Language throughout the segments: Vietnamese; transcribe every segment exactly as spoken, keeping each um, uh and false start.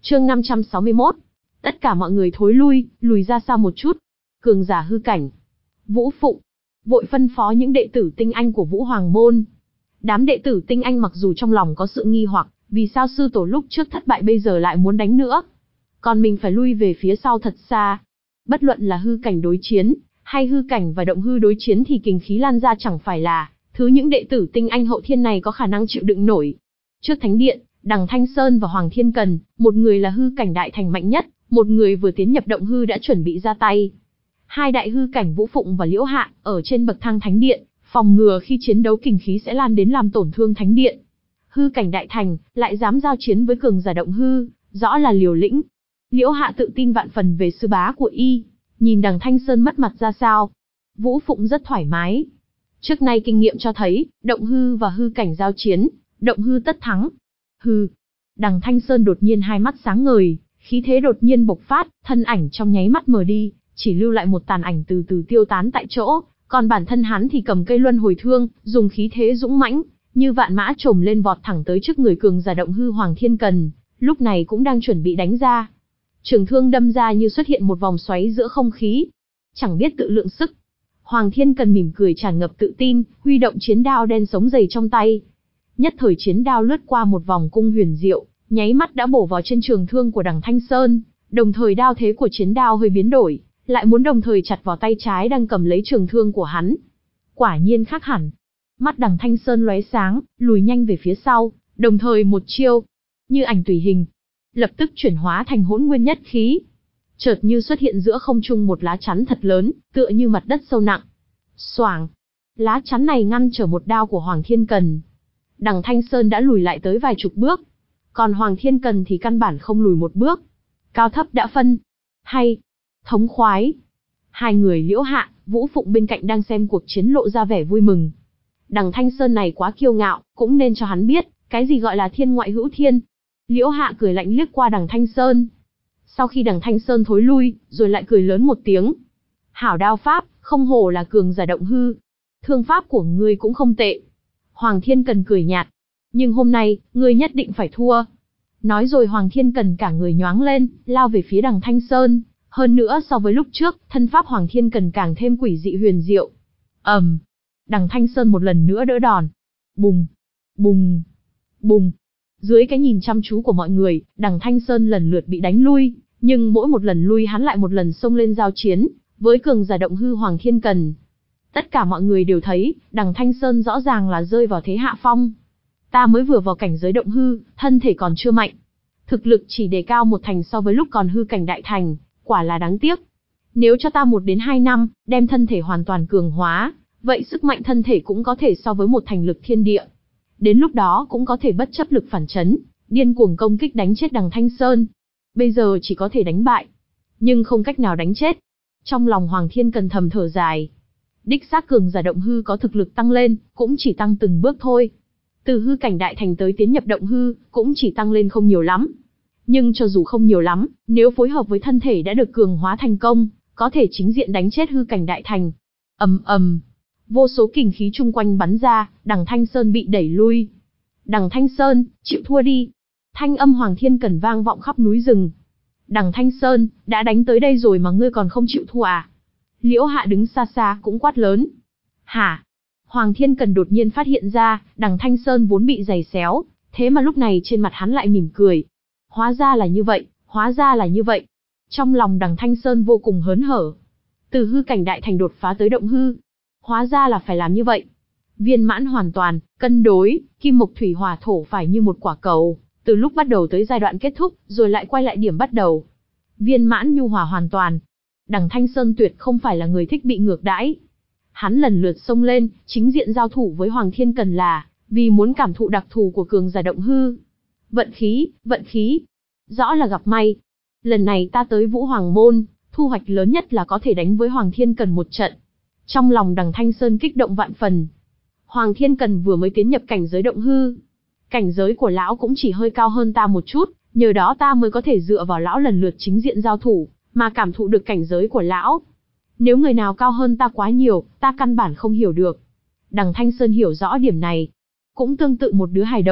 Chương năm trăm sáu mươi mốt. Tất cả mọi người thối lui, lùi ra xa một chút. Cường giả hư cảnh. Vũ Phụng vội phân phó những đệ tử tinh anh của Vũ Hoàng môn. Đám đệ tử tinh anh mặc dù trong lòng có sự nghi hoặc, vì sao sư tổ lúc trước thất bại bây giờ lại muốn đánh nữa? Còn mình phải lui về phía sau thật xa. Bất luận là hư cảnh đối chiến, hay hư cảnh và động hư đối chiến thì kình khí lan ra chẳng phải là thứ những đệ tử tinh anh hậu thiên này có khả năng chịu đựng nổi. Trước thánh điện, Đằng Thanh Sơn và Hoàng Thiên Cần, một người là hư cảnh đại thành mạnh nhất, một người vừa tiến nhập động hư đã chuẩn bị ra tay. Hai đại hư cảnh Vũ Phụng và Liễu Hạ ở trên bậc thang thánh điện, phòng ngừa khi chiến đấu kình khí sẽ lan đến làm tổn thương thánh điện. Hư cảnh đại thành lại dám giao chiến với cường giả động hư, rõ là liều lĩnh. Liễu Hạ tự tin vạn phần về sư bá của y, nhìn Đằng Thanh Sơn mất mặt ra sao. Vũ Phụng rất thoải mái. Trước nay kinh nghiệm cho thấy, động hư và hư cảnh giao chiến, động hư tất thắng. Hừ. Đằng Thanh Sơn đột nhiên hai mắt sáng ngời, khí thế đột nhiên bộc phát, thân ảnh trong nháy mắt mờ đi, chỉ lưu lại một tàn ảnh từ từ tiêu tán tại chỗ, còn bản thân hắn thì cầm cây luân hồi thương, dùng khí thế dũng mãnh, như vạn mã trồm lên vọt thẳng tới trước người cường giả động hư Hoàng Thiên Cần, lúc này cũng đang chuẩn bị đánh ra. Trường thương đâm ra như xuất hiện một vòng xoáy giữa không khí. Chẳng biết tự lượng sức. Hoàng Thiên Cần mỉm cười tràn ngập tự tin, huy động chiến đao đen sống dày trong tay. Nhất thời chiến đao lướt qua một vòng cung huyền diệu, nháy mắt đã bổ vào trên trường thương của Đằng Thanh Sơn, đồng thời đao thế của chiến đao hơi biến đổi, lại muốn đồng thời chặt vào tay trái đang cầm lấy trường thương của hắn. Quả nhiên khác hẳn. Mắt Đằng Thanh Sơn lóe sáng, lùi nhanh về phía sau, đồng thời một chiêu, như ảnh tùy hình, lập tức chuyển hóa thành hỗn nguyên nhất khí. Chợt như xuất hiện giữa không trung một lá chắn thật lớn, tựa như mặt đất sâu nặng. Xoảng, lá chắn này ngăn trở một đao của Hoàng Thiên Cần. Đằng Thanh Sơn đã lùi lại tới vài chục bước, còn Hoàng Thiên Cần thì căn bản không lùi một bước. Cao thấp đã phân. Hay, thống khoái. Hai người Liễu Hạ, Vũ Phụng bên cạnh đang xem cuộc chiến lộ ra vẻ vui mừng. Đằng Thanh Sơn này quá kiêu ngạo, cũng nên cho hắn biết, cái gì gọi là thiên ngoại hữu thiên. Liễu Hạ cười lạnh liếc qua Đằng Thanh Sơn. Sau khi Đằng Thanh Sơn thối lui, rồi lại cười lớn một tiếng. Hảo đao pháp, không hổ là cường giả động hư. Thương pháp của ngươi cũng không tệ. Hoàng Thiên Cần cười nhạt. Nhưng hôm nay, ngươi nhất định phải thua. Nói rồi Hoàng Thiên Cần cả người nhoáng lên, lao về phía Đằng Thanh Sơn. Hơn nữa so với lúc trước, thân pháp Hoàng Thiên Cần càng thêm quỷ dị huyền diệu. ầm, um, Đằng Thanh Sơn một lần nữa đỡ đòn. Bùng, bùng, bùng. Dưới cái nhìn chăm chú của mọi người, Đằng Thanh Sơn lần lượt bị đánh lui, nhưng mỗi một lần lui hắn lại một lần xông lên giao chiến với cường giả động hư Hoàng Thiên Cần. Tất cả mọi người đều thấy, Đằng Thanh Sơn rõ ràng là rơi vào thế hạ phong. Ta mới vừa vào cảnh giới động hư, thân thể còn chưa mạnh. Thực lực chỉ đề cao một thành so với lúc còn hư cảnh đại thành, quả là đáng tiếc. Nếu cho ta một đến hai năm, đem thân thể hoàn toàn cường hóa, vậy sức mạnh thân thể cũng có thể so với một thành lực thiên địa. Đến lúc đó cũng có thể bất chấp lực phản chấn, điên cuồng công kích đánh chết Đằng Thanh Sơn. Bây giờ chỉ có thể đánh bại, nhưng không cách nào đánh chết. Trong lòng Hoàng Thiên Cần thầm thở dài. Đích xác cường giả động hư có thực lực tăng lên, cũng chỉ tăng từng bước thôi. Từ hư cảnh đại thành tới tiến nhập động hư, cũng chỉ tăng lên không nhiều lắm. Nhưng cho dù không nhiều lắm, nếu phối hợp với thân thể đã được cường hóa thành công, có thể chính diện đánh chết hư cảnh đại thành. Ầm ầm, vô số kình khí chung quanh bắn ra, Đằng Thanh Sơn bị đẩy lui. Đằng Thanh Sơn, chịu thua đi. Thanh âm Hoàng Thiên Cần vang vọng khắp núi rừng. Đằng Thanh Sơn, đã đánh tới đây rồi mà ngươi còn không chịu thua à? Liễu Hạ đứng xa xa cũng quát lớn. Hả? Hoàng Thiên Cần đột nhiên phát hiện ra, Đằng Thanh Sơn vốn bị giày xéo, thế mà lúc này trên mặt hắn lại mỉm cười. Hóa ra là như vậy, hóa ra là như vậy. Trong lòng Đằng Thanh Sơn vô cùng hớn hở. Từ hư cảnh đại thành đột phá tới động hư. Hóa ra là phải làm như vậy. Viên mãn hoàn toàn, cân đối, kim mộc thủy hỏa thổ phải như một quả cầu. Từ lúc bắt đầu tới giai đoạn kết thúc, rồi lại quay lại điểm bắt đầu. Viên mãn nhu hòa hoàn toàn. Đằng Thanh Sơn tuyệt không phải là người thích bị ngược đãi. Hắn lần lượt xông lên, chính diện giao thủ với Hoàng Thiên Cần là vì muốn cảm thụ đặc thù của cường giả động hư. Vận khí, vận khí. Rõ là gặp may. Lần này ta tới Vũ Hoàng môn, thu hoạch lớn nhất là có thể đánh với Hoàng Thiên Cần một trận. Trong lòng Đằng Thanh Sơn kích động vạn phần. Hoàng Thiên Cần vừa mới tiến nhập cảnh giới động hư. Cảnh giới của lão cũng chỉ hơi cao hơn ta một chút, nhờ đó ta mới có thể dựa vào lão lần lượt chính diện giao thủ, mà cảm thụ được cảnh giới của lão. Nếu người nào cao hơn ta quá nhiều, ta căn bản không hiểu được. Đằng Thanh Sơn hiểu rõ điểm này. Cũng tương tự một đứa hài đồng,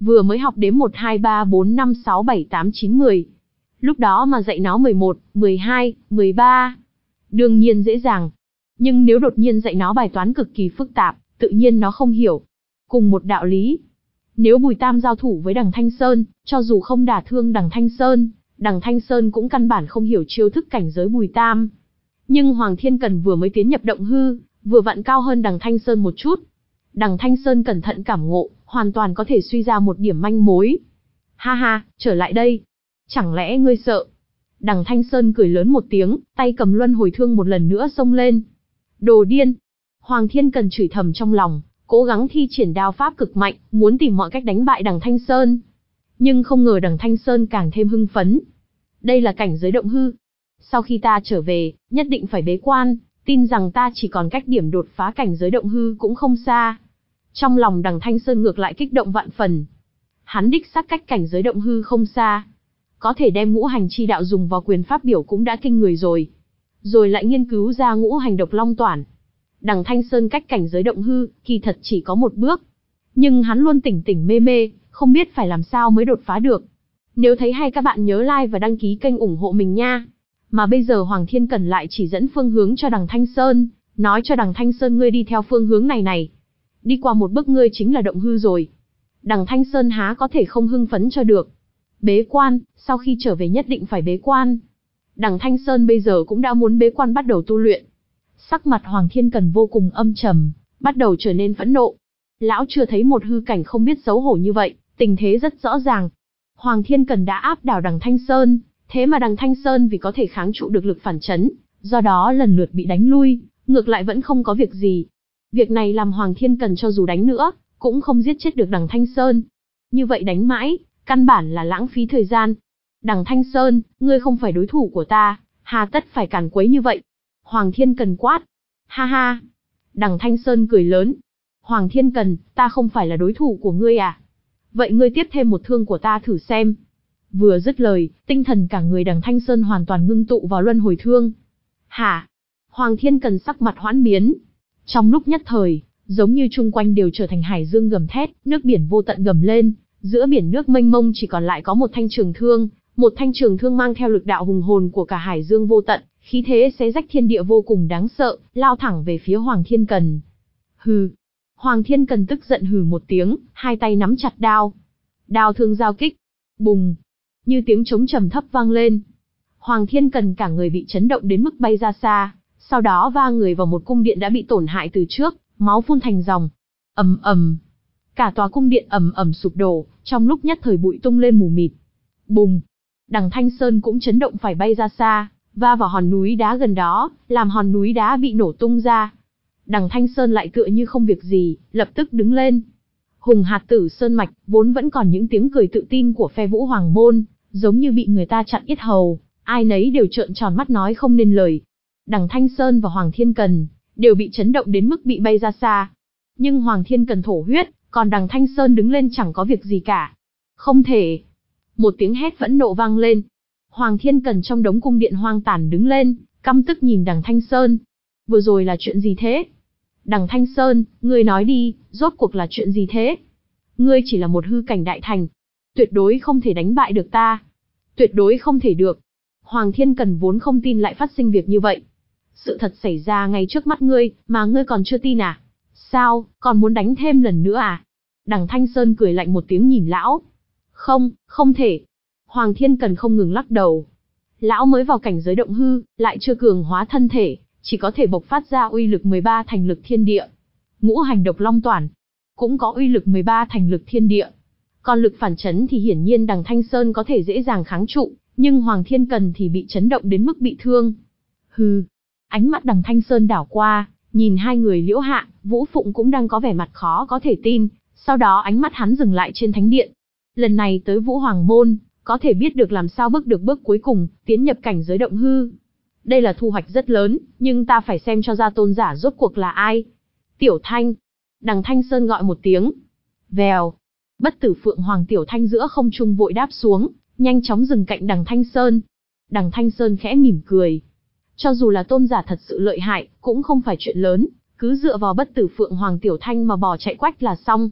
vừa mới học đếm một hai ba bốn năm sáu bảy tám chín mười. Lúc đó mà dạy nó mười một, mười hai, mười ba. Đương nhiên dễ dàng. Nhưng nếu đột nhiên dạy nó bài toán cực kỳ phức tạp, tự nhiên nó không hiểu. Cùng một đạo lý. Nếu Bùi Tam giao thủ với Đằng Thanh Sơn, cho dù không đả thương Đằng Thanh Sơn, Đằng Thanh Sơn cũng căn bản không hiểu chiêu thức cảnh giới Bùi Tam. Nhưng Hoàng Thiên Cần vừa mới tiến nhập động hư, vừa vặn cao hơn Đằng Thanh Sơn một chút. Đằng Thanh Sơn cẩn thận cảm ngộ, hoàn toàn có thể suy ra một điểm manh mối. Ha ha, trở lại đây. Chẳng lẽ ngươi sợ? Đằng Thanh Sơn cười lớn một tiếng, tay cầm luân hồi thương một lần nữa xông lên. Đồ điên! Hoàng Thiên Cần chửi thầm trong lòng, cố gắng thi triển đao pháp cực mạnh, muốn tìm mọi cách đánh bại Đằng Thanh Sơn. Nhưng không ngờ Đằng Thanh Sơn càng thêm hưng phấn. Đây là cảnh giới động hư. Sau khi ta trở về, nhất định phải bế quan, tin rằng ta chỉ còn cách điểm đột phá cảnh giới động hư cũng không xa. Trong lòng Đằng Thanh Sơn ngược lại kích động vạn phần. Hắn đích xác cách cảnh giới động hư không xa. Có thể đem ngũ hành chi đạo dùng vào quyền pháp biểu cũng đã kinh người rồi. Rồi lại nghiên cứu ra ngũ hành độc long toản. Đằng Thanh Sơn cách cảnh giới động hư, kỳ thật chỉ có một bước. Nhưng hắn luôn tỉnh tỉnh mê mê, không biết phải làm sao mới đột phá được. Nếu thấy hay các bạn nhớ like và đăng ký kênh ủng hộ mình nha. Mà bây giờ Hoàng Thiên Cần lại chỉ dẫn phương hướng cho Đằng Thanh Sơn, nói cho Đằng Thanh Sơn ngươi đi theo phương hướng này này. Đi qua một bước ngươi chính là động hư rồi. Đằng Thanh Sơn há có thể không hưng phấn cho được. Bế quan, sau khi trở về nhất định phải bế quan. Đằng Thanh Sơn bây giờ cũng đã muốn bế quan bắt đầu tu luyện. Sắc mặt Hoàng Thiên Cần vô cùng âm trầm, bắt đầu trở nên phẫn nộ. Lão chưa thấy một hư cảnh không biết xấu hổ như vậy, tình thế rất rõ ràng. Hoàng Thiên Cần đã áp đảo Đằng Thanh Sơn, thế mà Đằng Thanh Sơn vì có thể kháng trụ được lực phản chấn, do đó lần lượt bị đánh lui, ngược lại vẫn không có việc gì. Việc này làm Hoàng Thiên Cần cho dù đánh nữa, cũng không giết chết được Đằng Thanh Sơn. Như vậy đánh mãi, căn bản là lãng phí thời gian. Đằng Thanh Sơn, ngươi không phải đối thủ của ta, hà tất phải cản quấy như vậy. Hoàng Thiên Cần quát. Ha ha. Đằng Thanh Sơn cười lớn. Hoàng Thiên Cần, ta không phải là đối thủ của ngươi à? Vậy ngươi tiếp thêm một thương của ta thử xem. Vừa dứt lời, tinh thần cả người Đằng Thanh Sơn hoàn toàn ngưng tụ vào luân hồi thương. Hả? Hoàng Thiên Cần sắc mặt hoãn biến. Trong lúc nhất thời, giống như chung quanh đều trở thành hải dương gầm thét, nước biển vô tận gầm lên, giữa biển nước mênh mông chỉ còn lại có một thanh trường thương, một thanh trường thương mang theo lực đạo hùng hồn của cả hải dương vô tận, khí thế xé rách thiên địa vô cùng đáng sợ, lao thẳng về phía Hoàng Thiên Cần. Hừ. Hoàng Thiên Cần tức giận hừ một tiếng, hai tay nắm chặt đao. Đao thương giao kích. Bùng. Như tiếng trống trầm thấp vang lên. Hoàng Thiên Cần cả người bị chấn động đến mức bay ra xa, sau đó va người vào một cung điện đã bị tổn hại từ trước, máu phun thành dòng. Ầm ầm. Cả tòa cung điện ầm ầm sụp đổ, trong lúc nhất thời bụi tung lên mù mịt. Bùng. Đằng Thanh Sơn cũng chấn động phải bay ra xa, va vào hòn núi đá gần đó, làm hòn núi đá bị nổ tung ra. Đằng Thanh Sơn lại tựa như không việc gì, lập tức đứng lên. Hùng hạt tử sơn mạch, vốn vẫn còn những tiếng cười tự tin của phe Vũ Hoàng môn, giống như bị người ta chặn yết hầu, ai nấy đều trợn tròn mắt nói không nên lời. Đằng Thanh Sơn và Hoàng Thiên Cần đều bị chấn động đến mức bị bay ra xa. Nhưng Hoàng Thiên Cần thổ huyết, còn Đằng Thanh Sơn đứng lên chẳng có việc gì cả. Không thể. Một tiếng hét phẫn nộ vang lên. Hoàng Thiên Cần trong đống cung điện hoang tàn đứng lên, căm tức nhìn Đằng Thanh Sơn. Vừa rồi là chuyện gì thế? Đằng Thanh Sơn, ngươi nói đi, rốt cuộc là chuyện gì thế? Ngươi chỉ là một hư cảnh đại thành. Tuyệt đối không thể đánh bại được ta. Tuyệt đối không thể được. Hoàng Thiên Cần vốn không tin lại phát sinh việc như vậy. Sự thật xảy ra ngay trước mắt ngươi, mà ngươi còn chưa tin à? Sao, còn muốn đánh thêm lần nữa à? Đằng Thanh Sơn cười lạnh một tiếng nhìn lão. Không, không thể. Hoàng Thiên Cần không ngừng lắc đầu. Lão mới vào cảnh giới động hư, lại chưa cường hóa thân thể, chỉ có thể bộc phát ra uy lực mười ba thành lực thiên địa. Ngũ hành độc long toản cũng có uy lực mười ba thành lực thiên địa. Còn lực phản chấn thì hiển nhiên Đằng Thanh Sơn có thể dễ dàng kháng trụ, nhưng Hoàng Thiên Cần thì bị chấn động đến mức bị thương. Hừ. Ánh mắt Đằng Thanh Sơn đảo qua, nhìn hai người Liễu Hạ, Vũ Phụng cũng đang có vẻ mặt khó có thể tin, sau đó ánh mắt hắn dừng lại trên thánh điện. Lần này tới Vũ Hoàng môn, có thể biết được làm sao bước được bước cuối cùng, tiến nhập cảnh giới động hư. Đây là thu hoạch rất lớn, nhưng ta phải xem cho ra tôn giả rốt cuộc là ai. Tiểu Thanh. Đằng Thanh Sơn gọi một tiếng. Vèo. Bất tử Phượng Hoàng Tiểu Thanh giữa không trung vội đáp xuống, nhanh chóng dừng cạnh Đằng Thanh Sơn. Đằng Thanh Sơn khẽ mỉm cười. Cho dù là tôn giả thật sự lợi hại, cũng không phải chuyện lớn, cứ dựa vào bất tử Phượng Hoàng Tiểu Thanh mà bỏ chạy quách là xong.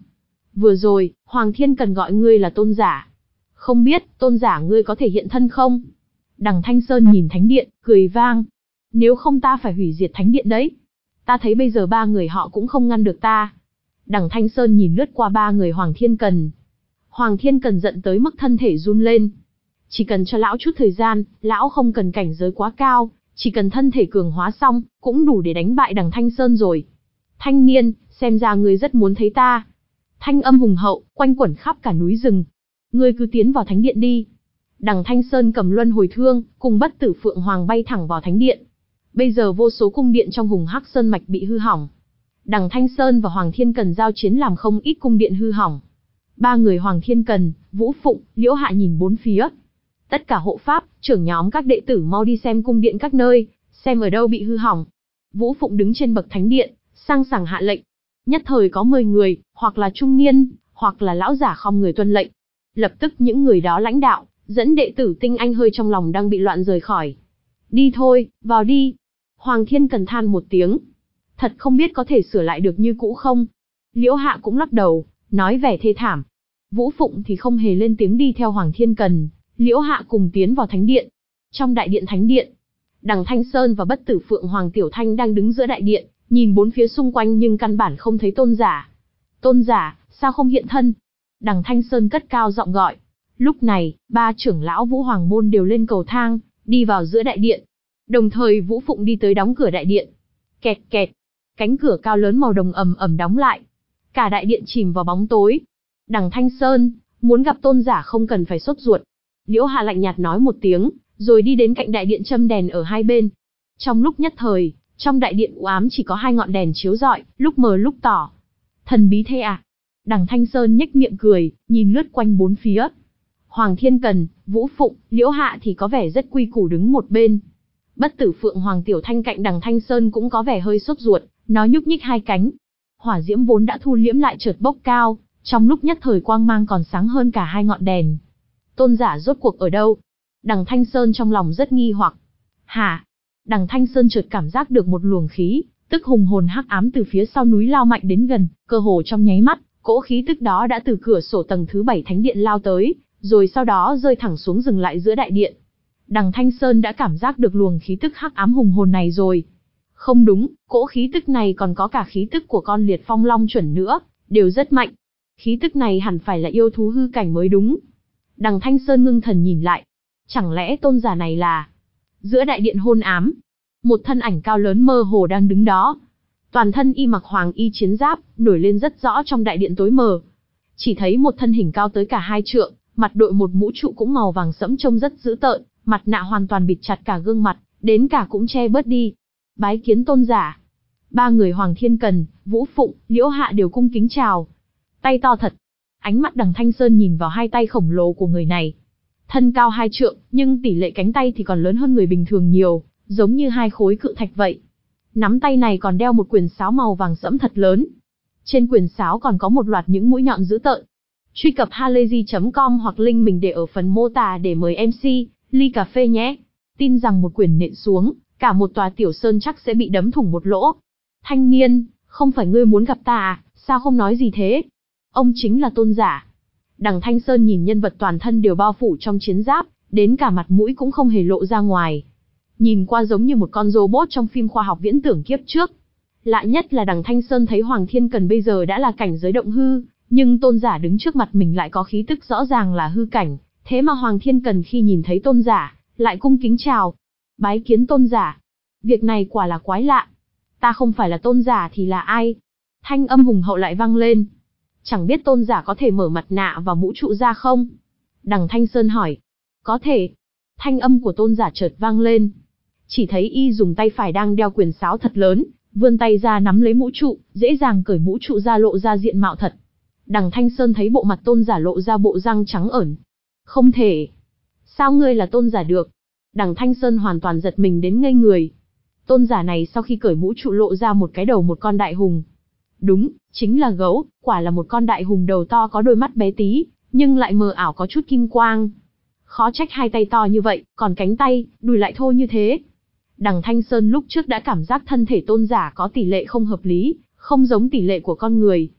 Vừa rồi, Hoàng Thiên Cần gọi ngươi là tôn giả. Không biết, tôn giả ngươi có thể hiện thân không? Đằng Thanh Sơn nhìn thánh điện, cười vang. Nếu không ta phải hủy diệt thánh điện đấy. Ta thấy bây giờ ba người họ cũng không ngăn được ta. Đằng Thanh Sơn nhìn lướt qua ba người Hoàng Thiên Cần. Hoàng Thiên Cần giận tới mức thân thể run lên. Chỉ cần cho lão chút thời gian, lão không cần cảnh giới quá cao, chỉ cần thân thể cường hóa xong, cũng đủ để đánh bại đằng Thanh Sơn rồi. Thanh niên, xem ra ngươi rất muốn thấy ta. Thanh âm hùng hậu, quanh quẩn khắp cả núi rừng. Ngươi cứ tiến vào thánh điện đi. Đằng Thanh Sơn cầm luân hồi thương, cùng bất tử phượng hoàng bay thẳng vào thánh điện. Bây giờ vô số cung điện trong hùng hắc sơn mạch bị hư hỏng. Đằng Thanh Sơn và Hoàng Thiên Cần giao chiến làm không ít cung điện hư hỏng. Ba người Hoàng Thiên Cần, Vũ Phụng, Liễu Hạ nhìn bốn phía. Tất cả hộ pháp, trưởng nhóm các đệ tử mau đi xem cung điện các nơi, xem ở đâu bị hư hỏng. Vũ Phụng đứng trên bậc thánh điện, sang sảng hạ lệnh. Nhất thời có mười người, hoặc là trung niên, hoặc là lão giả không người tuân lệnh. Lập tức những người đó lãnh đạo, dẫn đệ tử tinh anh hơi trong lòng đang bị loạn rời khỏi. Đi thôi, vào đi. Hoàng Thiên Cần than một tiếng. Thật không biết có thể sửa lại được như cũ không? Liễu Hạ cũng lắc đầu, nói vẻ thê thảm. Vũ Phụng thì không hề lên tiếng đi theo Hoàng Thiên Cần, Liễu Hạ cùng tiến vào thánh điện. Trong đại điện thánh điện, đằng Thanh Sơn và bất tử phượng Hoàng Tiểu Thanh đang đứng giữa đại điện, nhìn bốn phía xung quanh nhưng căn bản không thấy tôn giả. Tôn giả, sao không hiện thân? Đằng Thanh Sơn cất cao giọng gọi. Lúc này, ba trưởng lão Vũ Hoàng Môn đều lên cầu thang, đi vào giữa đại điện. Đồng thời Vũ Phụng đi tới đóng cửa đại điện. Kẹt kẹt, cánh cửa cao lớn màu đồng ầm ầm đóng lại. Cả đại điện chìm vào bóng tối. Đằng Thanh Sơn, muốn gặp tôn giả không cần phải sốt ruột. Liễu Hạ lạnh nhạt nói một tiếng, rồi đi đến cạnh đại điện châm đèn ở hai bên. Trong lúc nhất thời, trong đại điện u ám chỉ có hai ngọn đèn chiếu rọi, lúc mờ lúc tỏ. Thần bí thế à? Đằng Thanh Sơn nhếch miệng cười, nhìn lướt quanh bốn phía. Hoàng Thiên Cần, Vũ Phụng, Liễu Hạ thì có vẻ rất quy củ đứng một bên. Bất tử phượng Hoàng Tiểu Thanh cạnh đằng Thanh Sơn cũng có vẻ hơi sốt ruột, nó nhúc nhích hai cánh. Hỏa diễm vốn đã thu liễm lại chợt bốc cao, trong lúc nhất thời quang mang còn sáng hơn cả hai ngọn đèn. Tôn giả rốt cuộc ở đâu? Đằng Thanh Sơn trong lòng rất nghi hoặc. Hả? Đằng Thanh Sơn chợt cảm giác được một luồng khí, tức hùng hồn hắc ám từ phía sau núi lao mạnh đến gần, cơ hồ trong nháy mắt, cỗ khí tức đó đã từ cửa sổ tầng thứ bảy thánh điện lao tới, rồi sau đó rơi thẳng xuống dừng lại giữa đại điện. Đằng Thanh Sơn đã cảm giác được luồng khí tức hắc ám hùng hồn này rồi. Không đúng, cỗ khí tức này còn có cả khí tức của con liệt phong long chuẩn nữa, đều rất mạnh. Khí tức này hẳn phải là yêu thú hư cảnh mới đúng. Đằng Thanh Sơn ngưng thần nhìn lại. Chẳng lẽ tôn giả này là... Giữa đại điện hôn ám, một thân ảnh cao lớn mơ hồ đang đứng đó. Toàn thân y mặc hoàng y chiến giáp, nổi lên rất rõ trong đại điện tối mờ. Chỉ thấy một thân hình cao tới cả hai trượng, mặt đội một mũ trụ cũng màu vàng sẫm trông rất dữ tợn, mặt nạ hoàn toàn bịt chặt cả gương mặt, đến cả cũng che bớt đi. Bái kiến tôn giả. Ba người Hoàng Thiên Cần, Vũ Phụng, Liễu Hạ đều cung kính chào. Tay to thật. Ánh mắt đằng Thanh Sơn nhìn vào hai tay khổng lồ của người này. Thân cao hai trượng, nhưng tỷ lệ cánh tay thì còn lớn hơn người bình thường nhiều, giống như hai khối cự thạch vậy. Nắm tay này còn đeo một quyền sáo màu vàng sẫm thật lớn. Trên quyền sáo còn có một loạt những mũi nhọn dữ tợn. Truy cập halayzi chấm com hoặc link mình để ở phần mô tả để mời em xê, ly cà phê nhé. Tin rằng một quyền nện xuống, cả một tòa tiểu sơn chắc sẽ bị đấm thủng một lỗ. Thanh niên, không phải ngươi muốn gặp ta à, sao không nói gì thế? Ông chính là tôn giả. Đằng Thanh Sơn nhìn nhân vật toàn thân đều bao phủ trong chiến giáp, đến cả mặt mũi cũng không hề lộ ra ngoài. Nhìn qua giống như một con robot trong phim khoa học viễn tưởng kiếp trước. Lạ nhất là đằng Thanh Sơn thấy Hoàng Thiên Cần bây giờ đã là cảnh giới động hư, nhưng tôn giả đứng trước mặt mình lại có khí tức rõ ràng là hư cảnh. Thế mà Hoàng Thiên Cần khi nhìn thấy tôn giả, lại cung kính chào. Bái kiến tôn giả. Việc này quả là quái lạ. Ta không phải là tôn giả thì là ai? Thanh âm hùng hậu lại vang lên. Chẳng biết tôn giả có thể mở mặt nạ và mũ trụ ra không? Đằng Thanh Sơn hỏi. Có thể. Thanh âm của tôn giả chợt vang lên. Chỉ thấy y dùng tay phải đang đeo quyền sáo thật lớn, vươn tay ra nắm lấy mũ trụ, dễ dàng cởi mũ trụ ra lộ ra diện mạo thật. Đằng Thanh Sơn thấy bộ mặt tôn giả lộ ra bộ răng trắng ẩn. Không thể. Sao ngươi là tôn giả được? Đằng Thanh Sơn hoàn toàn giật mình đến ngây người. Tôn giả này sau khi cởi mũ trụ lộ ra một cái đầu một con đại hùng. Đúng, chính là gấu, quả là một con đại hùng đầu to có đôi mắt bé tí, nhưng lại mờ ảo có chút kim quang. Khó trách hai tay to như vậy, còn cánh tay, đùi lại thô như thế. Đằng Thanh Sơn lúc trước đã cảm giác thân thể tôn giả có tỷ lệ không hợp lý, không giống tỷ lệ của con người.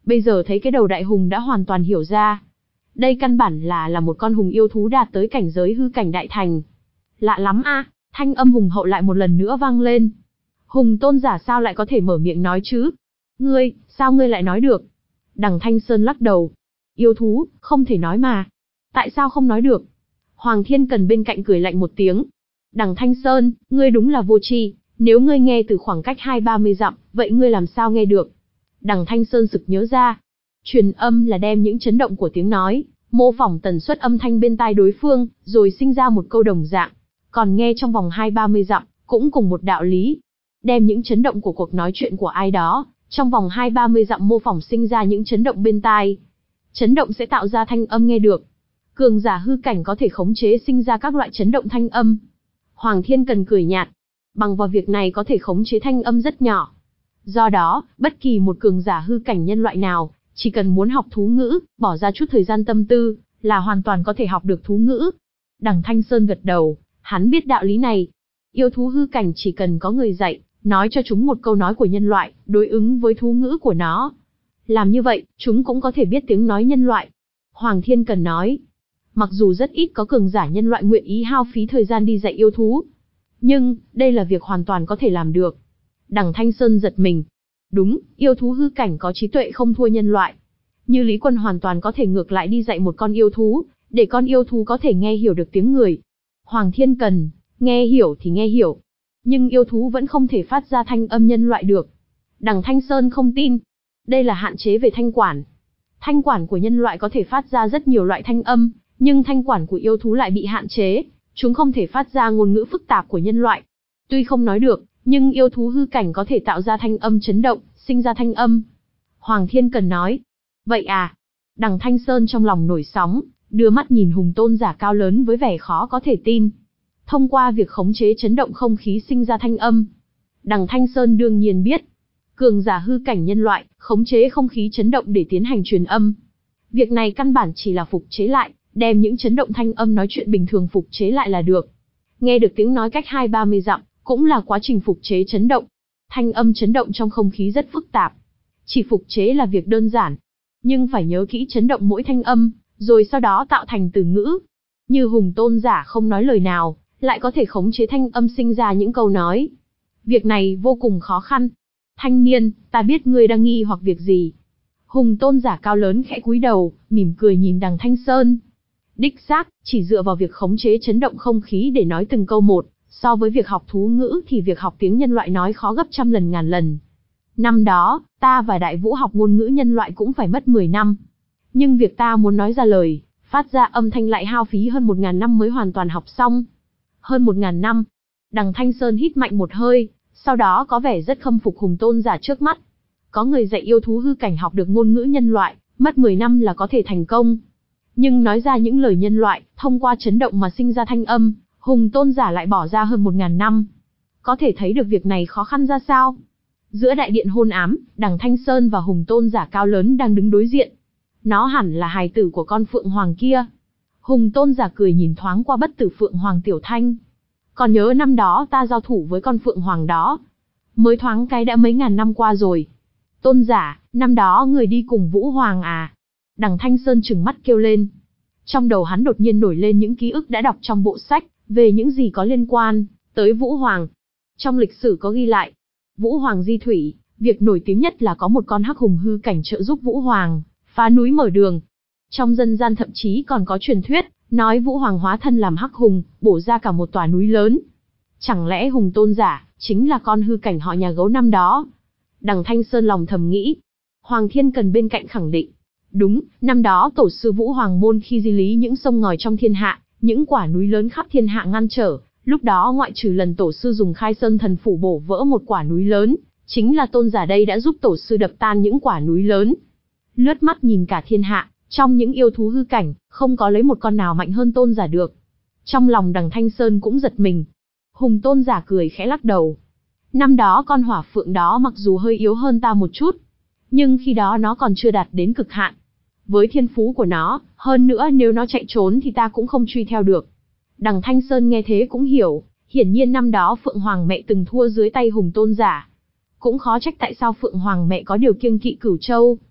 Bây giờ thấy cái đầu đại hùng đã hoàn toàn hiểu ra. Đây căn bản là là một con hùng yêu thú đạt tới cảnh giới hư cảnh đại thành. Lạ lắm a, thanh âm hùng hậu lại một lần nữa vang lên. Hùng tôn giả sao lại có thể mở miệng nói chứ? Ngươi, sao ngươi lại nói được? Đằng Thanh Sơn lắc đầu. Yêu thú, không thể nói mà. Tại sao không nói được? Hoàng Thiên Cần bên cạnh cười lạnh một tiếng. Đằng Thanh Sơn, ngươi đúng là vô tri, nếu ngươi nghe từ khoảng cách hai ba mươi dặm, vậy ngươi làm sao nghe được? Đằng Thanh Sơn sực nhớ ra. Truyền âm là đem những chấn động của tiếng nói, mô phỏng tần suất âm thanh bên tai đối phương, rồi sinh ra một câu đồng dạng. Còn nghe trong vòng hai ba mươi dặm, cũng cùng một đạo lý. Đem những chấn động của cuộc nói chuyện của ai đó, trong vòng hai ba mươi dặm mô phỏng sinh ra những chấn động bên tai. Chấn động sẽ tạo ra thanh âm nghe được. Cường giả hư cảnh có thể khống chế sinh ra các loại chấn động thanh âm. Hoàng Thiên Cần cười nhạt. Bằng vào việc này có thể khống chế thanh âm rất nhỏ. Do đó, bất kỳ một cường giả hư cảnh nhân loại nào, chỉ cần muốn học thú ngữ, bỏ ra chút thời gian tâm tư, là hoàn toàn có thể học được thú ngữ. Đằng Thanh Sơn gật đầu, hắn biết đạo lý này. Yêu thú hư cảnh chỉ cần có người dạy, nói cho chúng một câu nói của nhân loại, đối ứng với thú ngữ của nó. Làm như vậy, chúng cũng có thể biết tiếng nói nhân loại. Hoàng Thiên Cần nói, mặc dù rất ít có cường giả nhân loại nguyện ý hao phí thời gian đi dạy yêu thú, nhưng, đây là việc hoàn toàn có thể làm được. Đằng Thanh Sơn giật mình. Đúng, yêu thú hư cảnh có trí tuệ không thua nhân loại. Như Lý Quân hoàn toàn có thể ngược lại đi dạy một con yêu thú, để con yêu thú có thể nghe hiểu được tiếng người. Hoàng Thiên Cần, nghe hiểu thì nghe hiểu. Nhưng yêu thú vẫn không thể phát ra thanh âm nhân loại được. Đằng Thanh Sơn không tin. Đây là hạn chế về thanh quản. Thanh quản của nhân loại có thể phát ra rất nhiều loại thanh âm, nhưng thanh quản của yêu thú lại bị hạn chế. Chúng không thể phát ra ngôn ngữ phức tạp của nhân loại. Tuy không nói được, nhưng yêu thú hư cảnh có thể tạo ra thanh âm chấn động, sinh ra thanh âm. Hoàng Thiên Cần nói. Vậy à? Đằng Thanh Sơn trong lòng nổi sóng, đưa mắt nhìn hùng tôn giả cao lớn với vẻ khó có thể tin. Thông qua việc khống chế chấn động không khí sinh ra thanh âm. Đằng Thanh Sơn đương nhiên biết. Cường giả hư cảnh nhân loại, khống chế không khí chấn động để tiến hành truyền âm. Việc này căn bản chỉ là phục chế lại, đem những chấn động thanh âm nói chuyện bình thường phục chế lại là được. Nghe được tiếng nói cách hai ba mươi dặm, cũng là quá trình phục chế chấn động. Thanh âm chấn động trong không khí rất phức tạp. Chỉ phục chế là việc đơn giản. Nhưng phải nhớ kỹ chấn động mỗi thanh âm, rồi sau đó tạo thành từ ngữ. Như hùng tôn giả không nói lời nào, lại có thể khống chế thanh âm sinh ra những câu nói. Việc này vô cùng khó khăn. Thanh niên, ta biết ngươi đang nghi hoặc việc gì. Hùng tôn giả cao lớn khẽ cúi đầu, mỉm cười nhìn đằng Thanh Sơn. Đích xác, chỉ dựa vào việc khống chế chấn động không khí để nói từng câu một, so với việc học thú ngữ thì việc học tiếng nhân loại nói khó gấp trăm lần ngàn lần. Năm đó, ta và Đại Vũ học ngôn ngữ nhân loại cũng phải mất mười năm. Nhưng việc ta muốn nói ra lời, phát ra âm thanh lại hao phí hơn một ngàn năm mới hoàn toàn học xong. Hơn một ngàn năm. Đằng Thanh Sơn hít mạnh một hơi, sau đó có vẻ rất khâm phục hùng tôn giả trước mắt. Có người dạy yêu thú hư cảnh học được ngôn ngữ nhân loại, mất mười năm là có thể thành công. Nhưng nói ra những lời nhân loại, thông qua chấn động mà sinh ra thanh âm, hùng tôn giả lại bỏ ra hơn một ngàn năm. Có thể thấy được việc này khó khăn ra sao. Giữa đại điện hôn ám, đằng Thanh Sơn và hùng tôn giả cao lớn đang đứng đối diện. Nó hẳn là hài tử của con Phượng Hoàng kia. Hùng tôn giả cười nhìn thoáng qua bất tử Phượng Hoàng Tiểu Thanh. Còn nhớ năm đó ta giao thủ với con Phượng Hoàng đó. Mới thoáng cái đã mấy ngàn năm qua rồi. Tôn giả, năm đó người đi cùng Vũ Hoàng à? Đằng Thanh Sơn trừng mắt kêu lên. Trong đầu hắn đột nhiên nổi lên những ký ức đã đọc trong bộ sách, về những gì có liên quan tới Vũ Hoàng. Trong lịch sử có ghi lại, Vũ Hoàng di thủy, việc nổi tiếng nhất là có một con hắc hùng hư cảnh trợ giúp Vũ Hoàng phá núi mở đường. Trong dân gian thậm chí còn có truyền thuyết, nói Vũ Hoàng hóa thân làm hắc hùng, bổ ra cả một tòa núi lớn. Chẳng lẽ hùng tôn giả chính là con hư cảnh họ nhà gấu năm đó? Đằng Thanh Sơn lòng thầm nghĩ. Hoàng Thiên Cần bên cạnh khẳng định. Đúng, năm đó tổ sư Vũ Hoàng môn khi di lý những sông ngòi trong thiên hạ, những quả núi lớn khắp thiên hạ ngăn trở, lúc đó ngoại trừ lần tổ sư dùng Khai Sơn thần phủ bổ vỡ một quả núi lớn, chính là tôn giả đây đã giúp tổ sư đập tan những quả núi lớn. Lướt mắt nhìn cả thiên hạ, trong những yêu thú hư cảnh, không có lấy một con nào mạnh hơn tôn giả được. Trong lòng đằng Thanh Sơn cũng giật mình. Hùng tôn giả cười khẽ lắc đầu. Năm đó con hỏa phượng đó mặc dù hơi yếu hơn ta một chút, nhưng khi đó nó còn chưa đạt đến cực hạn. Với thiên phú của nó, hơn nữa nếu nó chạy trốn thì ta cũng không truy theo được. Đằng Thanh Sơn nghe thế cũng hiểu, hiển nhiên năm đó Phượng Hoàng mẹ từng thua dưới tay hùng tôn giả. Cũng khó trách tại sao Phượng Hoàng mẹ có điều kiêng kỵ Cửu Châu.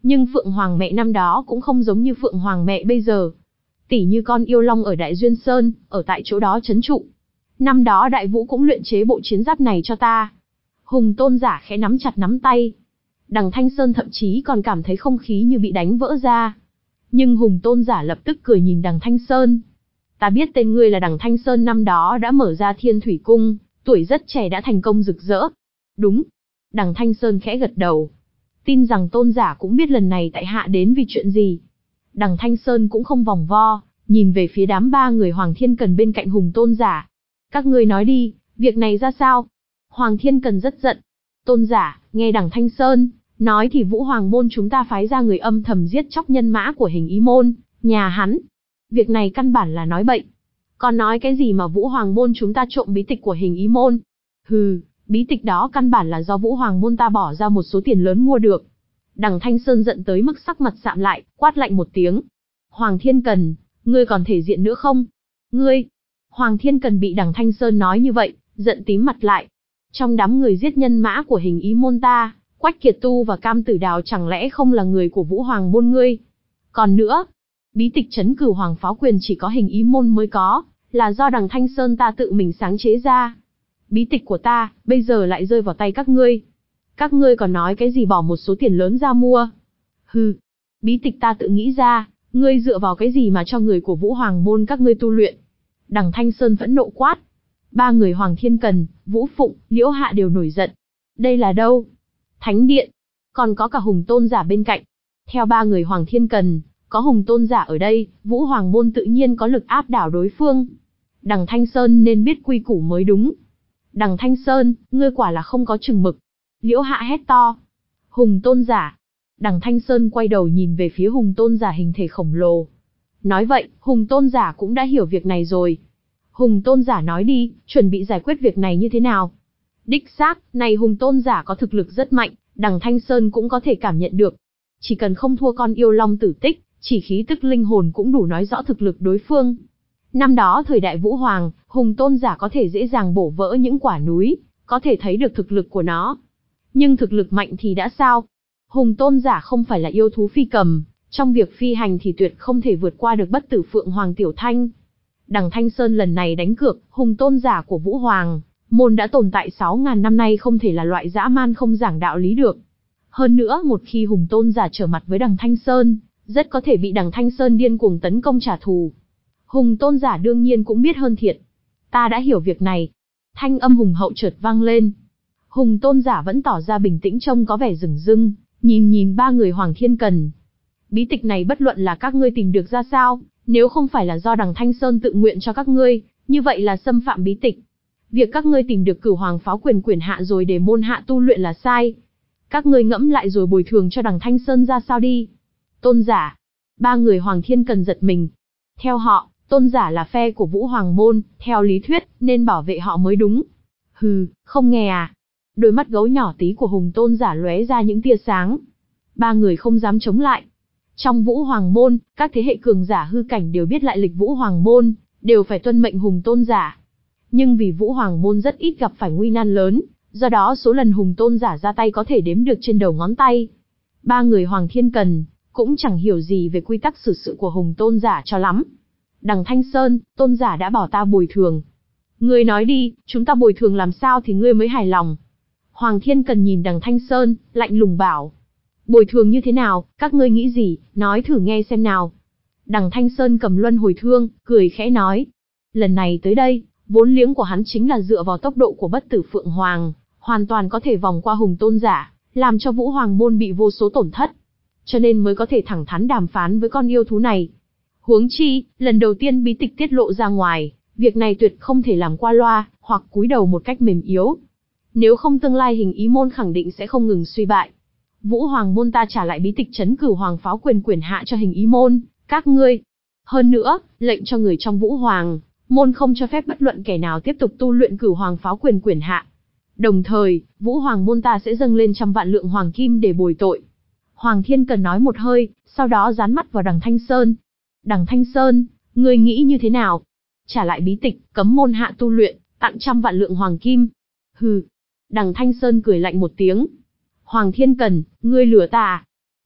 Nhưng Phượng Hoàng mẹ năm đó cũng không giống như Phượng Hoàng mẹ bây giờ. Tỉ như con yêu long ở Đại Duyên Sơn, ở tại chỗ đó trấn trụ. Năm đó Đại Vũ cũng luyện chế bộ chiến giáp này cho ta. Hùng tôn giả khẽ nắm chặt nắm tay. Đằng Thanh Sơn thậm chí còn cảm thấy không khí như bị đánh vỡ ra. Nhưng Hùng tôn giả lập tức cười nhìn đằng Thanh Sơn. Ta biết tên ngươi là đằng Thanh Sơn năm đó đã mở ra Thiên Thủy Cung, tuổi rất trẻ đã thành công rực rỡ. Đúng. Đằng Thanh Sơn khẽ gật đầu. Tin rằng tôn giả cũng biết lần này tại hạ đến vì chuyện gì. Đằng Thanh Sơn cũng không vòng vo, nhìn về phía đám ba người Hoàng Thiên Cần bên cạnh Hùng tôn giả. Các ngươi nói đi, việc này ra sao? Hoàng Thiên Cần rất giận. Tôn giả, nghe đằng Thanh Sơn nói thì Vũ Hoàng môn chúng ta phái ra người âm thầm giết chóc nhân mã của Hình Ý môn, nhà hắn. Việc này căn bản là nói bậy. Còn nói cái gì mà Vũ Hoàng môn chúng ta trộm bí tịch của Hình Ý môn? Hừ, bí tịch đó căn bản là do Vũ Hoàng môn ta bỏ ra một số tiền lớn mua được. Đằng Thanh Sơn giận tới mức sắc mặt sạm lại, quát lạnh một tiếng. Hoàng Thiên Cần, ngươi còn thể diện nữa không? Ngươi! Hoàng Thiên Cần bị đằng Thanh Sơn nói như vậy, giận tím mặt lại. Trong đám người giết nhân mã của Hình Ý môn ta, Quách Kiệt Tu và Cam Tử Đào chẳng lẽ không là người của Vũ Hoàng môn ngươi? Còn nữa, bí tịch trấn cửu hoàng pháo quyền chỉ có Hình Ý môn mới có, là do đằng Thanh Sơn ta tự mình sáng chế ra. Bí tịch của ta, bây giờ lại rơi vào tay các ngươi. Các ngươi còn nói cái gì bỏ một số tiền lớn ra mua? Hừ, bí tịch ta tự nghĩ ra, ngươi dựa vào cái gì mà cho người của Vũ Hoàng môn các ngươi tu luyện? Đằng Thanh Sơn phẫn nộ quát. Ba người Hoàng Thiên Cần, Vũ Phụng, Liễu Hạ đều nổi giận. Đây là đâu? Thánh điện. Còn có cả Hùng tôn giả bên cạnh. Theo ba người Hoàng Thiên Cần, có Hùng tôn giả ở đây, Vũ Hoàng môn tự nhiên có lực áp đảo đối phương. Đằng Thanh Sơn nên biết quy củ mới đúng. Đằng Thanh Sơn, ngươi quả là không có chừng mực. Liễu Hạ hét to. Hùng tôn giả. Đằng Thanh Sơn quay đầu nhìn về phía Hùng tôn giả hình thể khổng lồ. Nói vậy, Hùng tôn giả cũng đã hiểu việc này rồi. Hùng tôn giả nói đi, chuẩn bị giải quyết việc này như thế nào? Đích xác, này Hùng tôn giả có thực lực rất mạnh, đằng Thanh Sơn cũng có thể cảm nhận được. Chỉ cần không thua con yêu long Tử Tích, chỉ khí tức linh hồn cũng đủ nói rõ thực lực đối phương. Năm đó thời đại Vũ Hoàng, Hùng tôn giả có thể dễ dàng bổ vỡ những quả núi, có thể thấy được thực lực của nó. Nhưng thực lực mạnh thì đã sao? Hùng tôn giả không phải là yêu thú phi cầm, trong việc phi hành thì tuyệt không thể vượt qua được bất tử Phượng Hoàng Tiểu Thanh. Đằng Thanh Sơn lần này đánh cược, Hùng tôn giả của Vũ Hoàng môn đã tồn tại sáu ngàn năm nay không thể là loại dã man không giảng đạo lý được. Hơn nữa, một khi Hùng tôn giả trở mặt với đằng Thanh Sơn, rất có thể bị đằng Thanh Sơn điên cuồng tấn công trả thù. Hùng tôn giả đương nhiên cũng biết hơn thiệt. Ta đã hiểu việc này. Thanh âm hùng hậu chợt vang lên. Hùng tôn giả vẫn tỏ ra bình tĩnh trông có vẻ rừng rưng, nhìn nhìn ba người Hoàng Thiên Cần. Bí tịch này bất luận là các ngươi tìm được ra sao, nếu không phải là do đằng Thanh Sơn tự nguyện cho các ngươi, như vậy là xâm phạm bí tịch. Việc các ngươi tìm được cửu hoàng pháo quyền quyển hạ rồi để môn hạ tu luyện là sai. Các ngươi ngẫm lại rồi bồi thường cho đằng Thanh Sơn ra sao đi. Tôn giả. Ba người Hoàng Thiên Cần giật mình. Theo họ, tôn giả là phe của Vũ Hoàng môn, theo lý thuyết, nên bảo vệ họ mới đúng. Hừ, không nghe à? Đôi mắt gấu nhỏ tí của Hùng tôn giả lóe ra những tia sáng. Ba người không dám chống lại. Trong Vũ Hoàng môn, các thế hệ cường giả hư cảnh đều biết lại lịch Vũ Hoàng môn, đều phải tuân mệnh Hùng tôn giả. Nhưng vì Vũ Hoàng môn rất ít gặp phải nguy nan lớn, do đó số lần Hùng tôn giả ra tay có thể đếm được trên đầu ngón tay. Ba người Hoàng Thiên Cần cũng chẳng hiểu gì về quy tắc xử sự của Hùng tôn giả cho lắm. Đằng Thanh Sơn, tôn giả đã bảo ta bồi thường. Ngươi nói đi, chúng ta bồi thường làm sao thì ngươi mới hài lòng. Hoàng Thiên Cần nhìn đằng Thanh Sơn, lạnh lùng bảo. Bồi thường như thế nào, các ngươi nghĩ gì, nói thử nghe xem nào. Đằng Thanh Sơn cầm luân hồi thương, cười khẽ nói. Lần này tới đây, vốn liếng của hắn chính là dựa vào tốc độ của bất tử Phượng Hoàng, hoàn toàn có thể vòng qua Hùng tôn giả, làm cho Vũ Hoàng môn bị vô số tổn thất. Cho nên mới có thể thẳng thắn đàm phán với con yêu thú này. Huống chi, lần đầu tiên bí tịch tiết lộ ra ngoài, việc này tuyệt không thể làm qua loa, hoặc cúi đầu một cách mềm yếu. Nếu không tương lai Hình Ý môn khẳng định sẽ không ngừng suy bại. Vũ Hoàng môn ta trả lại bí tịch trấn cửu hoàng pháo quyền quyển hạ cho Hình Ý môn, các ngươi. Hơn nữa, lệnh cho người trong Vũ Hoàng môn không cho phép bất luận kẻ nào tiếp tục tu luyện cửu hoàng pháo quyền quyển hạ. Đồng thời, Vũ Hoàng môn ta sẽ dâng lên trăm vạn lượng hoàng kim để bồi tội. Hoàng Thiên Cần nói một hơi, sau đó dán mắt vào đằng Thanh Sơn. Đằng Thanh Sơn, ngươi nghĩ như thế nào? Trả lại bí tịch, cấm môn hạ tu luyện, tặng trăm vạn lượng hoàng kim. Hừ. Đằng Thanh Sơn cười lạnh một tiếng. Hoàng Thiên Cần, ngươi lừa ta à?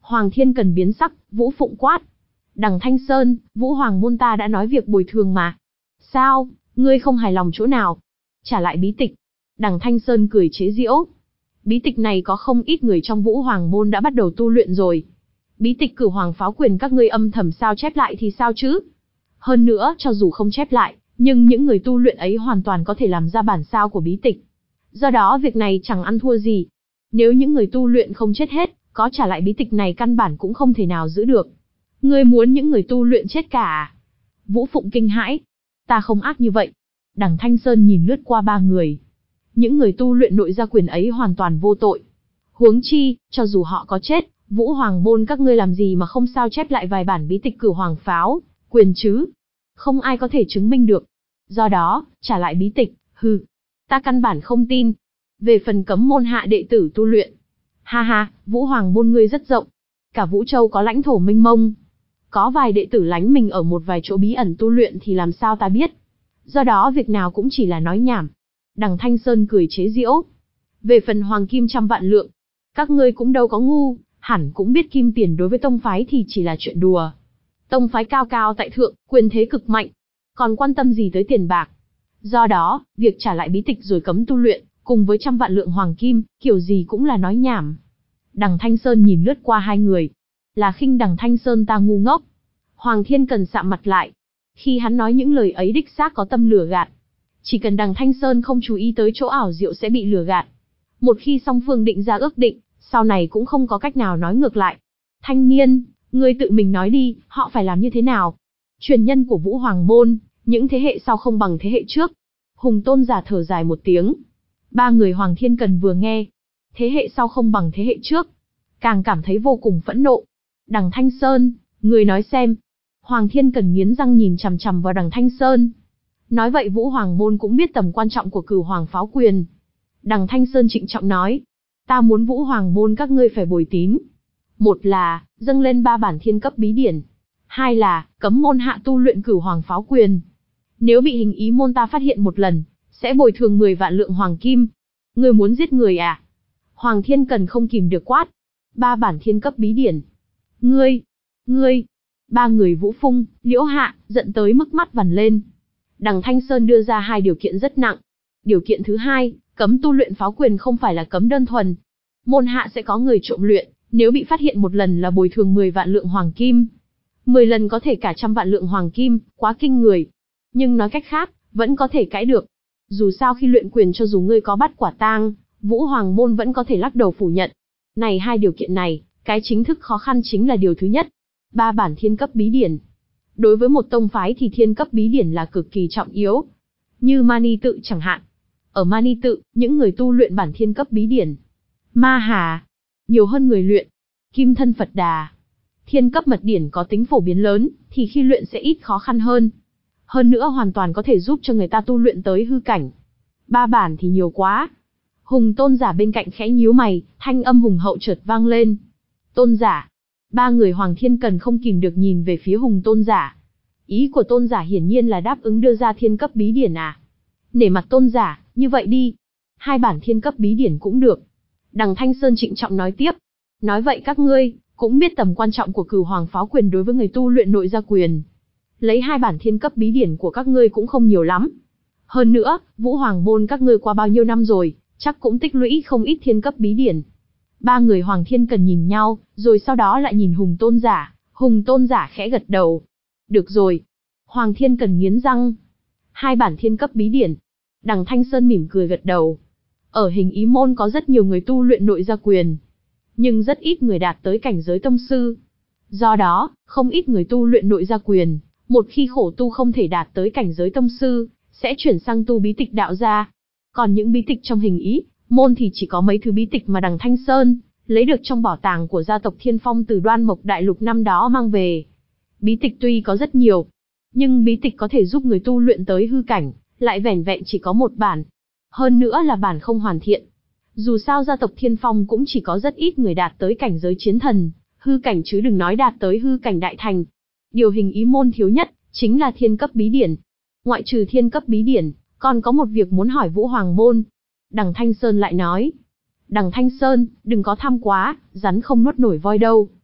Hoàng Thiên Cần biến sắc, Vũ Phụng quát. Đằng Thanh Sơn, Vũ Hoàng môn ta đã nói việc bồi thường mà. Sao, ngươi không hài lòng chỗ nào? Trả lại bí tịch. Đằng Thanh Sơn cười chế giễu. Bí tịch này có không ít người trong Vũ Hoàng môn đã bắt đầu tu luyện rồi. Bí tịch Cửu Hoàng pháo quyền các ngươi âm thầm sao chép lại thì sao chứ? Hơn nữa, cho dù không chép lại, nhưng những người tu luyện ấy hoàn toàn có thể làm ra bản sao của bí tịch. Do đó việc này chẳng ăn thua gì. Nếu những người tu luyện không chết hết, có trả lại bí tịch này căn bản cũng không thể nào giữ được. Ngươi muốn những người tu luyện chết cả à? Vũ Phụng kinh hãi. Ta không ác như vậy. Đằng Thanh Sơn nhìn lướt qua ba người. Những người tu luyện nội gia quyền ấy hoàn toàn vô tội. Huống chi, cho dù họ có chết, Vũ Hoàng môn các ngươi làm gì mà không sao chép lại vài bản bí tịch Cửu Hoàng pháo quyền chứ? Không ai có thể chứng minh được. Do đó, trả lại bí tịch, hừ, ta căn bản không tin. Về phần cấm môn hạ đệ tử tu luyện, ha ha, Vũ Hoàng môn ngươi rất rộng. Cả Vũ Châu có lãnh thổ mênh mông. Có vài đệ tử lánh mình ở một vài chỗ bí ẩn tu luyện thì làm sao ta biết. Do đó việc nào cũng chỉ là nói nhảm. Đằng Thanh Sơn cười chế giễu. Về phần hoàng kim trăm vạn lượng, các ngươi cũng đâu có ngu, hẳn cũng biết kim tiền đối với tông phái thì chỉ là chuyện đùa. Tông phái cao cao tại thượng, quyền thế cực mạnh, còn quan tâm gì tới tiền bạc. Do đó, việc trả lại bí tịch rồi cấm tu luyện, cùng với trăm vạn lượng hoàng kim, kiểu gì cũng là nói nhảm. Đằng Thanh Sơn nhìn lướt qua hai người. Là khinh đằng Thanh Sơn ta ngu ngốc. Hoàng Thiên Cần sạm mặt lại. Khi hắn nói những lời ấy đích xác có tâm lừa gạt. Chỉ cần đằng Thanh Sơn không chú ý tới chỗ ảo diệu sẽ bị lừa gạt. Một khi song phương định ra ước định, sau này cũng không có cách nào nói ngược lại. Thanh niên, ngươi tự mình nói đi, họ phải làm như thế nào? Truyền nhân của Vũ Hoàng môn, những thế hệ sau không bằng thế hệ trước. Hùng Tôn giả thở dài một tiếng. Ba người Hoàng Thiên Cần vừa nghe, thế hệ sau không bằng thế hệ trước, càng cảm thấy vô cùng phẫn nộ. Đằng Thanh Sơn, người nói xem. Hoàng Thiên Cần nghiến răng nhìn chằm chằm vào đằng Thanh Sơn. Nói vậy Vũ Hoàng môn cũng biết tầm quan trọng của Cửu Hoàng pháo quyền. Đằng Thanh Sơn trịnh trọng nói. Ta muốn Vũ Hoàng môn các ngươi phải bồi tín. Một là, dâng lên ba bản thiên cấp bí điển. Hai là, cấm môn hạ tu luyện Cửu Hoàng pháo quyền. Nếu bị hình ý môn ta phát hiện một lần, sẽ bồi thường mười vạn lượng hoàng kim. Ngươi muốn giết người à? Hoàng Thiên Cần không kìm được quát. Ba bản thiên cấp bí điển. Ngươi, ngươi, ba người Vũ Phung, Liễu Hạ, giận tới mức mắt vằn lên. Đằng Thanh Sơn đưa ra hai điều kiện rất nặng. Điều kiện thứ hai, cấm tu luyện pháo quyền không phải là cấm đơn thuần. Môn hạ sẽ có người trộm luyện, nếu bị phát hiện một lần là bồi thường mười vạn lượng hoàng kim. mười lần có thể cả trăm vạn lượng hoàng kim, quá kinh người. Nhưng nói cách khác, vẫn có thể cãi được. Dù sao khi luyện quyền cho dù ngươi có bắt quả tang, Vũ Hoàng môn vẫn có thể lắc đầu phủ nhận. Này hai điều kiện này, cái chính thức khó khăn chính là điều thứ nhất. Ba bản thiên cấp bí điển. Đối với một tông phái thì thiên cấp bí điển là cực kỳ trọng yếu. Như Mani tự chẳng hạn. Ở Mani tự, những người tu luyện bản thiên cấp bí điển. Ma Hà, nhiều hơn người luyện. Kim thân Phật Đà. Thiên cấp mật điển có tính phổ biến lớn, thì khi luyện sẽ ít khó khăn hơn. Hơn nữa hoàn toàn có thể giúp cho người ta tu luyện tới hư cảnh. Ba bản thì nhiều quá. Hùng Tôn giả bên cạnh khẽ nhíu mày, thanh âm hùng hậu chợt vang lên. Tôn giả. Ba người Hoàng Thiên Cần không kìm được nhìn về phía Hùng Tôn giả. Ý của Tôn giả hiển nhiên là đáp ứng đưa ra thiên cấp bí điển à. Nể mặt Tôn giả, như vậy đi. Hai bản thiên cấp bí điển cũng được. Đằng Thanh Sơn trịnh trọng nói tiếp. Nói vậy các ngươi, cũng biết tầm quan trọng của Cửu Hoàng pháo quyền đối với người tu luyện nội gia quyền. Lấy hai bản thiên cấp bí điển của các ngươi cũng không nhiều lắm. Hơn nữa, Vũ Hoàng môn các ngươi qua bao nhiêu năm rồi, chắc cũng tích lũy không ít thiên cấp bí điển. Ba người Hoàng Thiên Cần nhìn nhau, rồi sau đó lại nhìn Hùng Tôn giả. Hùng Tôn giả khẽ gật đầu. Được rồi. Hoàng Thiên Cần nghiến răng. Hai bản thiên cấp bí điển. Đằng Thanh Sơn mỉm cười gật đầu. Ở hình ý môn có rất nhiều người tu luyện nội gia quyền, nhưng rất ít người đạt tới cảnh giới tông sư. Do đó, không ít người tu luyện nội gia quyền, một khi khổ tu không thể đạt tới cảnh giới tông sư, sẽ chuyển sang tu bí tịch đạo gia. Còn những bí tịch trong hình ý môn thì chỉ có mấy thứ bí tịch mà đằng Thanh Sơn lấy được trong bảo tàng của gia tộc Thiên Phong từ Đoan Mộc Đại Lục năm đó mang về. Bí tịch tuy có rất nhiều, nhưng bí tịch có thể giúp người tu luyện tới hư cảnh, lại vẻn vẹn chỉ có một bản. Hơn nữa là bản không hoàn thiện. Dù sao gia tộc Thiên Phong cũng chỉ có rất ít người đạt tới cảnh giới chiến thần, hư cảnh chứ đừng nói đạt tới hư cảnh đại thành. Điều hình ý môn thiếu nhất, chính là thiên cấp bí điển. Ngoại trừ thiên cấp bí điển, còn có một việc muốn hỏi Vũ Hoàng môn. Đằng Thanh Sơn lại nói. Đằng Thanh Sơn, đừng có tham quá, rắn không nuốt nổi voi đâu.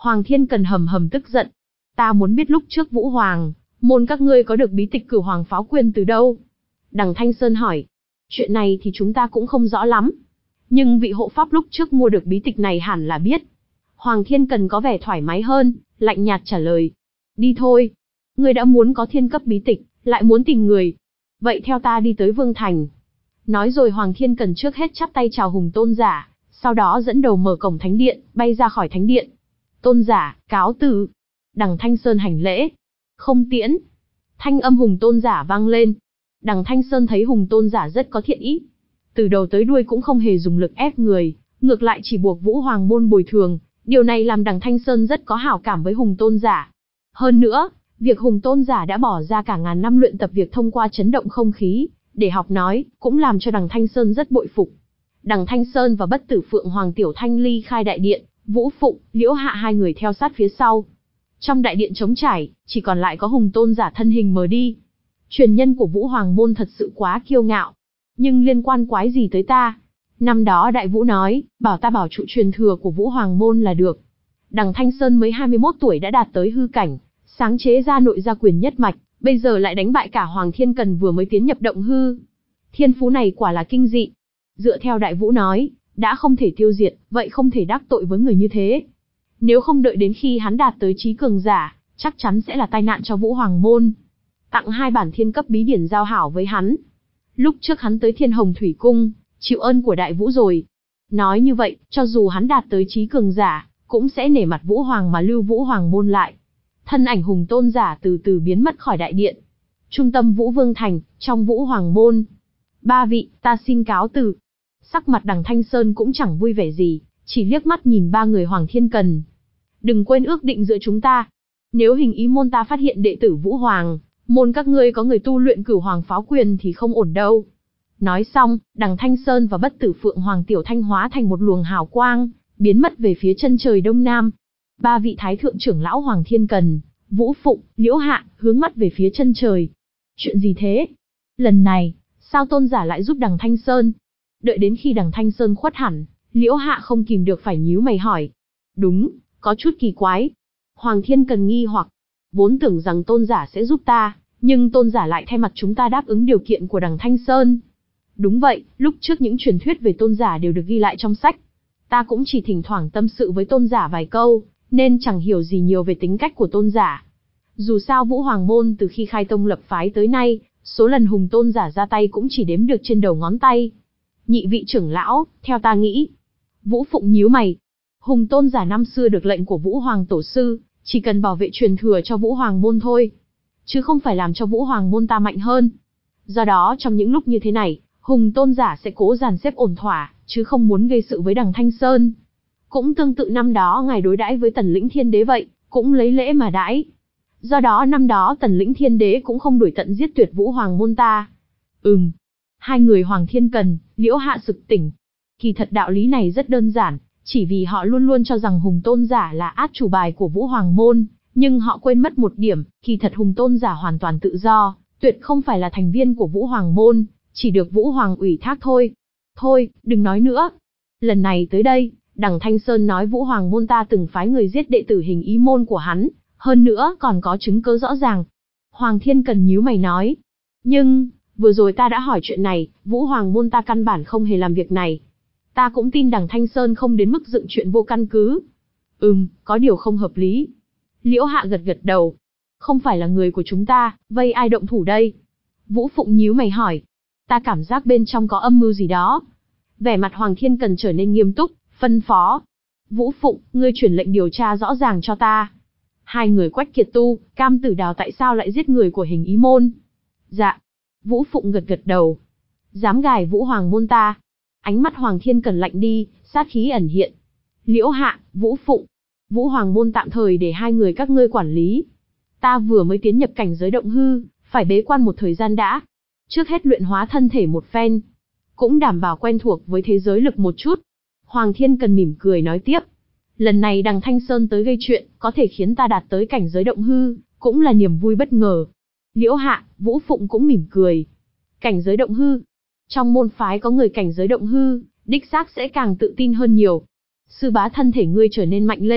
Hoàng Thiên Cần hầm hầm tức giận. Ta muốn biết lúc trước Vũ Hoàng môn các ngươi có được bí tịch Cửu Hoàng Pháo Quyền từ đâu? Đằng Thanh Sơn hỏi. Chuyện này thì chúng ta cũng không rõ lắm. Nhưng vị hộ pháp lúc trước mua được bí tịch này hẳn là biết. Hoàng Thiên Cần có vẻ thoải mái hơn, lạnh nhạt trả lời. Đi thôi. Ngươi đã muốn có thiên cấp bí tịch, lại muốn tìm người. Vậy theo ta đi tới Vương Thành. Nói rồi Hoàng Thiên Cần trước hết chắp tay chào Hùng Tôn Giả, sau đó dẫn đầu mở cổng thánh điện, bay ra khỏi thánh điện. Tôn Giả, cáo từ. Đằng Thanh Sơn hành lễ. Không tiễn. Thanh âm Hùng Tôn Giả vang lên. Đằng Thanh Sơn thấy Hùng Tôn Giả rất có thiện ý. Từ đầu tới đuôi cũng không hề dùng lực ép người, ngược lại chỉ buộc Vũ Hoàng môn bồi thường. Điều này làm đằng Thanh Sơn rất có hảo cảm với Hùng Tôn Giả. Hơn nữa, việc Hùng Tôn Giả đã bỏ ra cả ngàn năm luyện tập việc thông qua chấn động không khí, để học nói, cũng làm cho đằng Thanh Sơn rất bội phục. Đằng Thanh Sơn và Bất Tử Phượng Hoàng Tiểu Thanh ly khai đại điện, Vũ Phụng, Liễu Hạ hai người theo sát phía sau. Trong đại điện trống trải, chỉ còn lại có Hùng Tôn Giả thân hình mờ đi. Truyền nhân của Vũ Hoàng môn thật sự quá kiêu ngạo. Nhưng liên quan quái gì tới ta? Năm đó Đại Vũ nói, bảo ta bảo trụ truyền thừa của Vũ Hoàng môn là được. Đằng Thanh Sơn mới hai mươi mốt tuổi đã đạt tới hư cảnh, sáng chế ra nội gia quyền nhất mạch, bây giờ lại đánh bại cả Hoàng Thiên Cần vừa mới tiến nhập động hư. Thiên phú này quả là kinh dị. Dựa theo Đại Vũ nói, đã không thể tiêu diệt, vậy không thể đắc tội với người như thế. Nếu không đợi đến khi hắn đạt tới trí cường giả, chắc chắn sẽ là tai nạn cho Vũ Hoàng môn. Tặng hai bản thiên cấp bí điển giao hảo với hắn. Lúc trước hắn tới Thiên Hồng Thủy Cung, chịu ơn của Đại Vũ rồi. Nói như vậy, cho dù hắn đạt tới trí cường giả, cũng sẽ nể mặt Vũ Hoàng mà lưu Vũ Hoàng môn lại. Thân ảnh Hùng Tôn Giả từ từ biến mất khỏi đại điện. Trung tâm Vũ Vương Thành, trong Vũ Hoàng môn. Ba vị, ta xin cáo từ. Sắc mặt đằng Thanh Sơn cũng chẳng vui vẻ gì, chỉ liếc mắt nhìn ba người Hoàng Thiên Cần. Đừng quên ước định giữa chúng ta. Nếu hình ý môn ta phát hiện đệ tử Vũ Hoàng môn các ngươi có người tu luyện Cửu Hoàng Pháo Quyền thì không ổn đâu. Nói xong, đằng Thanh Sơn và Bất Tử Phượng Hoàng Tiểu Thanh hóa thành một luồng hào quang, biến mất về phía chân trời đông nam. Ba vị thái thượng trưởng lão Hoàng Thiên Cần, Vũ Phụng, Liễu Hạ, hướng mắt về phía chân trời. Chuyện gì thế? Lần này, sao Tôn Giả lại giúp đằng Thanh Sơn? Đợi đến khi đằng Thanh Sơn khuất hẳn, Liễu Hạ không kìm được phải nhíu mày hỏi. Đúng, có chút kỳ quái. Hoàng Thiên Cần nghi hoặc, vốn tưởng rằng Tôn Giả sẽ giúp ta, nhưng Tôn Giả lại thay mặt chúng ta đáp ứng điều kiện của đằng Thanh Sơn. Đúng vậy, lúc trước những truyền thuyết về Tôn Giả đều được ghi lại trong sách. Ta cũng chỉ thỉnh thoảng tâm sự với Tôn Giả vài câu, nên chẳng hiểu gì nhiều về tính cách của Tôn Giả. Dù sao Vũ Hoàng môn từ khi khai tông lập phái tới nay, số lần Hùng Tôn Giả ra tay cũng chỉ đếm được trên đầu ngón tay. Nhị vị trưởng lão, theo ta nghĩ. Vũ Phụng nhíu mày. Hùng Tôn Giả năm xưa được lệnh của Vũ Hoàng Tổ Sư, chỉ cần bảo vệ truyền thừa cho Vũ Hoàng môn thôi, chứ không phải làm cho Vũ Hoàng môn ta mạnh hơn. Do đó trong những lúc như thế này, Hùng Tôn Giả sẽ cố dàn xếp ổn thỏa, chứ không muốn gây sự với đằng Thanh Sơn. Cũng tương tự năm đó ngài đối đãi với Tần Lĩnh Thiên Đế vậy, cũng lấy lễ mà đãi. Do đó năm đó Tần Lĩnh Thiên Đế cũng không đuổi tận giết tuyệt Vũ Hoàng môn ta. Ừm. Hai người Hoàng Thiên Cần, Liễu Hạ sực tỉnh. Kỳ thật đạo lý này rất đơn giản, chỉ vì họ luôn luôn cho rằng Hùng Tôn Giả là át chủ bài của Vũ Hoàng môn, nhưng họ quên mất một điểm, kỳ thật Hùng Tôn Giả hoàn toàn tự do, tuyệt không phải là thành viên của Vũ Hoàng môn, chỉ được Vũ Hoàng ủy thác thôi. Thôi, đừng nói nữa. Lần này tới đây, đằng Thanh Sơn nói Vũ Hoàng môn ta từng phái người giết đệ tử hình ý môn của hắn, hơn nữa còn có chứng cứ rõ ràng. Hoàng Thiên Cần nhíu mày nói. Nhưng, vừa rồi ta đã hỏi chuyện này, Vũ Hoàng môn ta căn bản không hề làm việc này. Ta cũng tin đằng Thanh Sơn không đến mức dựng chuyện vô căn cứ. Ừm, có điều không hợp lý. Liễu Hạ gật gật đầu. Không phải là người của chúng ta, vây ai động thủ đây? Vũ Phụng nhíu mày hỏi. Ta cảm giác bên trong có âm mưu gì đó. Vẻ mặt Hoàng Thiên Cần trở nên nghiêm túc, phân phó. Vũ Phụng, ngươi truyền lệnh điều tra rõ ràng cho ta. Hai người Quách Kiệt Tu, Cam Tử Đào tại sao lại giết người của hình ý môn? Dạ. Vũ Phụng gật gật đầu. Dám gài Vũ Hoàng môn ta. Ánh mắt Hoàng Thiên Cần lạnh đi, sát khí ẩn hiện. Liễu Hạ, Vũ Phụng. Vũ Hoàng môn tạm thời để hai người các ngươi quản lý. Ta vừa mới tiến nhập cảnh giới động hư, phải bế quan một thời gian đã. Trước hết luyện hóa thân thể một phen, cũng đảm bảo quen thuộc với thế giới lực một chút. Hoàng Thiên Cần mỉm cười nói tiếp. Lần này đằng Thanh Sơn tới gây chuyện, có thể khiến ta đạt tới cảnh giới động hư, cũng là niềm vui bất ngờ. Liễu Hạ, Vũ Phụng cũng mỉm cười. Cảnh giới động hư. Trong môn phái có người cảnh giới động hư, đích xác sẽ càng tự tin hơn nhiều. Sư bá thân thể ngươi trở nên mạnh lên,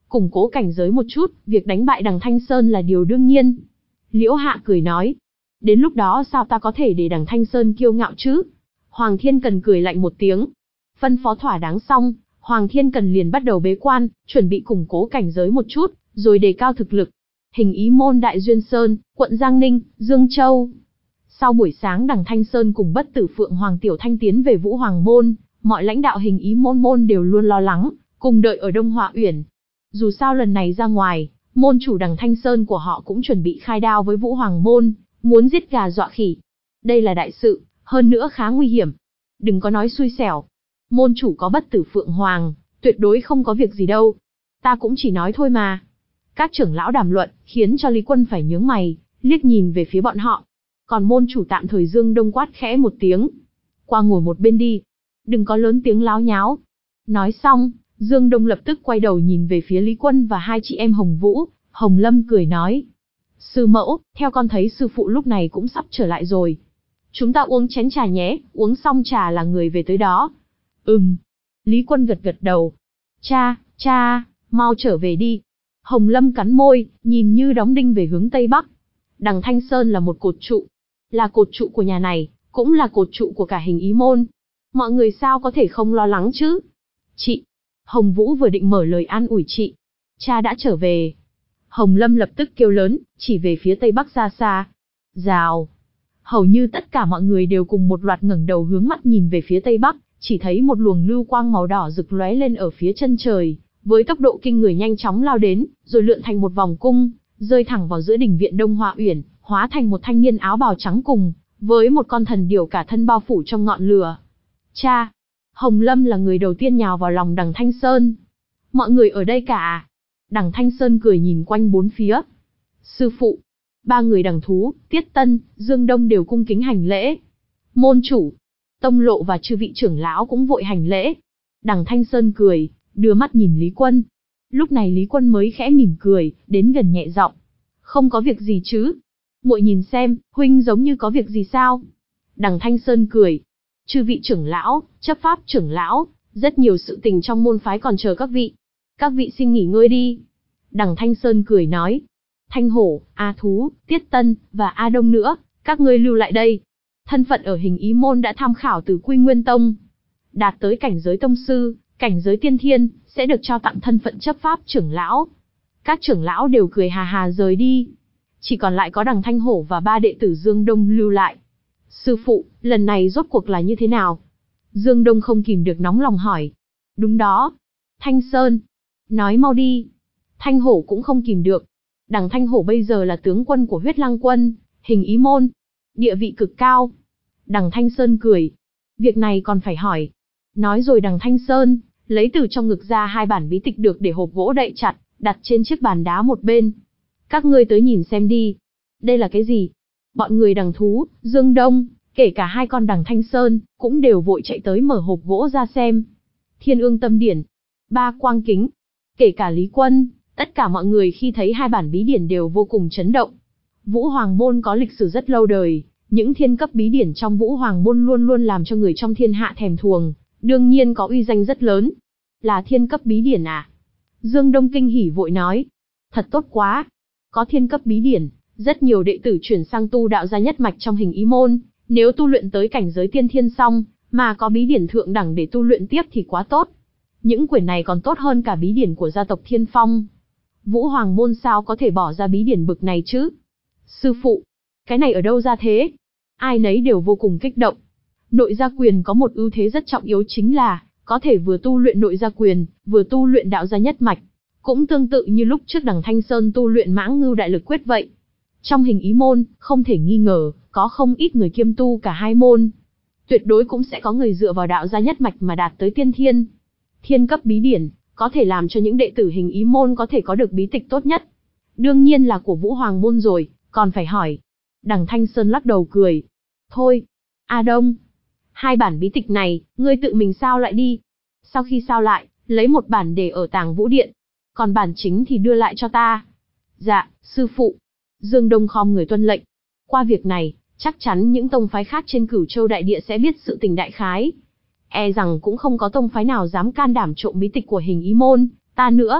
củng cố cảnh giới một chút, việc đánh bại đằng Thanh Sơn là điều đương nhiên. Liễu Hạ cười nói, đến lúc đó sao ta có thể để đằng Thanh Sơn kiêu ngạo chứ? Hoàng Thiên Cần cười lạnh một tiếng. Phân phó thỏa đáng xong, Hoàng Thiên Cần liền bắt đầu bế quan, chuẩn bị củng cố cảnh giới một chút, rồi đề cao thực lực. Hình Ý Môn Đại Duyên Sơn, quận Giang Ninh, Dương Châu. Sau buổi sáng đằng Thanh Sơn cùng Bất Tử Phượng Hoàng Tiểu Thanh tiến về Vũ Hoàng Môn, mọi lãnh đạo Hình Ý Môn môn đều luôn lo lắng, cùng đợi ở Đông Họa Uyển. Dù sao lần này ra ngoài, môn chủ đằng Thanh Sơn của họ cũng chuẩn bị khai đao với Vũ Hoàng Môn, muốn giết gà dọa khỉ. Đây là đại sự, hơn nữa khá nguy hiểm. Đừng có nói xui xẻo. Môn chủ có Bất Tử Phượng Hoàng, tuyệt đối không có việc gì đâu. Ta cũng chỉ nói thôi mà. Các trưởng lão đàm luận, khiến cho Lý Quân phải nhướng mày, liếc nhìn về phía bọn họ. Còn môn chủ tạm thời Dương Đông quát khẽ một tiếng. Qua ngồi một bên đi. Đừng có lớn tiếng láo nháo. Nói xong, Dương Đông lập tức quay đầu nhìn về phía Lý Quân và hai chị em Hồng Vũ. Hồng Lâm cười nói. Sư mẫu, theo con thấy sư phụ lúc này cũng sắp trở lại rồi. Chúng ta uống chén trà nhé, uống xong trà là người về tới đó. Ừm. Lý Quân gật gật đầu. Cha, cha, mau trở về đi. Hồng Lâm cắn môi, nhìn như đóng đinh về hướng Tây Bắc. Đằng Thanh Sơn là một cột trụ. Là cột trụ của nhà này, cũng là cột trụ của cả Hình Ý Môn. Mọi người sao có thể không lo lắng chứ? Chị. Hồng Vũ vừa định mở lời an ủi chị. Cha đã trở về. Hồng Lâm lập tức kêu lớn, chỉ về phía Tây Bắc xa xa. Rào. Hầu như tất cả mọi người đều cùng một loạt ngẩng đầu hướng mắt nhìn về phía Tây Bắc, chỉ thấy một luồng lưu quang màu đỏ rực lóe lên ở phía chân trời, với tốc độ kinh người nhanh chóng lao đến, rồi lượn thành một vòng cung, rơi thẳng vào giữa đình viện Đông Họa Uyển, hóa thành một thanh niên áo bào trắng cùng với một con thần điểu cả thân bao phủ trong ngọn lửa. Cha! Hồng Lâm là người đầu tiên nhào vào lòng đằng Thanh Sơn. Mọi người ở đây cả. Đằng Thanh Sơn cười nhìn quanh bốn phía. Sư phụ! Ba người đằng Thú, Tiết Tân, Dương Đông đều cung kính hành lễ. Môn chủ! Tông Lộ và chư vị trưởng lão cũng vội hành lễ. Đằng Thanh Sơn cười, đưa mắt nhìn Lý Quân. Lúc này Lý Quân mới khẽ mỉm cười, đến gần nhẹ giọng. Không có việc gì chứ? Muội nhìn xem, huynh giống như có việc gì sao? Đằng Thanh Sơn cười. Chư vị trưởng lão, chấp pháp trưởng lão, rất nhiều sự tình trong môn phái còn chờ các vị. Các vị xin nghỉ ngơi đi. Đằng Thanh Sơn cười nói. Thanh Hổ, A Thú, Tiết Tân, và A Đông nữa, các ngươi lưu lại đây. Thân phận ở Hình Ý Môn đã tham khảo từ Quy Nguyên Tông. Đạt tới cảnh giới tông sư, cảnh giới tiên thiên, sẽ được trao tặng thân phận chấp pháp trưởng lão. Các trưởng lão đều cười hà hà rời đi. Chỉ còn lại có đằng Thanh Hổ và ba đệ tử Dương Đông lưu lại. Sư phụ, lần này rốt cuộc là như thế nào? Dương Đông không kìm được nóng lòng hỏi. Đúng đó. Thanh Sơn. Nói mau đi. Thanh Hổ cũng không kìm được. Đằng Thanh Hổ bây giờ là tướng quân của Huyết Lăng Quân, Hình Ý Môn. Địa vị cực cao. Đằng Thanh Sơn cười. Việc này còn phải hỏi. Nói rồi đằng Thanh Sơn lấy từ trong ngực ra hai bản bí tịch được để hộp gỗ đậy chặt, đặt trên chiếc bàn đá một bên. Các ngươi tới nhìn xem đi. Đây là cái gì? Bọn người đằng Thú, Dương Đông, kể cả hai con đằng Thanh Sơn, cũng đều vội chạy tới mở hộp gỗ ra xem. Thiên Ương Tâm Điển, Ba Quang Kính, kể cả Lý Quân, tất cả mọi người khi thấy hai bản bí điển đều vô cùng chấn động. Vũ Hoàng Môn có lịch sử rất lâu đời, những thiên cấp bí điển trong Vũ Hoàng Môn luôn luôn làm cho người trong thiên hạ thèm thuồng, đương nhiên có uy danh rất lớn. Là thiên cấp bí điển à? Dương Đông kinh hỉ vội nói. Thật tốt quá. Có thiên cấp bí điển, rất nhiều đệ tử chuyển sang tu đạo gia nhất mạch trong Hình Ý Môn, nếu tu luyện tới cảnh giới tiên thiên xong, mà có bí điển thượng đẳng để tu luyện tiếp thì quá tốt. Những quyển này còn tốt hơn cả bí điển của gia tộc Thiên Phong. Vũ Hoàng Môn sao có thể bỏ ra bí điển bực này chứ? Sư phụ, cái này ở đâu ra thế? Ai nấy đều vô cùng kích động. Nội gia quyền có một ưu thế rất trọng yếu chính là có thể vừa tu luyện nội gia quyền, vừa tu luyện đạo gia nhất mạch. Cũng tương tự như lúc trước đằng Thanh Sơn tu luyện Mãng Ngưu Đại Lực Quyết vậy. Trong Hình Ý Môn, không thể nghi ngờ, có không ít người kiêm tu cả hai môn. Tuyệt đối cũng sẽ có người dựa vào đạo gia nhất mạch mà đạt tới tiên thiên. Thiên cấp bí điển, có thể làm cho những đệ tử Hình Ý Môn có thể có được bí tịch tốt nhất. Đương nhiên là của Vũ Hoàng Môn rồi, còn phải hỏi. Đằng Thanh Sơn lắc đầu cười. Thôi, A Đông, hai bản bí tịch này, ngươi tự mình sao lại đi. Sau khi sao lại, lấy một bản để ở Tàng Vũ Điện. Còn bản chính thì đưa lại cho ta. Dạ, sư phụ. Dương Đông khom người tuân lệnh. Qua việc này, chắc chắn những tông phái khác trên Cửu Châu Đại Địa sẽ biết sự tình đại khái. E rằng cũng không có tông phái nào dám can đảm trộm bí tịch của Hình Ý Môn, ta nữa.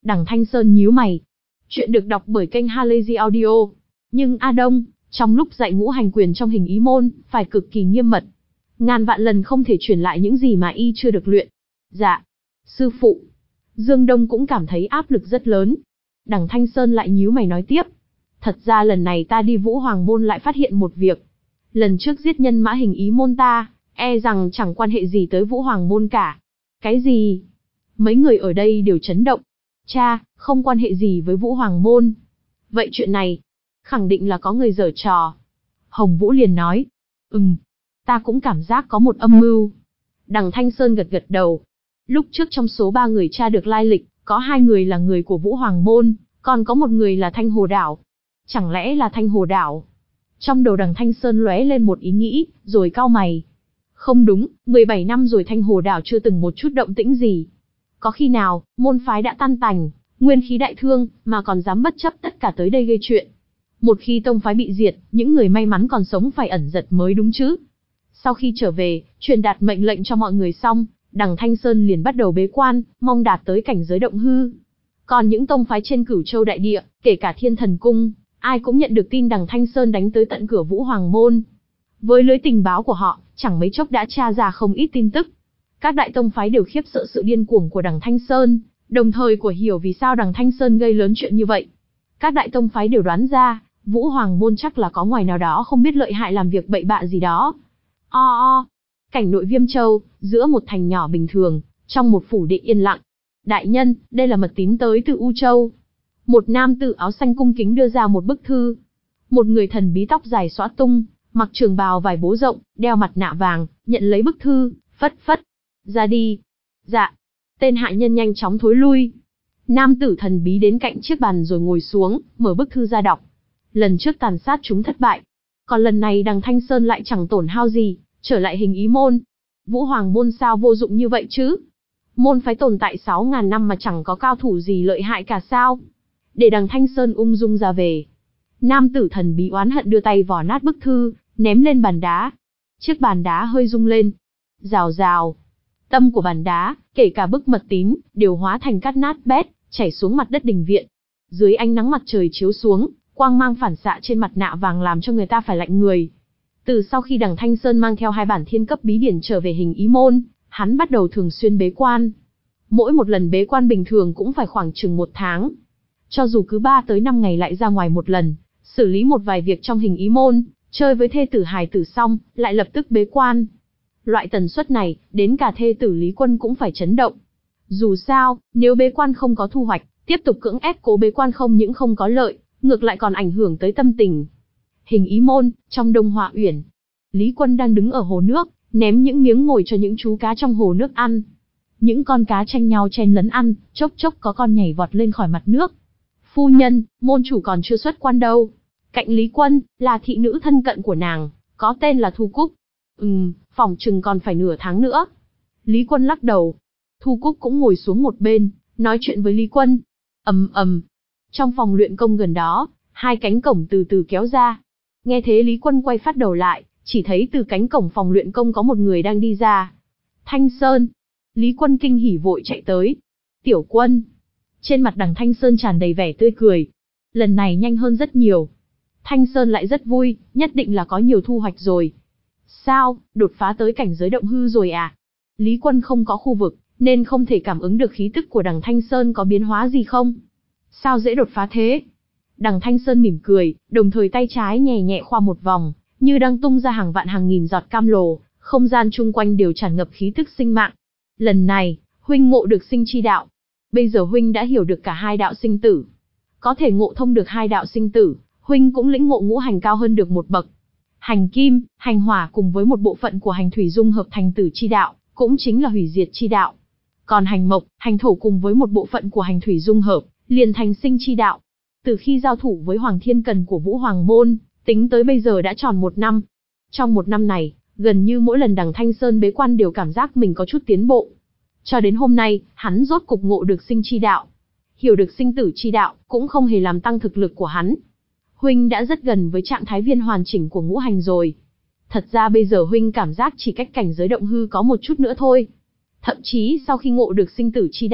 Đằng Thanh Sơn nhíu mày. Chuyện được đọc bởi kênh Halazy Audio. Nhưng A Đông, trong lúc dạy ngũ hành quyền trong hình ý môn, phải cực kỳ nghiêm mật. Ngàn vạn lần không thể truyền lại những gì mà y chưa được luyện. Dạ. Sư phụ. Dương Đông cũng cảm thấy áp lực rất lớn. Đằng Thanh Sơn lại nhíu mày nói tiếp. Thật ra lần này ta đi Vũ Hoàng Môn lại phát hiện một việc. Lần trước giết nhân mã hình ý môn ta, e rằng chẳng quan hệ gì tới Vũ Hoàng Môn cả. Cái gì? Mấy người ở đây đều chấn động. Cha, không quan hệ gì với Vũ Hoàng Môn. Vậy chuyện này, khẳng định là có người giở trò. Hồng Vũ liền nói. Ừm, ta cũng cảm giác có một âm mưu. Đằng Thanh Sơn gật gật đầu. Lúc trước trong số ba người cha được lai lịch, có hai người là người của Vũ Hoàng Môn, còn có một người là Thanh Hồ Đảo. Chẳng lẽ là Thanh Hồ Đảo? Trong đầu đằng Thanh Sơn lóe lên một ý nghĩ, rồi cau mày. Không đúng, mười bảy năm rồi Thanh Hồ Đảo chưa từng một chút động tĩnh gì. Có khi nào, môn phái đã tan tành, nguyên khí đại thương, mà còn dám bất chấp tất cả tới đây gây chuyện. Một khi tông phái bị diệt, những người may mắn còn sống phải ẩn giật mới đúng chứ. Sau khi trở về, truyền đạt mệnh lệnh cho mọi người xong, đằng Thanh Sơn liền bắt đầu bế quan, mong đạt tới cảnh giới động hư. Còn những tông phái trên Cửu Châu đại địa, kể cả Thiên Thần Cung, ai cũng nhận được tin đằng Thanh Sơn đánh tới tận cửa Vũ Hoàng Môn. Với lưới tình báo của họ, chẳng mấy chốc đã tra ra không ít tin tức. Các đại tông phái đều khiếp sợ sự điên cuồng của đằng Thanh Sơn, đồng thời của hiểu vì sao đằng Thanh Sơn gây lớn chuyện như vậy. Các đại tông phái đều đoán ra, Vũ Hoàng Môn chắc là có ngoài nào đó không biết lợi hại làm việc bậy bạ gì đó. O o, cảnh nội Viêm Châu, giữa một thành nhỏ bình thường, trong một phủ đệ yên lặng. Đại nhân, đây là mật tín tới từ U Châu. Một nam tử áo xanh cung kính đưa ra một bức thư. Một người thần bí tóc dài xõa tung, mặc trường bào vải bố rộng, đeo mặt nạ vàng, nhận lấy bức thư, phất phất. Ra đi. Dạ. Tên hạ nhân nhanh chóng thối lui. Nam tử thần bí đến cạnh chiếc bàn rồi ngồi xuống, mở bức thư ra đọc. Lần trước tàn sát chúng thất bại. Còn lần này đằng Thanh Sơn lại chẳng tổn hao gì, trở lại hình ý môn. Vũ Hoàng Môn sao vô dụng như vậy chứ? Môn phái tồn tại sáu ngàn năm mà chẳng có cao thủ gì lợi hại cả sao? Để đằng Thanh Sơn ung dung ra về. Nam tử thần bí oán hận đưa tay vò nát bức thư, ném lên bàn đá. Chiếc bàn đá hơi rung lên. Rào rào. Tâm của bàn đá, kể cả bức mật tín, đều hóa thành cát nát bét, chảy xuống mặt đất đình viện. Dưới ánh nắng mặt trời chiếu xuống, quang mang phản xạ trên mặt nạ vàng làm cho người ta phải lạnh người. Từ sau khi đằng Thanh Sơn mang theo hai bản thiên cấp bí điển trở về hình ý môn, hắn bắt đầu thường xuyên bế quan. Mỗi một lần bế quan bình thường cũng phải khoảng chừng một tháng. Cho dù cứ ba tới năm ngày lại ra ngoài một lần, xử lý một vài việc trong hình ý môn, chơi với thê tử hài tử xong, lại lập tức bế quan. Loại tần suất này, đến cả thê tử Lý Quân cũng phải chấn động. Dù sao, nếu bế quan không có thu hoạch, tiếp tục cưỡng ép cố bế quan không những không có lợi, ngược lại còn ảnh hưởng tới tâm tình. Hình ý môn, trong Đông Họa Uyển, Lý Quân đang đứng ở hồ nước, ném những miếng mồi cho những chú cá trong hồ nước ăn. Những con cá tranh nhau chen lấn ăn, chốc chốc có con nhảy vọt lên khỏi mặt nước. Phu nhân, môn chủ còn chưa xuất quan đâu. Cạnh Lý Quân, là thị nữ thân cận của nàng, có tên là Thu Cúc. Ừm, phỏng chừng còn phải nửa tháng nữa. Lý Quân lắc đầu. Thu Cúc cũng ngồi xuống một bên, nói chuyện với Lý Quân. Ầm ầm. Trong phòng luyện công gần đó, hai cánh cổng từ từ kéo ra. Nghe thế Lý Quân quay phát đầu lại, chỉ thấy từ cánh cổng phòng luyện công có một người đang đi ra. Thanh Sơn. Lý Quân kinh hỉ vội chạy tới. Tiểu Quân. Trên mặt đằng Thanh Sơn tràn đầy vẻ tươi cười. Lần này nhanh hơn rất nhiều. Thanh Sơn lại rất vui, nhất định là có nhiều thu hoạch rồi. Sao, đột phá tới cảnh giới động hư rồi à? Lý Quân không có khu vực, nên không thể cảm ứng được khí tức của đằng Thanh Sơn có biến hóa gì không? Sao dễ đột phá thế? Đằng Thanh Sơn mỉm cười, đồng thời tay trái nhẹ nhẹ khoa một vòng, như đang tung ra hàng vạn hàng nghìn giọt cam lồ, không gian chung quanh đều tràn ngập khí tức sinh mạng. Lần này, huynh ngộ được sinh chi đạo. Bây giờ huynh đã hiểu được cả hai đạo sinh tử. Có thể ngộ thông được hai đạo sinh tử, huynh cũng lĩnh ngộ ngũ hành cao hơn được một bậc. Hành kim, hành hỏa cùng với một bộ phận của hành thủy dung hợp thành tử chi đạo, cũng chính là hủy diệt chi đạo. Còn hành mộc, hành thổ cùng với một bộ phận của hành thủy dung hợp, liền thành sinh chi đạo. Từ khi giao thủ với Hoàng Thiên Cần của Vũ Hoàng Môn, tính tới bây giờ đã tròn một năm. Trong một năm này, gần như mỗi lần đằng Thanh Sơn bế quan đều cảm giác mình có chút tiến bộ. Cho đến hôm nay, hắn rốt cục ngộ được sinh chi đạo. Hiểu được sinh tử chi đạo, cũng không hề làm tăng thực lực của hắn. Huynh đã rất gần với trạng thái viên hoàn chỉnh của ngũ hành rồi. Thật ra bây giờ huynh cảm giác chỉ cách cảnh giới động hư có một chút nữa thôi. Thậm chí sau khi ngộ được sinh tử chi đạo,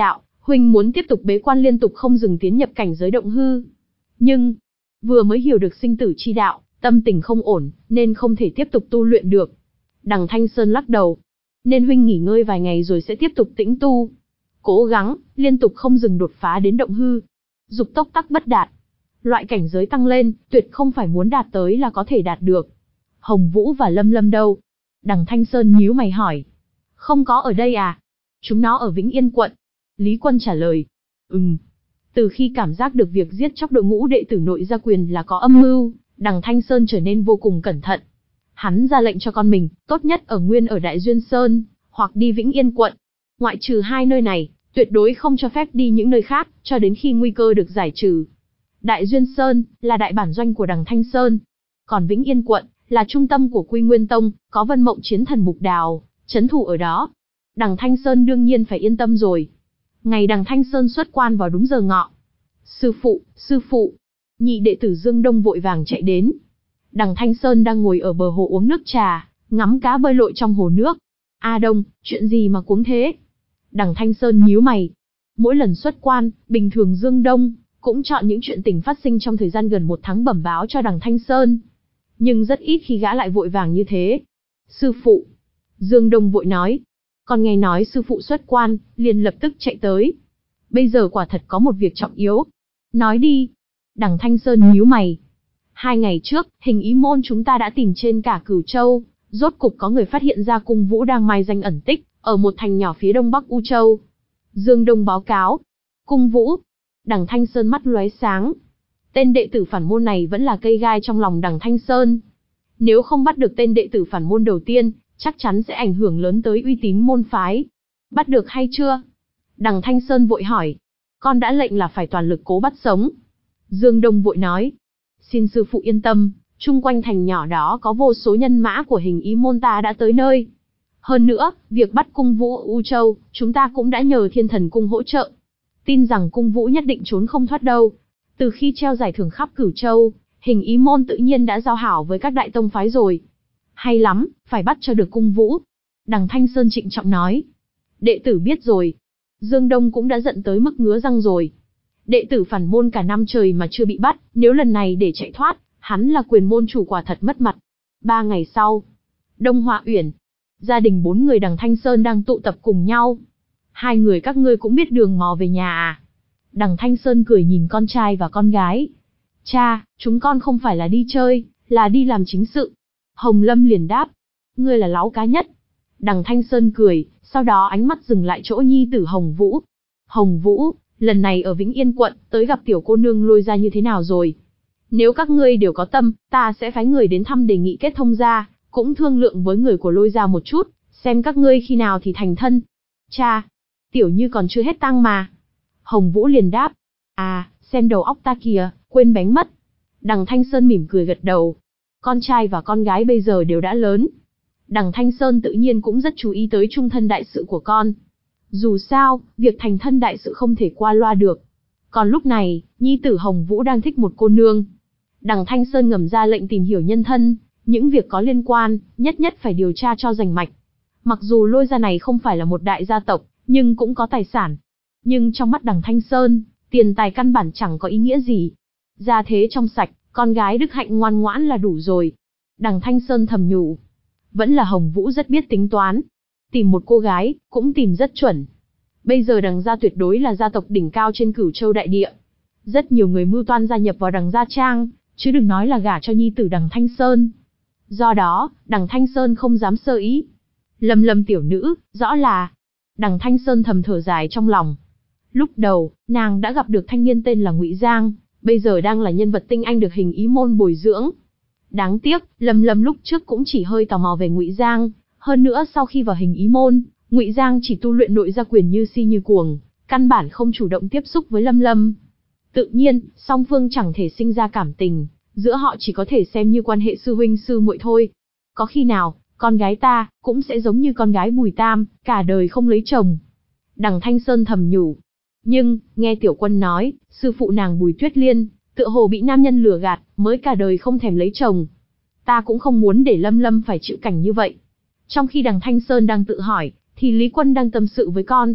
huynh muốn tiếp tục bế quan liên tục không dừng tiến nhập cảnh giới động hư. Nhưng, vừa mới hiểu được sinh tử chi đạo, tâm tình không ổn, nên không thể tiếp tục tu luyện được. Đằng Thanh Sơn lắc đầu. Nên huynh nghỉ ngơi vài ngày rồi sẽ tiếp tục tĩnh tu. Cố gắng, liên tục không dừng đột phá đến động hư. Dục tốc tắc bất đạt. Loại cảnh giới tăng lên, tuyệt không phải muốn đạt tới là có thể đạt được. Hồng Vũ và Lâm Lâm đâu? Đằng Thanh Sơn nhíu mày hỏi. Không có ở đây à? Chúng nó ở Vĩnh Yên quận. Lý Quân trả lời. Ừm. Từ khi cảm giác được việc giết chóc đội ngũ đệ tử nội gia quyền là có âm mưu, đằng Thanh Sơn trở nên vô cùng cẩn thận. Hắn ra lệnh cho con mình, tốt nhất ở nguyên ở Đại Duyên Sơn, hoặc đi Vĩnh Yên quận. Ngoại trừ hai nơi này, tuyệt đối không cho phép đi những nơi khác, cho đến khi nguy cơ được giải trừ. Đại Duyên Sơn là đại bản doanh của đằng Thanh Sơn. Còn Vĩnh Yên quận là trung tâm của Quy Nguyên Tông, có Vân Mộng Chiến Thần Mục Đào trấn thủ ở đó. Đằng Thanh Sơn đương nhiên phải yên tâm rồi. Ngày đằng Thanh Sơn xuất quan vào đúng giờ ngọ. Sư phụ, sư phụ. Nhị đệ tử Dương Đông vội vàng chạy đến. Đằng Thanh Sơn đang ngồi ở bờ hồ uống nước trà, ngắm cá bơi lội trong hồ nước. A Đông, chuyện gì mà cuống thế? Đằng Thanh Sơn nhíu mày. Mỗi lần xuất quan, bình thường Dương Đông cũng chọn những chuyện tình phát sinh trong thời gian gần một tháng bẩm báo cho đằng Thanh Sơn. Nhưng rất ít khi gã lại vội vàng như thế. Sư phụ. Dương Đông vội nói. Con nghe nói sư phụ xuất quan, liền lập tức chạy tới. Bây giờ quả thật có một việc trọng yếu. Nói đi. Đằng Thanh Sơn nhíu mày. Hai ngày trước, hình ý môn chúng ta đã tìm trên cả Cửu Châu, rốt cục có người phát hiện ra cung vũ đang mai danh ẩn tích, ở một thành nhỏ phía đông bắc U Châu. Dương Đông báo cáo. Cung vũ. Đằng Thanh Sơn mắt lóe sáng. Tên đệ tử phản môn này vẫn là cây gai trong lòng đằng Thanh Sơn. Nếu không bắt được tên đệ tử phản môn đầu tiên, chắc chắn sẽ ảnh hưởng lớn tới uy tín môn phái. Bắt được hay chưa? Đằng Thanh Sơn vội hỏi. Con đã lệnh là phải toàn lực cố bắt sống. Dương Đông vội nói. Xin sư phụ yên tâm, chung quanh thành nhỏ đó có vô số nhân mã của hình ý môn ta đã tới nơi. Hơn nữa, việc bắt cung vũ ở U Châu, chúng ta cũng đã nhờ Thiên Thần Cung hỗ trợ. Tin rằng cung vũ nhất định trốn không thoát đâu. Từ khi treo giải thưởng khắp Cửu Châu, hình ý môn tự nhiên đã giao hảo với các đại tông phái rồi. Hay lắm, phải bắt cho được cung vũ. Đằng Thanh Sơn trịnh trọng nói. Đệ tử biết rồi. Dương Đông cũng đã giận tới mức ngứa răng rồi. Đệ tử phản môn cả năm trời mà chưa bị bắt, nếu lần này để chạy thoát, hắn là quyền môn chủ quả thật mất mặt. Ba ngày sau, Đông Họa Uyển, gia đình bốn người đằng Thanh Sơn đang tụ tập cùng nhau. Hai người các ngươi cũng biết đường mò về nhà à? Đằng Thanh Sơn cười nhìn con trai và con gái. Cha, chúng con không phải là đi chơi, là đi làm chính sự. Hồng Lâm liền đáp. Ngươi là láu cá nhất. Đằng Thanh Sơn cười, sau đó ánh mắt dừng lại chỗ nhi tử Hồng Vũ. Hồng Vũ, lần này ở Vĩnh Yên quận, tới gặp tiểu cô nương Lôi gia như thế nào rồi? Nếu các ngươi đều có tâm, ta sẽ phái người đến thăm đề nghị kết thông gia, cũng thương lượng với người của Lôi gia một chút, xem các ngươi khi nào thì thành thân. Cha, tiểu như còn chưa hết tăng mà. Hồng Vũ liền đáp. À, xem đầu óc ta kìa, quên bánh mất. Đằng Thanh Sơn mỉm cười gật đầu. Con trai và con gái bây giờ đều đã lớn. Đằng Thanh Sơn tự nhiên cũng rất chú ý tới trung thân đại sự của con. Dù sao, việc thành thân đại sự không thể qua loa được. Còn lúc này, nhi tử Hồng Vũ đang thích một cô nương. Đằng Thanh Sơn ngầm ra lệnh tìm hiểu nhân thân, những việc có liên quan, nhất nhất phải điều tra cho rành mạch. Mặc dù Lôi gia này không phải là một đại gia tộc, nhưng cũng có tài sản. Nhưng trong mắt đằng Thanh Sơn, tiền tài căn bản chẳng có ý nghĩa gì. Gia thế trong sạch, con gái đức hạnh ngoan ngoãn là đủ rồi. Đằng Thanh Sơn thầm nhủ. Vẫn là Hồng Vũ rất biết tính toán. Tìm một cô gái, cũng tìm rất chuẩn. Bây giờ đằng gia tuyệt đối là gia tộc đỉnh cao trên Cửu Châu đại địa. Rất nhiều người mưu toan gia nhập vào đằng gia trang, chứ đừng nói là gả cho nhi tử đằng Thanh Sơn. Do đó, đằng Thanh Sơn không dám sơ ý. Lâm Lâm tiểu nữ, rõ là... Đằng Thanh Sơn thầm thở dài trong lòng. Lúc đầu, nàng đã gặp được thanh niên tên là Ngụy Giang, bây giờ đang là nhân vật tinh anh được hình ý môn bồi dưỡng. Đáng tiếc, Lâm Lâm lúc trước cũng chỉ hơi tò mò về Ngụy Giang, hơn nữa sau khi vào hình ý môn, Ngụy Giang chỉ tu luyện nội gia quyền như si như cuồng, căn bản không chủ động tiếp xúc với Lâm Lâm. Tự nhiên, song phương chẳng thể sinh ra cảm tình, giữa họ chỉ có thể xem như quan hệ sư huynh sư muội thôi. Có khi nào, con gái ta cũng sẽ giống như con gái Bùi Tam, cả đời không lấy chồng. Đằng Thanh Sơn thầm nhủ. Nhưng, nghe Tiểu Quân nói, sư phụ nàng Bùi Tuyết Liên, tựa hồ bị nam nhân lừa gạt, mới cả đời không thèm lấy chồng. Ta cũng không muốn để Lâm Lâm phải chịu cảnh như vậy. Trong khi đằng Thanh Sơn đang tự hỏi, thì Lý Quân đang tâm sự với con.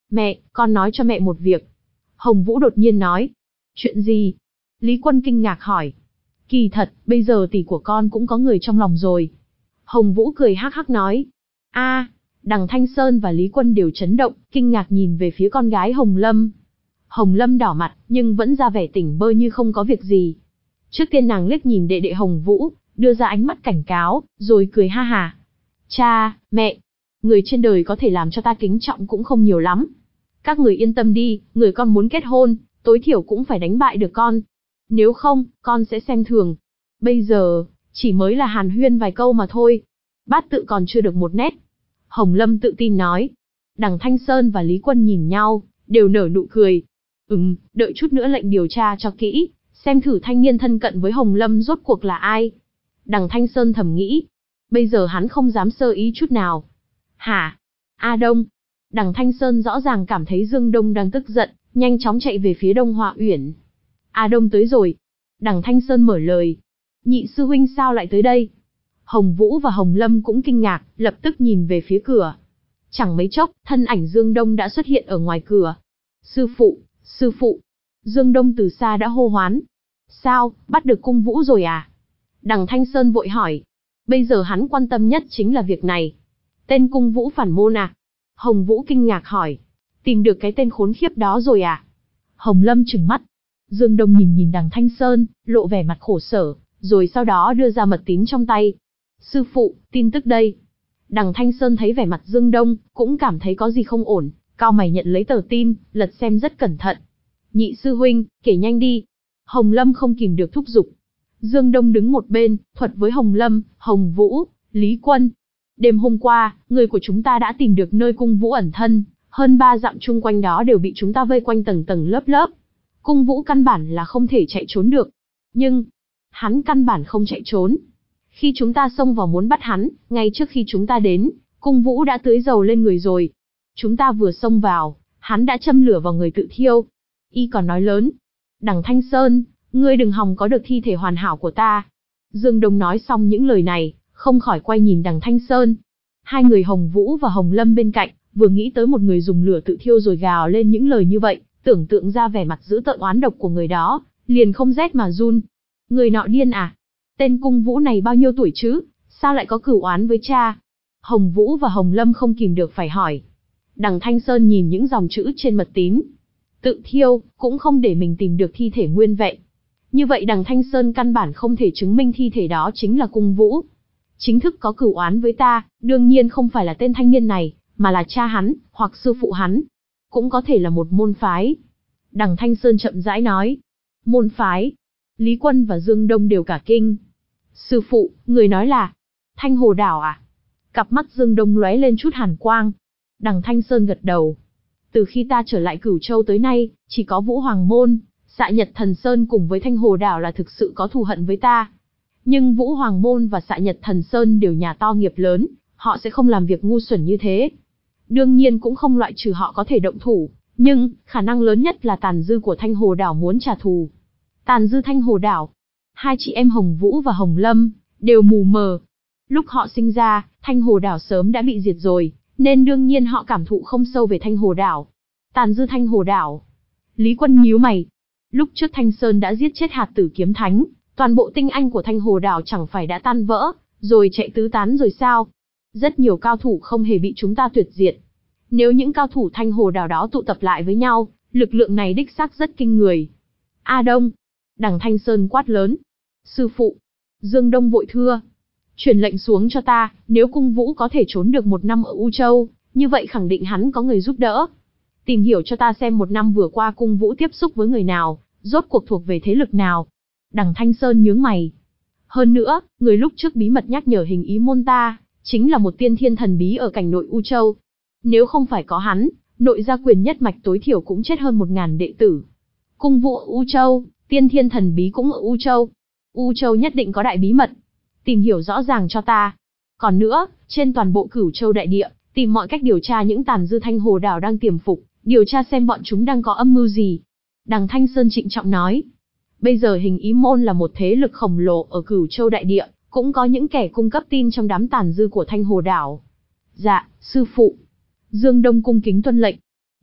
Mẹ, con nói cho mẹ một việc. Hồng Vũ đột nhiên nói. Chuyện gì? Lý Quân kinh ngạc hỏi. Kỳ thật, bây giờ tỷ của con cũng có người trong lòng rồi. Hồng Vũ cười hắc hắc nói. A, Đằng Thanh Sơn và Lý Quân đều chấn động, kinh ngạc nhìn về phía con gái Hồng Lâm. Hồng Lâm đỏ mặt, nhưng vẫn ra vẻ tỉnh bơ như không có việc gì. Trước tiên nàng liếc nhìn đệ đệ Hồng Vũ, đưa ra ánh mắt cảnh cáo, rồi cười ha hà. Cha, mẹ, người trên đời có thể làm cho ta kính trọng cũng không nhiều lắm. Các người yên tâm đi, người con muốn kết hôn, tối thiểu cũng phải đánh bại được con. Nếu không, con sẽ xem thường. Bây giờ, chỉ mới là hàn huyên vài câu mà thôi. Bát tự còn chưa được một nét. Hồng Lâm tự tin nói. Đằng Thanh Sơn và Lý Quân nhìn nhau, đều nở nụ cười. Ừm, đợi chút nữa lệnh điều tra cho kỹ, xem thử thanh niên thân cận với Hồng Lâm rốt cuộc là ai. Đằng Thanh Sơn thầm nghĩ. Bây giờ hắn không dám sơ ý chút nào. Hả? A Đông. Đằng Thanh Sơn rõ ràng cảm thấy Dương Đông đang tức giận, nhanh chóng chạy về phía Đông Họa Uyển. A Đông tới rồi. Đằng Thanh Sơn mở lời. Nhị sư huynh sao lại tới đây? Hồng Vũ và Hồng Lâm cũng kinh ngạc, lập tức nhìn về phía cửa. Chẳng mấy chốc, thân ảnh Dương Đông đã xuất hiện ở ngoài cửa. Sư phụ, sư phụ. Dương Đông từ xa đã hô hoán. Sao, bắt được cung Vũ rồi à? Đằng Thanh Sơn vội hỏi. Bây giờ hắn quan tâm nhất chính là việc này. Tên cung Vũ phản môn à? Hồng Vũ kinh ngạc hỏi. Tìm được cái tên khốn khiếp đó rồi à? Hồng Lâm trừng mắt. Dương Đông nhìn nhìn đằng Thanh Sơn, lộ vẻ mặt khổ sở, rồi sau đó đưa ra mật tín trong tay. Sư phụ, tin tức đây. Đằng Thanh Sơn thấy vẻ mặt Dương Đông, cũng cảm thấy có gì không ổn, cau mày nhận lấy tờ tin, lật xem rất cẩn thận. Nhị sư huynh, kể nhanh đi. Hồng Lâm không kìm được thúc giục. Dương Đông đứng một bên, thuật với Hồng Lâm, Hồng Vũ, Lý Quân. Đêm hôm qua, người của chúng ta đã tìm được nơi cung Vũ ẩn thân, hơn ba dặm chung quanh đó đều bị chúng ta vây quanh tầng tầng lớp lớp. Cung Vũ căn bản là không thể chạy trốn được. Nhưng, hắn căn bản không chạy trốn. Khi chúng ta xông vào muốn bắt hắn, ngay trước khi chúng ta đến, cung Vũ đã tưới dầu lên người rồi. Chúng ta vừa xông vào, hắn đã châm lửa vào người tự thiêu. Y còn nói lớn. Đằng Thanh Sơn, ngươi đừng hòng có được thi thể hoàn hảo của ta. Dương Đông nói xong những lời này, không khỏi quay nhìn đằng Thanh Sơn. Hai người Hồng Vũ và Hồng Lâm bên cạnh, vừa nghĩ tới một người dùng lửa tự thiêu rồi gào lên những lời như vậy, tưởng tượng ra vẻ mặt dữ tợn oán độc của người đó, liền không rét mà run. Người nọ điên à? Tên cung Vũ này bao nhiêu tuổi chứ? Sao lại có cửu oán với cha? Hồng Vũ và Hồng Lâm không kìm được phải hỏi. Đằng Thanh Sơn nhìn những dòng chữ trên mật tín. Tự thiêu, cũng không để mình tìm được thi thể nguyên vẹn. Như vậy đằng Thanh Sơn căn bản không thể chứng minh thi thể đó chính là cung Vũ. Chính thức có cửu oán với ta, đương nhiên không phải là tên thanh niên này, mà là cha hắn, hoặc sư phụ hắn. Cũng có thể là một môn phái. Đằng Thanh Sơn chậm rãi nói. Môn phái. Lý Quân và Dương Đông đều cả kinh. Sư phụ, người nói là Thanh Hồ Đảo à? Cặp mắt Dương Đông lóe lên chút hàn quang. Đằng Thanh Sơn gật đầu. Từ khi ta trở lại Cửu Châu tới nay, chỉ có Vũ Hoàng Môn, Xạ Nhật Thần Sơn cùng với Thanh Hồ Đảo là thực sự có thù hận với ta. Nhưng Vũ Hoàng Môn và Xạ Nhật Thần Sơn đều nhà to nghiệp lớn, họ sẽ không làm việc ngu xuẩn như thế. Đương nhiên cũng không loại trừ họ có thể động thủ, nhưng khả năng lớn nhất là tàn dư của Thanh Hồ Đảo muốn trả thù. Tàn dư Thanh Hồ Đảo. Hai chị em Hồng Vũ và Hồng Lâm đều mù mờ. Lúc họ sinh ra, Thanh Hồ Đảo sớm đã bị diệt rồi, nên đương nhiên họ cảm thụ không sâu về Thanh Hồ Đảo. Tàn dư Thanh Hồ Đảo. Lý Quân nhíu mày. Lúc trước Thanh Sơn đã giết chết Hạt Tử Kiếm Thánh, toàn bộ tinh anh của Thanh Hồ Đảo chẳng phải đã tan vỡ, rồi chạy tứ tán rồi sao? Rất nhiều cao thủ không hề bị chúng ta tuyệt diệt. Nếu những cao thủ Thanh Hồ Đảo đó tụ tập lại với nhau, lực lượng này đích xác rất kinh người. A Đông. Đằng Thanh Sơn quát lớn. Sư phụ. Dương Đông vội thưa. Truyền lệnh xuống cho ta, nếu cung Vũ có thể trốn được một năm ở U Châu, như vậy khẳng định hắn có người giúp đỡ. Tìm hiểu cho ta xem một năm vừa qua cung Vũ tiếp xúc với người nào, rốt cuộc thuộc về thế lực nào. Đằng Thanh Sơn nhướng mày. Hơn nữa, người lúc trước bí mật nhắc nhở hình ý môn ta, chính là một tiên thiên thần bí ở cảnh nội U Châu. Nếu không phải có hắn, nội gia quyền nhất mạch tối thiểu cũng chết hơn một ngàn đệ tử. Cung Vũ ở U Châu, tiên thiên thần bí cũng ở U Châu. U Châu nhất định có đại bí mật. Tìm hiểu rõ ràng cho ta. Còn nữa, trên toàn bộ Cửu Châu đại địa, tìm mọi cách điều tra những tàn dư Thanh Hồ Đảo đang tiềm phục, điều tra xem bọn chúng đang có âm mưu gì. Đằng Thanh Sơn trịnh trọng nói. Bây giờ hình ý môn là một thế lực khổng lồ ở Cửu Châu đại địa, cũng có những kẻ cung cấp tin trong đám tàn dư của Thanh Hồ Đảo. Dạ, sư phụ. Dương Đông cung kính tuân lệnh.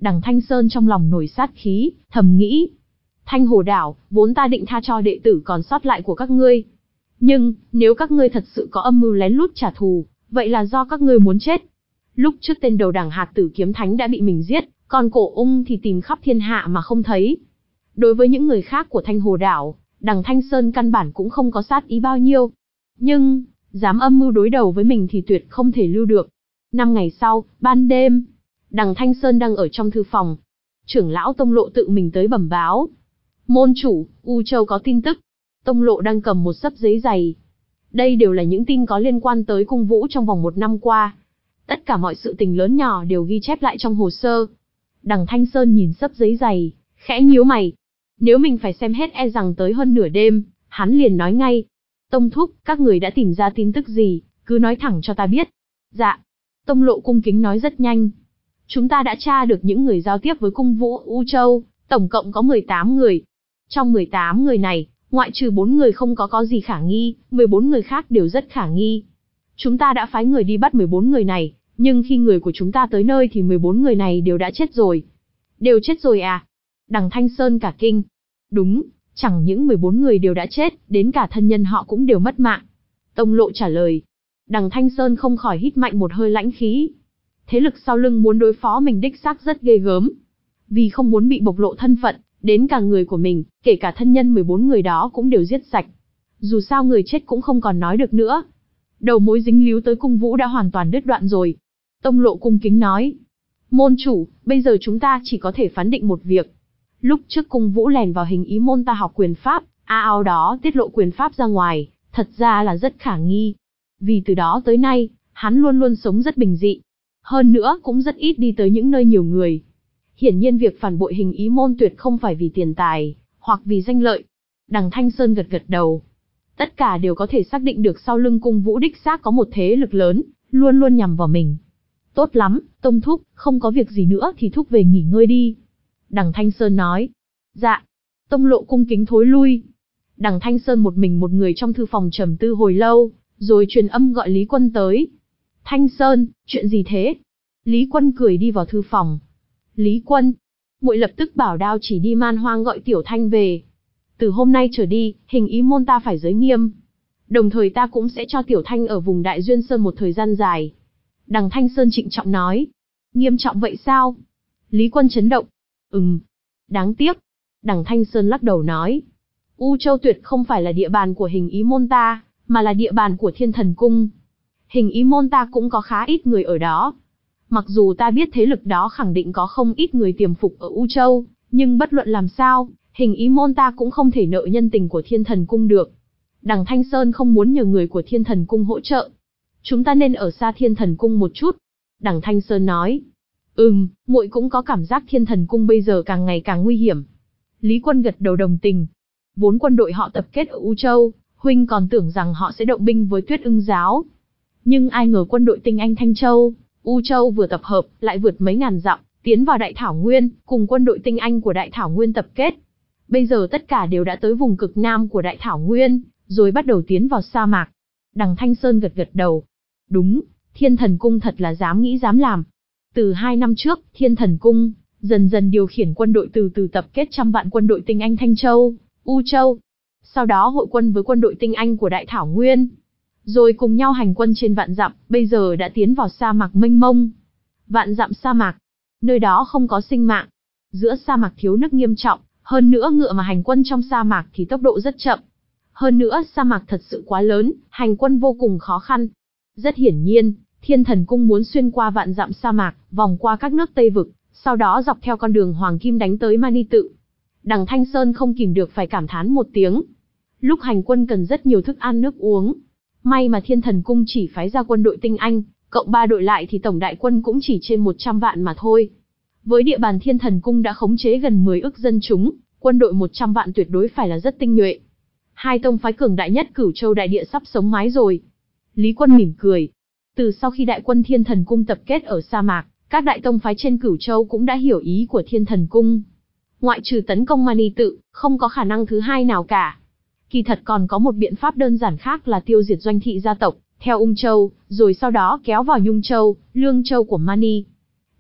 Đằng Thanh Sơn trong lòng nổi sát khí, thầm nghĩ. Thanh Hồ Đảo, vốn ta định tha cho đệ tử còn sót lại của các ngươi. Nhưng, nếu các ngươi thật sự có âm mưu lén lút trả thù, vậy là do các ngươi muốn chết. Lúc trước tên đầu đảng Hạt Tử Kiếm Thánh đã bị mình giết, còn Cổ Ung thì tìm khắp thiên hạ mà không thấy. Đối với những người khác của Thanh Hồ Đảo, đằng Thanh Sơn căn bản cũng không có sát ý bao nhiêu. Nhưng, dám âm mưu đối đầu với mình thì tuyệt không thể lưu được. Năm ngày sau, ban đêm, đằng Thanh Sơn đang ở trong thư phòng. Trưởng lão Tông Lộ tự mình tới bẩm báo. Môn chủ, U Châu có tin tức. Tông Lộ đang cầm một xấp giấy dày. Đây đều là những tin có liên quan tới cung vũ trong vòng một năm qua. Tất cả mọi sự tình lớn nhỏ đều ghi chép lại trong hồ sơ. Đằng Thanh Sơn nhìn xấp giấy dày, khẽ nhíu mày. Nếu mình phải xem hết e rằng tới hơn nửa đêm, hắn liền nói ngay. Tông thúc, các người đã tìm ra tin tức gì, cứ nói thẳng cho ta biết. Dạ. Tông Lộ cung kính nói rất nhanh. Chúng ta đã tra được những người giao tiếp với cung vũ U Châu, tổng cộng có mười tám người. Trong mười tám người này, ngoại trừ bốn người không có có gì khả nghi, mười bốn người khác đều rất khả nghi. Chúng ta đã phái người đi bắt mười bốn người này, nhưng khi người của chúng ta tới nơi thì mười bốn người này đều đã chết rồi. Đều chết rồi à? Đằng Thanh Sơn cả kinh. Đúng, chẳng những mười bốn người đều đã chết, đến cả thân nhân họ cũng đều mất mạng. Tông Lộ trả lời. Đằng Thanh Sơn không khỏi hít mạnh một hơi lãnh khí. Thế lực sau lưng muốn đối phó mình đích xác rất ghê gớm. Vì không muốn bị bộc lộ thân phận, đến cả người của mình, kể cả thân nhân mười bốn người đó cũng đều giết sạch. Dù sao người chết cũng không còn nói được nữa. Đầu mối dính líu tới cung vũ đã hoàn toàn đứt đoạn rồi. Tông Lộ cung kính nói. Môn chủ, bây giờ chúng ta chỉ có thể phán định một việc. Lúc trước cung vũ lèn vào hình ý môn ta học quyền pháp, a ao đó tiết lộ quyền pháp ra ngoài, thật ra là rất khả nghi. Vì từ đó tới nay, hắn luôn luôn sống rất bình dị. Hơn nữa cũng rất ít đi tới những nơi nhiều người. Hiển nhiên việc phản bội hình ý môn tuyệt không phải vì tiền tài, hoặc vì danh lợi. Đằng Thanh Sơn gật gật đầu. Tất cả đều có thể xác định được sau lưng cung vũ đích xác có một thế lực lớn, luôn luôn nhằm vào mình. Tốt lắm, Tông thúc, không có việc gì nữa thì thúc về nghỉ ngơi đi. Đằng Thanh Sơn nói. Dạ. Tông Lộ cung kính thối lui. Đằng Thanh Sơn một mình một người trong thư phòng trầm tư hồi lâu, rồi truyền âm gọi Lý Quân tới. Thanh Sơn, chuyện gì thế? Lý Quân cười đi vào thư phòng. Lý Quân, muội lập tức bảo Đao Chỉ đi Man Hoang gọi Tiểu Thanh về. Từ hôm nay trở đi, hình ý môn ta phải giới nghiêm. Đồng thời ta cũng sẽ cho Tiểu Thanh ở vùng Đại Duyên Sơn một thời gian dài. Đằng Thanh Sơn trịnh trọng nói. Nghiêm trọng vậy sao? Lý Quân chấn động. Ừm. Đáng tiếc. Đằng Thanh Sơn lắc đầu nói. U Châu tuyệt không phải là địa bàn của hình ý môn ta, mà là địa bàn của Thiên Thần Cung. Hình ý môn ta cũng có khá ít người ở đó. Mặc dù ta biết thế lực đó khẳng định có không ít người tiềm phục ở U Châu, nhưng bất luận làm sao, hình ý môn ta cũng không thể nợ nhân tình của Thiên Thần Cung được. Đằng Thanh Sơn không muốn nhờ người của Thiên Thần Cung hỗ trợ. Chúng ta nên ở xa Thiên Thần Cung một chút. Đằng Thanh Sơn nói. Ừm, muội cũng có cảm giác Thiên Thần Cung bây giờ càng ngày càng nguy hiểm. Lý Quân gật đầu đồng tình. Vốn quân đội họ tập kết ở U Châu, huynh còn tưởng rằng họ sẽ động binh với Tuyết Ưng giáo. Nhưng ai ngờ quân đội tinh anh Thanh Châu, U Châu vừa tập hợp, lại vượt mấy ngàn dặm, tiến vào Đại Thảo Nguyên, cùng quân đội tinh anh của Đại Thảo Nguyên tập kết. Bây giờ tất cả đều đã tới vùng cực nam của Đại Thảo Nguyên, rồi bắt đầu tiến vào sa mạc. Đằng Thanh Sơn gật gật đầu. Đúng, Thiên Thần Cung thật là dám nghĩ dám làm. Từ hai năm trước, Thiên Thần Cung dần dần điều khiển quân đội từ từ tập kết trăm vạn quân đội tinh anh Thanh Châu, U Châu. Sau đó hội quân với quân đội tinh anh của Đại Thảo Nguyên. Rồi cùng nhau hành quân trên vạn dặm, bây giờ đã tiến vào sa mạc mênh mông. Vạn dặm sa mạc, nơi đó không có sinh mạng. Giữa sa mạc thiếu nước nghiêm trọng, hơn nữa ngựa mà hành quân trong sa mạc thì tốc độ rất chậm. Hơn nữa sa mạc thật sự quá lớn, hành quân vô cùng khó khăn. Rất hiển nhiên, Thiên Thần Cung muốn xuyên qua vạn dặm sa mạc, vòng qua các nước Tây Vực, sau đó dọc theo con đường Hoàng Kim đánh tới Mani Tự. Đằng Thanh Sơn không kìm được phải cảm thán một tiếng. Lúc hành quân cần rất nhiều thức ăn nước uống. May mà Thiên Thần Cung chỉ phái ra quân đội tinh anh, cộng ba đội lại thì tổng đại quân cũng chỉ trên một trăm vạn mà thôi. Với địa bàn Thiên Thần Cung đã khống chế gần mười ức dân chúng, quân đội một trăm vạn tuyệt đối phải là rất tinh nhuệ. Hai tông phái cường đại nhất Cửu Châu đại địa sắp sống mái rồi. Lý Quân mỉm cười. Từ sau khi đại quân Thiên Thần Cung tập kết ở sa mạc, các đại tông phái trên Cửu Châu cũng đã hiểu ý của Thiên Thần Cung. Ngoại trừ tấn công Mani Tự, không có khả năng thứ hai nào cả. Kỳ thật còn có một biện pháp đơn giản khác là tiêu diệt doanh thị gia tộc, theo Ung Châu, rồi sau đó kéo vào Nhung Châu, Lương Châu của Mani.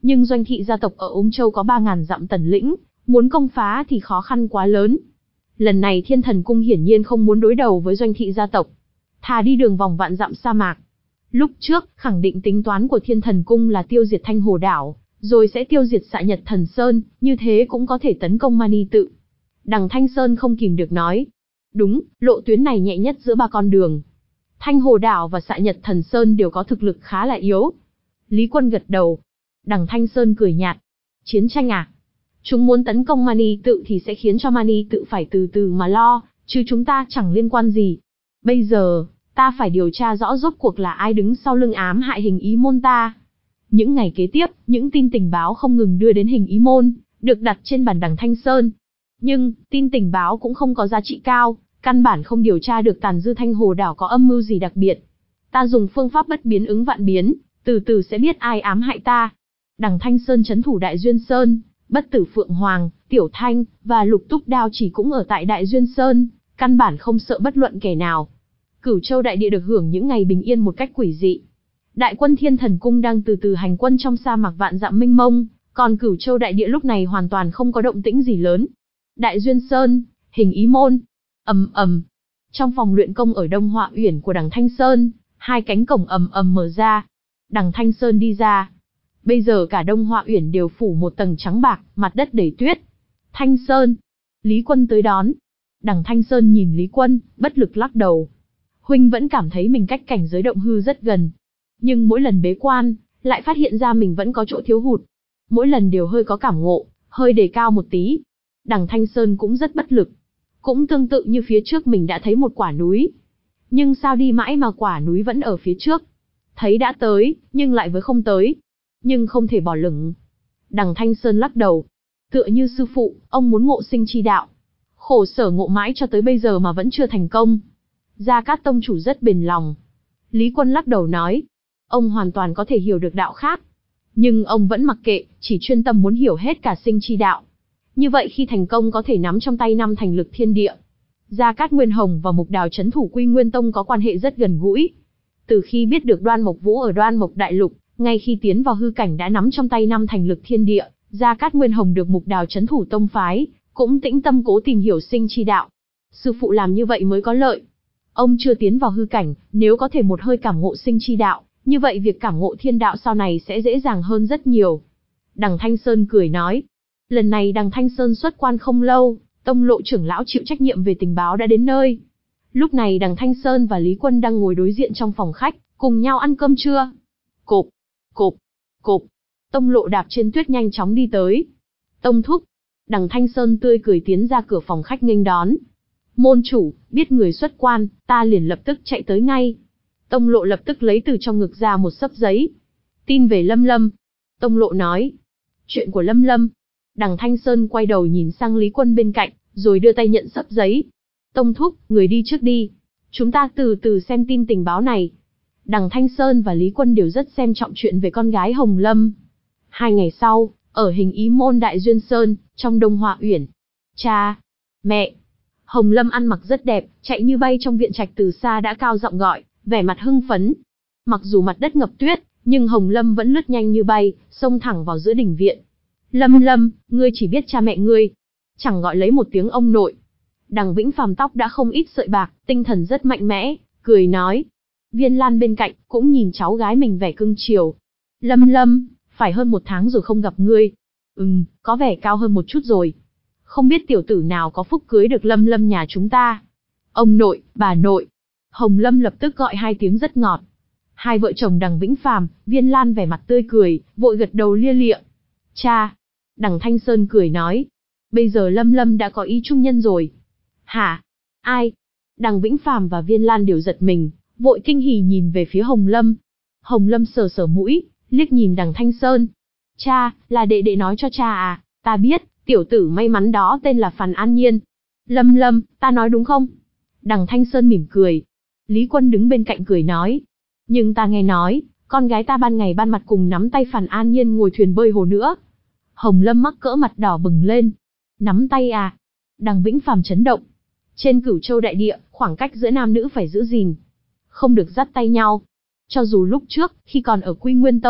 Nhưng doanh thị gia tộc ở Ung Châu có ba ngàn dặm tần lĩnh, muốn công phá thì khó khăn quá lớn. Lần này Thiên Thần Cung hiển nhiên không muốn đối đầu với doanh thị gia tộc, thà đi đường vòng vạn dặm sa mạc. Lúc trước, khẳng định tính toán của Thiên Thần Cung là tiêu diệt Thanh Hồ Đảo, rồi sẽ tiêu diệt Xạ Nhật Thần Sơn, như thế cũng có thể tấn công Mani Tự. Đằng Thanh Sơn không kìm được nói. Đúng, lộ tuyến này nhẹ nhất giữa ba con đường. Thanh Hồ Đảo và Xạ Nhật Thần Sơn đều có thực lực khá là yếu. Lý Quân gật đầu. Đằng Thanh Sơn cười nhạt. Chiến tranh à? Chúng muốn tấn công Mani Tự thì sẽ khiến cho Mani Tự phải từ từ mà lo, chứ chúng ta chẳng liên quan gì. Bây giờ, ta phải điều tra rõ rốt cuộc là ai đứng sau lưng ám hại Hình Ý Môn ta. Những ngày kế tiếp, những tin tình báo không ngừng đưa đến Hình Ý Môn, được đặt trên bàn đằng Thanh Sơn. Nhưng, tin tình báo cũng không có giá trị cao, căn bản không điều tra được tàn dư Thanh Hồ Đảo có âm mưu gì đặc biệt. Ta dùng phương pháp bất biến ứng vạn biến, từ từ sẽ biết ai ám hại ta. Đằng Thanh Sơn trấn thủ Đại Duyên Sơn, Bất Tử Phượng Hoàng, Tiểu Thanh, và Lục Túc Đao chỉ cũng ở tại Đại Duyên Sơn, căn bản không sợ bất luận kẻ nào. Cửu Châu đại địa được hưởng những ngày bình yên một cách quỷ dị. Đại quân Thiên Thần Cung đang từ từ hành quân trong sa mạc vạn dặm mênh mông, còn Cửu Châu đại địa lúc này hoàn toàn không có động tĩnh gì lớn. Đại Duyên Sơn, Hình Ý Môn. Ầm ầm. Trong phòng luyện công ở Đông Họa Uyển của đằng Thanh Sơn, hai cánh cổng ầm ầm mở ra. Đằng Thanh Sơn đi ra. Bây giờ cả Đông Họa Uyển đều phủ một tầng trắng bạc, mặt đất đầy tuyết. Thanh Sơn. Lý Quân tới đón. Đằng Thanh Sơn nhìn Lý Quân, bất lực lắc đầu. Huynh vẫn cảm thấy mình cách cảnh giới động hư rất gần. Nhưng mỗi lần bế quan, lại phát hiện ra mình vẫn có chỗ thiếu hụt. Mỗi lần đều hơi có cảm ngộ, hơi đề cao một tí. Đằng Thanh Sơn cũng rất bất lực. Cũng tương tự như phía trước mình đã thấy một quả núi. Nhưng sao đi mãi mà quả núi vẫn ở phía trước. Thấy đã tới, nhưng lại với không tới. Nhưng không thể bỏ lửng. Đằng Thanh Sơn lắc đầu. Tựa như sư phụ, ông muốn ngộ sinh chi đạo. Khổ sở ngộ mãi cho tới bây giờ mà vẫn chưa thành công. Gia Cát tông chủ rất bền lòng. Lý Quân lắc đầu nói. Ông hoàn toàn có thể hiểu được đạo khác. Nhưng ông vẫn mặc kệ, chỉ chuyên tâm muốn hiểu hết cả sinh chi đạo. Như vậy khi thành công có thể nắm trong tay năm thành lực thiên địa. Gia Cát Nguyên Hồng và Mục Đào trấn thủ Quy Nguyên Tông có quan hệ rất gần gũi. Từ khi biết được Đoan Mộc Vũ ở Đoan Mộc Đại Lục, ngay khi tiến vào hư cảnh đã nắm trong tay năm thành lực thiên địa, Gia Cát Nguyên Hồng được Mục Đào trấn thủ tông phái, cũng tĩnh tâm cố tìm hiểu sinh chi đạo. Sư phụ làm như vậy mới có lợi. Ông chưa tiến vào hư cảnh, nếu có thể một hơi cảm ngộ sinh chi đạo, như vậy việc cảm ngộ thiên đạo sau này sẽ dễ dàng hơn rất nhiều. Đằng Thanh Sơn cười nói. Lần này đằng Thanh Sơn xuất quan không lâu, tông lộ trưởng lão chịu trách nhiệm về tình báo đã đến nơi. Lúc này đằng Thanh Sơn và Lý Quân đang ngồi đối diện trong phòng khách, cùng nhau ăn cơm trưa. Cộp, cộp, cộp. Tông lộ đạp trên tuyết nhanh chóng đi tới. Tông thúc. Đằng Thanh Sơn tươi cười tiến ra cửa phòng khách nghênh đón. Môn chủ, biết người xuất quan, ta liền lập tức chạy tới ngay. Tông lộ lập tức lấy từ trong ngực ra một xấp giấy. Tin về Lâm Lâm. Tông lộ nói. Chuyện của Lâm Lâm. Đằng Thanh Sơn quay đầu nhìn sang Lý Quân bên cạnh, rồi đưa tay nhận xấp giấy. Tông thúc, người đi trước đi. Chúng ta từ từ xem tin tình báo này. Đằng Thanh Sơn và Lý Quân đều rất xem trọng chuyện về con gái Hồng Lâm. Hai ngày sau, ở Hình Ý Môn Đại Duyên Sơn, trong Đông Họa Uyển. Cha, mẹ. Hồng Lâm ăn mặc rất đẹp, chạy như bay trong viện trạch từ xa đã cao giọng gọi, vẻ mặt hưng phấn. Mặc dù mặt đất ngập tuyết, nhưng Hồng Lâm vẫn lướt nhanh như bay, xông thẳng vào giữa đình viện. Lâm Lâm, ngươi chỉ biết cha mẹ ngươi, chẳng gọi lấy một tiếng ông nội. Đằng Vĩnh Phàm tóc đã không ít sợi bạc, tinh thần rất mạnh mẽ, cười nói. Viên Lan bên cạnh, cũng nhìn cháu gái mình vẻ cưng chiều. Lâm Lâm, phải hơn một tháng rồi không gặp ngươi. Ừm, có vẻ cao hơn một chút rồi. Không biết tiểu tử nào có phúc cưới được Lâm Lâm nhà chúng ta. Ông nội, bà nội. Hồng Lâm lập tức gọi hai tiếng rất ngọt. Hai vợ chồng đằng Vĩnh Phàm, Viên Lan vẻ mặt tươi cười, vội gật đầu lia lịa. Cha. Đằng Thanh Sơn cười nói. Bây giờ Lâm Lâm đã có ý trung nhân rồi. Hả? Ai? Đằng Vĩnh Phàm và Viên Lan đều giật mình, vội kinh hỉ nhìn về phía Hồng Lâm. Hồng Lâm sờ sờ mũi, liếc nhìn đằng Thanh Sơn. Cha, là đệ đệ nói cho cha à? Ta biết, tiểu tử may mắn đó tên là Phàn An Nhiên. Lâm Lâm, ta nói đúng không? Đằng Thanh Sơn mỉm cười. Lý Quân đứng bên cạnh cười nói. Nhưng ta nghe nói, con gái ta ban ngày ban mặt cùng nắm tay Phàn An Nhiên ngồi thuyền bơi hồ nữa. Hồng Lâm mắc cỡ mặt đỏ bừng lên. Nắm tay à? Đằng Vĩnh Phàm chấn động. Trên Cửu Châu đại địa, khoảng cách giữa nam nữ phải giữ gìn. Không được dắt tay nhau. Cho dù lúc trước, khi còn ở Quy Nguyên Tông,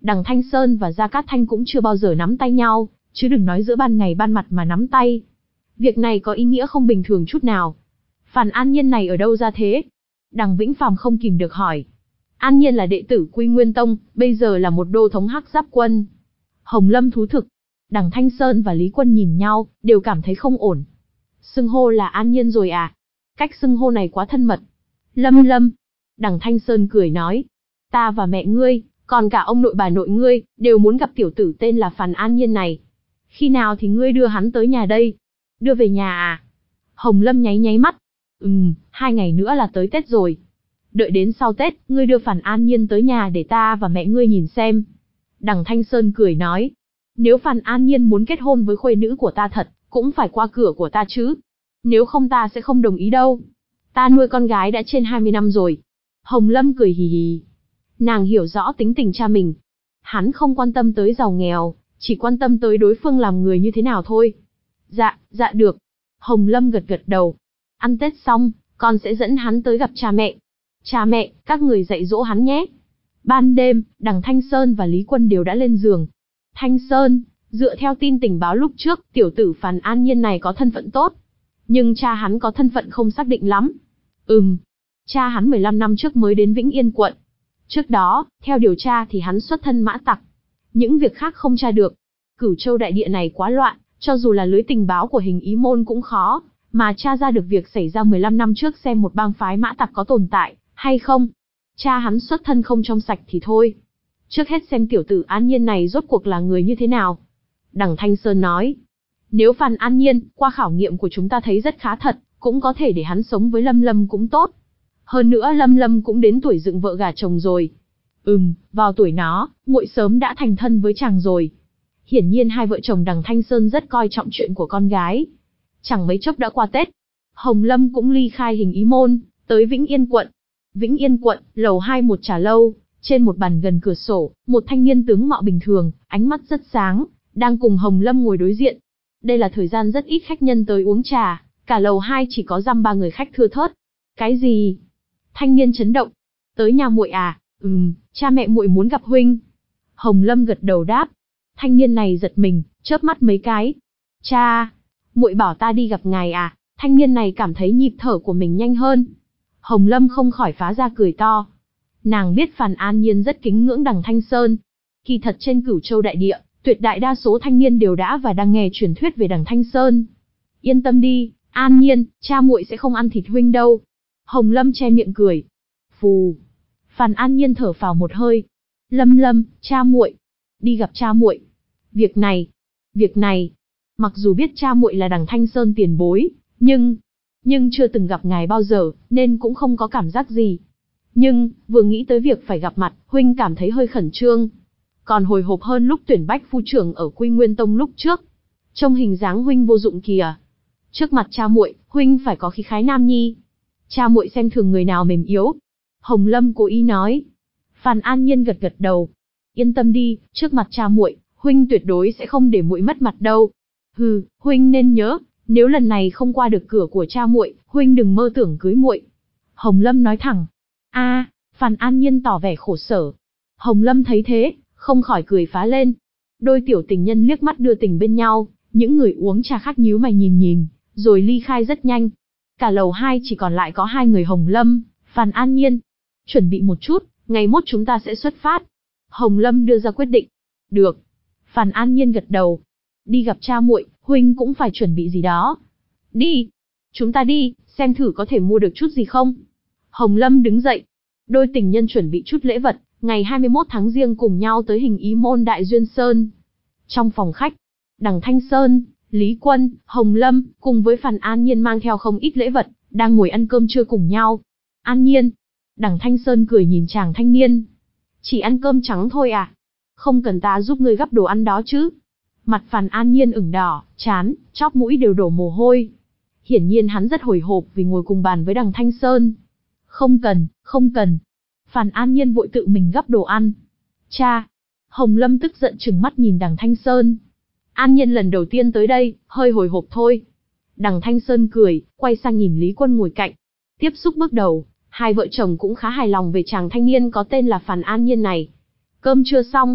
Đằng Thanh Sơn và Gia Cát Thanh cũng chưa bao giờ nắm tay nhau, chứ đừng nói giữa ban ngày ban mặt mà nắm tay. Việc này có ý nghĩa không bình thường chút nào. Phàn An Nhiên này ở đâu ra thế? Đằng Vĩnh Phàm không kìm được hỏi. An Nhiên là đệ tử Quy Nguyên Tông, bây giờ là một đô thống Hắc Giáp Quân. Hồng Lâm thú thực. Đằng Thanh Sơn và Lý Quân nhìn nhau, đều cảm thấy không ổn. Xưng hô là An Nhiên rồi à? Cách xưng hô này quá thân mật. Lâm Lâm. Đằng Thanh Sơn cười nói. Ta và mẹ ngươi, còn cả ông nội bà nội ngươi, đều muốn gặp tiểu tử tên là Phàn An Nhiên này. Khi nào thì ngươi đưa hắn tới nhà đây? Đưa về nhà à? Hồng Lâm nháy nháy mắt. Ừm, hai ngày nữa là tới Tết rồi. Đợi đến sau Tết, ngươi đưa Phàn An Nhiên tới nhà để ta và mẹ ngươi nhìn xem. Đằng Thanh Sơn cười nói. Nếu Phàn An Nhiên muốn kết hôn với khuê nữ của ta thật, cũng phải qua cửa của ta chứ. Nếu không ta sẽ không đồng ý đâu. Ta nuôi con gái đã trên hai mươi năm rồi. Hồng Lâm cười hì hì. Nàng hiểu rõ tính tình cha mình. Hắn không quan tâm tới giàu nghèo, chỉ quan tâm tới đối phương làm người như thế nào thôi. Dạ, dạ được. Hồng Lâm gật gật đầu. Ăn Tết xong, con sẽ dẫn hắn tới gặp cha mẹ. Cha mẹ, các người dạy dỗ hắn nhé. Ban đêm, đằng Thanh Sơn và Lý Quân đều đã lên giường. Thanh Sơn, dựa theo tin tình báo lúc trước, tiểu tử Phàn An Nhiên này có thân phận tốt. Nhưng cha hắn có thân phận không xác định lắm. Ừm, cha hắn mười lăm năm trước mới đến Vĩnh Yên quận. Trước đó, theo điều tra thì hắn xuất thân mã tặc. Những việc khác không tra được. Cửu Châu đại địa này quá loạn, cho dù là lưới tình báo của Hình Ý Môn cũng khó, mà tra ra được việc xảy ra mười lăm năm trước xem một bang phái mã tặc có tồn tại, hay không. Cha hắn xuất thân không trong sạch thì thôi. Trước hết xem tiểu tử An Nhiên này rốt cuộc là người như thế nào. Đằng Thanh Sơn nói. Nếu Phàn An Nhiên, qua khảo nghiệm của chúng ta thấy rất khá thật, cũng có thể để hắn sống với Lâm Lâm cũng tốt. Hơn nữa Lâm Lâm cũng đến tuổi dựng vợ gả chồng rồi. Ừm, vào tuổi nó, muội sớm đã thành thân với chàng rồi. Hiển nhiên hai vợ chồng đằng Thanh Sơn rất coi trọng chuyện của con gái. Chẳng mấy chốc đã qua Tết. Hồng Lâm cũng ly khai Hình Ý Môn, tới Vĩnh Yên quận. Vĩnh Yên quận, lầu hai một trà lâu, trên một bàn gần cửa sổ, một thanh niên tướng mạo bình thường, ánh mắt rất sáng, đang cùng Hồng Lâm ngồi đối diện. Đây là thời gian rất ít khách nhân tới uống trà, cả lầu hai chỉ có dăm ba người khách thưa thớt. Cái gì? Thanh niên chấn động. Tới nhà muội à? Ừm, cha mẹ muội muốn gặp huynh. Hồng Lâm gật đầu đáp. Thanh niên này giật mình, chớp mắt mấy cái. Cha, muội bảo ta đi gặp ngài à? Thanh niên này cảm thấy nhịp thở của mình nhanh hơn. Hồng Lâm không khỏi phá ra cười to. Nàng biết Phàn An Nhiên rất kính ngưỡng đằng Thanh Sơn. Kỳ thật trên Cửu Châu đại địa, tuyệt đại đa số thanh niên đều đã và đang nghe truyền thuyết về đằng Thanh Sơn. Yên tâm đi, An Nhiên, cha muội sẽ không ăn thịt huynh đâu. Hồng Lâm che miệng cười. Phù. Phàn An Nhiên thở phào một hơi. Lâm Lâm, cha muội, đi gặp cha muội. Việc này, việc này, mặc dù biết cha muội là đằng Thanh Sơn tiền bối, nhưng, nhưng chưa từng gặp ngài bao giờ, nên cũng không có cảm giác gì. Nhưng, vừa nghĩ tới việc phải gặp mặt, huynh cảm thấy hơi khẩn trương. Còn hồi hộp hơn lúc tuyển bách phu trưởng ở Quy Nguyên Tông lúc trước. Trông hình dáng huynh vô dụng kìa. Trước mặt cha muội, huynh phải có khí khái nam nhi. Cha muội xem thường người nào mềm yếu. Hồng Lâm cố ý nói. Phàn An Nhiên gật gật đầu. Yên tâm đi, trước mặt cha muội, huynh tuyệt đối sẽ không để muội mất mặt đâu. Hừ, huynh nên nhớ, nếu lần này không qua được cửa của cha muội, huynh đừng mơ tưởng cưới muội. Hồng Lâm nói thẳng. A, à, Phàn An Nhiên tỏ vẻ khổ sở. Hồng Lâm thấy thế, không khỏi cười phá lên. Đôi tiểu tình nhân liếc mắt đưa tình bên nhau, những người uống trà khác nhíu mày nhìn nhìn, rồi ly khai rất nhanh. Cả lầu hai chỉ còn lại có hai người Hồng Lâm, Phàn An Nhiên. Chuẩn bị một chút, ngày mốt chúng ta sẽ xuất phát. Hồng Lâm đưa ra quyết định. Được. Phàn An Nhiên gật đầu. Đi gặp cha muội, huynh cũng phải chuẩn bị gì đó. Đi. Chúng ta đi, xem thử có thể mua được chút gì không. Hồng Lâm đứng dậy. Đôi tình nhân chuẩn bị chút lễ vật, ngày hai mươi mốt tháng Giêng cùng nhau tới Hình Ý Môn Đại Duyên Sơn. Trong phòng khách, đằng Thanh Sơn, Lý Quân, Hồng Lâm, cùng với Phàn An Nhiên mang theo không ít lễ vật, đang ngồi ăn cơm trưa cùng nhau. An Nhiên. Đằng Thanh Sơn cười nhìn chàng thanh niên. Chỉ ăn cơm trắng thôi à? Không cần ta giúp ngươi gắp đồ ăn đó chứ? Mặt Phàn An Nhiên ửng đỏ, chán, chóp mũi đều đổ mồ hôi. Hiển nhiên hắn rất hồi hộp vì ngồi cùng bàn với đằng Thanh Sơn. Không cần, không cần. Phàn An Nhiên vội tự mình gắp đồ ăn. Cha. Hồng Lâm tức giận trừng mắt nhìn đằng Thanh Sơn. An Nhiên lần đầu tiên tới đây, hơi hồi hộp thôi. Đằng Thanh Sơn cười, quay sang nhìn Lý Quân ngồi cạnh. Tiếp xúc bước đầu, hai vợ chồng cũng khá hài lòng về chàng thanh niên có tên là Phàn An Nhiên này. Cơm chưa xong,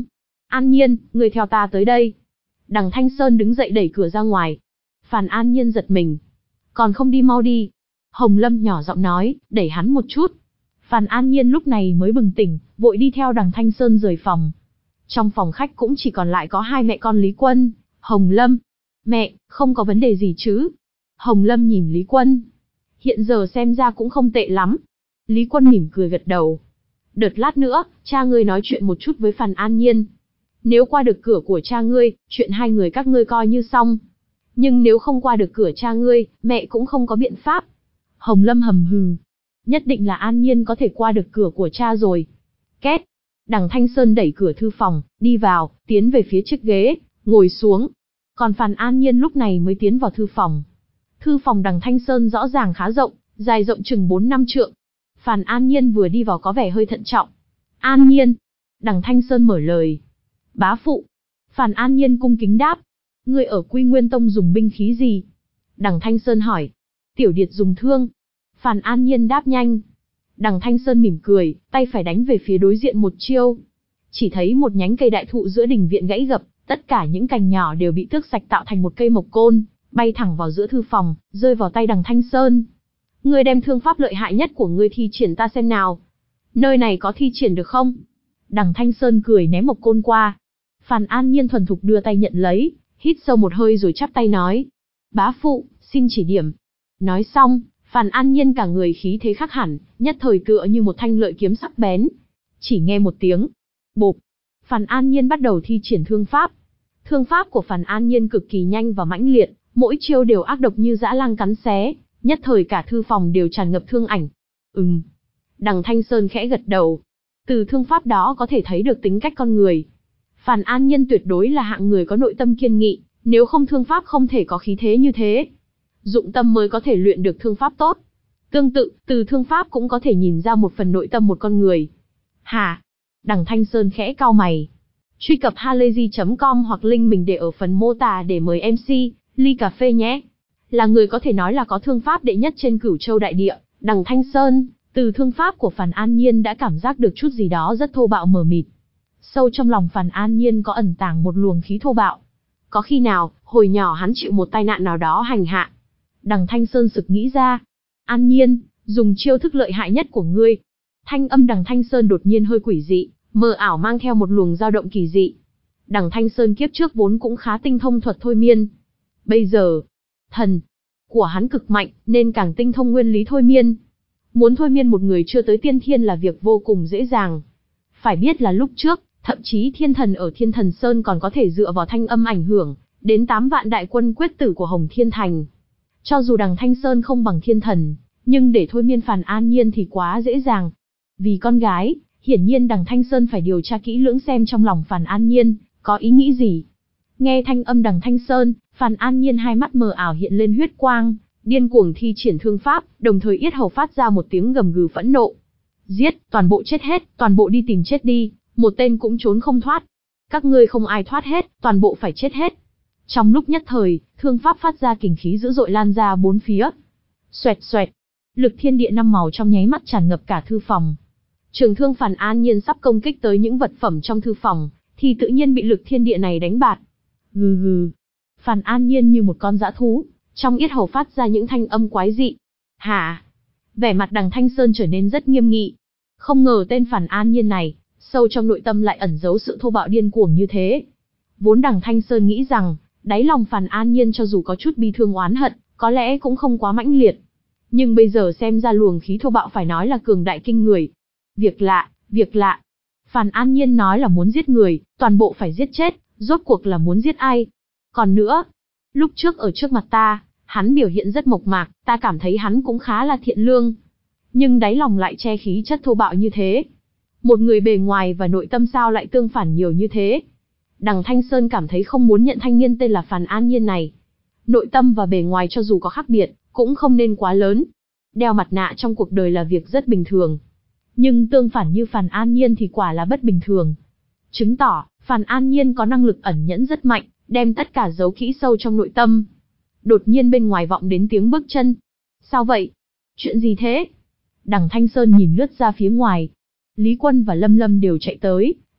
An Nhiên, người theo ta tới đây. Đằng Thanh Sơn đứng dậy đẩy cửa ra ngoài. Phàn An Nhiên giật mình. Còn không đi mau đi. Hồng Lâm nhỏ giọng nói, đẩy hắn một chút. Phàn An Nhiên lúc này mới bừng tỉnh, vội đi theo đằng Thanh Sơn rời phòng. Trong phòng khách cũng chỉ còn lại có hai mẹ con Lý Quân, Hồng Lâm. Mẹ, không có vấn đề gì chứ? Hồng Lâm nhìn Lý Quân. Hiện giờ xem ra cũng không tệ lắm. Lý Quân mỉm cười gật đầu. Đợt lát nữa, cha ngươi nói chuyện một chút với Phàn An Nhiên. Nếu qua được cửa của cha ngươi, chuyện hai người các ngươi coi như xong. Nhưng nếu không qua được cửa cha ngươi, mẹ cũng không có biện pháp. Hồng Lâm hầm hừ. Nhất định là An Nhiên có thể qua được cửa của cha rồi. Két. Đằng Thanh Sơn đẩy cửa thư phòng, đi vào, tiến về phía chiếc ghế, ngồi xuống. Còn Phàn An Nhiên lúc này mới tiến vào thư phòng. Thư phòng đằng Thanh Sơn rõ ràng khá rộng, dài rộng chừng bốn năm trượng. Phàn An Nhiên vừa đi vào có vẻ hơi thận trọng. An Nhiên. Đằng Thanh Sơn mở lời. Bá phụ. Phàn An Nhiên cung kính đáp. Ngươi ở Quy Nguyên Tông dùng binh khí gì? Đằng Thanh Sơn hỏi. Tiểu điệt dùng thương. Phàn An Nhiên đáp nhanh. Đằng Thanh Sơn mỉm cười, tay phải đánh về phía đối diện một chiêu. Chỉ thấy một nhánh cây đại thụ giữa đình viện gãy gập, tất cả những cành nhỏ đều bị tước sạch tạo thành một cây mộc côn, bay thẳng vào giữa thư phòng, rơi vào tay đằng Thanh Sơn. Ngươi đem thương pháp lợi hại nhất của ngươi thi triển ta xem nào. Nơi này có thi triển được không? Đằng Thanh Sơn cười ném mộc côn qua. Phàn An Nhiên thuần thục đưa tay nhận lấy, hít sâu một hơi rồi chắp tay nói. Bá phụ, xin chỉ điểm. Nói xong, Phàn An Nhiên cả người khí thế khác hẳn, nhất thời tựa như một thanh lợi kiếm sắc bén. Chỉ nghe một tiếng. Bộp. Phàn An Nhiên bắt đầu thi triển thương pháp. Thương pháp của Phàn An Nhiên cực kỳ nhanh và mãnh liệt, mỗi chiêu đều ác độc như dã lang cắn xé, nhất thời cả thư phòng đều tràn ngập thương ảnh. Ừm. Đằng Thanh Sơn khẽ gật đầu. Từ thương pháp đó có thể thấy được tính cách con người. Phàn An Nhiên tuyệt đối là hạng người có nội tâm kiên nghị, nếu không thương pháp không thể có khí thế như thế. Dụng tâm mới có thể luyện được thương pháp tốt. Tương tự, từ thương pháp cũng có thể nhìn ra một phần nội tâm một con người. Hả? Đằng Thanh Sơn khẽ cau mày. Truy cập halayzi chấm com hoặc link mình để ở phần mô tả để mời em xê, ly cà phê nhé. Là người có thể nói là có thương pháp đệ nhất trên Cửu Châu đại địa, đằng Thanh Sơn, từ thương pháp của Phàn An Nhiên đã cảm giác được chút gì đó rất thô bạo mờ mịt. Sâu trong lòng Phàn An Nhiên có ẩn tàng một luồng khí thô bạo. Có khi nào, hồi nhỏ hắn chịu một tai nạn nào đó hành hạ. Đằng Thanh Sơn sực nghĩ ra. An Nhiên, dùng chiêu thức lợi hại nhất của ngươi. Thanh âm đằng Thanh Sơn đột nhiên hơi quỷ dị, mờ ảo mang theo một luồng dao động kỳ dị. Đằng Thanh Sơn kiếp trước vốn cũng khá tinh thông thuật thôi miên. Bây giờ, thần của hắn cực mạnh, nên càng tinh thông nguyên lý thôi miên. Muốn thôi miên một người chưa tới tiên thiên là việc vô cùng dễ dàng. Phải biết là lúc trước, thậm chí thiên thần ở Thiên Thần Sơn còn có thể dựa vào thanh âm ảnh hưởng đến tám vạn đại quân quyết tử của Hồng Thiên Thành. Cho dù đằng Thanh Sơn không bằng thiên thần, nhưng để thôi miên Phàn An Nhiên thì quá dễ dàng. Vì con gái, hiển nhiên đằng Thanh Sơn phải điều tra kỹ lưỡng xem trong lòng Phàn An Nhiên có ý nghĩ gì. Nghe thanh âm đằng Thanh Sơn, Phàn An Nhiên hai mắt mờ ảo hiện lên huyết quang, điên cuồng thi triển thương pháp, đồng thời yết hầu phát ra một tiếng gầm gừ phẫn nộ. Giết, toàn bộ chết hết, toàn bộ đi tìm chết đi, một tên cũng trốn không thoát. Các ngươi không ai thoát hết, toàn bộ phải chết hết. Trong lúc nhất thời, thương pháp phát ra kình khí dữ dội lan ra bốn phía. Xoẹt xoẹt, lực thiên địa năm màu trong nháy mắt tràn ngập cả thư phòng. Trường thương Phàn An Nhiên sắp công kích tới những vật phẩm trong thư phòng, thì tự nhiên bị lực thiên địa này đánh bạt. Gừ gừ. Phàn An Nhiên như một con dã thú, trong yết hầu phát ra những thanh âm quái dị. Hả? Vẻ mặt đằng Thanh Sơn trở nên rất nghiêm nghị. Không ngờ tên Phàn An Nhiên này, sâu trong nội tâm lại ẩn giấu sự thô bạo điên cuồng như thế. Vốn đằng Thanh Sơn nghĩ rằng, đáy lòng Phàn An Nhiên cho dù có chút bi thương oán hận, có lẽ cũng không quá mãnh liệt. Nhưng bây giờ xem ra luồng khí thô bạo phải nói là cường đại kinh người. Việc lạ, việc lạ. Phàn An Nhiên nói là muốn giết người, toàn bộ phải giết chết, rốt cuộc là muốn giết ai? Còn nữa, lúc trước ở trước mặt ta, hắn biểu hiện rất mộc mạc, ta cảm thấy hắn cũng khá là thiện lương. Nhưng đáy lòng lại che khí chất thô bạo như thế. Một người bề ngoài và nội tâm sao lại tương phản nhiều như thế? Đằng Thanh Sơn cảm thấy không muốn nhận thanh niên tên là Phàn An Nhiên này. Nội tâm và bề ngoài cho dù có khác biệt, cũng không nên quá lớn. Đeo mặt nạ trong cuộc đời là việc rất bình thường. Nhưng tương phản như Phàn An Nhiên thì quả là bất bình thường. Chứng tỏ, Phàn An Nhiên có năng lực ẩn nhẫn rất mạnh, đem tất cả giấu kỹ sâu trong nội tâm. Đột nhiên bên ngoài vọng đến tiếng bước chân. Sao vậy? Chuyện gì thế? Đằng Thanh Sơn nhìn lướt ra phía ngoài. Lý Quân và Lâm Lâm đều chạy tới,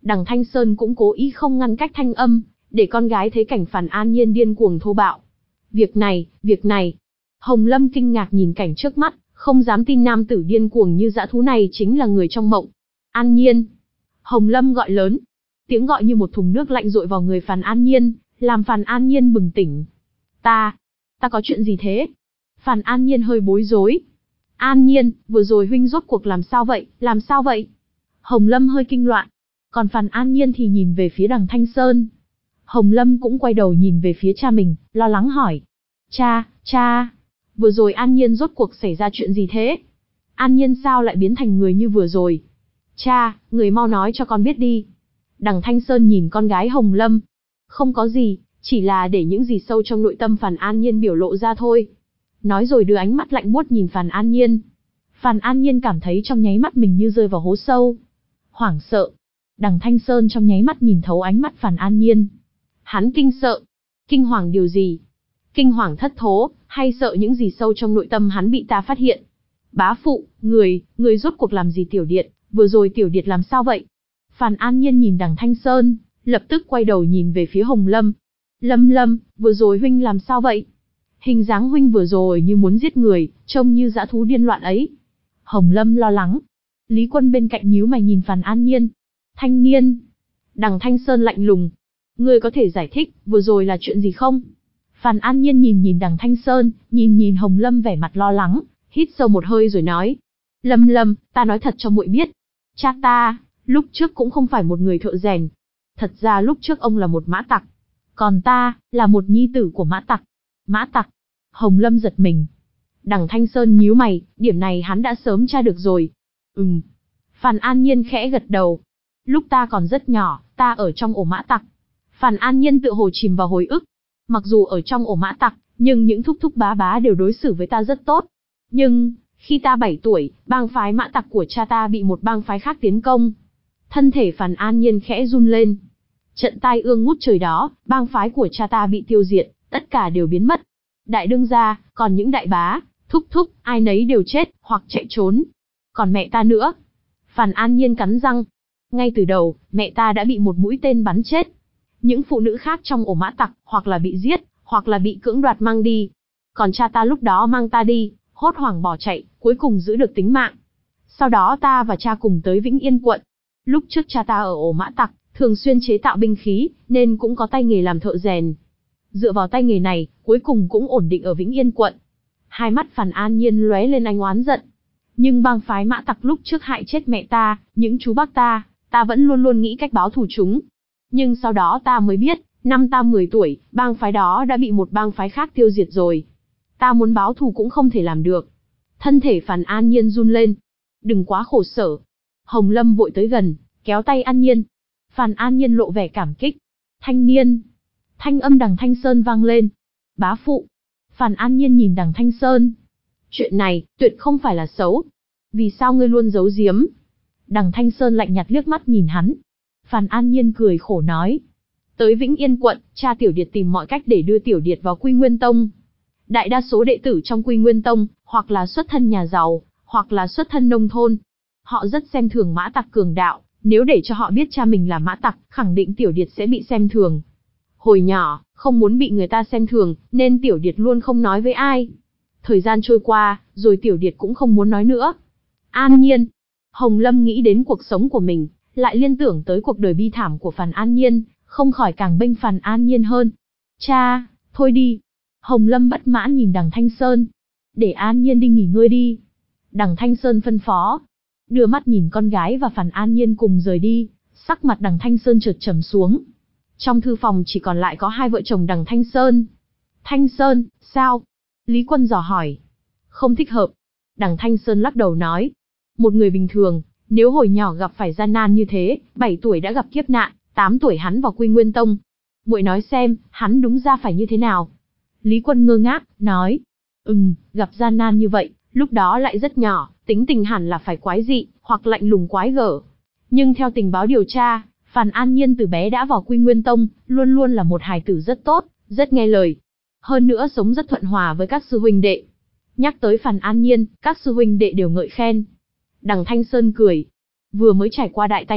Đằng Thanh Sơn cũng cố ý không ngăn cách thanh âm, để con gái thấy cảnh Phàn An Nhiên điên cuồng thô bạo. Việc này, việc này. Hồng Lâm kinh ngạc nhìn cảnh trước mắt, không dám tin nam tử điên cuồng như dã thú này chính là người trong mộng. An Nhiên. Hồng Lâm gọi lớn. Tiếng gọi như một thùng nước lạnh dội vào người Phàn An Nhiên, làm Phàn An Nhiên bừng tỉnh. Ta, ta có chuyện gì thế? Phàn An Nhiên hơi bối rối. An Nhiên, vừa rồi huynh rốt cuộc làm sao vậy, làm sao vậy? Hồng Lâm hơi kinh loạn. Còn Phàn An Nhiên thì nhìn về phía đằng Thanh Sơn. Hồng Lâm cũng quay đầu nhìn về phía cha mình, lo lắng hỏi. Cha, cha, vừa rồi An Nhiên rốt cuộc xảy ra chuyện gì thế? An Nhiên sao lại biến thành người như vừa rồi? Cha, người mau nói cho con biết đi. Đằng Thanh Sơn nhìn con gái Hồng Lâm. Không có gì, chỉ là để những gì sâu trong nội tâm Phàn An Nhiên biểu lộ ra thôi. Nói rồi đưa ánh mắt lạnh buốt nhìn Phàn An Nhiên. Phàn An Nhiên cảm thấy trong nháy mắt mình như rơi vào hố sâu. Hoảng sợ. Đằng Thanh Sơn trong nháy mắt nhìn thấu ánh mắt Phàn An Nhiên. Hắn kinh sợ. Kinh hoàng điều gì? Kinh hoàng thất thố, hay sợ những gì sâu trong nội tâm hắn bị ta phát hiện? Bá phụ, người, người rốt cuộc làm gì Tiểu Điệt, vừa rồi Tiểu Điệt làm sao vậy? Phàn An Nhiên nhìn đằng Thanh Sơn, lập tức quay đầu nhìn về phía Hồng Lâm. Lâm Lâm, vừa rồi huynh làm sao vậy? Hình dáng huynh vừa rồi như muốn giết người, trông như dã thú điên loạn ấy. Hồng Lâm lo lắng. Lý Quân bên cạnh nhíu mày nhìn Phàn An Nhiên. Thanh niên. Đằng Thanh Sơn lạnh lùng. Ngươi có thể giải thích, vừa rồi là chuyện gì không? Phàn An Nhiên nhìn nhìn đằng Thanh Sơn, nhìn nhìn Hồng Lâm vẻ mặt lo lắng, hít sâu một hơi rồi nói. Lâm Lâm, ta nói thật cho muội biết. Cha ta, lúc trước cũng không phải một người thợ rèn. Thật ra lúc trước ông là một mã tặc. Còn ta, là một nhi tử của mã tặc. Mã tặc. Hồng Lâm giật mình. Đằng Thanh Sơn nhíu mày, điểm này hắn đã sớm tra được rồi. Ừm. Phàn An Nhiên khẽ gật đầu. Lúc ta còn rất nhỏ, ta ở trong ổ mã tặc. Phàn An Nhiên tự hồ chìm vào hồi ức. Mặc dù ở trong ổ mã tặc, nhưng những thúc thúc bá bá đều đối xử với ta rất tốt. Nhưng, khi ta bảy tuổi, bang phái mã tặc của cha ta bị một bang phái khác tiến công. Thân thể Phàn An Nhiên khẽ run lên. Trận tai ương ngút trời đó, bang phái của cha ta bị tiêu diệt, tất cả đều biến mất. Đại đương gia, còn những đại bá, thúc thúc, ai nấy đều chết, hoặc chạy trốn. Còn mẹ ta nữa. Phàn An Nhiên cắn răng. Ngay từ đầu, mẹ ta đã bị một mũi tên bắn chết. Những phụ nữ khác trong ổ mã tặc, hoặc là bị giết, hoặc là bị cưỡng đoạt mang đi. Còn cha ta lúc đó mang ta đi, hốt hoảng bỏ chạy, cuối cùng giữ được tính mạng. Sau đó ta và cha cùng tới Vĩnh Yên quận. Lúc trước cha ta ở ổ mã tặc, thường xuyên chế tạo binh khí, nên cũng có tay nghề làm thợ rèn. Dựa vào tay nghề này, cuối cùng cũng ổn định ở Vĩnh Yên quận. Hai mắt Phàn An Nhiên lóe lên ánh oán giận. Nhưng bang phái mã tặc lúc trước hại chết mẹ ta, những chú bác ta, ta vẫn luôn luôn nghĩ cách báo thù chúng. Nhưng sau đó ta mới biết, năm ta mười tuổi, bang phái đó đã bị một bang phái khác tiêu diệt rồi. Ta muốn báo thù cũng không thể làm được. Thân thể Phàn An Nhiên run lên. Đừng quá khổ sở. Hồng Lâm vội tới gần, kéo tay An Nhiên. Phàn An Nhiên lộ vẻ cảm kích. Thanh niên. Thanh âm đằng Thanh Sơn vang lên. Bá phụ. Phàn An Nhiên nhìn đằng Thanh Sơn. Chuyện này, tuyệt không phải là xấu. Vì sao ngươi luôn giấu giếm? Đằng Thanh Sơn lạnh nhạt liếc mắt nhìn hắn. Phàn An Nhiên cười khổ nói. Tới Vĩnh Yên quận, cha Tiểu Điệt tìm mọi cách để đưa Tiểu Điệt vào Quy Nguyên Tông. Đại đa số đệ tử trong Quy Nguyên Tông, hoặc là xuất thân nhà giàu, hoặc là xuất thân nông thôn. Họ rất xem thường mã tặc cường đạo, nếu để cho họ biết cha mình là mã tặc, khẳng định Tiểu Điệt sẽ bị xem thường. Hồi nhỏ, không muốn bị người ta xem thường, nên Tiểu Điệt luôn không nói với ai. Thời gian trôi qua, rồi Tiểu Điệt cũng không muốn nói nữa. An Nhiên. Hồng Lâm nghĩ đến cuộc sống của mình, lại liên tưởng tới cuộc đời bi thảm của Phàn An Nhiên, không khỏi càng bênh Phàn An Nhiên hơn. Cha, thôi đi. Hồng Lâm bất mãn nhìn đằng Thanh Sơn. Để An Nhiên đi nghỉ ngơi đi. Đằng Thanh Sơn phân phó. Đưa mắt nhìn con gái và Phàn An Nhiên cùng rời đi, sắc mặt đằng Thanh Sơn chợt trầm xuống. Trong thư phòng chỉ còn lại có hai vợ chồng đằng Thanh Sơn. Thanh Sơn, sao? Lý Quân dò hỏi. Không thích hợp. Đằng Thanh Sơn lắc đầu nói. Một người bình thường, nếu hồi nhỏ gặp phải gian nan như thế, bảy tuổi đã gặp kiếp nạn, tám tuổi hắn vào Quy Nguyên Tông. Muội nói xem, hắn đúng ra phải như thế nào? Lý Quân ngơ ngác, nói. Ừm, gặp gian nan như vậy, lúc đó lại rất nhỏ, tính tình hẳn là phải quái dị, hoặc lạnh lùng quái gở. Nhưng theo tình báo điều tra, Phàn An Nhiên từ bé đã vào Quy Nguyên Tông, luôn luôn là một hài tử rất tốt, rất nghe lời. Hơn nữa sống rất thuận hòa với các sư huynh đệ. Nhắc tới Phàn An Nhiên, các sư huynh đệ đều ngợi khen. Đằng Thanh Sơn cười. Vừa mới trải qua đại tai nạn,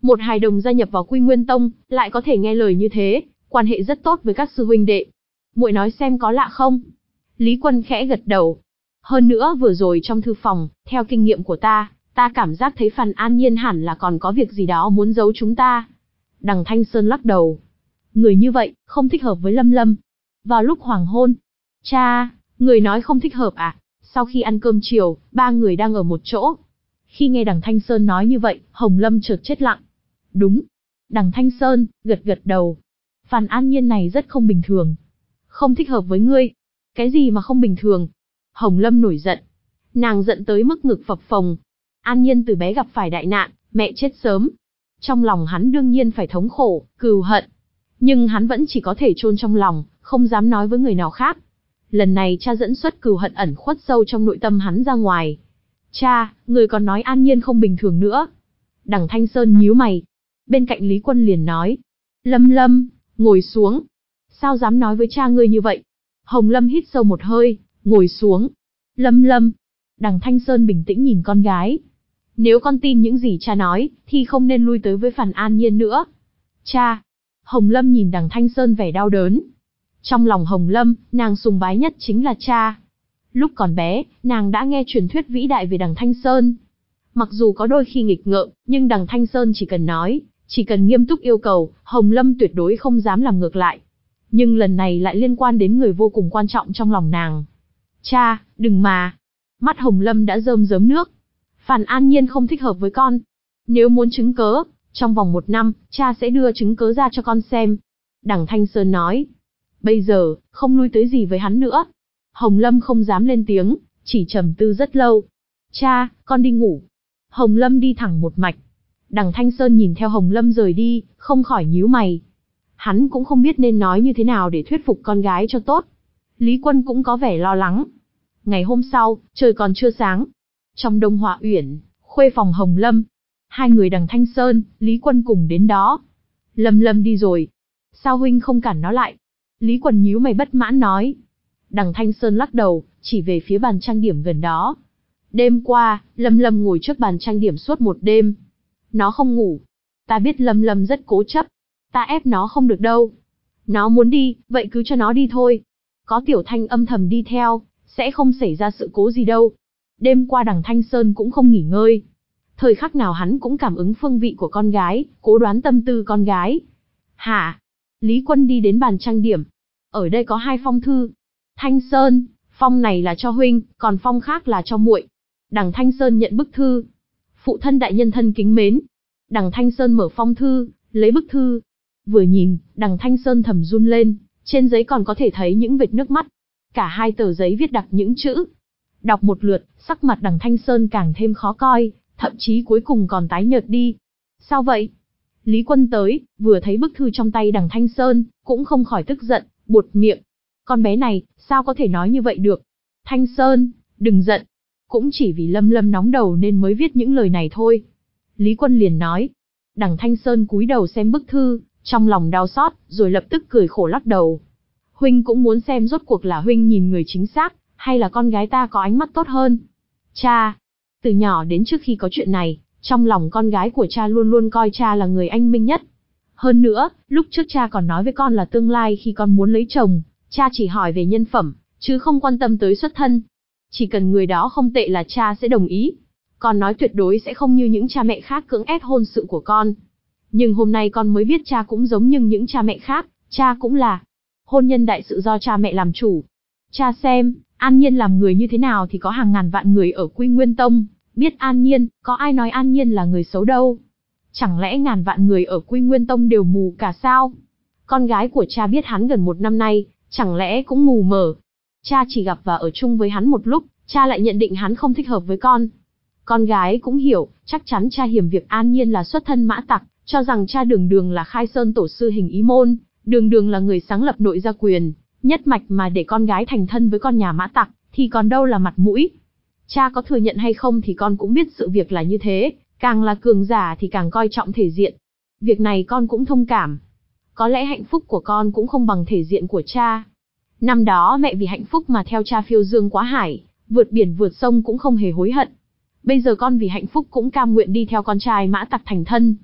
Một hài đồng gia nhập vào Quy Nguyên Tông, lại có thể nghe lời như thế, quan hệ rất tốt với các sư huynh đệ. Muội nói xem có lạ không? Lý Quân khẽ gật đầu. Hơn nữa vừa rồi trong thư phòng, theo kinh nghiệm của ta, ta cảm giác thấy Phàn An Nhiên hẳn là còn có việc gì đó muốn giấu chúng ta. Đằng Thanh Sơn lắc đầu. Người như vậy, không thích hợp với Lâm Lâm. Vào lúc hoàng hôn. Cha, người nói không thích hợp à? Sau khi ăn cơm chiều, ba người đang ở một chỗ. Khi nghe đằng Thanh Sơn nói như vậy, Hồng Lâm chợt chết lặng. Đúng. Đằng Thanh Sơn, gật gật đầu. Phàn An Nhiên này rất không bình thường. Không thích hợp với ngươi. Cái gì mà không bình thường? Hồng Lâm nổi giận. Nàng giận tới mức ngực phập phồng. An Nhiên từ bé gặp phải đại nạn, mẹ chết sớm. Trong lòng hắn đương nhiên phải thống khổ, cừu hận. Nhưng hắn vẫn chỉ có thể chôn trong lòng, không dám nói với người nào khác. Lần này cha dẫn xuất cừu hận ẩn khuất sâu trong nội tâm hắn ra ngoài. Cha, người còn nói An Nhiên không bình thường nữa. Đằng Thanh Sơn nhíu mày. Bên cạnh Lý Quân liền nói. Lâm Lâm, ngồi xuống. Sao dám nói với cha ngươi như vậy? Hồng Lâm hít sâu một hơi, ngồi xuống. Lâm Lâm. Đằng Thanh Sơn bình tĩnh nhìn con gái. Nếu con tin những gì cha nói, thì không nên lui tới với Phàn An Nhiên nữa. Cha. Hồng Lâm nhìn đằng Thanh Sơn vẻ đau đớn. Trong lòng Hồng Lâm, nàng sùng bái nhất chính là cha. Lúc còn bé, nàng đã nghe truyền thuyết vĩ đại về đằng Thanh Sơn. Mặc dù có đôi khi nghịch ngợm, nhưng đằng Thanh Sơn chỉ cần nói, chỉ cần nghiêm túc yêu cầu, Hồng Lâm tuyệt đối không dám làm ngược lại. Nhưng lần này lại liên quan đến người vô cùng quan trọng trong lòng nàng. Cha, đừng mà. Mắt Hồng Lâm đã rơm rớm nước. Phàn An Nhiên không thích hợp với con. Nếu muốn chứng cớ, trong vòng một năm, cha sẽ đưa chứng cớ ra cho con xem. Đằng Thanh Sơn nói. Bây giờ, không lui tới gì với hắn nữa. Hồng Lâm không dám lên tiếng, chỉ trầm tư rất lâu. Cha, con đi ngủ. Hồng Lâm đi thẳng một mạch. Đằng Thanh Sơn nhìn theo Hồng Lâm rời đi, không khỏi nhíu mày. Hắn cũng không biết nên nói như thế nào để thuyết phục con gái cho tốt. Lý Quân cũng có vẻ lo lắng. Ngày hôm sau, trời còn chưa sáng. Trong Đông Họa Uyển, khuê phòng Hồng Lâm. Hai người đằng Thanh Sơn, Lý Quân cùng đến đó. Lâm Lâm đi rồi. Sao huynh không cản nó lại? Lý Quân nhíu mày bất mãn nói. Đằng Thanh Sơn lắc đầu, chỉ về phía bàn trang điểm gần đó. Đêm qua, Lâm Lâm ngồi trước bàn trang điểm suốt một đêm. Nó không ngủ. Ta biết Lâm Lâm rất cố chấp. Ta ép nó không được đâu. Nó muốn đi, vậy cứ cho nó đi thôi. Có Tiểu Thanh âm thầm đi theo, sẽ không xảy ra sự cố gì đâu. Đêm qua đằng Thanh Sơn cũng không nghỉ ngơi. Thời khắc nào hắn cũng cảm ứng phương vị của con gái, cố đoán tâm tư con gái. Hả? Lý Quân đi đến bàn trang điểm. Ở đây có hai phong thư. Thanh Sơn, phong này là cho huynh, còn phong khác là cho muội. Đằng Thanh Sơn nhận bức thư. Phụ thân đại nhân thân kính mến. Đằng Thanh Sơn mở phong thư, lấy bức thư. Vừa nhìn, đằng Thanh Sơn thầm run lên, trên giấy còn có thể thấy những vệt nước mắt. Cả hai tờ giấy viết đặc những chữ. Đọc một lượt, sắc mặt đằng Thanh Sơn càng thêm khó coi, thậm chí cuối cùng còn tái nhợt đi. Sao vậy? Lý Quân tới, vừa thấy bức thư trong tay đằng Thanh Sơn, cũng không khỏi tức giận, buột miệng. Con bé này, sao có thể nói như vậy được? Thanh Sơn, đừng giận. Cũng chỉ vì Lâm Lâm nóng đầu nên mới viết những lời này thôi. Lý Quân liền nói. Đằng Thanh Sơn cúi đầu xem bức thư, trong lòng đau xót, rồi lập tức cười khổ lắc đầu. Huynh cũng muốn xem rốt cuộc là huynh nhìn người chính xác, hay là con gái ta có ánh mắt tốt hơn. Cha, từ nhỏ đến trước khi có chuyện này, trong lòng con gái của cha luôn luôn coi cha là người anh minh nhất. Hơn nữa, lúc trước cha còn nói với con là tương lai khi con muốn lấy chồng, cha chỉ hỏi về nhân phẩm, chứ không quan tâm tới xuất thân. Chỉ cần người đó không tệ là cha sẽ đồng ý. Con nói tuyệt đối sẽ không như những cha mẹ khác cưỡng ép hôn sự của con. Nhưng hôm nay con mới biết cha cũng giống như những cha mẹ khác, cha cũng là hôn nhân đại sự do cha mẹ làm chủ. Cha xem, An Nhiên làm người như thế nào thì có hàng ngàn vạn người ở Quy Nguyên Tông biết An Nhiên, có ai nói An Nhiên là người xấu đâu. Chẳng lẽ ngàn vạn người ở Quy Nguyên Tông đều mù cả sao? Con gái của cha biết hắn gần một năm nay, chẳng lẽ cũng mù mờ? Cha chỉ gặp và ở chung với hắn một lúc, cha lại nhận định hắn không thích hợp với con. Con gái cũng hiểu, chắc chắn cha hiểm việc An Nhiên là xuất thân mã tặc, cho rằng cha đường đường là khai sơn tổ sư hình ý môn, đường đường là người sáng lập nội gia quyền, nhất mạch mà để con gái thành thân với con nhà mã tặc, thì còn đâu là mặt mũi. Cha có thừa nhận hay không thì con cũng biết sự việc là như thế, càng là cường giả thì càng coi trọng thể diện. Việc này con cũng thông cảm. Có lẽ hạnh phúc của con cũng không bằng thể diện của cha. Năm đó mẹ vì hạnh phúc mà theo cha phiêu dương quá hải, vượt biển vượt sông cũng không hề hối hận. Bây giờ con vì hạnh phúc cũng cam nguyện đi theo con trai mã tặc thành thân.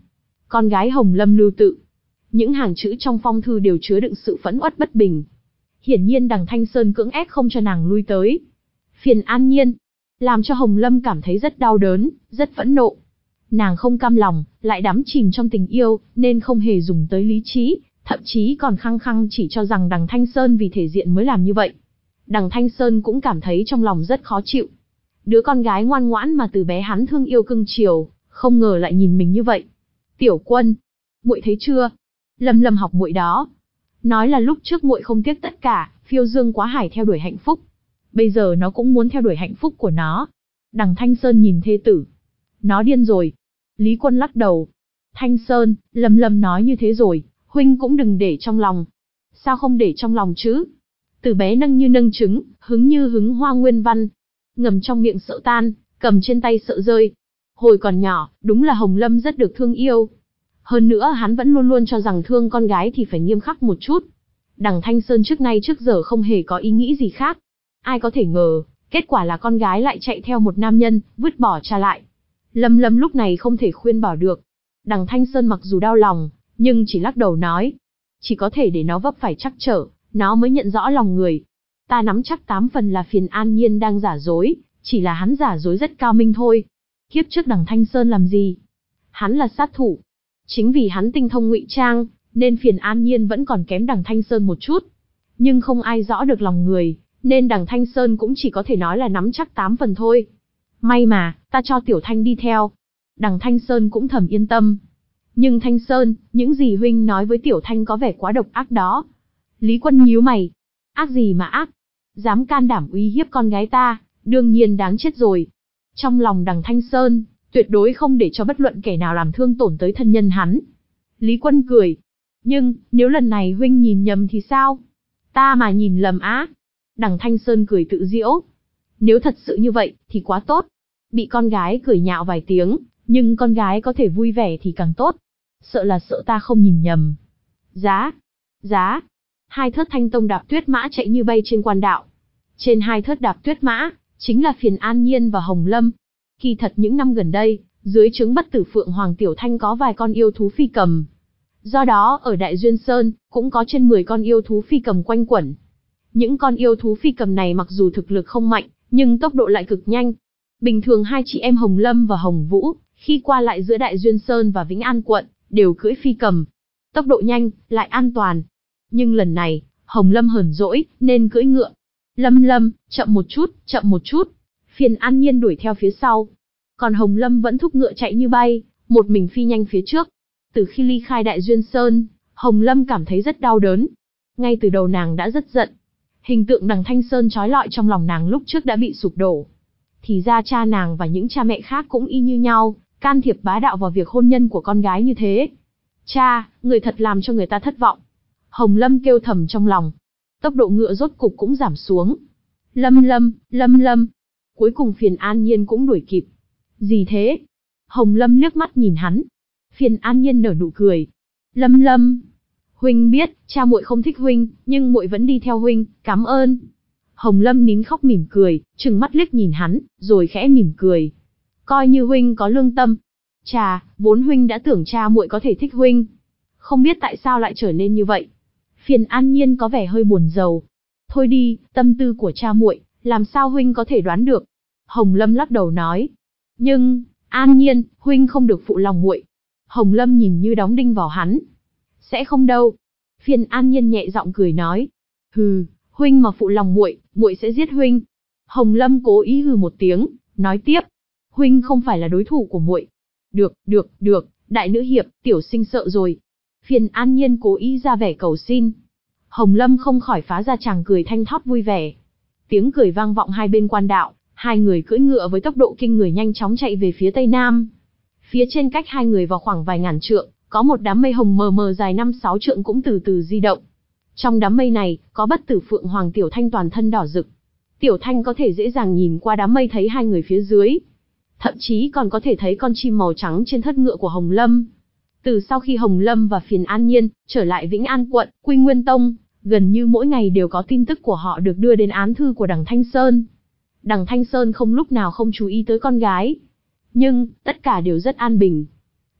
con gái Hồng Lâm Lưu Tự. Những hàng chữ trong phong thư đều chứa đựng sự phẫn uất bất bình. Hiển nhiên đằng Thanh Sơn cưỡng ép không cho nàng lui tới. Phiền An Nhiên, làm cho Hồng Lâm cảm thấy rất đau đớn, rất phẫn nộ. Nàng không cam lòng, lại đắm chìm trong tình yêu, nên không hề dùng tới lý trí, thậm chí còn khăng khăng chỉ cho rằng đằng Thanh Sơn vì thể diện mới làm như vậy. Đằng Thanh Sơn cũng cảm thấy trong lòng rất khó chịu. Đứa con gái ngoan ngoãn mà từ bé hắn thương yêu cưng chiều, không ngờ lại nhìn mình như vậy. Tiểu Quân, muội thấy chưa? Lâm Lâm học muội đó. Nói là lúc trước muội không tiếc tất cả, phiêu dương quá hải theo đuổi hạnh phúc. Bây giờ nó cũng muốn theo đuổi hạnh phúc của nó. Đằng Thanh Sơn nhìn thê tử. Nó điên rồi. Lý Quân lắc đầu. Thanh Sơn, Lâm Lâm nói như thế rồi, huynh cũng đừng để trong lòng. Sao không để trong lòng chứ? Từ bé nâng như nâng trứng, hứng như hứng hoa nguyên văn. Ngầm trong miệng sợ tan, cầm trên tay sợ rơi. Hồi còn nhỏ, đúng là Hồng Lâm rất được thương yêu. Hơn nữa hắn vẫn luôn luôn cho rằng thương con gái thì phải nghiêm khắc một chút. Đằng Thanh Sơn trước nay trước giờ không hề có ý nghĩ gì khác. Ai có thể ngờ, kết quả là con gái lại chạy theo một nam nhân, vứt bỏ cha lại. Lâm Lâm lúc này không thể khuyên bảo được. Đằng Thanh Sơn mặc dù đau lòng, nhưng chỉ lắc đầu nói. Chỉ có thể để nó vấp phải trắc trở, nó mới nhận rõ lòng người. Ta nắm chắc tám phần là Phiền An Nhiên đang giả dối, chỉ là hắn giả dối rất cao minh thôi. Kiếp trước đằng Thanh Sơn làm gì? Hắn là sát thủ. Chính vì hắn tinh thông ngụy trang, nên Phiền An Nhiên vẫn còn kém đằng Thanh Sơn một chút. Nhưng không ai rõ được lòng người, nên đằng Thanh Sơn cũng chỉ có thể nói là nắm chắc tám phần thôi. May mà, ta cho Tiểu Thanh đi theo. Đằng Thanh Sơn cũng thầm yên tâm. Nhưng Thanh Sơn, những gì huynh nói với Tiểu Thanh có vẻ quá độc ác đó. Lý Quân nhíu mày. Ác gì mà ác? Dám can đảm uy hiếp con gái ta, đương nhiên đáng chết rồi. Trong lòng đằng Thanh Sơn, tuyệt đối không để cho bất luận kẻ nào làm thương tổn tới thân nhân hắn. Lý Quân cười. Nhưng, nếu lần này huynh nhìn nhầm thì sao? Ta mà nhìn lầm á? Đằng Thanh Sơn cười tự giễu. Nếu thật sự như vậy, thì quá tốt. Bị con gái cười nhạo vài tiếng, nhưng con gái có thể vui vẻ thì càng tốt. Sợ là sợ ta không nhìn nhầm. Giá! Giá! Hai thớt Thanh Tông đạp tuyết mã chạy như bay trên quan đạo. Trên hai thớt đạp tuyết mã, chính là Phiền An Nhiên và Hồng Lâm. Kỳ thật những năm gần đây, dưới trướng Bất Tử Phượng Hoàng Tiểu Thanh có vài con yêu thú phi cầm. Do đó ở Đại Duyên Sơn, cũng có trên mười con yêu thú phi cầm quanh quẩn. Những con yêu thú phi cầm này mặc dù thực lực không mạnh, nhưng tốc độ lại cực nhanh. Bình thường hai chị em Hồng Lâm và Hồng Vũ, khi qua lại giữa Đại Duyên Sơn và Vĩnh An quận, đều cưỡi phi cầm. Tốc độ nhanh, lại an toàn. Nhưng lần này, Hồng Lâm hờn dỗi, nên cưỡi ngựa. Lâm Lâm, chậm một chút, chậm một chút. Phiền An Nhiên đuổi theo phía sau. Còn Hồng Lâm vẫn thúc ngựa chạy như bay, một mình phi nhanh phía trước. Từ khi ly khai Đại Duyên Sơn, Hồng Lâm cảm thấy rất đau đớn. Ngay từ đầu nàng đã rất giận. Hình tượng đằng Thanh Sơn trói lọi trong lòng nàng lúc trước đã bị sụp đổ. Thì ra cha nàng và những cha mẹ khác cũng y như nhau, can thiệp bá đạo vào việc hôn nhân của con gái như thế. Cha, người thật làm cho người ta thất vọng. Hồng Lâm kêu thầm trong lòng. Tốc độ ngựa rốt cục cũng giảm xuống. Lâm Lâm, Lâm Lâm. Cuối cùng Phiền An Nhiên cũng đuổi kịp. Gì thế? Hồng Lâm liếc mắt nhìn hắn. Phiền An Nhiên nở nụ cười. Lâm Lâm. Huynh biết, cha muội không thích huynh, nhưng muội vẫn đi theo huynh, cảm ơn. Hồng Lâm nín khóc mỉm cười, trừng mắt liếc nhìn hắn, rồi khẽ mỉm cười. Coi như huynh có lương tâm. Chà, vốn huynh đã tưởng cha muội có thể thích huynh. Không biết tại sao lại trở nên như vậy. Phiền An Nhiên có vẻ hơi buồn rầu. Thôi đi, tâm tư của cha muội, làm sao huynh có thể đoán được. Hồng Lâm lắc đầu nói. Nhưng, An Nhiên, huynh không được phụ lòng muội. Hồng Lâm nhìn như đóng đinh vào hắn. Sẽ không đâu. Phiền An Nhiên nhẹ giọng cười nói. Hừ, huynh mà phụ lòng muội, muội sẽ giết huynh. Hồng Lâm cố ý hừ một tiếng, nói tiếp. Huynh không phải là đối thủ của muội. Được, được, được, đại nữ hiệp, tiểu sinh sợ rồi. Phiền An Nhiên cố ý ra vẻ cầu xin. Hồng Lâm không khỏi phá ra tràng cười thanh thót vui vẻ. Tiếng cười vang vọng hai bên quan đạo, hai người cưỡi ngựa với tốc độ kinh người nhanh chóng chạy về phía tây nam. Phía trên cách hai người vào khoảng vài ngàn trượng, có một đám mây hồng mờ mờ dài năm sáu trượng cũng từ từ di động. Trong đám mây này, có Bất Tử Phượng Hoàng Tiểu Thanh toàn thân đỏ rực. Tiểu Thanh có thể dễ dàng nhìn qua đám mây thấy hai người phía dưới. Thậm chí còn có thể thấy con chim màu trắng trên thất ngựa của Hồng Lâm. Từ sau khi Hồng Lâm và Phiền An Nhiên trở lại Vĩnh An quận, Quy Nguyên Tông, gần như mỗi ngày đều có tin tức của họ được đưa đến án thư của đằng Thanh Sơn. Đằng Thanh Sơn không lúc nào không chú ý tới con gái. Nhưng, tất cả đều rất an bình.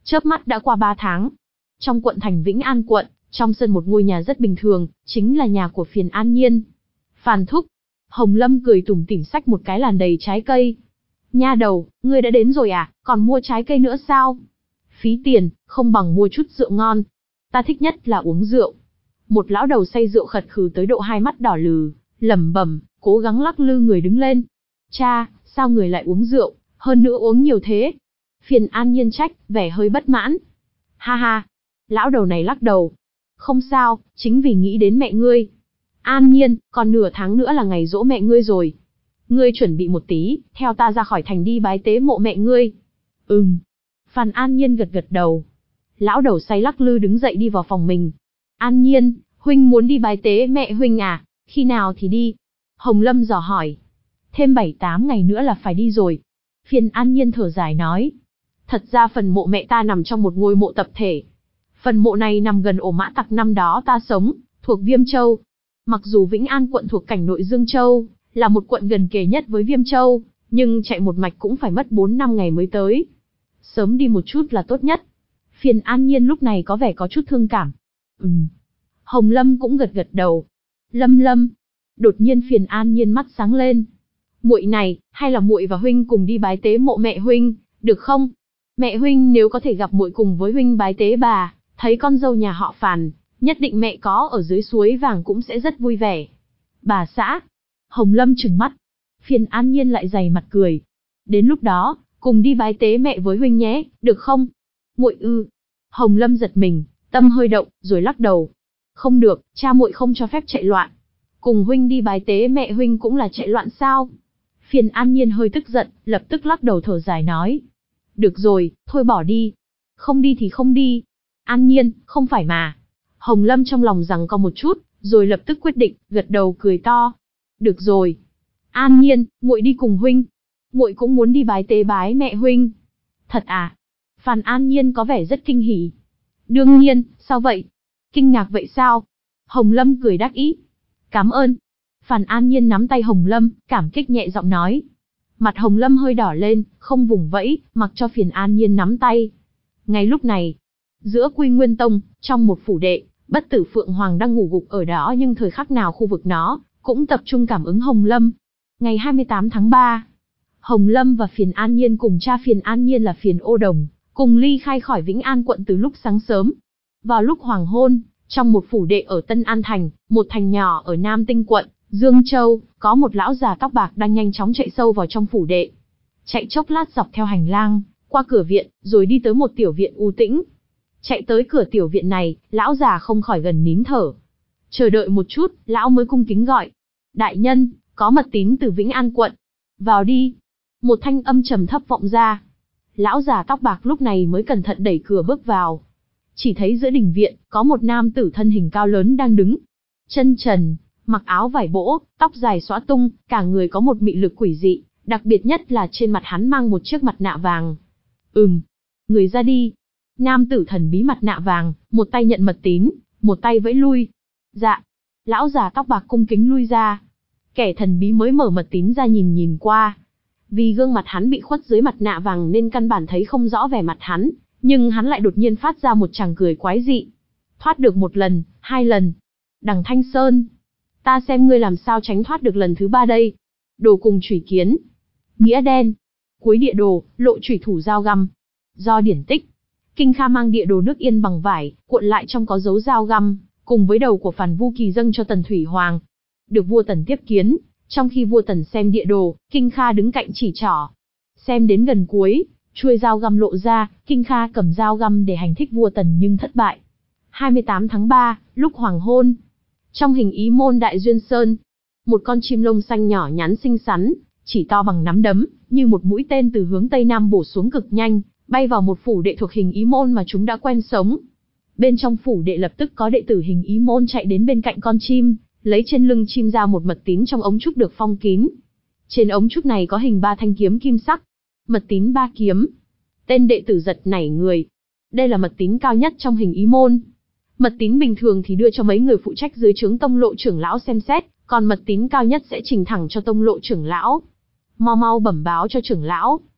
Chớp mắt đã qua ba tháng. Trong quận thành Vĩnh An quận, trong sân một ngôi nhà rất bình thường, chính là nhà của Phiền An Nhiên. Phàn thúc. Hồng Lâm cười tủm tỉm xách một cái làn đầy trái cây. Nha đầu, ngươi đã đến rồi à, còn mua trái cây nữa sao? Phí tiền, không bằng mua chút rượu ngon. Ta thích nhất là uống rượu. Một lão đầu say rượu khật khừ tới độ hai mắt đỏ lừ, lẩm bẩm, cố gắng lắc lư người đứng lên. Cha, sao người lại uống rượu, hơn nữa uống nhiều thế? Phiền An Nhiên trách, vẻ hơi bất mãn. Ha ha, lão đầu này lắc đầu. Không sao, chính vì nghĩ đến mẹ ngươi. An Nhiên, còn nửa tháng nữa là ngày giỗ mẹ ngươi rồi. Ngươi chuẩn bị một tí, theo ta ra khỏi thành đi bái tế mộ mẹ ngươi. Ừm. Phàn An Nhiên gật gật đầu. Lão đầu say lắc lư đứng dậy đi vào phòng mình. An Nhiên, huynh muốn đi bái tế mẹ huynh à, khi nào thì đi? Hồng Lâm dò hỏi. Thêm bảy tám ngày nữa là phải đi rồi. Phiền An Nhiên thở dài nói. Thật ra phần mộ mẹ ta nằm trong một ngôi mộ tập thể. Phần mộ này nằm gần ổ mã tặc năm đó ta sống, thuộc Viêm Châu. Mặc dù Vĩnh An quận thuộc cảnh nội Dương Châu, là một quận gần kề nhất với Viêm Châu, nhưng chạy một mạch cũng phải mất bốn năm ngày mới tới. Sớm đi một chút là tốt nhất. Phiền An Nhiên lúc này có vẻ có chút thương cảm. Ừm. Hồng Lâm cũng gật gật đầu. Lâm Lâm. Đột nhiên Phiền An Nhiên mắt sáng lên. Muội này, hay là muội và huynh cùng đi bái tế mộ mẹ huynh, được không? Mẹ huynh nếu có thể gặp muội cùng với huynh bái tế bà, thấy con dâu nhà họ Phàn, nhất định mẹ có ở dưới suối vàng cũng sẽ rất vui vẻ. Bà xã. Hồng Lâm trừng mắt. Phiền An Nhiên lại dày mặt cười. Đến lúc đó, cùng đi bái tế mẹ với huynh nhé, được không? Muội ư? Hồng Lâm giật mình, tâm hơi động, rồi lắc đầu. Không được, cha muội không cho phép chạy loạn. Cùng huynh đi bái tế mẹ huynh cũng là chạy loạn sao? Phiền An Nhiên hơi tức giận, lập tức lắc đầu thở dài nói. Được rồi, thôi bỏ đi. Không đi thì không đi. An Nhiên, không phải mà. Hồng Lâm trong lòng giằng co một chút, rồi lập tức quyết định, gật đầu cười to. Được rồi. An Nhiên, muội đi cùng huynh. Muội cũng muốn đi bái tế bái mẹ huynh. Thật à? Phàn An Nhiên có vẻ rất kinh hỉ. Đương nhiên, sao vậy? Kinh ngạc vậy sao? Hồng Lâm cười đắc ý. Cảm ơn. Phàn An Nhiên nắm tay Hồng Lâm, cảm kích nhẹ giọng nói. Mặt Hồng Lâm hơi đỏ lên, không vùng vẫy, mặc cho Phiền An Nhiên nắm tay. Ngay lúc này, giữa Quy Nguyên Tông, trong một phủ đệ, Bất Tử Phượng Hoàng đang ngủ gục ở đó, nhưng thời khắc nào khu vực nó cũng tập trung cảm ứng Hồng Lâm. Ngày hai mươi tám tháng ba, Hồng Lâm và Phiền An Nhiên cùng cha Phiền An Nhiên là Phiền Ô Đồng, cùng ly khai khỏi Vĩnh An quận từ lúc sáng sớm. Vào lúc hoàng hôn, trong một phủ đệ ở Tân An Thành, một thành nhỏ ở Nam Tinh quận, Dương Châu, có một lão già tóc bạc đang nhanh chóng chạy sâu vào trong phủ đệ. Chạy chốc lát dọc theo hành lang, qua cửa viện, rồi đi tới một tiểu viện u tĩnh. Chạy tới cửa tiểu viện này, lão già không khỏi gần nín thở. Chờ đợi một chút, lão mới cung kính gọi. Đại nhân, có mật tín từ Vĩnh An quận. Vào đi. Một thanh âm trầm thấp vọng ra. Lão già tóc bạc lúc này mới cẩn thận đẩy cửa bước vào. Chỉ thấy giữa đình viện, có một nam tử thân hình cao lớn đang đứng. Chân trần, mặc áo vải bỗ, tóc dài xõa tung, cả người có một mị lực quỷ dị, đặc biệt nhất là trên mặt hắn mang một chiếc mặt nạ vàng. Ừm, người ra đi. Nam tử thần bí mặt nạ vàng, một tay nhận mật tín, một tay vẫy lui. Dạ. Lão già tóc bạc cung kính lui ra. Kẻ thần bí mới mở mật tín ra nhìn nhìn qua. Vì gương mặt hắn bị khuất dưới mặt nạ vàng nên căn bản thấy không rõ vẻ mặt hắn, nhưng hắn lại đột nhiên phát ra một tràng cười quái dị. Thoát được một lần, hai lần. Đằng Thanh Sơn, ta xem ngươi làm sao tránh thoát được lần thứ ba đây. Đồ cùng chủy kiến. Nghĩa đen. Cuối địa đồ, lộ chủy thủ dao găm. Do điển tích. Kinh Kha mang địa đồ nước Yên bằng vải, cuộn lại trong có dấu dao găm, cùng với đầu của Phàn Vu Kỳ dâng cho Tần Thủy Hoàng. Được vua Tần tiếp kiến, trong khi vua Tần xem địa đồ, Kinh Kha đứng cạnh chỉ trỏ. Xem đến gần cuối, chuôi dao găm lộ ra, Kinh Kha cầm dao găm để hành thích vua Tần nhưng thất bại. hai mươi tám tháng ba, lúc hoàng hôn. Trong hình ý môn Đại Duyên Sơn, một con chim lông xanh nhỏ nhắn xinh xắn, chỉ to bằng nắm đấm, như một mũi tên từ hướng Tây Nam bổ xuống cực nhanh, bay vào một phủ đệ thuộc hình ý môn mà chúng đã quen sống. Bên trong phủ đệ lập tức có đệ tử hình ý môn chạy đến bên cạnh con chim, lấy trên lưng chim ra một mật tín trong ống trúc được phong kín. Trên ống trúc này có hình ba thanh kiếm kim sắc. Mật tín ba kiếm. Tên đệ tử giật nảy người. Đây là mật tín cao nhất trong hình ý môn. Mật tín bình thường thì đưa cho mấy người phụ trách dưới trướng tông lộ trưởng lão xem xét, còn mật tín cao nhất sẽ trình thẳng cho tông lộ trưởng lão. Mau mau bẩm báo cho trưởng lão.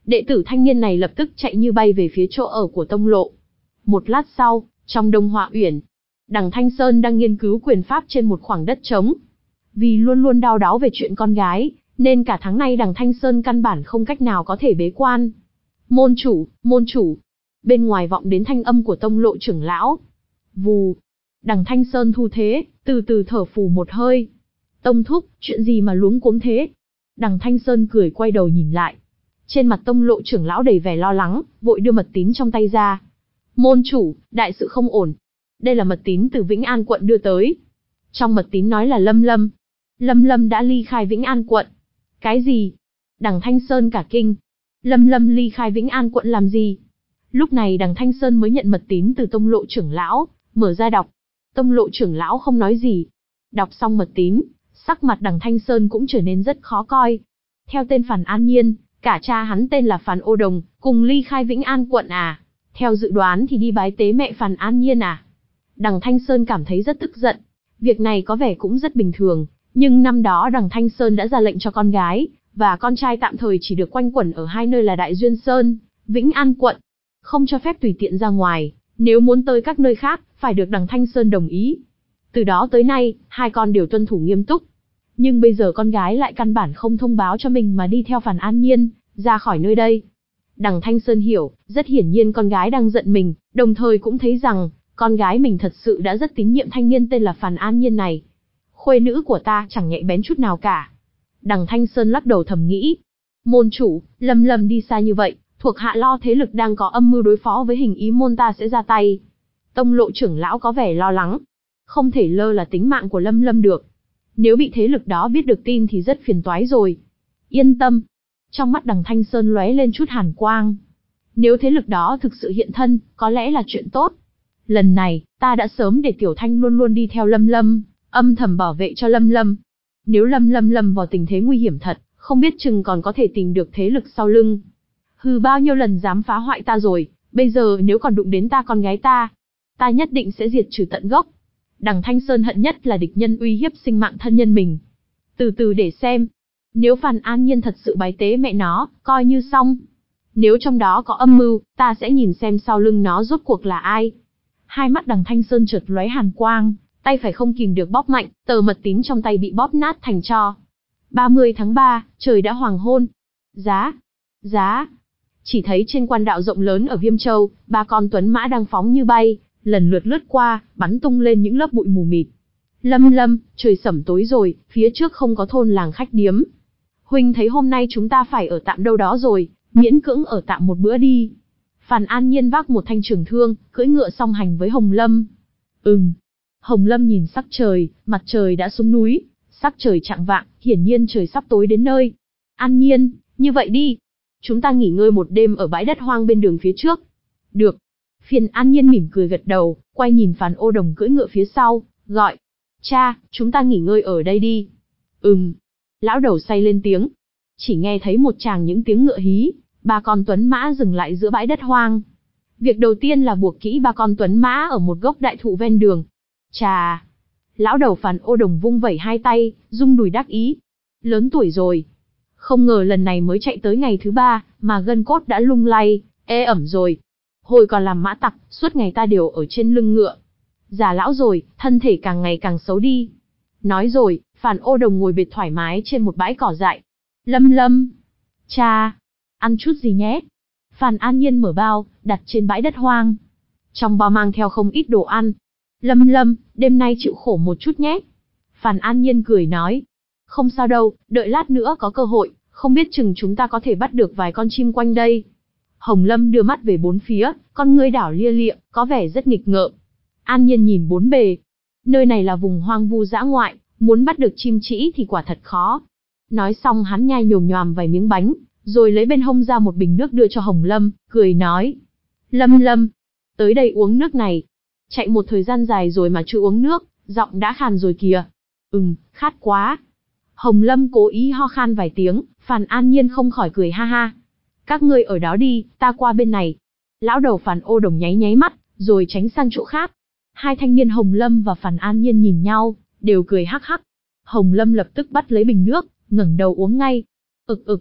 Đệ tử thanh niên này lập tức chạy như bay về phía chỗ ở của Tông Lộ. Một lát sau, trong Đông Họa Uyển, Đằng Thanh Sơn đang nghiên cứu quyền pháp trên một khoảng đất trống. Vì luôn luôn đau đáu về chuyện con gái, nên cả tháng nay Đằng Thanh Sơn căn bản không cách nào có thể bế quan. Môn chủ, môn chủ. Bên ngoài vọng đến thanh âm của Tông Lộ trưởng lão. Vù. Đằng Thanh Sơn thu thế, từ từ thở phù một hơi. Tông thúc, chuyện gì mà luống cuống thế? Đằng Thanh Sơn cười quay đầu nhìn lại. Trên mặt Tông Lộ trưởng lão đầy vẻ lo lắng, vội đưa mật tín trong tay ra. Môn chủ, đại sự không ổn. Đây là mật tín từ Vĩnh An quận đưa tới. Trong mật tín nói là Lâm Lâm. Lâm Lâm đã ly khai Vĩnh An quận. Cái gì? Đằng Thanh Sơn cả kinh. Lâm Lâm ly khai Vĩnh An quận làm gì? Lúc này Đằng Thanh Sơn mới nhận mật tín từ Tông Lộ trưởng lão, mở ra đọc. Tông Lộ trưởng lão không nói gì. Đọc xong mật tín, sắc mặt Đằng Thanh Sơn cũng trở nên rất khó coi. Theo tên Phàn An Nhiên, cả cha hắn tên là Phàn Ô Đồng, cùng ly khai Vĩnh An quận à? Theo dự đoán thì đi bái tế mẹ Phàn An Nhiên à? Đằng Thanh Sơn cảm thấy rất tức giận. Việc này có vẻ cũng rất bình thường, nhưng năm đó Đằng Thanh Sơn đã ra lệnh cho con gái và con trai tạm thời chỉ được quanh quẩn ở hai nơi là Đại Duyên Sơn, Vĩnh An quận, không cho phép tùy tiện ra ngoài, nếu muốn tới các nơi khác, phải được Đằng Thanh Sơn đồng ý. Từ đó tới nay, hai con đều tuân thủ nghiêm túc. Nhưng bây giờ con gái lại căn bản không thông báo cho mình mà đi theo Phàn An Nhiên, ra khỏi nơi đây. Đằng Thanh Sơn hiểu, rất hiển nhiên con gái đang giận mình, đồng thời cũng thấy rằng, con gái mình thật sự đã rất tín nhiệm thanh niên tên là Phàn An Nhiên này. Khuê nữ của ta chẳng nhạy bén chút nào cả. Đằng Thanh Sơn lắc đầu thầm nghĩ. Môn chủ, Lâm Lâm đi xa như vậy, thuộc hạ lo thế lực đang có âm mưu đối phó với Hình Ý môn ta sẽ ra tay. Tông Lộ trưởng lão có vẻ lo lắng. Không thể lơ là tính mạng của Lâm Lâm được. Nếu bị thế lực đó biết được tin thì rất phiền toái rồi. Yên tâm. Trong mắt Đằng Thanh Sơn lóe lên chút hàn quang. Nếu thế lực đó thực sự hiện thân, có lẽ là chuyện tốt. Lần này, ta đã sớm để Tiểu Thanh luôn luôn đi theo Lâm Lâm, âm thầm bảo vệ cho Lâm Lâm. Nếu Lâm Lâm lâm vào tình thế nguy hiểm thật, không biết chừng còn có thể tìm được thế lực sau lưng. Hừ, bao nhiêu lần dám phá hoại ta rồi, bây giờ nếu còn đụng đến ta con gái ta, ta nhất định sẽ diệt trừ tận gốc. Đằng Thanh Sơn hận nhất là địch nhân uy hiếp sinh mạng thân nhân mình. Từ từ để xem. Nếu Phàn An Nhiên thật sự bái tế mẹ nó, coi như xong. Nếu trong đó có âm mưu, ta sẽ nhìn xem sau lưng nó rốt cuộc là ai. Hai mắt Đằng Thanh Sơn chợt lóe hàn quang, tay phải không kìm được bóp mạnh, tờ mật tín trong tay bị bóp nát thành tro. ba mươi tháng ba, trời đã hoàng hôn. Giá, giá. Chỉ thấy trên quan đạo rộng lớn ở Viêm Châu, ba con tuấn mã đang phóng như bay, lần lượt lướt qua, bắn tung lên những lớp bụi mù mịt. Lâm Lâm, trời sẩm tối rồi, phía trước không có thôn làng khách điếm. Huynh thấy hôm nay chúng ta phải ở tạm đâu đó rồi, miễn cưỡng ở tạm một bữa đi. Phàn An Nhiên vác một thanh trường thương, cưỡi ngựa song hành với Hồng Lâm. Ừm. Hồng Lâm nhìn sắc trời, mặt trời đã xuống núi, sắc trời chạng vạng, hiển nhiên trời sắp tối đến nơi. An Nhiên, như vậy đi. Chúng ta nghỉ ngơi một đêm ở bãi đất hoang bên đường phía trước. Được. Phiền An Nhiên mỉm cười gật đầu, quay nhìn Phàn Ô Đồng cưỡi ngựa phía sau, gọi. Cha, chúng ta nghỉ ngơi ở đây đi. Ừm. Lão đầu say lên tiếng. Chỉ nghe thấy một tràng những tiếng ngựa hí, ba con tuấn mã dừng lại giữa bãi đất hoang. Việc đầu tiên là buộc kỹ ba con tuấn mã ở một gốc đại thụ ven đường. Chà! Lão đầu Phàn Ô Đồng vung vẩy hai tay, rung đùi đắc ý. Lớn tuổi rồi. Không ngờ lần này mới chạy tới ngày thứ ba, mà gân cốt đã lung lay, ê ẩm rồi. Hồi còn làm mã tặc, suốt ngày ta đều ở trên lưng ngựa. Già lão rồi, thân thể càng ngày càng xấu đi. Nói rồi, Phàn Ô Đồng ngồi bệt thoải mái trên một bãi cỏ dại. Lâm Lâm! Cha! Ăn chút gì nhé? Phàn An Nhiên mở bao, đặt trên bãi đất hoang. Trong bao mang theo không ít đồ ăn. Lâm Lâm, đêm nay chịu khổ một chút nhé. Phàn An Nhiên cười nói. Không sao đâu, đợi lát nữa có cơ hội, không biết chừng chúng ta có thể bắt được vài con chim quanh đây. Hồng Lâm đưa mắt về bốn phía, con ngươi đảo lia lịa, có vẻ rất nghịch ngợm. An Nhiên nhìn bốn bề. Nơi này là vùng hoang vu dã ngoại, muốn bắt được chim trĩ thì quả thật khó. Nói xong hắn nhai nhồm nhoàm vài miếng bánh, rồi lấy bên hông ra một bình nước đưa cho Hồng Lâm, cười nói. Lâm Lâm, tới đây uống nước này. Chạy một thời gian dài rồi mà chưa uống nước, giọng đã khàn rồi kìa. Ừm, khát quá. Hồng Lâm cố ý ho khan vài tiếng, Phàn An Nhiên không khỏi cười ha ha. Các ngươi ở đó đi, ta qua bên này. Lão đầu Phàn Ô Đồng nháy nháy mắt, rồi tránh sang chỗ khác. Hai thanh niên Hồng Lâm và Phàn An Nhiên nhìn nhau, đều cười hắc hắc. Hồng Lâm lập tức bắt lấy bình nước, ngẩng đầu uống ngay. Ực ực.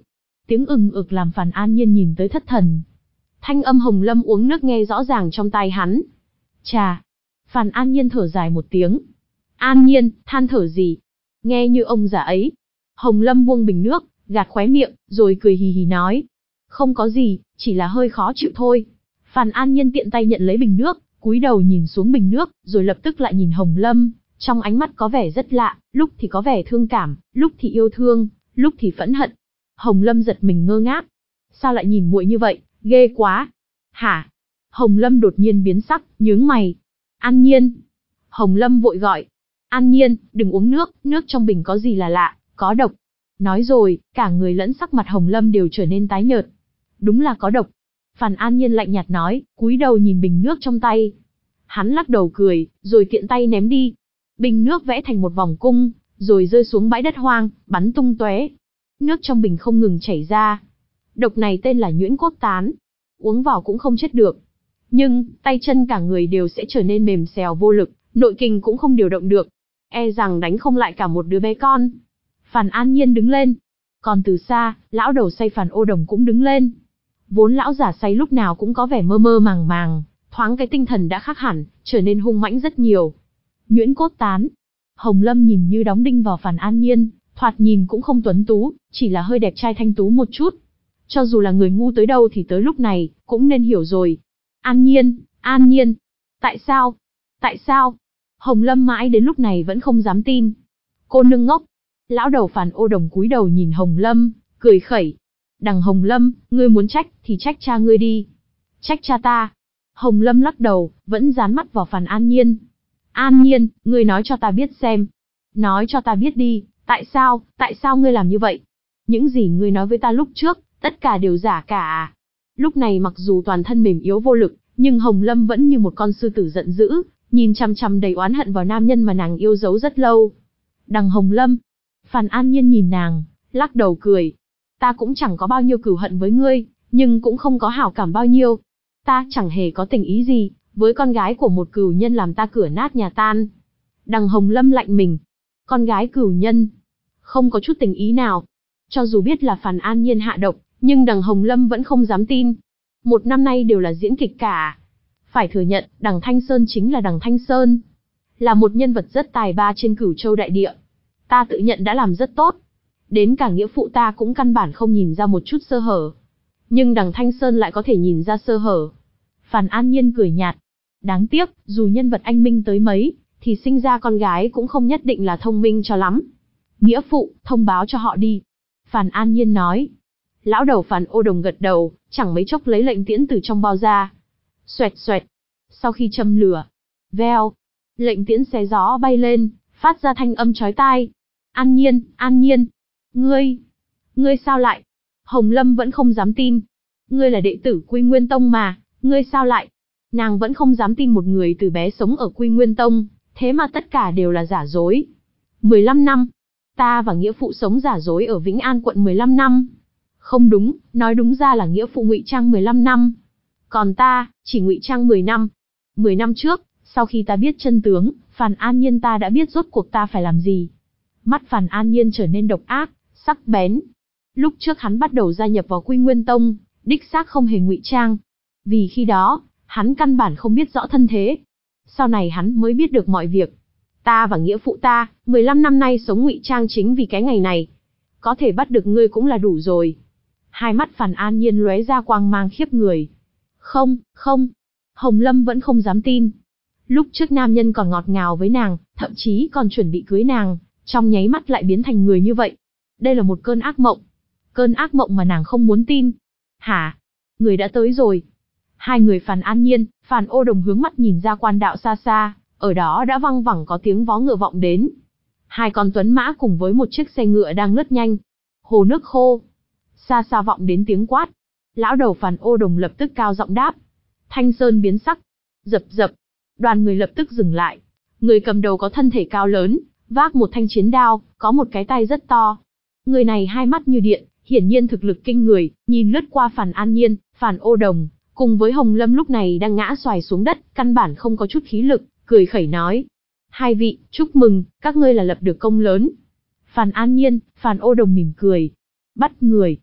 Tiếng ừng ực làm Phàn An Nhiên nhìn tới thất thần. Thanh âm Hồng Lâm uống nước nghe rõ ràng trong tai hắn. Chà! Phàn An Nhiên thở dài một tiếng. An Nhiên, than thở gì? Nghe như ông già ấy. Hồng Lâm buông bình nước, gạt khóe miệng, rồi cười hì hì nói. Không có gì, chỉ là hơi khó chịu thôi. Phàn An Nhiên tiện tay nhận lấy bình nước, cúi đầu nhìn xuống bình nước, rồi lập tức lại nhìn Hồng Lâm. Trong ánh mắt có vẻ rất lạ, lúc thì có vẻ thương cảm, lúc thì yêu thương, lúc thì phẫn hận. Hồng Lâm giật mình ngơ ngác. Sao lại nhìn muội như vậy, ghê quá. Hả? Hồng Lâm đột nhiên biến sắc, nhướng mày. An Nhiên. Hồng Lâm vội gọi. An Nhiên, đừng uống nước, nước trong bình có gì là lạ, có độc. Nói rồi, cả người lẫn sắc mặt Hồng Lâm đều trở nên tái nhợt. Đúng là có độc. Phàn An Nhiên lạnh nhạt nói, cúi đầu nhìn bình nước trong tay. Hắn lắc đầu cười, rồi tiện tay ném đi. Bình nước vẽ thành một vòng cung, rồi rơi xuống bãi đất hoang, bắn tung tóe. Nước trong bình không ngừng chảy ra. Độc này tên là nhuyễn cốt tán. Uống vào cũng không chết được. Nhưng, tay chân cả người đều sẽ trở nên mềm xèo vô lực, nội kình cũng không điều động được. E rằng đánh không lại cả một đứa bé con. Phàn An Nhiên đứng lên. Còn từ xa, lão đầu say Phàn Ô Đồng cũng đứng lên. Vốn lão giả say lúc nào cũng có vẻ mơ mơ màng màng, thoáng cái tinh thần đã khác hẳn, trở nên hung mãnh rất nhiều. Nhuyễn cốt tán. Hồng Lâm nhìn như đóng đinh vào Phàn An Nhiên, thoạt nhìn cũng không tuấn tú, chỉ là hơi đẹp trai thanh tú một chút. Cho dù là người ngu tới đâu thì tới lúc này, cũng nên hiểu rồi. An Nhiên, An Nhiên. Tại sao? Tại sao? Hồng Lâm mãi đến lúc này vẫn không dám tin. Cô nương ngốc. Lão đầu Phàn Ô Đồng cúi đầu nhìn Hồng Lâm, cười khẩy. Đằng Hồng Lâm, ngươi muốn trách, thì trách cha ngươi đi. Trách cha ta. Hồng Lâm lắc đầu, vẫn dán mắt vào Phàn An Nhiên. An Nhiên, ngươi nói cho ta biết xem. Nói cho ta biết đi, tại sao, tại sao ngươi làm như vậy? Những gì ngươi nói với ta lúc trước, tất cả đều giả cả à? Lúc này mặc dù toàn thân mềm yếu vô lực, nhưng Hồng Lâm vẫn như một con sư tử giận dữ, nhìn chằm chằm đầy oán hận vào nam nhân mà nàng yêu dấu rất lâu. Đằng Hồng Lâm. Phàn An Nhiên nhìn nàng, lắc đầu cười. Ta cũng chẳng có bao nhiêu cừu hận với ngươi, nhưng cũng không có hảo cảm bao nhiêu. Ta chẳng hề có tình ý gì, với con gái của một cừu nhân làm ta cửa nát nhà tan. Đằng Hồng Lâm lạnh mình. Con gái cừu nhân. Không có chút tình ý nào. Cho dù biết là Phàn An Nhiên hạ độc, nhưng đằng Hồng Lâm vẫn không dám tin. Một năm nay đều là diễn kịch cả. Phải thừa nhận, đằng Thanh Sơn chính là đằng Thanh Sơn. Là một nhân vật rất tài ba trên Cửu Châu đại địa. Ta tự nhận đã làm rất tốt. Đến cả nghĩa phụ ta cũng căn bản không nhìn ra một chút sơ hở. Nhưng đằng Thanh Sơn lại có thể nhìn ra sơ hở. Phàn An Nhiên cười nhạt. Đáng tiếc, dù nhân vật anh minh tới mấy, thì sinh ra con gái cũng không nhất định là thông minh cho lắm. Nghĩa phụ, thông báo cho họ đi. Phàn An Nhiên nói. Lão đầu Phàn Ô Đồng gật đầu, chẳng mấy chốc lấy lệnh tiễn từ trong bao ra. Xoẹt xoẹt. Sau khi châm lửa. Veo. Lệnh tiễn xé gió bay lên, phát ra thanh âm chói tai. An Nhiên, An Nhiên. Ngươi. Ngươi sao lại? Hồng Lâm vẫn không dám tin. Ngươi là đệ tử Quy Nguyên Tông mà, ngươi sao lại? Nàng vẫn không dám tin một người từ bé sống ở Quy Nguyên Tông, thế mà tất cả đều là giả dối. mười lăm năm. Ta và nghĩa phụ sống giả dối ở Vĩnh An quận mười lăm năm. Không đúng, nói đúng ra là nghĩa phụ ngụy trang mười lăm năm. Còn ta, chỉ ngụy trang mười năm. mười năm trước, sau khi ta biết chân tướng, Phàn An Nhiên ta đã biết rốt cuộc ta phải làm gì. Mắt Phàn An Nhiên trở nên độc ác, sắc bén. Lúc trước hắn bắt đầu gia nhập vào Quy Nguyên Tông, đích xác không hề ngụy trang. Vì khi đó, hắn căn bản không biết rõ thân thế. Sau này hắn mới biết được mọi việc. Ta và nghĩa phụ ta, mười lăm năm nay sống ngụy trang chính vì cái ngày này. Có thể bắt được ngươi cũng là đủ rồi. Hai mắt Phàn An Nhiên lóe ra quang mang khiếp người. Không, không. Hồng Lâm vẫn không dám tin. Lúc trước nam nhân còn ngọt ngào với nàng, thậm chí còn chuẩn bị cưới nàng, trong nháy mắt lại biến thành người như vậy. Đây là một cơn ác mộng. Cơn ác mộng mà nàng không muốn tin. Hả? Người đã tới rồi. Hai người Phàn An Nhiên, Phàn Ô Đồng hướng mắt nhìn ra quan đạo xa xa, ở đó đã văng vẳng có tiếng vó ngựa vọng đến. Hai con tuấn mã cùng với một chiếc xe ngựa đang lướt nhanh. Hồ nước khô. Xa xa vọng đến tiếng quát. Lão đầu Phàn Ô Đồng lập tức cao giọng đáp. Thanh Sơn biến sắc. Dập dập. Đoàn người lập tức dừng lại. Người cầm đầu có thân thể cao lớn, vác một thanh chiến đao, có một cái tay rất to. Người này hai mắt như điện, hiển nhiên thực lực kinh người, nhìn lướt qua Phàn An Nhiên, Phàn Ô Đồng, cùng với Hồng Lâm lúc này đang ngã xoài xuống đất, căn bản không có chút khí lực, cười khẩy nói. Hai vị, chúc mừng, các ngươi là lập được công lớn. Phàn An Nhiên, Phàn Ô Đồng mỉm cười. Bắt người.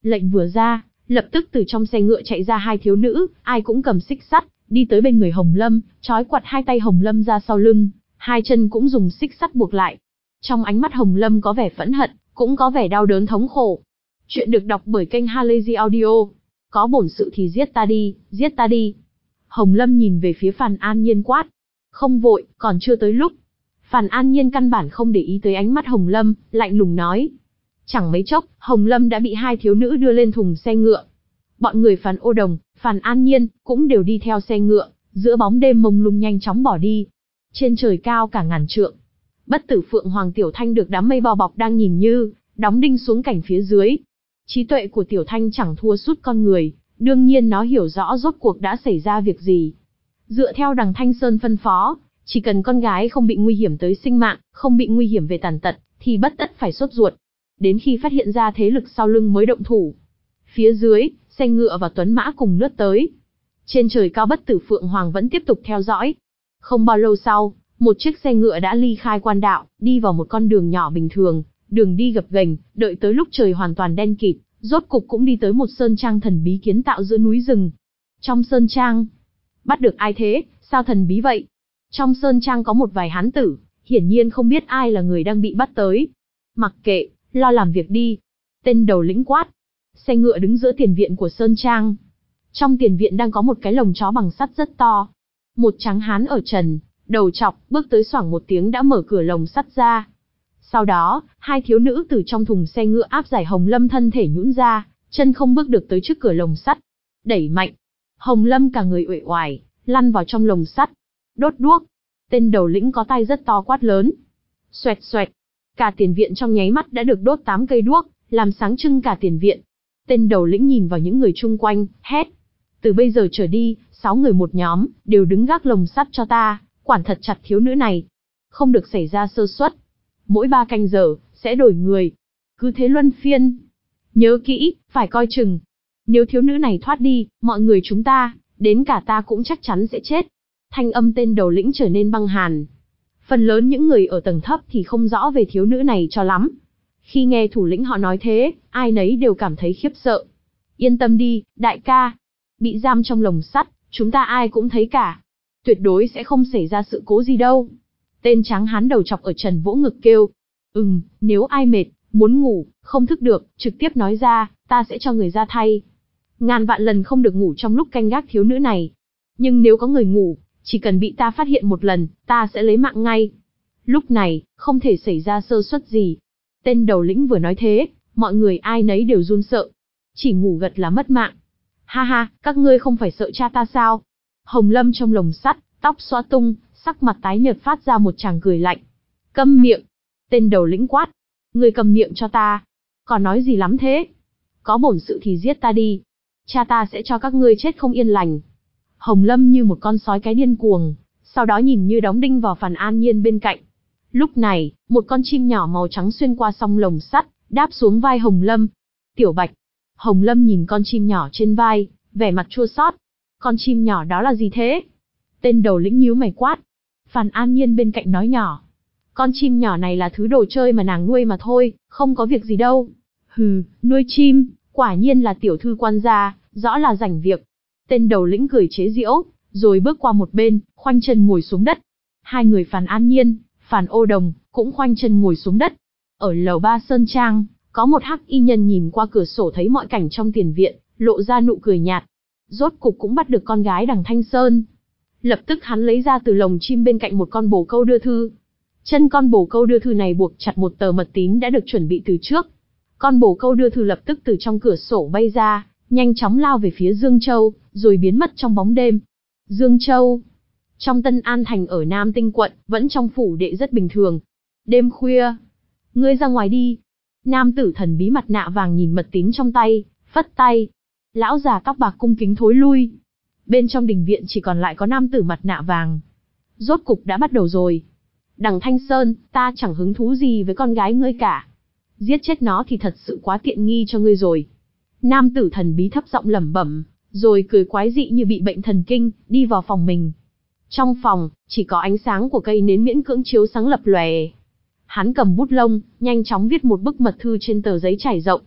Lệnh vừa ra, lập tức từ trong xe ngựa chạy ra hai thiếu nữ, ai cũng cầm xích sắt, đi tới bên người Hồng Lâm, trói quặt hai tay Hồng Lâm ra sau lưng, hai chân cũng dùng xích sắt buộc lại. Trong ánh mắt Hồng Lâm có vẻ phẫn hận, cũng có vẻ đau đớn thống khổ. Chuyện được đọc bởi kênh Halazy Audio. Có bổn sự thì giết ta đi, giết ta đi. Hồng Lâm nhìn về phía Phàn An Nhiên quát. Không vội, còn chưa tới lúc. Phàn An Nhiên căn bản không để ý tới ánh mắt Hồng Lâm, lạnh lùng nói. Chẳng mấy chốc, Hồng Lâm đã bị hai thiếu nữ đưa lên thùng xe ngựa. Bọn người Phàn Ô Đồng, Phàn An Nhiên cũng đều đi theo xe ngựa, giữa bóng đêm mông lung nhanh chóng bỏ đi. Trên trời cao cả ngàn trượng, Bất Tử Phượng Hoàng Tiểu Thanh được đám mây bao bọc đang nhìn như đóng đinh xuống cảnh phía dưới. Trí tuệ của Tiểu Thanh chẳng thua sút con người, đương nhiên nó hiểu rõ rốt cuộc đã xảy ra việc gì. Dựa theo Đằng Thanh Sơn phân phó, chỉ cần con gái không bị nguy hiểm tới sinh mạng, không bị nguy hiểm về tàn tật, thì bất tất phải sốt ruột. Đến khi phát hiện ra thế lực sau lưng mới động thủ. Phía dưới, xe ngựa và tuấn mã cùng lướt tới. Trên trời cao Bất Tử Phượng Hoàng vẫn tiếp tục theo dõi. Không bao lâu sau, một chiếc xe ngựa đã ly khai quan đạo, đi vào một con đường nhỏ bình thường, đường đi gập ghềnh, đợi tới lúc trời hoàn toàn đen kịt, rốt cục cũng đi tới một sơn trang thần bí kiến tạo giữa núi rừng. Trong sơn trang, bắt được ai thế, sao thần bí vậy? Trong sơn trang có một vài hán tử, hiển nhiên không biết ai là người đang bị bắt tới. Mặc kệ, lo làm việc đi. Tên đầu lĩnh quát. Xe ngựa đứng giữa tiền viện của sơn trang. Trong tiền viện đang có một cái lồng chó bằng sắt rất to. Một tráng hán ở trần, đầu trọc, bước tới xoảng một tiếng đã mở cửa lồng sắt ra. Sau đó, hai thiếu nữ từ trong thùng xe ngựa áp giải Hồng Lâm thân thể nhũn ra, chân không bước được tới trước cửa lồng sắt. Đẩy mạnh. Hồng Lâm cả người uể oải, lăn vào trong lồng sắt. Đốt đuốc. Tên đầu lĩnh có tay rất to quát lớn. Xoẹt xoẹt. Cả tiền viện trong nháy mắt đã được đốt tám cây đuốc, làm sáng trưng cả tiền viện. Tên đầu lĩnh nhìn vào những người chung quanh, hét. Từ bây giờ trở đi, sáu người một nhóm, đều đứng gác lồng sắt cho ta, quản thật chặt thiếu nữ này. Không được xảy ra sơ suất. Mỗi ba canh giờ, sẽ đổi người. Cứ thế luân phiên. Nhớ kỹ, phải coi chừng. Nếu thiếu nữ này thoát đi, mọi người chúng ta, đến cả ta cũng chắc chắn sẽ chết. Thanh âm tên đầu lĩnh trở nên băng hàn. Phần lớn những người ở tầng thấp thì không rõ về thiếu nữ này cho lắm. Khi nghe thủ lĩnh họ nói thế, ai nấy đều cảm thấy khiếp sợ. Yên tâm đi, đại ca. Bị giam trong lồng sắt, chúng ta ai cũng thấy cả. Tuyệt đối sẽ không xảy ra sự cố gì đâu. Tên tráng hán đầu chọc ở trần vỗ ngực kêu. Ừm, nếu ai mệt, muốn ngủ, không thức được, trực tiếp nói ra, ta sẽ cho người ra thay. Ngàn vạn lần không được ngủ trong lúc canh gác thiếu nữ này. Nhưng nếu có người ngủ, chỉ cần bị ta phát hiện một lần, ta sẽ lấy mạng ngay. Lúc này, không thể xảy ra sơ suất gì. Tên đầu lĩnh vừa nói thế, mọi người ai nấy đều run sợ. Chỉ ngủ gật là mất mạng. Ha ha, các ngươi không phải sợ cha ta sao? Hồng Lâm trong lồng sắt, tóc xõa tung, sắc mặt tái nhợt phát ra một tràng cười lạnh. Câm miệng. Tên đầu lĩnh quát. Ngươi cầm miệng cho ta. Còn nói gì lắm thế? Có bổn sự thì giết ta đi. Cha ta sẽ cho các ngươi chết không yên lành. Hồng Lâm như một con sói cái điên cuồng, sau đó nhìn như đóng đinh vào Phàn An Nhiên bên cạnh. Lúc này, một con chim nhỏ màu trắng xuyên qua song lồng sắt, đáp xuống vai Hồng Lâm. Tiểu Bạch. Hồng Lâm nhìn con chim nhỏ trên vai, vẻ mặt chua xót. Con chim nhỏ đó là gì thế? Tên đầu lĩnh nhíu mày quát. Phàn An Nhiên bên cạnh nói nhỏ. Con chim nhỏ này là thứ đồ chơi mà nàng nuôi mà thôi, không có việc gì đâu. Hừ, nuôi chim, quả nhiên là tiểu thư quan gia, rõ là rảnh việc. Tên đầu lĩnh cười chế giễu, rồi bước qua một bên, khoanh chân ngồi xuống đất. Hai người Phàn An Nhiên, Phàn Ô Đồng, cũng khoanh chân ngồi xuống đất. Ở lầu ba sơn trang, có một hắc y nhân nhìn qua cửa sổ thấy mọi cảnh trong tiền viện, lộ ra nụ cười nhạt. Rốt cục cũng bắt được con gái Đằng Thanh Sơn. Lập tức hắn lấy ra từ lồng chim bên cạnh một con bồ câu đưa thư. Chân con bồ câu đưa thư này buộc chặt một tờ mật tín đã được chuẩn bị từ trước. Con bồ câu đưa thư lập tức từ trong cửa sổ bay ra, nhanh chóng lao về phía Dương Châu, rồi biến mất trong bóng đêm. Dương Châu. Trong Tân An Thành ở Nam Tinh quận, vẫn trong phủ đệ rất bình thường. Đêm khuya. Ngươi ra ngoài đi. Nam tử thần bí mặt nạ vàng nhìn mật tín trong tay, phất tay. Lão già tóc bạc cung kính thối lui. Bên trong đình viện chỉ còn lại có nam tử mặt nạ vàng. Rốt cục đã bắt đầu rồi. Đằng Thanh Sơn, ta chẳng hứng thú gì với con gái ngươi cả. Giết chết nó thì thật sự quá tiện nghi cho ngươi rồi. Nam tử thần bí thấp giọng lẩm bẩm, rồi cười quái dị như bị bệnh thần kinh, đi vào phòng mình. Trong phòng, chỉ có ánh sáng của cây nến miễn cưỡng chiếu sáng lập lòe. Hắn cầm bút lông, nhanh chóng viết một bức mật thư trên tờ giấy trải rộng.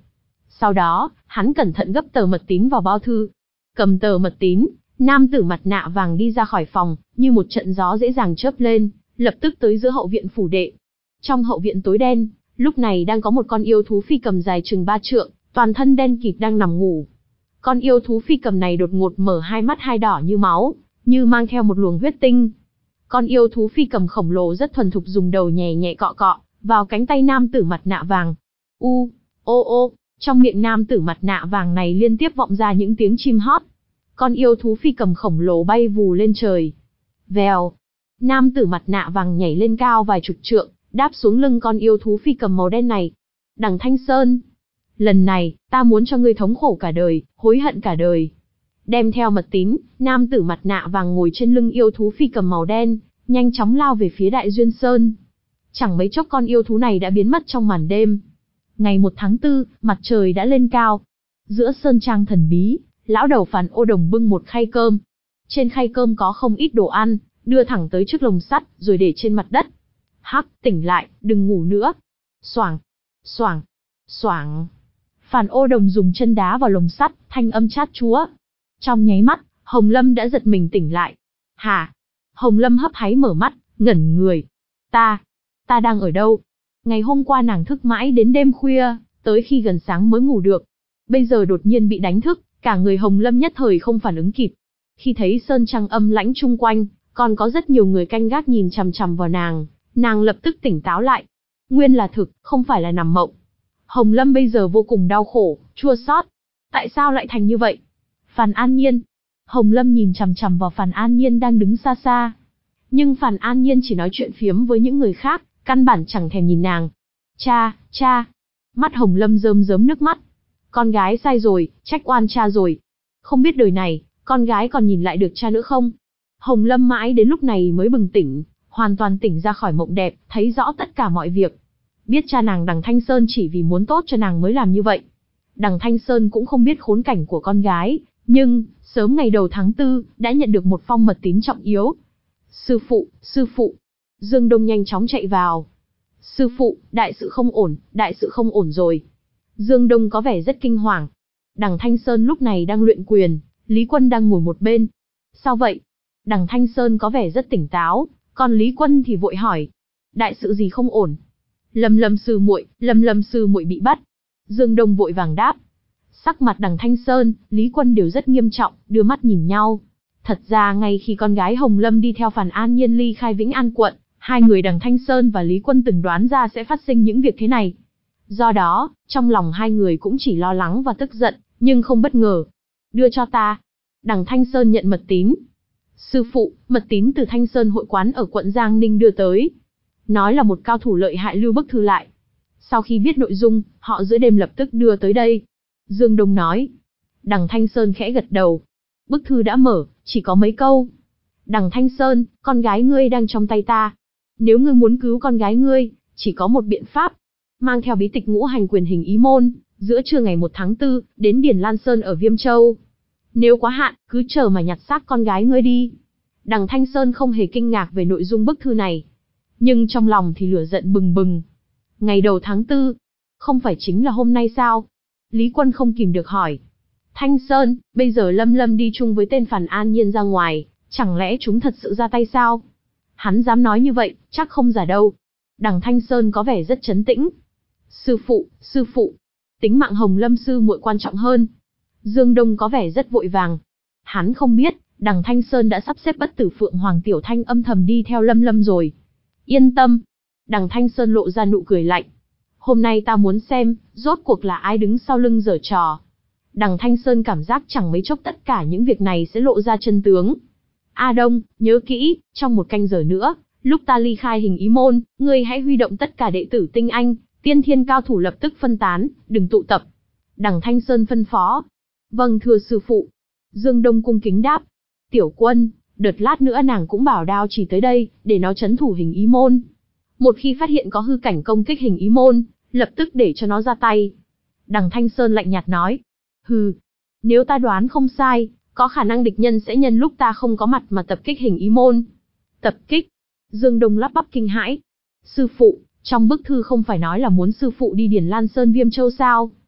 Sau đó, hắn cẩn thận gấp tờ mật tín vào bao thư. Cầm tờ mật tín, nam tử mặt nạ vàng đi ra khỏi phòng, như một trận gió dễ dàng chớp lên, lập tức tới giữa hậu viện phủ đệ. Trong hậu viện tối đen, lúc này đang có một con yêu thú phi cầm dài chừng ba trượng, toàn thân đen kịt đang nằm ngủ. Con yêu thú phi cầm này đột ngột mở hai mắt hai đỏ như máu, như mang theo một luồng huyết tinh. Con yêu thú phi cầm khổng lồ rất thuần thục dùng đầu nhẹ nhẹ cọ cọ vào cánh tay nam tử mặt nạ vàng. U, ô ô, trong miệng nam tử mặt nạ vàng này liên tiếp vọng ra những tiếng chim hót. Con yêu thú phi cầm khổng lồ bay vù lên trời. Vèo, nam tử mặt nạ vàng nhảy lên cao vài chục trượng, đáp xuống lưng con yêu thú phi cầm màu đen này. Đằng Thanh Sơn, lần này, ta muốn cho ngươi thống khổ cả đời, hối hận cả đời. Đem theo mật tín, nam tử mặt nạ vàng ngồi trên lưng yêu thú phi cầm màu đen, nhanh chóng lao về phía Đại Duyên Sơn. Chẳng mấy chốc con yêu thú này đã biến mất trong màn đêm. Ngày một tháng tư, mặt trời đã lên cao. Giữa sơn trang thần bí, lão đầu Phàn Ô Đồng bưng một khay cơm. Trên khay cơm có không ít đồ ăn, đưa thẳng tới trước lồng sắt, rồi để trên mặt đất. Hắc, tỉnh lại, đừng ngủ nữa. Xoảng, xoảng, xoảng. Phàn Ô Đồng dùng chân đá vào lồng sắt, thanh âm chát chúa. Trong nháy mắt, Hồng Lâm đã giật mình tỉnh lại. Hả? Hồng Lâm hấp háy mở mắt, ngẩn người. Ta, ta đang ở đâu? Ngày hôm qua nàng thức mãi đến đêm khuya, tới khi gần sáng mới ngủ được. Bây giờ đột nhiên bị đánh thức, cả người Hồng Lâm nhất thời không phản ứng kịp. Khi thấy sơn trang âm lãnh chung quanh, còn có rất nhiều người canh gác nhìn chằm chằm vào nàng, nàng lập tức tỉnh táo lại. Nguyên là thực, không phải là nằm mộng. Hồng Lâm bây giờ vô cùng đau khổ, chua xót. Tại sao lại thành như vậy? Phàn An Nhiên. Hồng Lâm nhìn chằm chằm vào Phàn An Nhiên đang đứng xa xa. Nhưng Phàn An Nhiên chỉ nói chuyện phiếm với những người khác, căn bản chẳng thèm nhìn nàng. Cha, cha. Mắt Hồng Lâm rơm rớm nước mắt. Con gái sai rồi, trách oan cha rồi. Không biết đời này, con gái còn nhìn lại được cha nữa không? Hồng Lâm mãi đến lúc này mới bừng tỉnh, hoàn toàn tỉnh ra khỏi mộng đẹp, thấy rõ tất cả mọi việc. Biết cha nàng Đằng Thanh Sơn chỉ vì muốn tốt cho nàng mới làm như vậy. Đằng Thanh Sơn cũng không biết khốn cảnh của con gái, nhưng, sớm ngày đầu tháng tư, đã nhận được một phong mật tín trọng yếu. Sư phụ, sư phụ. Dương Đông nhanh chóng chạy vào. Sư phụ, đại sự không ổn, đại sự không ổn rồi. Dương Đông có vẻ rất kinh hoàng. Đằng Thanh Sơn lúc này đang luyện quyền, Lý Quân đang ngồi một bên. Sao vậy? Đằng Thanh Sơn có vẻ rất tỉnh táo, còn Lý Quân thì vội hỏi. Đại sự gì không ổn? Lâm Lâm sư muội, Lâm Lâm sư muội bị bắt. Dương Đông vội vàng đáp. Sắc mặt Đằng Thanh Sơn, Lý Quân đều rất nghiêm trọng, đưa mắt nhìn nhau. Thật ra ngay khi con gái Hồng Lâm đi theo Phàn An Nhiên ly khai Vĩnh An quận, hai người Đằng Thanh Sơn và Lý Quân từng đoán ra sẽ phát sinh những việc thế này. Do đó, trong lòng hai người cũng chỉ lo lắng và tức giận, nhưng không bất ngờ. Đưa cho ta. Đằng Thanh Sơn nhận mật tín. Sư phụ, mật tín từ Thanh Sơn hội quán ở quận Giang Ninh đưa tới. Nói là một cao thủ lợi hại lưu bức thư lại. Sau khi biết nội dung, họ giữa đêm lập tức đưa tới đây. Dương Đông nói. Đằng Thanh Sơn khẽ gật đầu. Bức thư đã mở, chỉ có mấy câu. Đằng Thanh Sơn, con gái ngươi đang trong tay ta. Nếu ngươi muốn cứu con gái ngươi, chỉ có một biện pháp. Mang theo bí tịch ngũ hành quyền hình ý môn, giữa trưa ngày một tháng tư, đến Điền Lan Sơn ở Viêm Châu. Nếu quá hạn, cứ chờ mà nhặt xác con gái ngươi đi. Đằng Thanh Sơn không hề kinh ngạc về nội dung bức thư này. Nhưng trong lòng thì lửa giận bừng bừng. Ngày đầu tháng tư, không phải chính là hôm nay sao? Lý Quân không kìm được hỏi. Thanh Sơn, bây giờ Lâm Lâm đi chung với tên Phàn An Nhiên ra ngoài, chẳng lẽ chúng thật sự ra tay sao? Hắn dám nói như vậy, chắc không giả đâu. Đằng Thanh Sơn có vẻ rất trấn tĩnh. Sư phụ, sư phụ, tính mạng Hồng Lâm sư muội quan trọng hơn. Dương Đông có vẻ rất vội vàng. Hắn không biết, Đằng Thanh Sơn đã sắp xếp Bất Tử Phượng Hoàng Tiểu Thanh âm thầm đi theo Lâm Lâm rồi. Yên tâm. Đằng Thanh Sơn lộ ra nụ cười lạnh. Hôm nay ta muốn xem, rốt cuộc là ai đứng sau lưng giở trò. Đằng Thanh Sơn cảm giác chẳng mấy chốc tất cả những việc này sẽ lộ ra chân tướng. A Đông, nhớ kỹ, trong một canh giờ nữa, lúc ta ly khai hình ý môn, ngươi hãy huy động tất cả đệ tử tinh anh, tiên thiên cao thủ lập tức phân tán, đừng tụ tập. Đằng Thanh Sơn phân phó. Vâng thưa sư phụ. Dương Đông cung kính đáp. Tiểu Quân, đợt lát nữa nàng cũng bảo Đao Chỉ tới đây, để nó trấn thủ hình ý môn. Một khi phát hiện có hư cảnh công kích hình ý môn, lập tức để cho nó ra tay. Đằng Thanh Sơn lạnh nhạt nói. Hừ, nếu ta đoán không sai, có khả năng địch nhân sẽ nhân lúc ta không có mặt mà tập kích hình ý môn. Tập kích? Dương Đông lắp bắp kinh hãi. Sư phụ, trong bức thư không phải nói là muốn sư phụ đi Điền Lan Sơn Viêm Châu sao?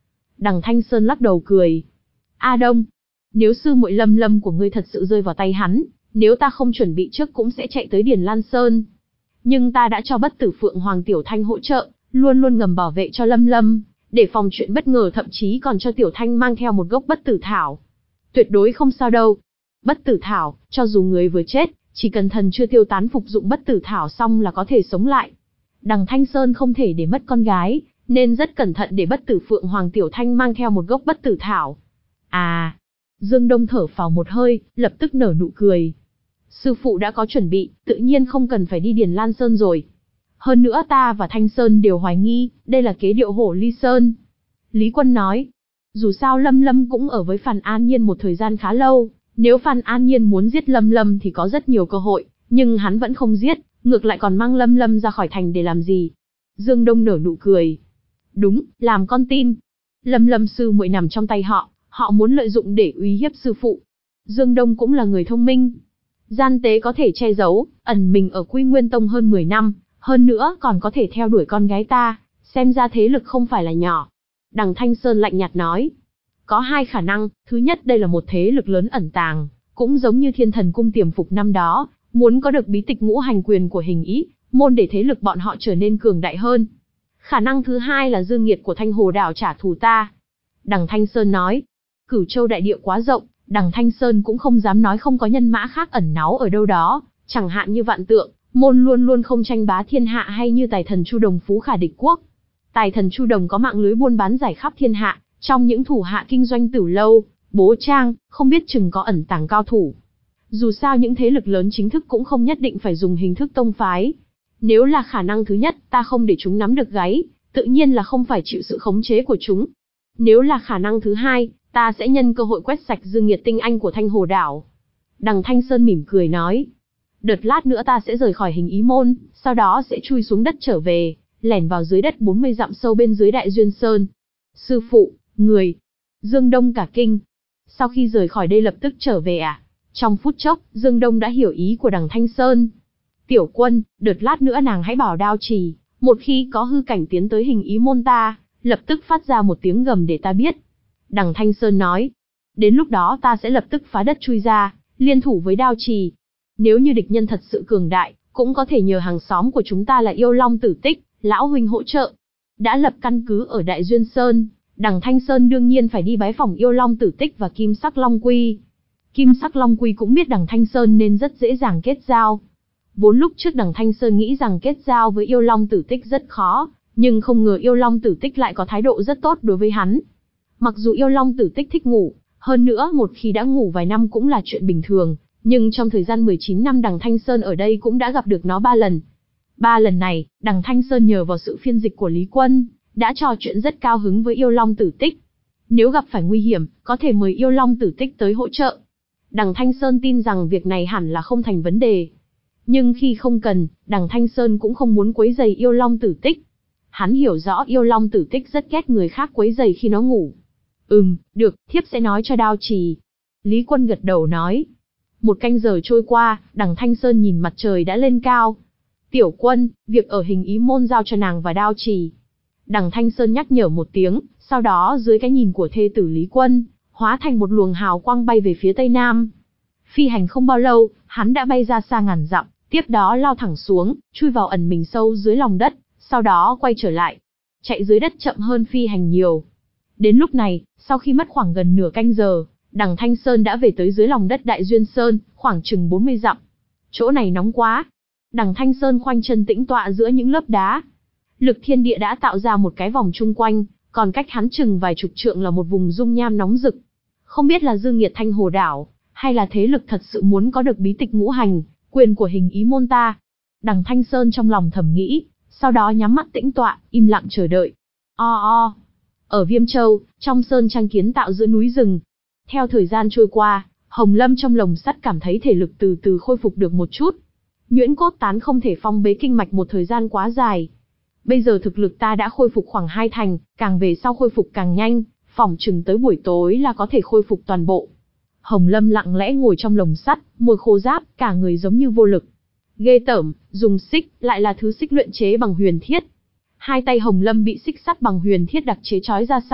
Đằng Thanh Sơn lắc đầu cười. A Đông, nếu sư muội Lâm Lâm của ngươi thật sự rơi vào tay hắn, nếu ta không chuẩn bị trước cũng sẽ chạy tới Điền Lan Sơn. Nhưng ta đã cho Bất Tử Phượng Hoàng Tiểu Thanh hỗ trợ, luôn luôn ngầm bảo vệ cho Lâm Lâm, để phòng chuyện bất ngờ, thậm chí còn cho Tiểu Thanh mang theo một gốc bất tử thảo. Tuyệt đối không sao đâu. Bất tử thảo, cho dù người vừa chết, chỉ cần thần chưa tiêu tán phục dụng bất tử thảo xong là có thể sống lại. Đằng Thanh Sơn không thể để mất con gái, nên rất cẩn thận để Bất Tử Phượng Hoàng Tiểu Thanh mang theo một gốc bất tử thảo. À, Dương Đông thở phào một hơi, lập tức nở nụ cười. Sư phụ đã có chuẩn bị, tự nhiên không cần phải đi Điền Lan Sơn rồi. Hơn nữa ta và Thanh Sơn đều hoài nghi, đây là kế điệu Hổ Ly Sơn. Lý Quân nói, dù sao Lâm Lâm cũng ở với Phan An Nhiên một thời gian khá lâu, nếu Phan An Nhiên muốn giết Lâm Lâm thì có rất nhiều cơ hội, nhưng hắn vẫn không giết, ngược lại còn mang Lâm Lâm ra khỏi thành để làm gì? Dương Đông nở nụ cười. Đúng, làm con tin. Lâm Lâm sư muội nằm trong tay họ, họ muốn lợi dụng để uy hiếp sư phụ. Dương Đông cũng là người thông minh. Gian tế có thể che giấu, ẩn mình ở Quy Nguyên Tông hơn mười năm, hơn nữa còn có thể theo đuổi con gái ta, xem ra thế lực không phải là nhỏ. Đằng Thanh Sơn lạnh nhạt nói. Có hai khả năng, thứ nhất đây là một thế lực lớn ẩn tàng, cũng giống như Thiên Thần Cung tiềm phục năm đó, muốn có được bí tịch ngũ hành quyền của Hình Ý, môn để thế lực bọn họ trở nên cường đại hơn. Khả năng thứ hai là dương nghiệt của Thanh Hồ Đảo trả thù ta. Đằng Thanh Sơn nói. Cửu Châu đại địa quá rộng, đằng Thanh Sơn cũng không dám nói không có nhân mã khác ẩn náu ở đâu đó, chẳng hạn như Vạn Tượng, môn luôn luôn không tranh bá thiên hạ, hay như Tài Thần Chu Đồng phú khả địch quốc. Tài Thần Chu Đồng có mạng lưới buôn bán giải khắp thiên hạ, trong những thủ hạ kinh doanh Tử Lâu, Bố Trang, không biết chừng có ẩn tàng cao thủ. Dù sao những thế lực lớn chính thức cũng không nhất định phải dùng hình thức tông phái. Nếu là khả năng thứ nhất, ta không để chúng nắm được gáy, tự nhiên là không phải chịu sự khống chế của chúng. Nếu là khả năng thứ hai, ta sẽ nhân cơ hội quét sạch dương nghiệt tinh anh của Thanh Hồ Đảo. Đằng Thanh Sơn mỉm cười nói. Đợt lát nữa ta sẽ rời khỏi Hình Ý môn, sau đó sẽ chui xuống đất trở về, lẻn vào dưới đất bốn mươi dặm sâu bên dưới Đại Duyên Sơn. Sư phụ, người. Dương Đông cả kinh. Sau khi rời khỏi đây lập tức trở về à? Trong phút chốc, Dương Đông đã hiểu ý của đằng Thanh Sơn. Tiểu Quân, đợt lát nữa nàng hãy bảo Đao Trì, một khi có hư cảnh tiến tới Hình Ý môn ta, lập tức phát ra một tiếng gầm để ta biết. Đằng Thanh Sơn nói. Đến lúc đó ta sẽ lập tức phá đất chui ra, liên thủ với Đao Trì. Nếu như địch nhân thật sự cường đại, cũng có thể nhờ hàng xóm của chúng ta là Yêu Long Tử Tích, lão huynh hỗ trợ. Đã lập căn cứ ở Đại Duyên Sơn, đằng Thanh Sơn đương nhiên phải đi bái phỏng Yêu Long Tử Tích và Kim Sắc Long Quy. Kim Sắc Long Quy cũng biết đằng Thanh Sơn nên rất dễ dàng kết giao. Vốn lúc trước đằng Thanh Sơn nghĩ rằng kết giao với Yêu Long Tử Tích rất khó, nhưng không ngờ Yêu Long Tử Tích lại có thái độ rất tốt đối với hắn. Mặc dù Yêu Long Tử Tích thích ngủ, hơn nữa một khi đã ngủ vài năm cũng là chuyện bình thường, nhưng trong thời gian mười chín năm đằng Thanh Sơn ở đây cũng đã gặp được nó ba lần. Ba lần này, đằng Thanh Sơn nhờ vào sự phiên dịch của Lý Quân, đã trò chuyện rất cao hứng với Yêu Long Tử Tích. Nếu gặp phải nguy hiểm, có thể mời Yêu Long Tử Tích tới hỗ trợ. Đằng Thanh Sơn tin rằng việc này hẳn là không thành vấn đề. Nhưng khi không cần, đằng Thanh Sơn cũng không muốn quấy rầy Yêu Long Tử Tích. Hắn hiểu rõ Yêu Long Tử Tích rất ghét người khác quấy rầy khi nó ngủ. Ừm, được, thiếp sẽ nói cho Đao Trì. Lý Quân gật đầu nói. Một canh giờ trôi qua, đằng Thanh Sơn nhìn mặt trời đã lên cao. Tiểu Quân, việc ở Hình Ý môn giao cho nàng và Đao Trì. Đằng Thanh Sơn nhắc nhở một tiếng, sau đó dưới cái nhìn của thê tử Lý Quân, hóa thành một luồng hào quang bay về phía tây nam. Phi hành không bao lâu, hắn đã bay ra xa ngàn dặm, tiếp đó lao thẳng xuống, chui vào ẩn mình sâu dưới lòng đất, sau đó quay trở lại. Chạy dưới đất chậm hơn phi hành nhiều. Đến lúc này, sau khi mất khoảng gần nửa canh giờ, đằng Thanh Sơn đã về tới dưới lòng đất Đại Duyên Sơn, khoảng chừng bốn mươi dặm. Chỗ này nóng quá. Đằng Thanh Sơn khoanh chân tĩnh tọa giữa những lớp đá. Lực thiên địa đã tạo ra một cái vòng chung quanh, còn cách hắn chừng vài chục trượng là một vùng dung nham nóng rực. Không biết là dương nghiệt Thanh Hồ Đảo, hay là thế lực thật sự muốn có được bí tịch ngũ hành, quyền của Hình Ý môn ta. Đằng Thanh Sơn trong lòng thầm nghĩ, sau đó nhắm mắt tĩnh tọa, im lặng chờ đợi. O o. Ở Viêm Châu, trong sơn trang kiến tạo giữa núi rừng. Theo thời gian trôi qua, Hồng Lâm trong lồng sắt cảm thấy thể lực từ từ khôi phục được một chút. Nhuyễn cốt tán không thể phong bế kinh mạch một thời gian quá dài. Bây giờ thực lực ta đã khôi phục khoảng hai thành, càng về sau khôi phục càng nhanh, phỏng chừng tới buổi tối là có thể khôi phục toàn bộ. Hồng Lâm lặng lẽ ngồi trong lồng sắt, môi khô ráp, cả người giống như vô lực. Ghê tởm, dùng xích, lại là thứ xích luyện chế bằng huyền thiết. Hai tay Hồng Lâm bị xích sắt bằng huyền thiết đặc chế trói ra sau,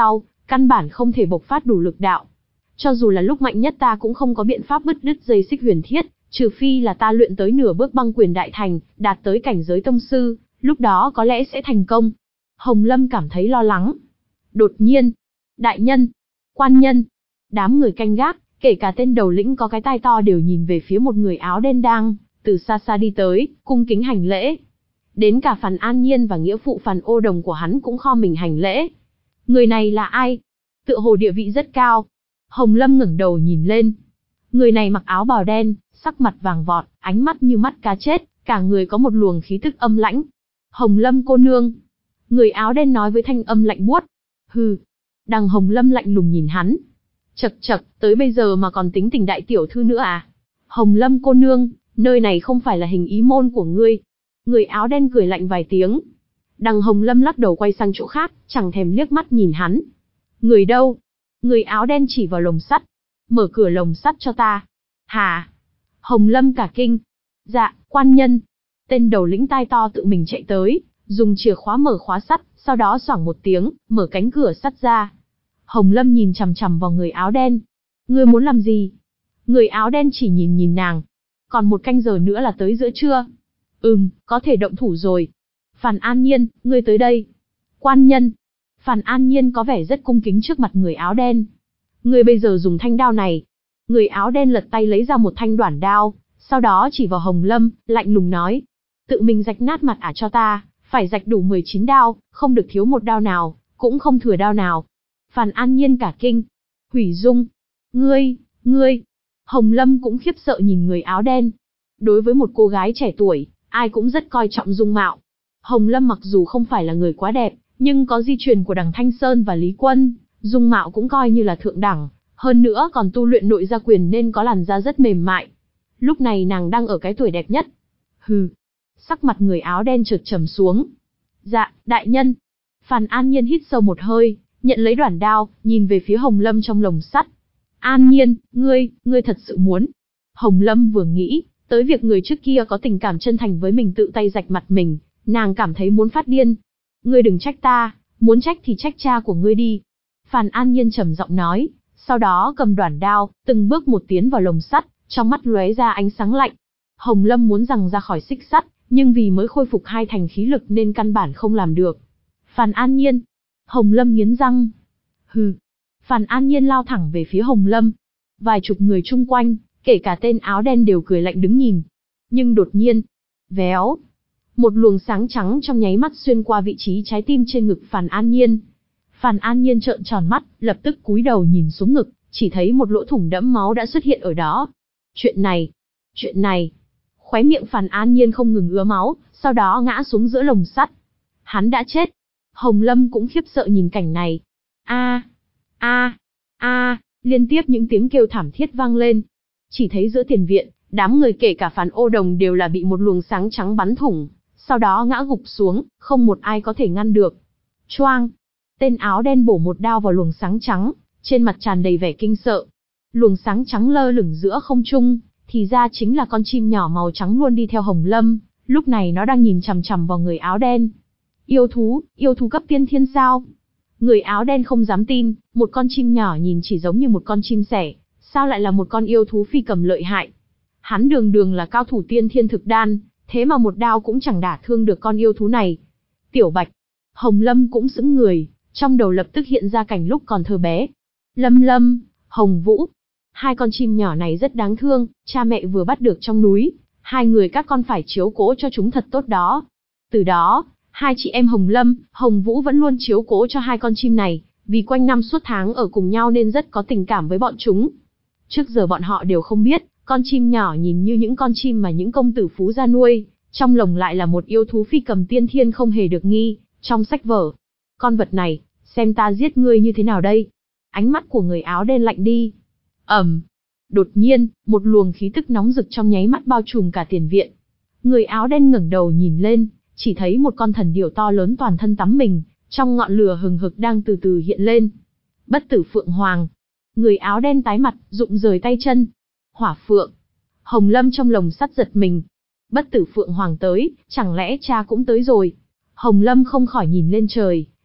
căn bản không thể bộc phát đủ lực đạo. Cho dù là lúc mạnh nhất ta cũng không có biện pháp bứt đứt dây xích huyền thiết, trừ phi là ta luyện tới nửa bước băng quyền đại thành, đạt tới cảnh giới tông sư, lúc đó có lẽ sẽ thành công. Hồng Lâm cảm thấy lo lắng. Đột nhiên, đại nhân, quan nhân, đám người canh gác, kể cả tên đầu lĩnh có cái tai to đều nhìn về phía một người áo đen đang từ xa xa đi tới, cung kính hành lễ. Đến cả Phàn An Nhiên và nghĩa phụ Phàn Ô Đồng của hắn cũng kho mình hành lễ. Người này là ai? Tựa hồ địa vị rất cao. Hồng Lâm ngẩng đầu nhìn lên. Người này mặc áo bào đen, sắc mặt vàng vọt, ánh mắt như mắt cá chết, cả người có một luồng khí tức âm lãnh. Hồng Lâm cô nương. Người áo đen nói với thanh âm lạnh buốt. Hừ. Đằng Hồng Lâm lạnh lùng nhìn hắn. Chậc chậc, tới bây giờ mà còn tính tình đại tiểu thư nữa à? Hồng Lâm cô nương, nơi này không phải là hình ý môn của ngươi. Người áo đen cười lạnh vài tiếng. Đằng Hồng Lâm lắc đầu quay sang chỗ khác, chẳng thèm liếc mắt nhìn hắn. Người đâu? Người áo đen chỉ vào lồng sắt. Mở cửa lồng sắt cho ta. Hà. Hồng Lâm cả kinh. Dạ, quan nhân. Tên đầu lĩnh tai to tự mình chạy tới, dùng chìa khóa mở khóa sắt, sau đó xoảng một tiếng, mở cánh cửa sắt ra. Hồng Lâm nhìn chằm chằm vào người áo đen. Ngươi muốn làm gì? Người áo đen chỉ nhìn nhìn nàng. Còn một canh giờ nữa là tới giữa trưa. Ừm, có thể động thủ rồi. Phàn An Nhiên, ngươi tới đây. Quan nhân. Phàn An Nhiên có vẻ rất cung kính trước mặt người áo đen. Ngươi bây giờ dùng thanh đao này. Người áo đen lật tay lấy ra một thanh đoản đao, sau đó chỉ vào Hồng Lâm, lạnh lùng nói. Tự mình rạch nát mặt ả cho ta, phải rạch đủ mười chín đao, không được thiếu một đao nào, cũng không thừa đao nào. Phàn An Nhiên cả kinh. Hủy Dung. Ngươi, ngươi. Hồng Lâm cũng khiếp sợ nhìn người áo đen. Đối với một cô gái trẻ tuổi, ai cũng rất coi trọng dung mạo. Hồng Lâm mặc dù không phải là người quá đẹp, nhưng có di truyền của đằng Thanh Sơn và Lý Quân, dung mạo cũng coi như là thượng đẳng, hơn nữa còn tu luyện nội gia quyền nên có làn da rất mềm mại. Lúc này nàng đang ở cái tuổi đẹp nhất. Hừ. Sắc mặt người áo đen chợt trầm xuống. Dạ, đại nhân. Phàn An Nhiên hít sâu một hơi, nhận lấy đoản đao, nhìn về phía Hồng Lâm trong lồng sắt. An Nhiên, ngươi, ngươi thật sự muốn. Hồng Lâm vừa nghĩ tới việc người trước kia có tình cảm chân thành với mình tự tay rạch mặt mình, nàng cảm thấy muốn phát điên. Ngươi đừng trách ta, muốn trách thì trách cha của ngươi đi. Phàn An Nhiên trầm giọng nói, sau đó cầm đoản đao, từng bước một tiến vào lồng sắt, trong mắt lóe ra ánh sáng lạnh. Hồng Lâm muốn giằng ra khỏi xích sắt, nhưng vì mới khôi phục hai thành khí lực nên căn bản không làm được. Phàn An Nhiên. Hồng Lâm nghiến răng. Hừ. Phàn An Nhiên lao thẳng về phía Hồng Lâm. Vài chục người chung quanh, kể cả tên áo đen đều cười lạnh đứng nhìn. Nhưng đột nhiên, véo, một luồng sáng trắng trong nháy mắt xuyên qua vị trí trái tim trên ngực Phàn An Nhiên. Phàn An Nhiên trợn tròn mắt, lập tức cúi đầu nhìn xuống ngực, chỉ thấy một lỗ thủng đẫm máu đã xuất hiện ở đó. Chuyện này, chuyện này. Khóe miệng Phàn An Nhiên không ngừng ứa máu, sau đó ngã xuống giữa lồng sắt. Hắn đã chết. Hồng Lâm cũng khiếp sợ nhìn cảnh này. A, a, a, liên tiếp những tiếng kêu thảm thiết vang lên. Chỉ thấy giữa tiền viện, đám người kể cả Phàn Ô Đồng đều là bị một luồng sáng trắng bắn thủng, sau đó ngã gục xuống, không một ai có thể ngăn được. Choang! Tên áo đen bổ một đao vào luồng sáng trắng, trên mặt tràn đầy vẻ kinh sợ. Luồng sáng trắng lơ lửng giữa không trung, thì ra chính là con chim nhỏ màu trắng luôn đi theo Hồng Lâm, lúc này nó đang nhìn chằm chằm vào người áo đen. Yêu thú, yêu thú cấp tiên thiên sao? Người áo đen không dám tin, một con chim nhỏ nhìn chỉ giống như một con chim sẻ, sao lại là một con yêu thú phi cầm lợi hại? Hắn đường đường là cao thủ tiên thiên thực đan, thế mà một đao cũng chẳng đả thương được con yêu thú này. Tiểu Bạch, Hồng Lâm cũng sững người, trong đầu lập tức hiện ra cảnh lúc còn thơ bé. Lâm Lâm, Hồng Vũ, hai con chim nhỏ này rất đáng thương, cha mẹ vừa bắt được trong núi, hai người các con phải chiếu cố cho chúng thật tốt đó. Từ đó, hai chị em Hồng Lâm, Hồng Vũ vẫn luôn chiếu cố cho hai con chim này, vì quanh năm suốt tháng ở cùng nhau nên rất có tình cảm với bọn chúng. Trước giờ bọn họ đều không biết, con chim nhỏ nhìn như những con chim mà những công tử phú gia nuôi, trong lồng lại là một yêu thú phi cầm tiên thiên không hề được nghi, trong sách vở. Con vật này, xem ta giết ngươi như thế nào đây? Ánh mắt của người áo đen lạnh đi. Ầm. Đột nhiên, một luồng khí tức nóng rực trong nháy mắt bao trùm cả tiền viện. Người áo đen ngẩng đầu nhìn lên, chỉ thấy một con thần điểu to lớn toàn thân tắm mình, trong ngọn lửa hừng hực đang từ từ hiện lên. Bất tử Phượng Hoàng. Người áo đen tái mặt, rụng rời tay chân. Hỏa Phượng. Hồng Lâm trong lồng sắt giật mình. Bất tử Phượng Hoàng tới, chẳng lẽ cha cũng tới rồi? Hồng Lâm không khỏi nhìn lên trời,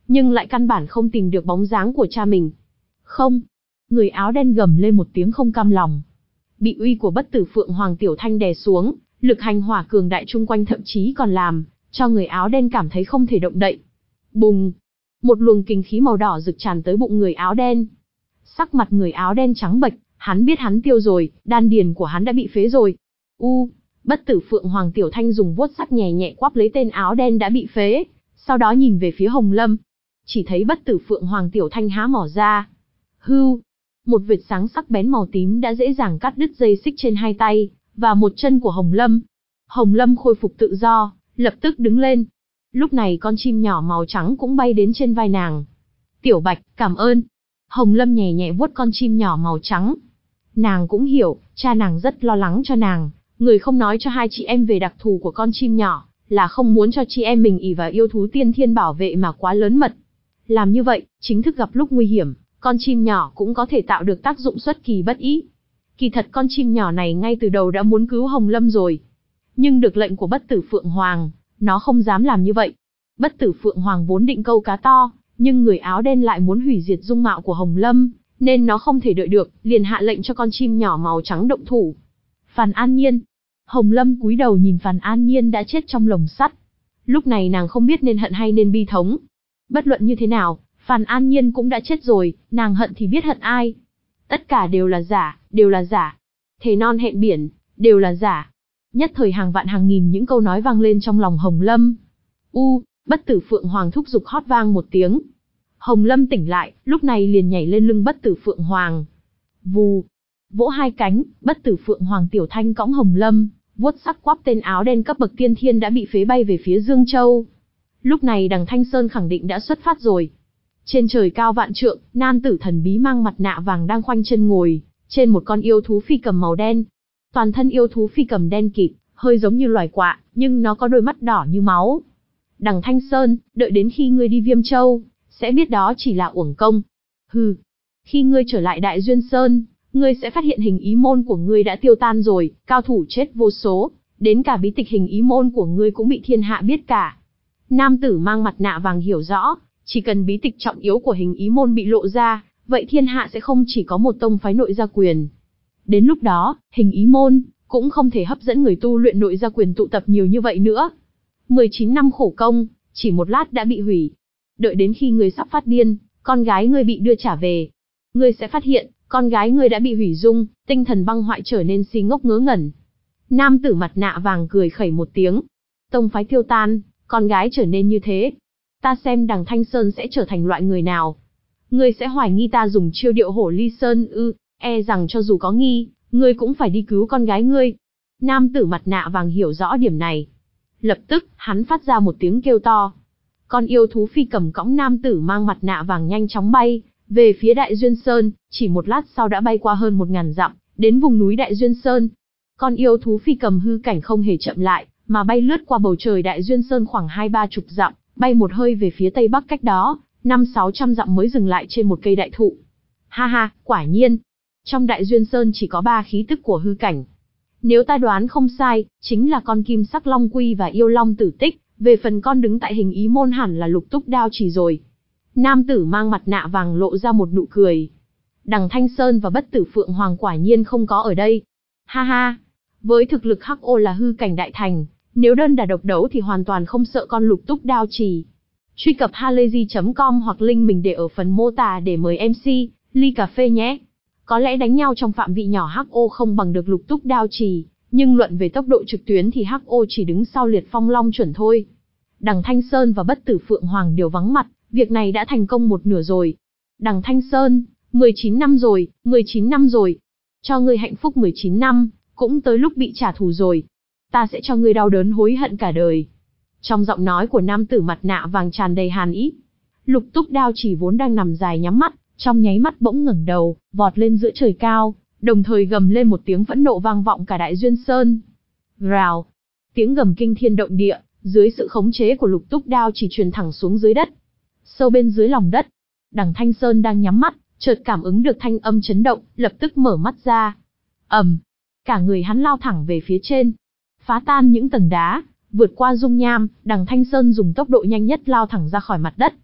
nhưng lại căn bản không tìm được bóng dáng của cha mình. Không! Người áo đen gầm lên một tiếng không cam lòng. Bị uy của bất tử Phượng Hoàng Tiểu Thanh đè xuống, lực hành hỏa cường đại chung quanh thậm chí còn làm cho người áo đen cảm thấy không thể động đậy. Bùng! Một luồng kinh khí màu đỏ rực tràn tới bụng người áo đen. Sắc mặt người áo đen trắng bệch, hắn biết hắn tiêu rồi, đan điền của hắn đã bị phế rồi. U! Bất tử Phượng Hoàng Tiểu Thanh dùng vuốt sắc nhẹ nhẹ quắp lấy tên áo đen đã bị phế, sau đó nhìn về phía Hồng Lâm. Chỉ thấy bất tử Phượng Hoàng Tiểu Thanh há mỏ ra. Hưu! Một vệt sáng sắc bén màu tím đã dễ dàng cắt đứt dây xích trên hai tay và một chân của Hồng Lâm. Hồng Lâm khôi phục tự do, lập tức đứng lên. Lúc này con chim nhỏ màu trắng cũng bay đến trên vai nàng. Tiểu Bạch, cảm ơn. Hồng Lâm nhẹ nhẹ vuốt con chim nhỏ màu trắng. Nàng cũng hiểu, cha nàng rất lo lắng cho nàng, người không nói cho hai chị em về đặc thù của con chim nhỏ, là không muốn cho chị em mình ỷ vào yêu thú tiên thiên bảo vệ mà quá lớn mật. Làm như vậy, chính thức gặp lúc nguy hiểm, con chim nhỏ cũng có thể tạo được tác dụng xuất kỳ bất ý. Kỳ thật con chim nhỏ này ngay từ đầu đã muốn cứu Hồng Lâm rồi. Nhưng được lệnh của bất tử Phượng Hoàng, nó không dám làm như vậy. Bất tử Phượng Hoàng vốn định câu cá to, nhưng người áo đen lại muốn hủy diệt dung mạo của Hồng Lâm, nên nó không thể đợi được, liền hạ lệnh cho con chim nhỏ màu trắng động thủ. Phàn An Nhiên. Hồng Lâm cúi đầu nhìn Phàn An Nhiên đã chết trong lồng sắt. Lúc này nàng không biết nên hận hay nên bi thống. Bất luận như thế nào, Phàn An Nhiên cũng đã chết rồi, nàng hận thì biết hận ai. Tất cả đều là giả, đều là giả. Thề non hẹn biển, đều là giả. Nhất thời hàng vạn hàng nghìn những câu nói vang lên trong lòng Hồng Lâm. U, bất tử Phượng Hoàng thúc giục hót vang một tiếng. Hồng Lâm tỉnh lại, lúc này liền nhảy lên lưng bất tử Phượng Hoàng. Vù, vỗ hai cánh, bất tử Phượng Hoàng Tiểu Thanh cõng Hồng Lâm, vuốt sắc quắp tên áo đen cấp bậc tiên thiên đã bị phế bay về phía Dương Châu. Lúc này đằng Thanh Sơn khẳng định đã xuất phát rồi. Trên trời cao vạn trượng, nam tử thần bí mang mặt nạ vàng đang khoanh chân ngồi trên một con yêu thú phi cầm màu đen. Toàn thân yêu thú phi cầm đen kịt, hơi giống như loài quạ, nhưng nó có đôi mắt đỏ như máu. Đằng Thanh Sơn, đợi đến khi ngươi đi Viêm Châu, sẽ biết đó chỉ là uổng công. Hừ, khi ngươi trở lại Đại Duyên Sơn, ngươi sẽ phát hiện hình ý môn của ngươi đã tiêu tan rồi, cao thủ chết vô số, đến cả bí tịch hình ý môn của ngươi cũng bị thiên hạ biết cả. Nam tử mang mặt nạ vàng hiểu rõ, chỉ cần bí tịch trọng yếu của hình ý môn bị lộ ra, vậy thiên hạ sẽ không chỉ có một tông phái nội gia quyền. Đến lúc đó, hình ý môn cũng không thể hấp dẫn người tu luyện nội gia quyền tụ tập nhiều như vậy nữa. mười chín năm khổ công, chỉ một lát đã bị hủy. Đợi đến khi ngươi sắp phát điên, con gái ngươi bị đưa trả về, ngươi sẽ phát hiện, con gái ngươi đã bị hủy dung, tinh thần băng hoại trở nên si ngốc ngớ ngẩn. Nam tử mặt nạ vàng cười khẩy một tiếng. Tông phái tiêu tan, con gái trở nên như thế. Ta xem đằng Thanh Sơn sẽ trở thành loại người nào. Ngươi sẽ hoài nghi ta dùng chiêu điệu hổ ly sơn ư, e rằng cho dù có nghi, ngươi cũng phải đi cứu con gái ngươi. Nam tử mặt nạ vàng hiểu rõ điểm này. Lập tức, hắn phát ra một tiếng kêu to. Con yêu thú phi cầm cõng nam tử mang mặt nạ vàng nhanh chóng bay về phía Đại Duyên Sơn, chỉ một lát sau đã bay qua hơn một ngàn dặm, đến vùng núi Đại Duyên Sơn. Con yêu thú phi cầm hư cảnh không hề chậm lại, mà bay lướt qua bầu trời Đại Duyên Sơn khoảng hai ba chục dặm, bay một hơi về phía tây bắc cách đó, năm sáu trăm dặm mới dừng lại trên một cây đại thụ. Ha ha, quả nhiên, trong Đại Duyên Sơn chỉ có ba khí tức của hư cảnh. Nếu ta đoán không sai, chính là con kim sắc long quy và yêu long tử tích, về phần con đứng tại hình ý môn hẳn là lục túc đao chỉ rồi. Nam tử mang mặt nạ vàng lộ ra một nụ cười. Đằng Thanh Sơn và bất tử Phượng Hoàng quả nhiên không có ở đây. Ha ha, với thực lực hắc ô là hư cảnh đại thành, nếu đơn đả độc đấu thì hoàn toàn không sợ con lục túc đao chỉ. Truy cập halayzi chấm com hoặc link mình để ở phần mô tả để mời em xê, ly cà phê nhé. Có lẽ đánh nhau trong phạm vị nhỏ hắc ô không bằng được lục túc đao chỉ, nhưng luận về tốc độ trực tuyến thì hắc ô chỉ đứng sau liệt phong long chuẩn thôi. Đằng Thanh Sơn và bất tử Phượng Hoàng đều vắng mặt, việc này đã thành công một nửa rồi. Đằng Thanh Sơn, mười chín năm rồi, mười chín năm rồi. Cho ngươi hạnh phúc mười chín năm, cũng tới lúc bị trả thù rồi. Ta sẽ cho ngươi đau đớn hối hận cả đời. Trong giọng nói của nam tử mặt nạ vàng tràn đầy hàn ý. Lục túc đao chỉ vốn đang nằm dài nhắm mắt, trong nháy mắt bỗng ngẩng đầu, vọt lên giữa trời cao, đồng thời gầm lên một tiếng phẫn nộ vang vọng cả Đại Duyên Sơn. Rào, tiếng gầm kinh thiên động địa, dưới sự khống chế của lục túc đao chỉ truyền thẳng xuống dưới đất. Sâu bên dưới lòng đất, đằng Thanh Sơn đang nhắm mắt, chợt cảm ứng được thanh âm chấn động, lập tức mở mắt ra. Ầm, cả người hắn lao thẳng về phía trên, phá tan những tầng đá, vượt qua dung nham, đằng Thanh Sơn dùng tốc độ nhanh nhất lao thẳng ra khỏi mặt đất.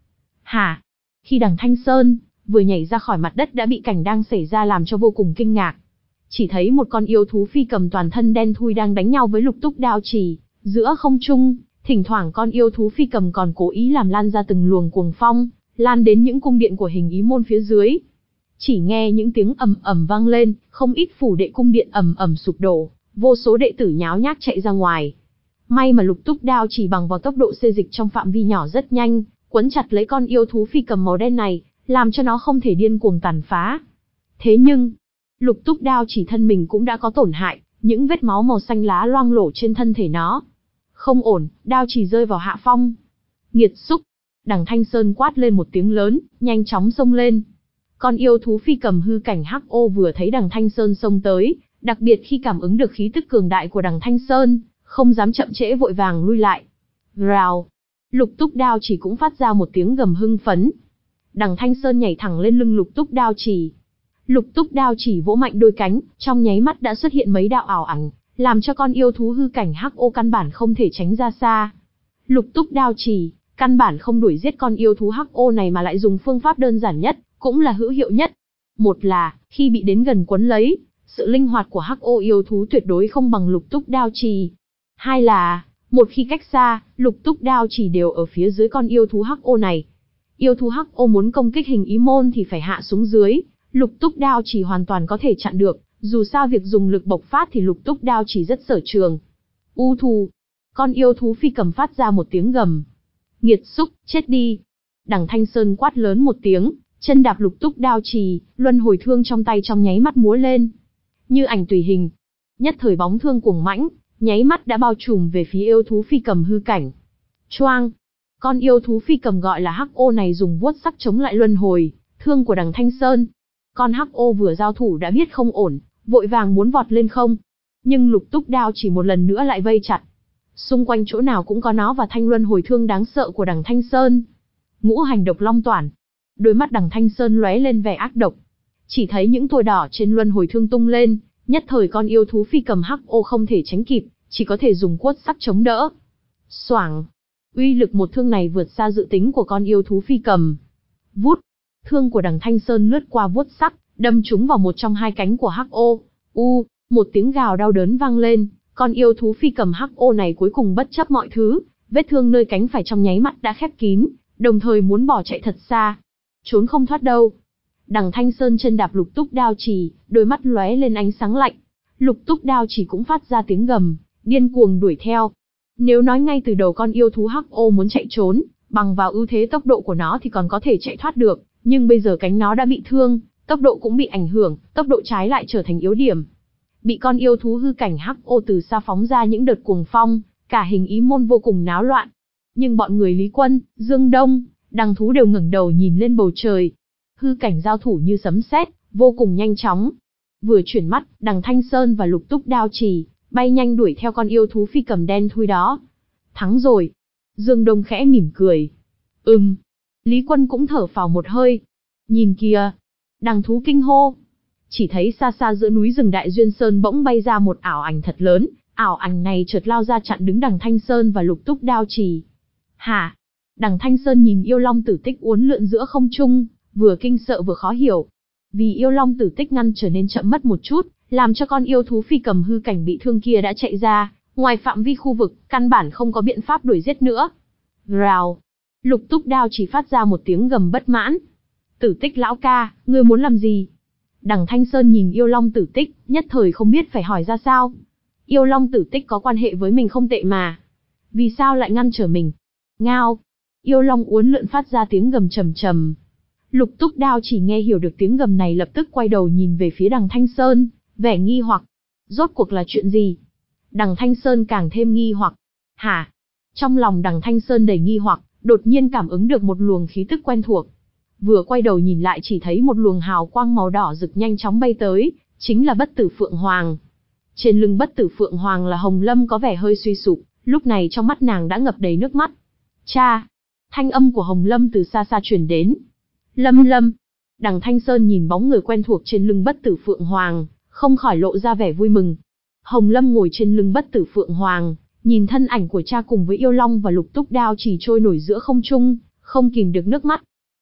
Hả? Khi đằng Thanh Sơn vừa nhảy ra khỏi mặt đất đã bị cảnh đang xảy ra làm cho vô cùng kinh ngạc. Chỉ thấy một con yêu thú phi cầm toàn thân đen thui đang đánh nhau với lục túc đao chỉ, giữa không trung, thỉnh thoảng con yêu thú phi cầm còn cố ý làm lan ra từng luồng cuồng phong, lan đến những cung điện của hình ý môn phía dưới. Chỉ nghe những tiếng ầm ầm vang lên, không ít phủ đệ cung điện ầm ầm sụp đổ, vô số đệ tử nháo nhác chạy ra ngoài. May mà lục túc đao chỉ bằng vào tốc độ xê dịch trong phạm vi nhỏ rất nhanh, quấn chặt lấy con yêu thú phi cầm màu đen này, làm cho nó không thể điên cuồng tàn phá. Thế nhưng, lục túc đao chỉ thân mình cũng đã có tổn hại, những vết máu màu xanh lá loang lổ trên thân thể nó. Không ổn, đao chỉ rơi vào hạ phong. Nghiệt xúc, đằng Thanh Sơn quát lên một tiếng lớn, nhanh chóng xông lên. Con yêu thú phi cầm hư cảnh hắc ô vừa thấy đằng Thanh Sơn xông tới, đặc biệt khi cảm ứng được khí tức cường đại của đằng Thanh Sơn, không dám chậm trễ vội vàng lui lại. Rào, lục túc đao chỉ cũng phát ra một tiếng gầm hưng phấn. Đằng Thanh Sơn nhảy thẳng lên lưng lục túc đao chỉ. Lục túc đao chỉ vỗ mạnh đôi cánh, trong nháy mắt đã xuất hiện mấy đạo ảo ảnh, làm cho con yêu thú hư cảnh hắc ô căn bản không thể tránh ra xa. Lục túc đao chỉ, căn bản không đuổi giết con yêu thú hắc ô này mà lại dùng phương pháp đơn giản nhất, cũng là hữu hiệu nhất. Một là, khi bị đến gần quấn lấy, sự linh hoạt của hắc ô yêu thú tuyệt đối không bằng lục túc đao chỉ. Hai là, một khi cách xa, lục túc đao chỉ đều ở phía dưới con yêu thú hắc ô này. Yêu thú hắc ô muốn công kích hình ý môn thì phải hạ xuống dưới, lục túc đao chỉ hoàn toàn có thể chặn được, dù sao việc dùng lực bộc phát thì lục túc đao chỉ rất sở trường. U thù, con yêu thú phi cầm phát ra một tiếng gầm. Nghiệt xúc, chết đi. Đằng Thanh Sơn quát lớn một tiếng, chân đạp lục túc đao chỉ, luân hồi thương trong tay trong nháy mắt múa lên. Như ảnh tùy hình, nhất thời bóng thương cuồng mãnh, nháy mắt đã bao trùm về phía yêu thú phi cầm hư cảnh. Choang, con yêu thú phi cầm gọi là hắc ô này dùng vuốt sắc chống lại luân hồi thương của đằng Thanh Sơn. Con hắc ô vừa giao thủ đã biết không ổn, vội vàng muốn vọt lên không. Nhưng lục túc đao chỉ một lần nữa lại vây chặt. Xung quanh chỗ nào cũng có nó và thanh luân hồi thương đáng sợ của đằng Thanh Sơn. Ngũ hành độc long toản. Đôi mắt đằng Thanh Sơn lóe lên vẻ ác độc. Chỉ thấy những tua đỏ trên luân hồi thương tung lên, nhất thời con yêu thú phi cầm hắc ô không thể tránh kịp, chỉ có thể dùng quất sắc chống đỡ. Xoảng. Uy lực một thương này vượt xa dự tính của con yêu thú phi cầm. Vút. Thương của đằng Thanh Sơn lướt qua vuốt sắc, đâm trúng vào một trong hai cánh của hắc ô. U, một tiếng gào đau đớn vang lên, con yêu thú phi cầm hắc ô này cuối cùng bất chấp mọi thứ, vết thương nơi cánh phải trong nháy mắt đã khép kín, đồng thời muốn bỏ chạy thật xa. Trốn không thoát đâu. Đằng Thanh Sơn chân đạp lục túc đao chỉ, đôi mắt lóe lên ánh sáng lạnh. Lục túc đao chỉ cũng phát ra tiếng gầm, điên cuồng đuổi theo. Nếu nói ngay từ đầu con yêu thú hắc ô muốn chạy trốn, bằng vào ưu thế tốc độ của nó thì còn có thể chạy thoát được, nhưng bây giờ cánh nó đã bị thương, tốc độ cũng bị ảnh hưởng, tốc độ trái lại trở thành yếu điểm. Bị con yêu thú hư cảnh hắc ô từ xa phóng ra những đợt cuồng phong, cả hình ý môn vô cùng náo loạn. Nhưng bọn người Lý Quân, Dương Đông, Đằng Thú đều ngẩng đầu nhìn lên bầu trời. Hư cảnh giao thủ như sấm sét, vô cùng nhanh chóng. Vừa chuyển mắt, đằng Thanh Sơn và lục túc đao chỉ, bay nhanh đuổi theo con yêu thú phi cầm đen thui đó. Thắng rồi. Dương Đông khẽ mỉm cười. Ừm. Lý Quân cũng thở phào một hơi. Nhìn kìa. Đằng Thú kinh hô. Chỉ thấy xa xa giữa núi rừng Đại Duyên Sơn bỗng bay ra một ảo ảnh thật lớn, ảo ảnh này chợt lao ra chặn đứng đằng Thanh Sơn và lục túc đao chỉ. Hả? Đằng Thanh Sơn nhìn yêu long tử tích uốn lượn giữa không trung, vừa kinh sợ vừa khó hiểu. Vì yêu long tử tích ngăn trở nên chậm mất một chút, làm cho con yêu thú phi cầm hư cảnh bị thương kia đã chạy ra, ngoài phạm vi khu vực, căn bản không có biện pháp đuổi giết nữa. Rào. Lục túc đao chỉ phát ra một tiếng gầm bất mãn. Tử tích lão ca, ngươi muốn làm gì? Đằng Thanh Sơn nhìn yêu long tử tích, nhất thời không biết phải hỏi ra sao. Yêu long tử tích có quan hệ với mình không tệ mà. Vì sao lại ngăn trở mình? Ngao. Yêu long uốn lượn phát ra tiếng gầm trầm trầm. Lục túc đao chỉ nghe hiểu được tiếng gầm này lập tức quay đầu nhìn về phía đằng Thanh Sơn, vẻ nghi hoặc. Rốt cuộc là chuyện gì? Đằng Thanh Sơn càng thêm nghi hoặc. Hả? Trong lòng đằng Thanh Sơn đầy nghi hoặc, đột nhiên cảm ứng được một luồng khí tức quen thuộc. Vừa quay đầu nhìn lại chỉ thấy một luồng hào quang màu đỏ rực nhanh chóng bay tới, chính là bất tử Phượng Hoàng. Trên lưng bất tử Phượng Hoàng là Hồng Lâm có vẻ hơi suy sụp, lúc này trong mắt nàng đã ngập đầy nước mắt. Cha! Thanh âm của Hồng Lâm từ xa xa truyền đến. Lâm Lâm! Đằng Thanh Sơn nhìn bóng người quen thuộc trên lưng bất tử Phượng Hoàng, không khỏi lộ ra vẻ vui mừng. Hồng Lâm ngồi trên lưng bất tử Phượng Hoàng, nhìn thân ảnh của cha cùng với yêu long và lục túc đao chỉ trôi nổi giữa không trung, không kìm được nước mắt.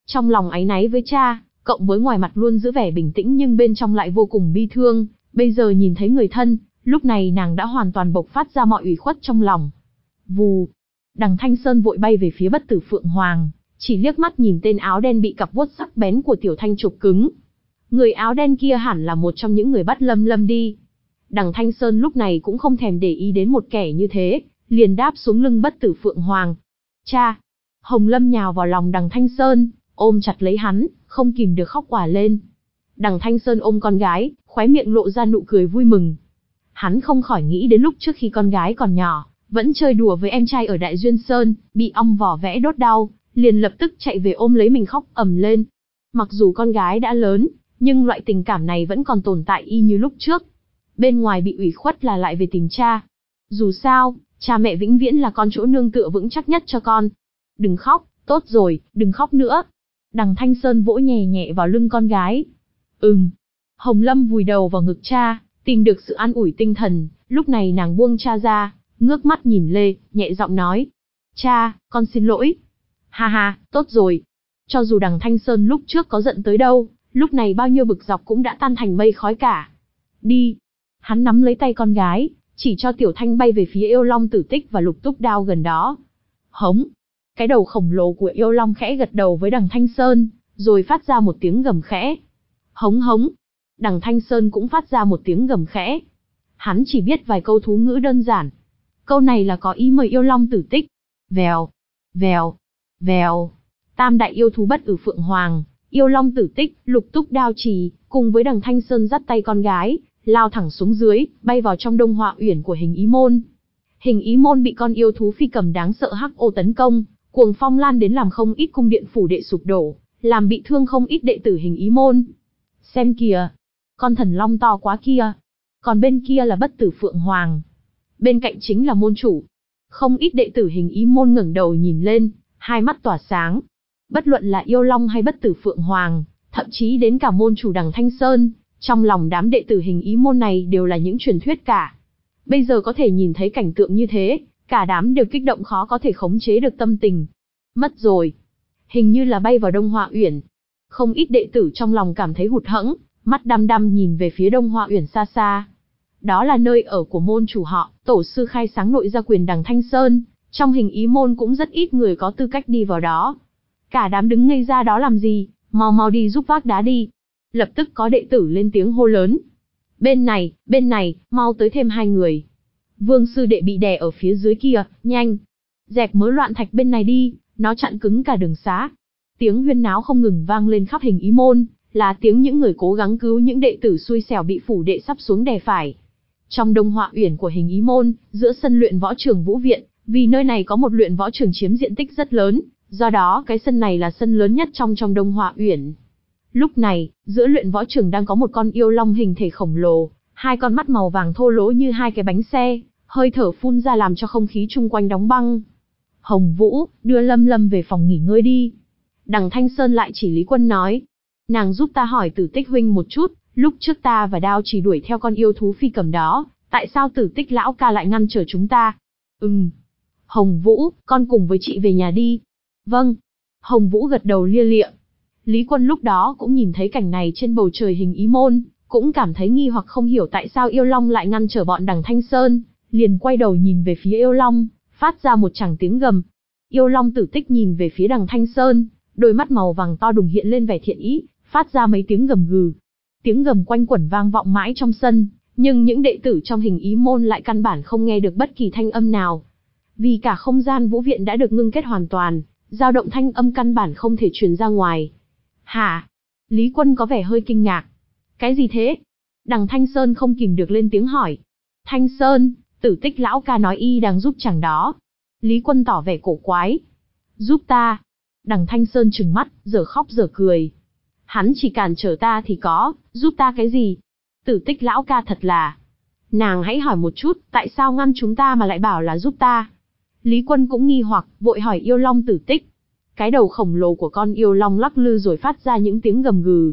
Trong lòng áy náy với cha, cộng với ngoài mặt luôn giữ vẻ bình tĩnh nhưng bên trong lại vô cùng bi thương, bây giờ nhìn thấy người thân, lúc này nàng đã hoàn toàn bộc phát ra mọi ủy khuất trong lòng. Vù, Đằng Thanh Sơn vội bay về phía Bất Tử Phượng Hoàng, chỉ liếc mắt nhìn tên áo đen bị cặp vuốt sắc bén của Tiểu Thanh chụp cứng. Người áo đen kia hẳn là một trong những người bắt Lâm Lâm đi. Đằng Thanh Sơn lúc này cũng không thèm để ý đến một kẻ như thế, liền đáp xuống lưng Bất Tử Phượng Hoàng. Cha! Hồng Lâm nhào vào lòng Đằng Thanh Sơn, ôm chặt lấy hắn, không kìm được khóc òa lên. Đằng Thanh Sơn ôm con gái, khóe miệng lộ ra nụ cười vui mừng. Hắn không khỏi nghĩ đến lúc trước khi con gái còn nhỏ, vẫn chơi đùa với em trai ở Đại Duyên Sơn, bị ong vỏ vẽ đốt đau, liền lập tức chạy về ôm lấy mình khóc ầm lên. Mặc dù con gái đã lớn, nhưng loại tình cảm này vẫn còn tồn tại y như lúc trước. Bên ngoài bị ủy khuất là lại về tìm cha. Dù sao, cha mẹ vĩnh viễn là con chỗ nương tựa vững chắc nhất cho con. Đừng khóc, tốt rồi, đừng khóc nữa. Đằng Thanh Sơn vỗ nhẹ nhẹ vào lưng con gái. Ừm. Hồng Lâm vùi đầu vào ngực cha, tìm được sự an ủi tinh thần, lúc này nàng buông cha ra, ngước mắt nhìn Lê, nhẹ giọng nói. Cha, con xin lỗi. Ha ha, tốt rồi. Cho dù Đằng Thanh Sơn lúc trước có giận tới đâu, lúc này bao nhiêu bực dọc cũng đã tan thành mây khói cả. Đi. Hắn nắm lấy tay con gái, chỉ cho Tiểu Thanh bay về phía yêu long Tử Tích và Lục Túc Đao gần đó. Hống. Cái đầu khổng lồ của yêu long khẽ gật đầu với Đằng Thanh Sơn, rồi phát ra một tiếng gầm khẽ. Hống hống. Đằng Thanh Sơn cũng phát ra một tiếng gầm khẽ. Hắn chỉ biết vài câu thú ngữ đơn giản. Câu này là có ý mời yêu long Tử Tích. Vèo, vèo, vèo. Tam đại yêu thú Bất Tử Phượng Hoàng, yêu long Tử Tích, Lục Túc Đao Trì, cùng với Đằng Thanh Sơn dắt tay con gái, lao thẳng xuống dưới, bay vào trong Đông Họa Uyển của Hình Ý Môn. Hình Ý Môn bị con yêu thú phi cầm đáng sợ Hắc Ô tấn công, cuồng phong lan đến làm không ít cung điện phủ đệ sụp đổ, làm bị thương không ít đệ tử Hình Ý Môn. Xem kìa, con thần long to quá kia. Còn bên kia là Bất Tử Phượng Hoàng. Bên cạnh chính là môn chủ. Không ít đệ tử Hình Ý Môn ngẩng đầu nhìn lên, hai mắt tỏa sáng. Bất luận là yêu long hay Bất Tử Phượng Hoàng, thậm chí đến cả môn chủ Đằng Thanh Sơn, trong lòng đám đệ tử Hình Ý Môn này đều là những truyền thuyết cả. Bây giờ có thể nhìn thấy cảnh tượng như thế, cả đám đều kích động khó có thể khống chế được tâm tình. Mất rồi. Hình như là bay vào Đông Họa Uyển. Không ít đệ tử trong lòng cảm thấy hụt hẫng, mắt đăm đăm nhìn về phía Đông Họa Uyển xa xa. Đó là nơi ở của môn chủ họ, tổ sư khai sáng nội gia quyền Đằng Thanh Sơn, trong Hình Ý Môn cũng rất ít người có tư cách đi vào đó. Cả đám đứng ngây ra đó làm gì, mau mau đi giúp vác đá đi. Lập tức có đệ tử lên tiếng hô lớn. Bên này, bên này, mau tới thêm hai người. Vương sư đệ bị đè ở phía dưới kia, nhanh. Dẹp mớ loạn thạch bên này đi, nó chặn cứng cả đường xá. Tiếng huyên náo không ngừng vang lên khắp Hình Ý Môn, là tiếng những người cố gắng cứu những đệ tử xui xẻo bị phủ đệ sắp xuống đè phải. Trong Đông Họa Uyển của Hình Ý Môn, giữa sân luyện võ trường Vũ Viện, vì nơi này có một luyện võ trường chiếm diện tích rất lớn, do đó cái sân này là sân lớn nhất trong trong Đông Họa Uyển. Lúc này, giữa luyện võ trường đang có một con yêu long hình thể khổng lồ, hai con mắt màu vàng thô lỗ như hai cái bánh xe, hơi thở phun ra làm cho không khí chung quanh đóng băng. Hồng Vũ, đưa Lâm Lâm về phòng nghỉ ngơi đi. Đằng Thanh Sơn lại chỉ Lý Quân nói. Nàng giúp ta hỏi Tử Tích huynh một chút, lúc trước ta và Đao chỉ đuổi theo con yêu thú phi cầm đó, tại sao Tử Tích lão ca lại ngăn trở chúng ta? Ừm. Hồng Vũ, con cùng với chị về nhà đi. Vâng. Hồng Vũ gật đầu lia lịa. Lý Quân lúc đó cũng nhìn thấy cảnh này trên bầu trời Hình Ý Môn, cũng cảm thấy nghi hoặc không hiểu tại sao yêu long lại ngăn trở bọn Đằng Thanh Sơn, liền quay đầu nhìn về phía yêu long, phát ra một tràng tiếng gầm. Yêu long Tử Tích nhìn về phía Đằng Thanh Sơn, đôi mắt màu vàng to đùng hiện lên vẻ thiện ý, phát ra mấy tiếng gầm gừ. Tiếng gầm quanh quẩn vang vọng mãi trong sân, nhưng những đệ tử trong Hình Ý Môn lại căn bản không nghe được bất kỳ thanh âm nào. Vì cả không gian Vũ Viện đã được ngưng kết hoàn toàn, dao động thanh âm căn bản không thể truyền ra ngoài. Hả? Lý Quân có vẻ hơi kinh ngạc. Cái gì thế? Đằng Thanh Sơn không kìm được lên tiếng hỏi. Thanh Sơn, Tử Tích lão ca nói y đang giúp chàng đó. Lý Quân tỏ vẻ cổ quái. Giúp ta? Đằng Thanh Sơn trừng mắt, giờ khóc giờ cười. Hắn chỉ cản trở ta thì có, giúp ta cái gì? Tử Tích lão ca thật là... Nàng hãy hỏi một chút, tại sao ngăn chúng ta mà lại bảo là giúp ta? Lý Quân cũng nghi hoặc, vội hỏi yêu long Tử Tích. Cái đầu khổng lồ của con yêu long lắc lư rồi phát ra những tiếng gầm gừ.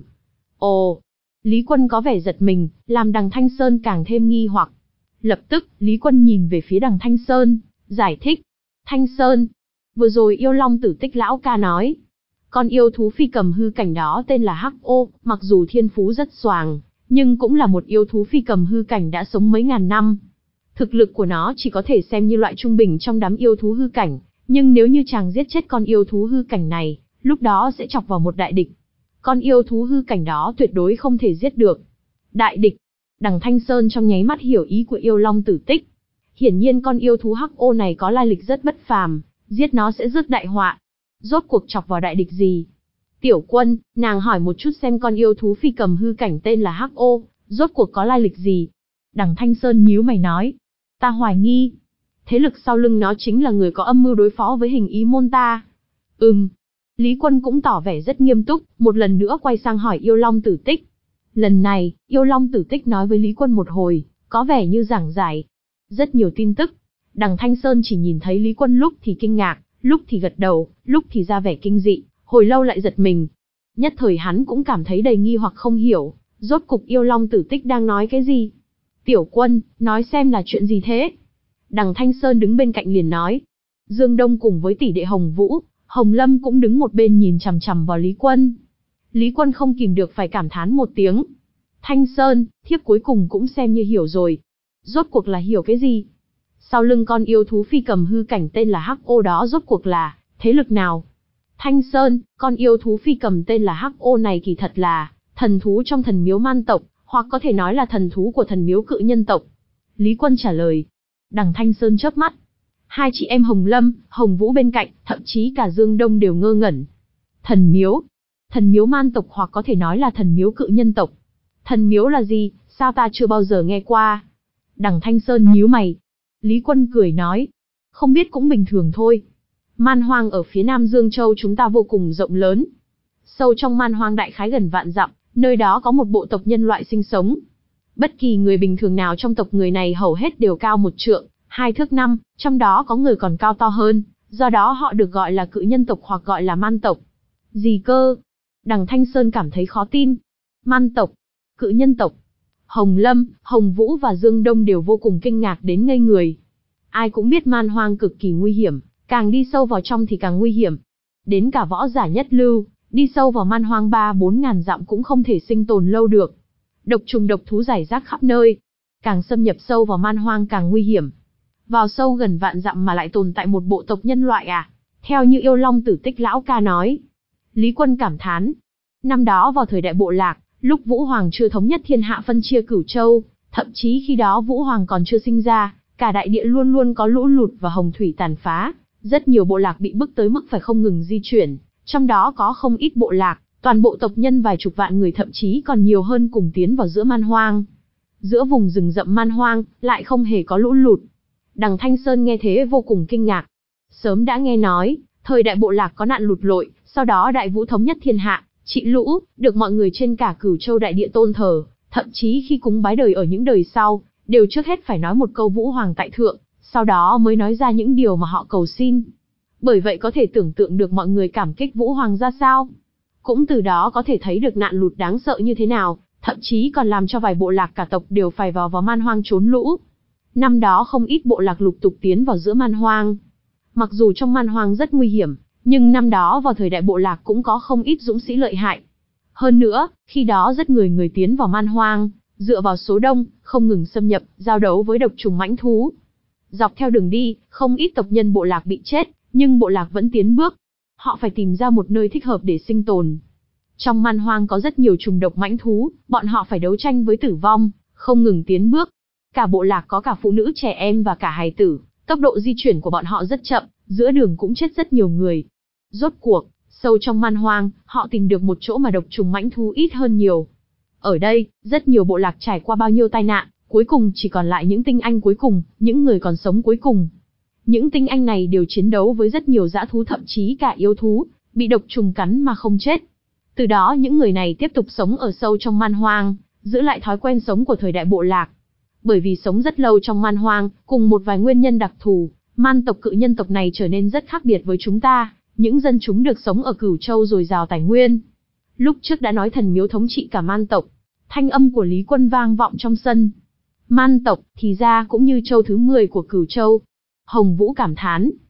Ồ! Lý Quân có vẻ giật mình, làm Đằng Thanh Sơn càng thêm nghi hoặc. Lập tức, Lý Quân nhìn về phía Đằng Thanh Sơn, giải thích. Thanh Sơn! Vừa rồi yêu long Tử Tích lão ca nói. Con yêu thú phi cầm hư cảnh đó tên là Hắc Ô, mặc dù thiên phú rất xoàng, nhưng cũng là một yêu thú phi cầm hư cảnh đã sống mấy ngàn năm. Thực lực của nó chỉ có thể xem như loại trung bình trong đám yêu thú hư cảnh, nhưng nếu như chàng giết chết con yêu thú hư cảnh này, lúc đó sẽ chọc vào một đại địch. Con yêu thú hư cảnh đó tuyệt đối không thể giết được. Đại địch. Đằng Thanh Sơn trong nháy mắt hiểu ý của yêu long tử tích. Hiển nhiên con yêu thú Hắc Ô này có lai lịch rất bất phàm, giết nó sẽ rước đại họa. Rốt cuộc chọc vào đại địch gì? Tiểu Quân, nàng hỏi một chút xem con yêu thú phi cầm hư cảnh tên là Hắc Ô, rốt cuộc có lai lịch gì? Đằng Thanh Sơn nhíu mày nói. Ta hoài nghi. Thế lực sau lưng nó chính là người có âm mưu đối phó với Hình Ý môn ta. Ừm. Lý Quân cũng tỏ vẻ rất nghiêm túc, một lần nữa quay sang hỏi yêu long tử tích. Lần này, yêu long tử tích nói với Lý Quân một hồi, có vẻ như giảng giải. Rất nhiều tin tức. Đằng Thanh Sơn chỉ nhìn thấy Lý Quân lúc thì kinh ngạc, lúc thì gật đầu, lúc thì ra vẻ kinh dị, hồi lâu lại giật mình. Nhất thời hắn cũng cảm thấy đầy nghi hoặc không hiểu, rốt cục yêu long tử tích đang nói cái gì. Tiểu Quân, nói xem là chuyện gì thế? Đằng Thanh Sơn đứng bên cạnh liền nói. Dương Đông cùng với tỷ đệ Hồng Vũ, Hồng Lâm cũng đứng một bên nhìn chằm chằm vào Lý Quân. Lý Quân không kìm được phải cảm thán một tiếng. Thanh Sơn, thiếp cuối cùng cũng xem như hiểu rồi. Rốt cuộc là hiểu cái gì? Sau lưng con yêu thú phi cầm hư cảnh tên là Hắc Ô đó rốt cuộc là thế lực nào? Thanh Sơn, con yêu thú phi cầm tên là Hắc Ô này kỳ thật là thần thú trong thần miếu man tộc, hoặc có thể nói là thần thú của thần miếu cự nhân tộc. Lý Quân trả lời. Đằng Thanh Sơn chớp mắt. Hai chị em Hồng Lâm, Hồng Vũ bên cạnh, thậm chí cả Dương Đông đều ngơ ngẩn. Thần miếu. Thần miếu man tộc hoặc có thể nói là thần miếu cự nhân tộc. Thần miếu là gì, sao ta chưa bao giờ nghe qua? Đằng Thanh Sơn nhíu mày. Lý Quân cười nói. Không biết cũng bình thường thôi. Man hoang ở phía nam Dương Châu chúng ta vô cùng rộng lớn. Sâu trong man hoang đại khái gần vạn dặm, nơi đó có một bộ tộc nhân loại sinh sống. Bất kỳ người bình thường nào trong tộc người này hầu hết đều cao một trượng, hai thước năm, trong đó có người còn cao to hơn, do đó họ được gọi là cự nhân tộc hoặc gọi là man tộc. Gì cơ? Đằng Thanh Sơn cảm thấy khó tin. Man tộc, cự nhân tộc. Hồng Lâm, Hồng Vũ và Dương Đông đều vô cùng kinh ngạc đến ngây người. Ai cũng biết man hoang cực kỳ nguy hiểm, càng đi sâu vào trong thì càng nguy hiểm. Đến cả võ giả nhất lưu, đi sâu vào man hoang ba bốn ngàn dặm cũng không thể sinh tồn lâu được. Độc trùng độc thú rải rác khắp nơi. Càng xâm nhập sâu vào man hoang càng nguy hiểm. Vào sâu gần vạn dặm mà lại tồn tại một bộ tộc nhân loại à? Theo như yêu long tử tích lão ca nói. Lý Quân cảm thán. Năm đó vào thời đại bộ lạc, lúc Vũ Hoàng chưa thống nhất thiên hạ phân chia cửu châu, thậm chí khi đó Vũ Hoàng còn chưa sinh ra, cả đại địa luôn luôn có lũ lụt và hồng thủy tàn phá. Rất nhiều bộ lạc bị bức tới mức phải không ngừng di chuyển, trong đó có không ít bộ lạc, toàn bộ tộc nhân vài chục vạn người thậm chí còn nhiều hơn cùng tiến vào giữa man hoang. Giữa vùng rừng rậm man hoang, lại không hề có lũ lụt. Đằng Thanh Sơn nghe thế vô cùng kinh ngạc. Sớm đã nghe nói, thời đại bộ lạc có nạn lụt lội, sau đó đại vũ thống nhất thiên hạ, trị lũ, được mọi người trên cả cửu châu đại địa tôn thờ, thậm chí khi cúng bái đời ở những đời sau, đều trước hết phải nói một câu Vũ Hoàng tại thượng, sau đó mới nói ra những điều mà họ cầu xin. Bởi vậy có thể tưởng tượng được mọi người cảm kích Vũ Hoàng ra sao. Cũng từ đó có thể thấy được nạn lụt đáng sợ như thế nào, thậm chí còn làm cho vài bộ lạc cả tộc đều phải vào vào man hoang trốn lũ. Năm đó không ít bộ lạc lục tục tiến vào giữa man hoang. Mặc dù trong man hoang rất nguy hiểm, nhưng năm đó vào thời đại bộ lạc cũng có không ít dũng sĩ lợi hại. Hơn nữa, khi đó rất người người tiến vào man hoang, dựa vào số đông, không ngừng xâm nhập, giao đấu với độc trùng mãnh thú. Dọc theo đường đi, không ít tộc nhân bộ lạc bị chết, nhưng bộ lạc vẫn tiến bước. Họ phải tìm ra một nơi thích hợp để sinh tồn. Trong man hoang có rất nhiều trùng độc mãnh thú, bọn họ phải đấu tranh với tử vong, không ngừng tiến bước. Cả bộ lạc có cả phụ nữ trẻ em và cả hài tử, tốc độ di chuyển của bọn họ rất chậm, giữa đường cũng chết rất nhiều người. Rốt cuộc, sâu trong man hoang, họ tìm được một chỗ mà độc trùng mãnh thú ít hơn nhiều. Ở đây, rất nhiều bộ lạc trải qua bao nhiêu tai nạn, cuối cùng chỉ còn lại những tinh anh cuối cùng, những người còn sống cuối cùng. Những tinh anh này đều chiến đấu với rất nhiều dã thú thậm chí cả yêu thú, bị độc trùng cắn mà không chết. Từ đó những người này tiếp tục sống ở sâu trong man hoang, giữ lại thói quen sống của thời đại bộ lạc. Bởi vì sống rất lâu trong man hoang, cùng một vài nguyên nhân đặc thù, man tộc cự nhân tộc này trở nên rất khác biệt với chúng ta, những dân chúng được sống ở Cửu Châu dồi dào tài nguyên. Lúc trước đã nói thần miếu thống trị cả man tộc, thanh âm của Lý Quân vang vọng trong sân. Man tộc, thì ra cũng như châu thứ mười của Cửu Châu. Hồng Vũ cảm thán.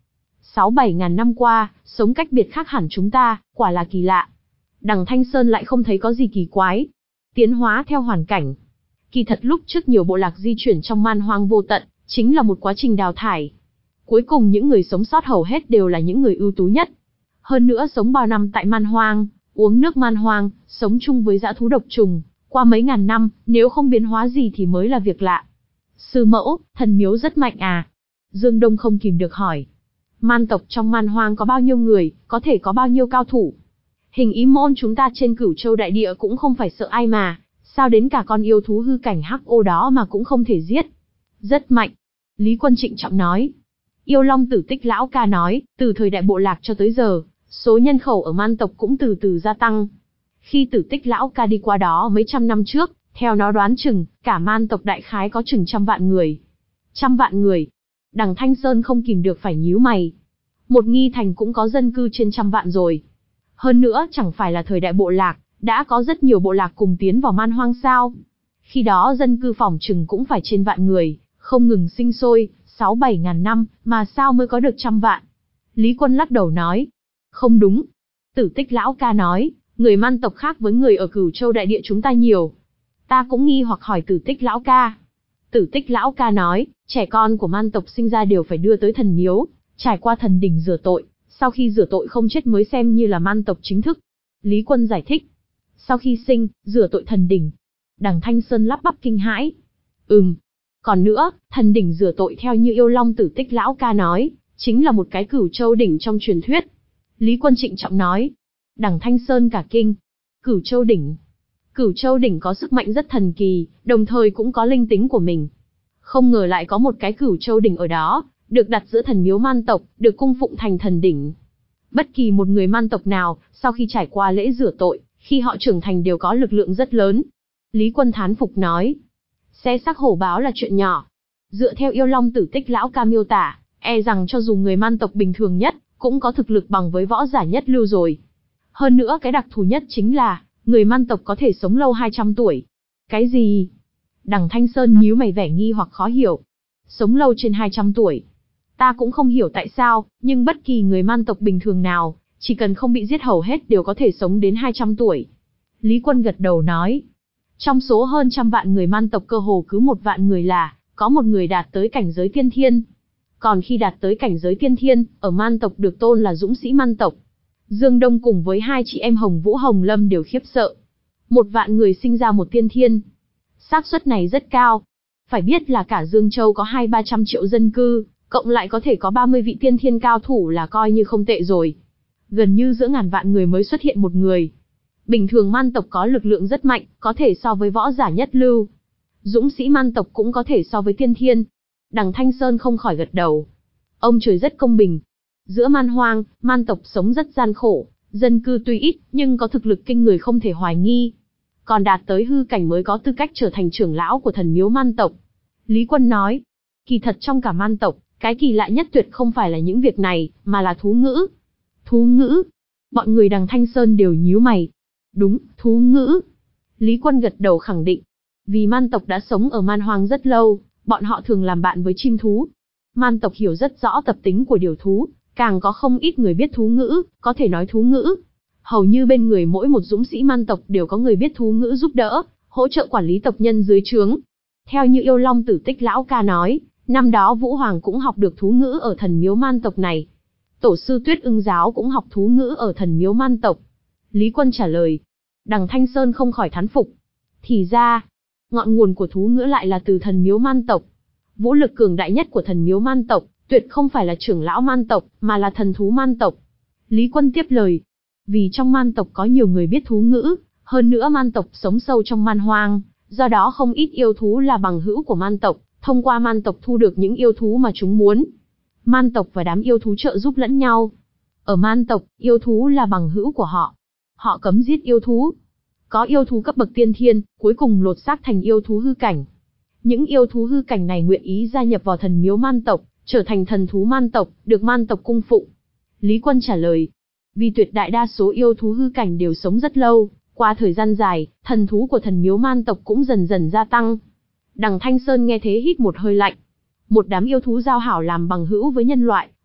Sáu bảy ngàn năm qua, sống cách biệt khác hẳn chúng ta, quả là kỳ lạ. Đằng Thanh Sơn lại không thấy có gì kỳ quái. Tiến hóa theo hoàn cảnh. Kỳ thật lúc trước nhiều bộ lạc di chuyển trong man hoang vô tận, chính là một quá trình đào thải. Cuối cùng những người sống sót hầu hết đều là những người ưu tú nhất. Hơn nữa sống bao năm tại man hoang, uống nước man hoang, sống chung với dã thú độc trùng, qua mấy ngàn năm, nếu không biến hóa gì thì mới là việc lạ. Sư mẫu, thần miếu rất mạnh à? Dương Đông không kìm được hỏi. Man tộc trong man hoang có bao nhiêu người, có thể có bao nhiêu cao thủ? Hình ý môn chúng ta trên Cửu Châu đại địa cũng không phải sợ ai mà, sao đến cả con yêu thú hư cảnh hắc ô đó mà cũng không thể giết? Rất mạnh. Lý Quân trịnh trọng nói. Yêu Long Tử Tích lão ca nói, từ thời đại bộ lạc cho tới giờ, số nhân khẩu ở man tộc cũng từ từ gia tăng. Khi Tử Tích lão ca đi qua đó mấy trăm năm trước, theo nó đoán chừng, cả man tộc đại khái có chừng trăm vạn người. Trăm vạn người. Đằng Thanh Sơn không kìm được phải nhíu mày. Một nghi thành cũng có dân cư trên trăm vạn rồi. Hơn nữa chẳng phải là thời đại bộ lạc, đã có rất nhiều bộ lạc cùng tiến vào man hoang sao. Khi đó dân cư phỏng chừng cũng phải trên vạn người, không ngừng sinh sôi, sáu bảy ngàn năm, mà sao mới có được trăm vạn. Lý Quân lắc đầu nói. Không đúng. Tử Tích lão ca nói, người man tộc khác với người ở Cửu Châu đại địa chúng ta nhiều. Ta cũng nghi hoặc hỏi Tử Tích lão ca. Tử Tích lão ca nói, trẻ con của man tộc sinh ra đều phải đưa tới thần miếu, trải qua thần đỉnh rửa tội, sau khi rửa tội không chết mới xem như là man tộc chính thức. Lý Quân giải thích. Sau khi sinh, rửa tội thần đỉnh. Đằng Thanh Sơn lắp bắp kinh hãi. Ừm. Còn nữa, thần đỉnh rửa tội theo như Yêu Long Tử Tích lão ca nói, chính là một cái Cửu Châu đỉnh trong truyền thuyết. Lý Quân trịnh trọng nói. Đằng Thanh Sơn cả kinh. Cửu Châu đỉnh. Cửu Châu đỉnh có sức mạnh rất thần kỳ, đồng thời cũng có linh tính của mình. Không ngờ lại có một cái Cửu Châu đỉnh ở đó, được đặt giữa thần miếu man tộc, được cung phụng thành thần đỉnh. Bất kỳ một người man tộc nào, sau khi trải qua lễ rửa tội, khi họ trưởng thành đều có lực lượng rất lớn. Lý Quân thán phục nói. Xé xác hổ báo là chuyện nhỏ. Dựa theo Yêu Long Tử Tích lão ca miêu tả, e rằng cho dù người man tộc bình thường nhất, cũng có thực lực bằng với võ giả nhất lưu rồi. Hơn nữa cái đặc thù nhất chính là, người man tộc có thể sống lâu hai trăm tuổi. Cái gì? Đằng Thanh Sơn nhíu mày vẻ nghi hoặc khó hiểu. Sống lâu trên hai trăm tuổi. Ta cũng không hiểu tại sao, nhưng bất kỳ người man tộc bình thường nào, chỉ cần không bị giết hầu hết đều có thể sống đến hai trăm tuổi. Lý Quân gật đầu nói. Trong số hơn trăm vạn người man tộc cơ hồ cứ một vạn người là, có một người đạt tới cảnh giới tiên thiên. Còn khi đạt tới cảnh giới tiên thiên, ở man tộc được tôn là dũng sĩ man tộc. Dương Đông cùng với hai chị em Hồng Vũ Hồng Lâm đều khiếp sợ. Một vạn người sinh ra một tiên thiên. Xác suất này rất cao. Phải biết là cả Dương Châu có hai ba trăm triệu dân cư, cộng lại có thể có ba mươi vị tiên thiên cao thủ là coi như không tệ rồi. Gần như giữa ngàn vạn người mới xuất hiện một người. Bình thường man tộc có lực lượng rất mạnh, có thể so với võ giả nhất lưu. Dũng sĩ man tộc cũng có thể so với tiên thiên. Đằng Thanh Sơn không khỏi gật đầu. Ông trời rất công bình. Giữa man hoang, man tộc sống rất gian khổ, dân cư tuy ít, nhưng có thực lực kinh người không thể hoài nghi. Còn đạt tới hư cảnh mới có tư cách trở thành trưởng lão của thần miếu man tộc. Lý Quân nói, kỳ thật trong cả man tộc, cái kỳ lạ nhất tuyệt không phải là những việc này, mà là thú ngữ. Thú ngữ? Bọn người đằng Thanh Sơn đều nhíu mày. Đúng, thú ngữ. Lý Quân gật đầu khẳng định. Vì man tộc đã sống ở man hoang rất lâu, bọn họ thường làm bạn với chim thú. Man tộc hiểu rất rõ tập tính của điều thú, càng có không ít người biết thú ngữ, có thể nói thú ngữ. Hầu như bên người mỗi một dũng sĩ man tộc đều có người biết thú ngữ giúp đỡ, hỗ trợ quản lý tộc nhân dưới trướng. Theo như Yêu Long Tử Tích lão ca nói, năm đó Vũ Hoàng cũng học được thú ngữ ở thần miếu man tộc này. Tổ sư Tuyết Ưng giáo cũng học thú ngữ ở thần miếu man tộc. Lý Quân trả lời. Đằng Thanh Sơn không khỏi thán phục. Thì ra, ngọn nguồn của thú ngữ lại là từ thần miếu man tộc. Vũ lực cường đại nhất của thần miếu man tộc, tuyệt không phải là trưởng lão man tộc, mà là thần thú man tộc. Lý Quân tiếp lời. Vì trong man tộc có nhiều người biết thú ngữ, hơn nữa man tộc sống sâu trong man hoang, do đó không ít yêu thú là bằng hữu của man tộc, thông qua man tộc thu được những yêu thú mà chúng muốn. Man tộc và đám yêu thú trợ giúp lẫn nhau. Ở man tộc, yêu thú là bằng hữu của họ. Họ cấm giết yêu thú. Có yêu thú cấp bậc tiên thiên, cuối cùng lột xác thành yêu thú hư cảnh. Những yêu thú hư cảnh này nguyện ý gia nhập vào thần miếu man tộc, trở thành thần thú man tộc, được man tộc cung phụng. Lý Quân trả lời. Vì tuyệt đại đa số yêu thú hư cảnh đều sống rất lâu, qua thời gian dài, thần thú của thần miếu man tộc cũng dần dần gia tăng. Đằng Thanh Sơn nghe thế hít một hơi lạnh. Một đám yêu thú giao hảo làm bằng hữu với nhân loại,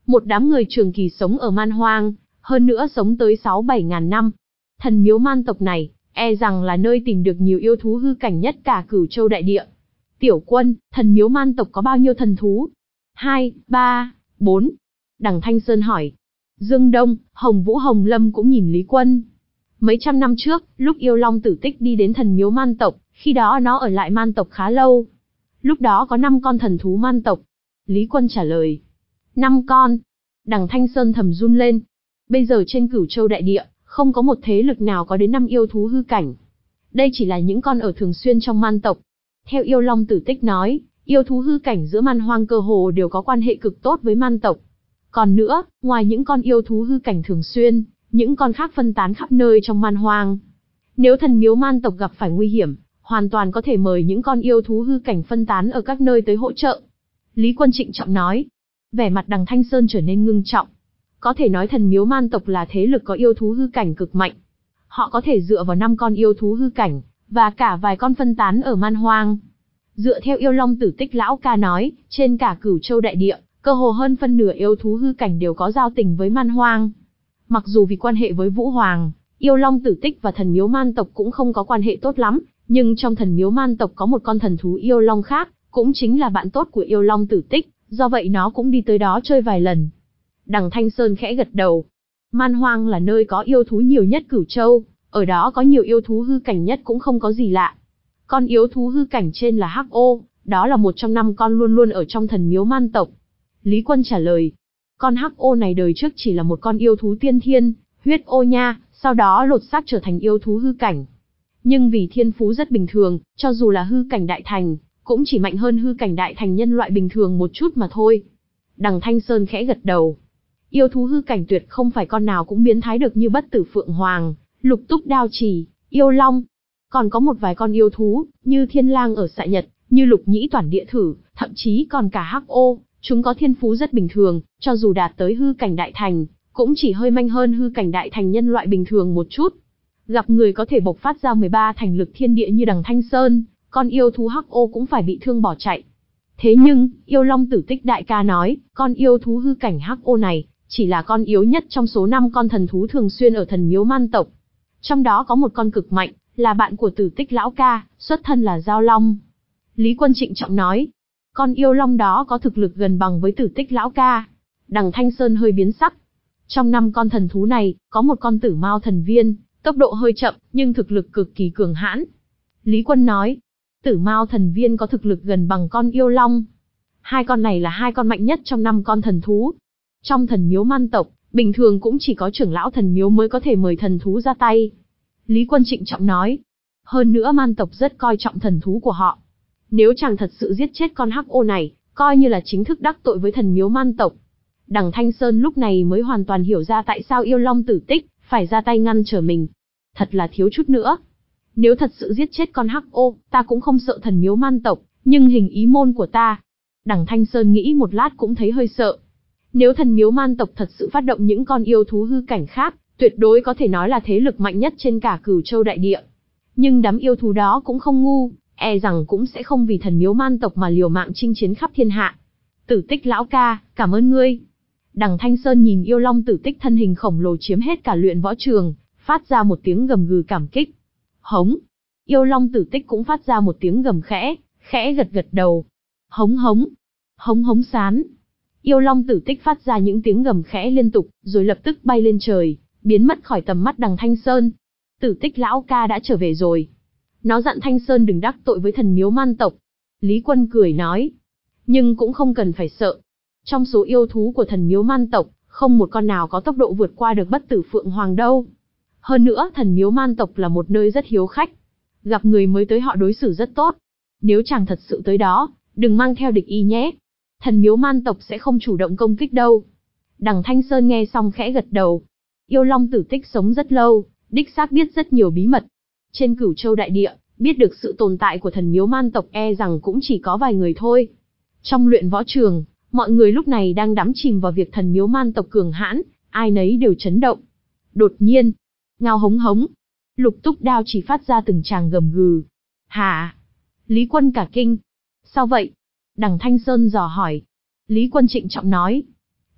Một đám người trường kỳ sống ở man hoang, hơn nữa sống tới sáu bảy ngàn năm. Thần miếu man tộc này, e rằng là nơi tìm được nhiều yêu thú hư cảnh nhất cả Cửu Châu đại địa. Tiểu Quân, thần miếu man tộc có bao nhiêu thần thú? Hai, ba, bốn. Đằng Thanh Sơn hỏi. Dương Đông, Hồng Vũ Hồng Lâm cũng nhìn Lý Quân. Mấy trăm năm trước, lúc yêu long Tử Tích đi đến thần miếu man tộc, khi đó nó ở lại man tộc khá lâu. Lúc đó có năm con thần thú man tộc. Lý Quân trả lời. Năm con. Đằng Thanh Sơn thầm run lên. Bây giờ trên Cửu Châu đại địa, không có một thế lực nào có đến năm yêu thú hư cảnh. Đây chỉ là những con ở thường xuyên trong man tộc. Theo yêu long Tử Tích nói, yêu thú hư cảnh giữa man hoang cơ hồ đều có quan hệ cực tốt với man tộc. Còn nữa, ngoài những con yêu thú hư cảnh thường xuyên, những con khác phân tán khắp nơi trong man hoang. Nếu thần miếu man tộc gặp phải nguy hiểm, hoàn toàn có thể mời những con yêu thú hư cảnh phân tán ở các nơi tới hỗ trợ. Lý Quân trịnh trọng nói. Vẻ mặt Đằng Thanh Sơn trở nên ngưng trọng. Có thể nói thần miếu man tộc là thế lực có yêu thú hư cảnh cực mạnh. Họ có thể dựa vào năm con yêu thú hư cảnh, và cả vài con phân tán ở man hoang. Dựa theo yêu long Tử Tích lão ca nói, trên cả Cửu Châu đại địa, cơ hồ hơn phân nửa yêu thú hư cảnh đều có giao tình với man hoang. Mặc dù vì quan hệ với Vũ Hoàng, yêu long Tử Tích và thần miếu man tộc cũng không có quan hệ tốt lắm, nhưng trong thần miếu man tộc có một con thần thú yêu long khác, cũng chính là bạn tốt của yêu long Tử Tích, do vậy nó cũng đi tới đó chơi vài lần. Đằng Thanh Sơn khẽ gật đầu. Man hoang là nơi có yêu thú nhiều nhất Cửu Châu, ở đó có nhiều yêu thú hư cảnh nhất cũng không có gì lạ. Con yêu thú hư cảnh trên là Hắc Ô, đó là một trong năm con luôn luôn ở trong thần miếu man tộc. Lý Quân trả lời. Con Hắc Ô này đời trước chỉ là một con yêu thú tiên thiên, huyết ô nha, sau đó lột xác trở thành yêu thú hư cảnh. Nhưng vì thiên phú rất bình thường, cho dù là hư cảnh đại thành, cũng chỉ mạnh hơn hư cảnh đại thành nhân loại bình thường một chút mà thôi. Đằng Thanh Sơn khẽ gật đầu. Yêu thú hư cảnh tuyệt không phải con nào cũng biến thái được như Bất Tử Phượng Hoàng, Lục Túc Đao Chỉ, Yêu Long. Còn có một vài con yêu thú, như Thiên Lang ở Xạ Nhật, như Lục Nhĩ Toản Địa Thử, thậm chí còn cả Hắc Ô, chúng có thiên phú rất bình thường, cho dù đạt tới hư cảnh đại thành, cũng chỉ hơi manh hơn hư cảnh đại thành nhân loại bình thường một chút. Gặp người có thể bộc phát ra mười ba thành lực thiên địa như Đằng Thanh Sơn, con yêu thú Hắc Ô cũng phải bị thương bỏ chạy. Thế nhưng, yêu long Tử Tích đại ca nói, con yêu thú hư cảnh Hắc Ô này, chỉ là con yếu nhất trong số năm con thần thú thường xuyên ở thần miếu man tộc. Trong đó có một con cực mạnh, là bạn của Tử Tích lão ca, xuất thân là Giao Long. Lý Quân trịnh trọng nói, con yêu long đó có thực lực gần bằng với Tử Tích lão ca. Đằng Thanh Sơn hơi biến sắc. Trong năm con thần thú này, có một con Tử Mao thần viên, tốc độ hơi chậm, nhưng thực lực cực kỳ cường hãn. Lý Quân nói, Tử Mao thần viên có thực lực gần bằng con yêu long. Hai con này là hai con mạnh nhất trong năm con thần thú. Trong thần miếu man tộc, bình thường cũng chỉ có trưởng lão thần miếu mới có thể mời thần thú ra tay. Lý Quân trịnh trọng nói. Hơn nữa man tộc rất coi trọng thần thú của họ. Nếu chàng thật sự giết chết con Hắc Ô này, coi như là chính thức đắc tội với thần miếu man tộc. Đằng Thanh Sơn lúc này mới hoàn toàn hiểu ra tại sao yêu long Tử Tích phải ra tay ngăn trở mình. Thật là thiếu chút nữa. Nếu thật sự giết chết con Hắc Ô, ta cũng không sợ thần miếu man tộc, nhưng hình ý môn của ta. Đằng Thanh Sơn nghĩ một lát cũng thấy hơi sợ. Nếu thần miếu man tộc thật sự phát động những con yêu thú hư cảnh khác, tuyệt đối có thể nói là thế lực mạnh nhất trên cả Cửu Châu đại địa. Nhưng đám yêu thú đó cũng không ngu, e rằng cũng sẽ không vì thần miếu man tộc mà liều mạng chinh chiến khắp thiên hạ. Tử Tích lão ca, cảm ơn ngươi. Đằng Thanh Sơn nhìn yêu long Tử Tích thân hình khổng lồ chiếm hết cả luyện võ trường, phát ra một tiếng gầm gừ cảm kích. Hống. Yêu long Tử Tích cũng phát ra một tiếng gầm khẽ, khẽ gật gật đầu. Hống hống. Hống hống sán. Yêu long Tử Tích phát ra những tiếng gầm khẽ liên tục, rồi lập tức bay lên trời, biến mất khỏi tầm mắt Đằng Thanh Sơn. Tử Tích lão ca đã trở về rồi. Nó dặn Thanh Sơn đừng đắc tội với thần miếu man tộc. Lý Quân cười nói. Nhưng cũng không cần phải sợ. Trong số yêu thú của thần miếu man tộc, không một con nào có tốc độ vượt qua được Bất Tử Phượng Hoàng đâu. Hơn nữa, thần miếu man tộc là một nơi rất hiếu khách. Gặp người mới tới họ đối xử rất tốt. Nếu chàng thật sự tới đó, đừng mang theo địch ý nhé. Thần miếu man tộc sẽ không chủ động công kích đâu. Đằng Thanh Sơn nghe xong khẽ gật đầu. Yêu long Tử Tích sống rất lâu, đích xác biết rất nhiều bí mật. Trên Cửu Châu đại địa, biết được sự tồn tại của thần miếu man tộc e rằng cũng chỉ có vài người thôi. Trong luyện võ trường, mọi người lúc này đang đắm chìm vào việc thần miếu man tộc cường hãn, ai nấy đều chấn động. Đột nhiên, ngao hống hống, Lục Túc Đao Chỉ phát ra từng tràng gầm gừ. Hả? Lý Quân cả kinh. Sao vậy? Đằng Thanh Sơn dò hỏi. Lý Quân trịnh trọng nói.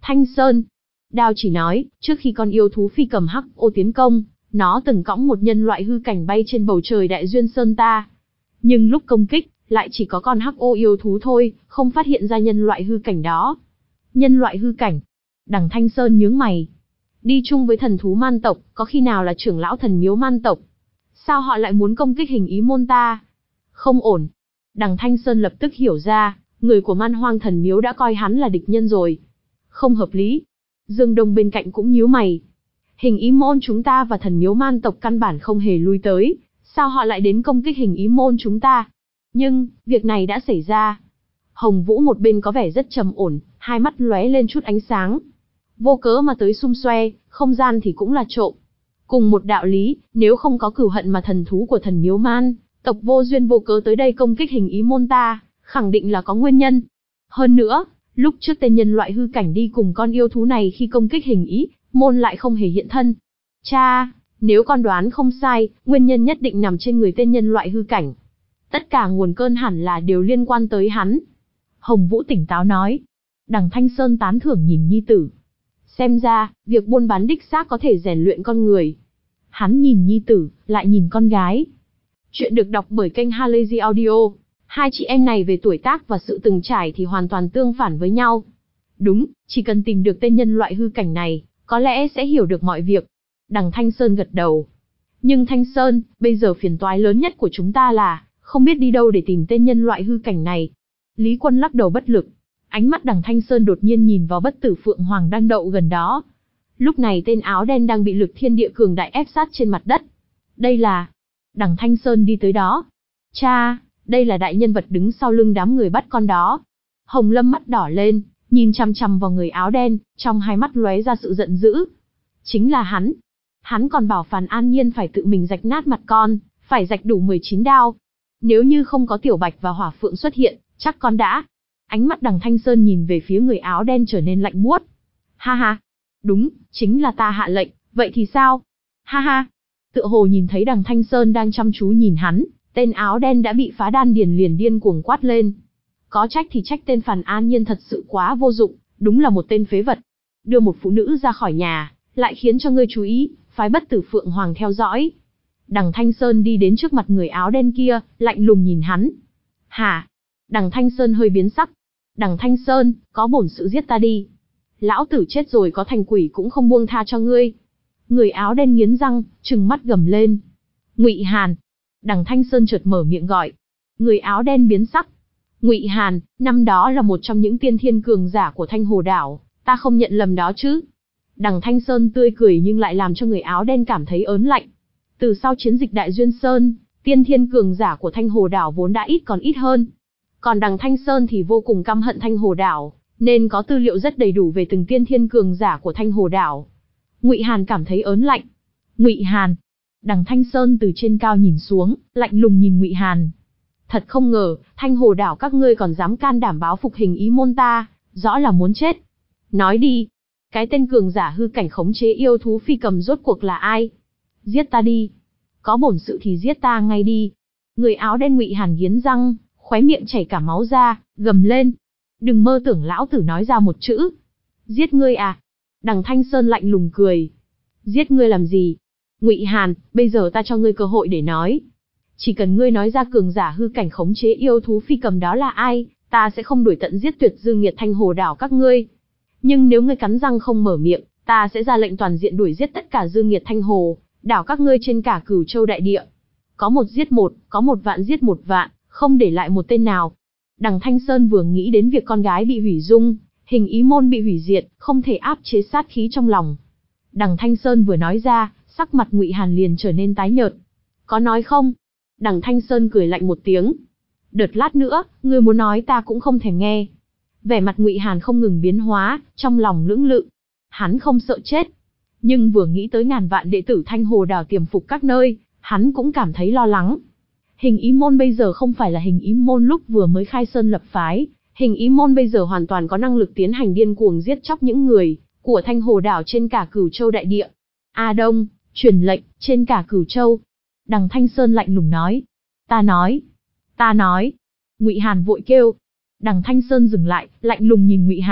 Thanh Sơn. Đao chỉ nói, trước khi con yêu thú phi cầm hắc ô tiến công, nó từng cõng một nhân loại hư cảnh bay trên bầu trời đại duyên sơn ta. Nhưng lúc công kích, lại chỉ có con hắc ô yêu thú thôi, không phát hiện ra nhân loại hư cảnh đó. Nhân loại hư cảnh. Đằng Thanh Sơn nhướng mày. Đi chung với thần thú man tộc, có khi nào là trưởng lão thần miếu man tộc? Sao họ lại muốn công kích hình ý môn ta? Không ổn. Đằng Thanh Sơn lập tức hiểu ra, người của man hoang thần miếu đã coi hắn là địch nhân rồi. Không hợp lý. Dương Đông bên cạnh cũng nhíu mày. Hình ý môn chúng ta và thần miếu man tộc căn bản không hề lui tới, sao họ lại đến công kích hình ý môn chúng ta? Nhưng, việc này đã xảy ra. Hồng Vũ một bên có vẻ rất trầm ổn, hai mắt lóe lên chút ánh sáng. Vô cớ mà tới xung xoe, không gian thì cũng là trộm. Cùng một đạo lý, nếu không có cửu hận mà thần thú của thần miếu man tộc vô duyên vô cớ tới đây công kích hình ý môn ta, khẳng định là có nguyên nhân. Hơn nữa, lúc trước tên nhân loại hư cảnh đi cùng con yêu thú này khi công kích hình ý môn lại không hề hiện thân. Cha, nếu con đoán không sai, nguyên nhân nhất định nằm trên người tên nhân loại hư cảnh. Tất cả nguồn cơn hẳn là đều liên quan tới hắn. Hồng Vũ tỉnh táo nói. Đằng Thanh Sơn tán thưởng nhìn nhi tử. Xem ra, việc buôn bán đích xác có thể rèn luyện con người. Hắn nhìn nhi tử, lại nhìn con gái. Chuyện được đọc bởi kênh Halazy Audio. Hai chị em này về tuổi tác và sự từng trải thì hoàn toàn tương phản với nhau. Đúng, chỉ cần tìm được tên nhân loại hư cảnh này, có lẽ sẽ hiểu được mọi việc. Đằng Thanh Sơn gật đầu. Nhưng Thanh Sơn, bây giờ phiền toái lớn nhất của chúng ta là, không biết đi đâu để tìm tên nhân loại hư cảnh này. Lý Quân lắc đầu bất lực. Ánh mắt đằng Thanh Sơn đột nhiên nhìn vào bất tử Phượng Hoàng đang đậu gần đó. Lúc này tên áo đen đang bị lực thiên địa cường đại ép sát trên mặt đất. Đây là... Đằng Thanh Sơn đi tới đó. Cha, đây là đại nhân vật đứng sau lưng đám người bắt con đó. Hồng Lâm mắt đỏ lên, nhìn chằm chằm vào người áo đen, trong hai mắt lóe ra sự giận dữ. Chính là hắn. Hắn còn bảo Phàn An Nhiên phải tự mình rạch nát mặt con, phải rạch đủ mười chín đao. Nếu như không có Tiểu Bạch và Hỏa Phượng xuất hiện, chắc con đã... Ánh mắt đằng Thanh Sơn nhìn về phía người áo đen trở nên lạnh buốt. Ha ha. Đúng, chính là ta hạ lệnh, vậy thì sao? Ha ha. Tựa hồ nhìn thấy đằng Thanh Sơn đang chăm chú nhìn hắn, tên áo đen đã bị phá đan điền liền điên cuồng quát lên. Có trách thì trách tên Phàn An Nhiên thật sự quá vô dụng, đúng là một tên phế vật. Đưa một phụ nữ ra khỏi nhà, lại khiến cho ngươi chú ý, phái bất tử Phượng Hoàng theo dõi. Đằng Thanh Sơn đi đến trước mặt người áo đen kia, lạnh lùng nhìn hắn. Hả? Đằng Thanh Sơn hơi biến sắc. Đằng Thanh Sơn, có bổn sự giết ta đi. Lão tử chết rồi có thành quỷ cũng không buông tha cho ngươi. Người áo đen nghiến răng, trừng mắt gầm lên. Ngụy Hàn. Đằng Thanh Sơn chợt mở miệng gọi. Người áo đen biến sắc. Ngụy Hàn, năm đó là một trong những tiên thiên cường giả của Thanh Hồ Đảo, ta không nhận lầm đó chứ? Đằng Thanh Sơn tươi cười nhưng lại làm cho người áo đen cảm thấy ớn lạnh. Từ sau chiến dịch Đại Duyên Sơn, tiên thiên cường giả của Thanh Hồ Đảo vốn đã ít còn ít hơn. Còn đằng Thanh Sơn thì vô cùng căm hận Thanh Hồ Đảo, nên có tư liệu rất đầy đủ về từng tiên thiên cường giả của Thanh Hồ Đảo. Ngụy Hàn cảm thấy ớn lạnh. Ngụy Hàn. Đằng Thanh Sơn từ trên cao nhìn xuống, lạnh lùng nhìn Ngụy Hàn. Thật không ngờ, Thanh Hồ Đảo các ngươi còn dám can đảm báo phục hình ý môn ta, rõ là muốn chết. Nói đi, cái tên cường giả hư cảnh khống chế yêu thú phi cầm rốt cuộc là ai? Giết ta đi. Có bổn sự thì giết ta ngay đi. Người áo đen Ngụy Hàn nghiến răng, khóe miệng chảy cả máu ra, gầm lên. Đừng mơ tưởng lão tử nói ra một chữ. Giết ngươi à? Đằng Thanh Sơn lạnh lùng cười. Giết ngươi làm gì? Ngụy Hàn, bây giờ ta cho ngươi cơ hội để nói. Chỉ cần ngươi nói ra cường giả hư cảnh khống chế yêu thú phi cầm đó là ai, ta sẽ không đuổi tận giết tuyệt dư nghiệt Thanh Hồ Đảo các ngươi. Nhưng nếu ngươi cắn răng không mở miệng, ta sẽ ra lệnh toàn diện đuổi giết tất cả dư nghiệt Thanh Hồ Đảo các ngươi trên cả Cửu Châu đại địa. Có một giết một, có một vạn giết một vạn, không để lại một tên nào. Đằng Thanh Sơn vừa nghĩ đến việc con gái bị hủy dung, hình ý môn bị hủy diệt, không thể áp chế sát khí trong lòng. Đằng Thanh Sơn vừa nói ra, sắc mặt Ngụy Hàn liền trở nên tái nhợt. Có nói không? Đằng Thanh Sơn cười lạnh một tiếng. Đợt lát nữa, ngươi muốn nói ta cũng không thèm nghe. Vẻ mặt Ngụy Hàn không ngừng biến hóa, trong lòng lưỡng lự. Hắn không sợ chết, nhưng vừa nghĩ tới ngàn vạn đệ tử Thanh Hồ Đảo tiềm phục các nơi, hắn cũng cảm thấy lo lắng. Hình ý môn bây giờ không phải là hình ý môn lúc vừa mới khai sơn lập phái, hình ý môn bây giờ hoàn toàn có năng lực tiến hành điên cuồng giết chóc những người của Thanh Hồ Đảo trên cả Cửu Châu đại địa. A Đông, truyền lệnh, trên cả Cửu Châu. Đằng Thanh Sơn lạnh lùng nói. Ta nói, ta nói. Ngụy Hàn vội kêu. Đằng Thanh Sơn dừng lại, lạnh lùng nhìn Ngụy Hàn,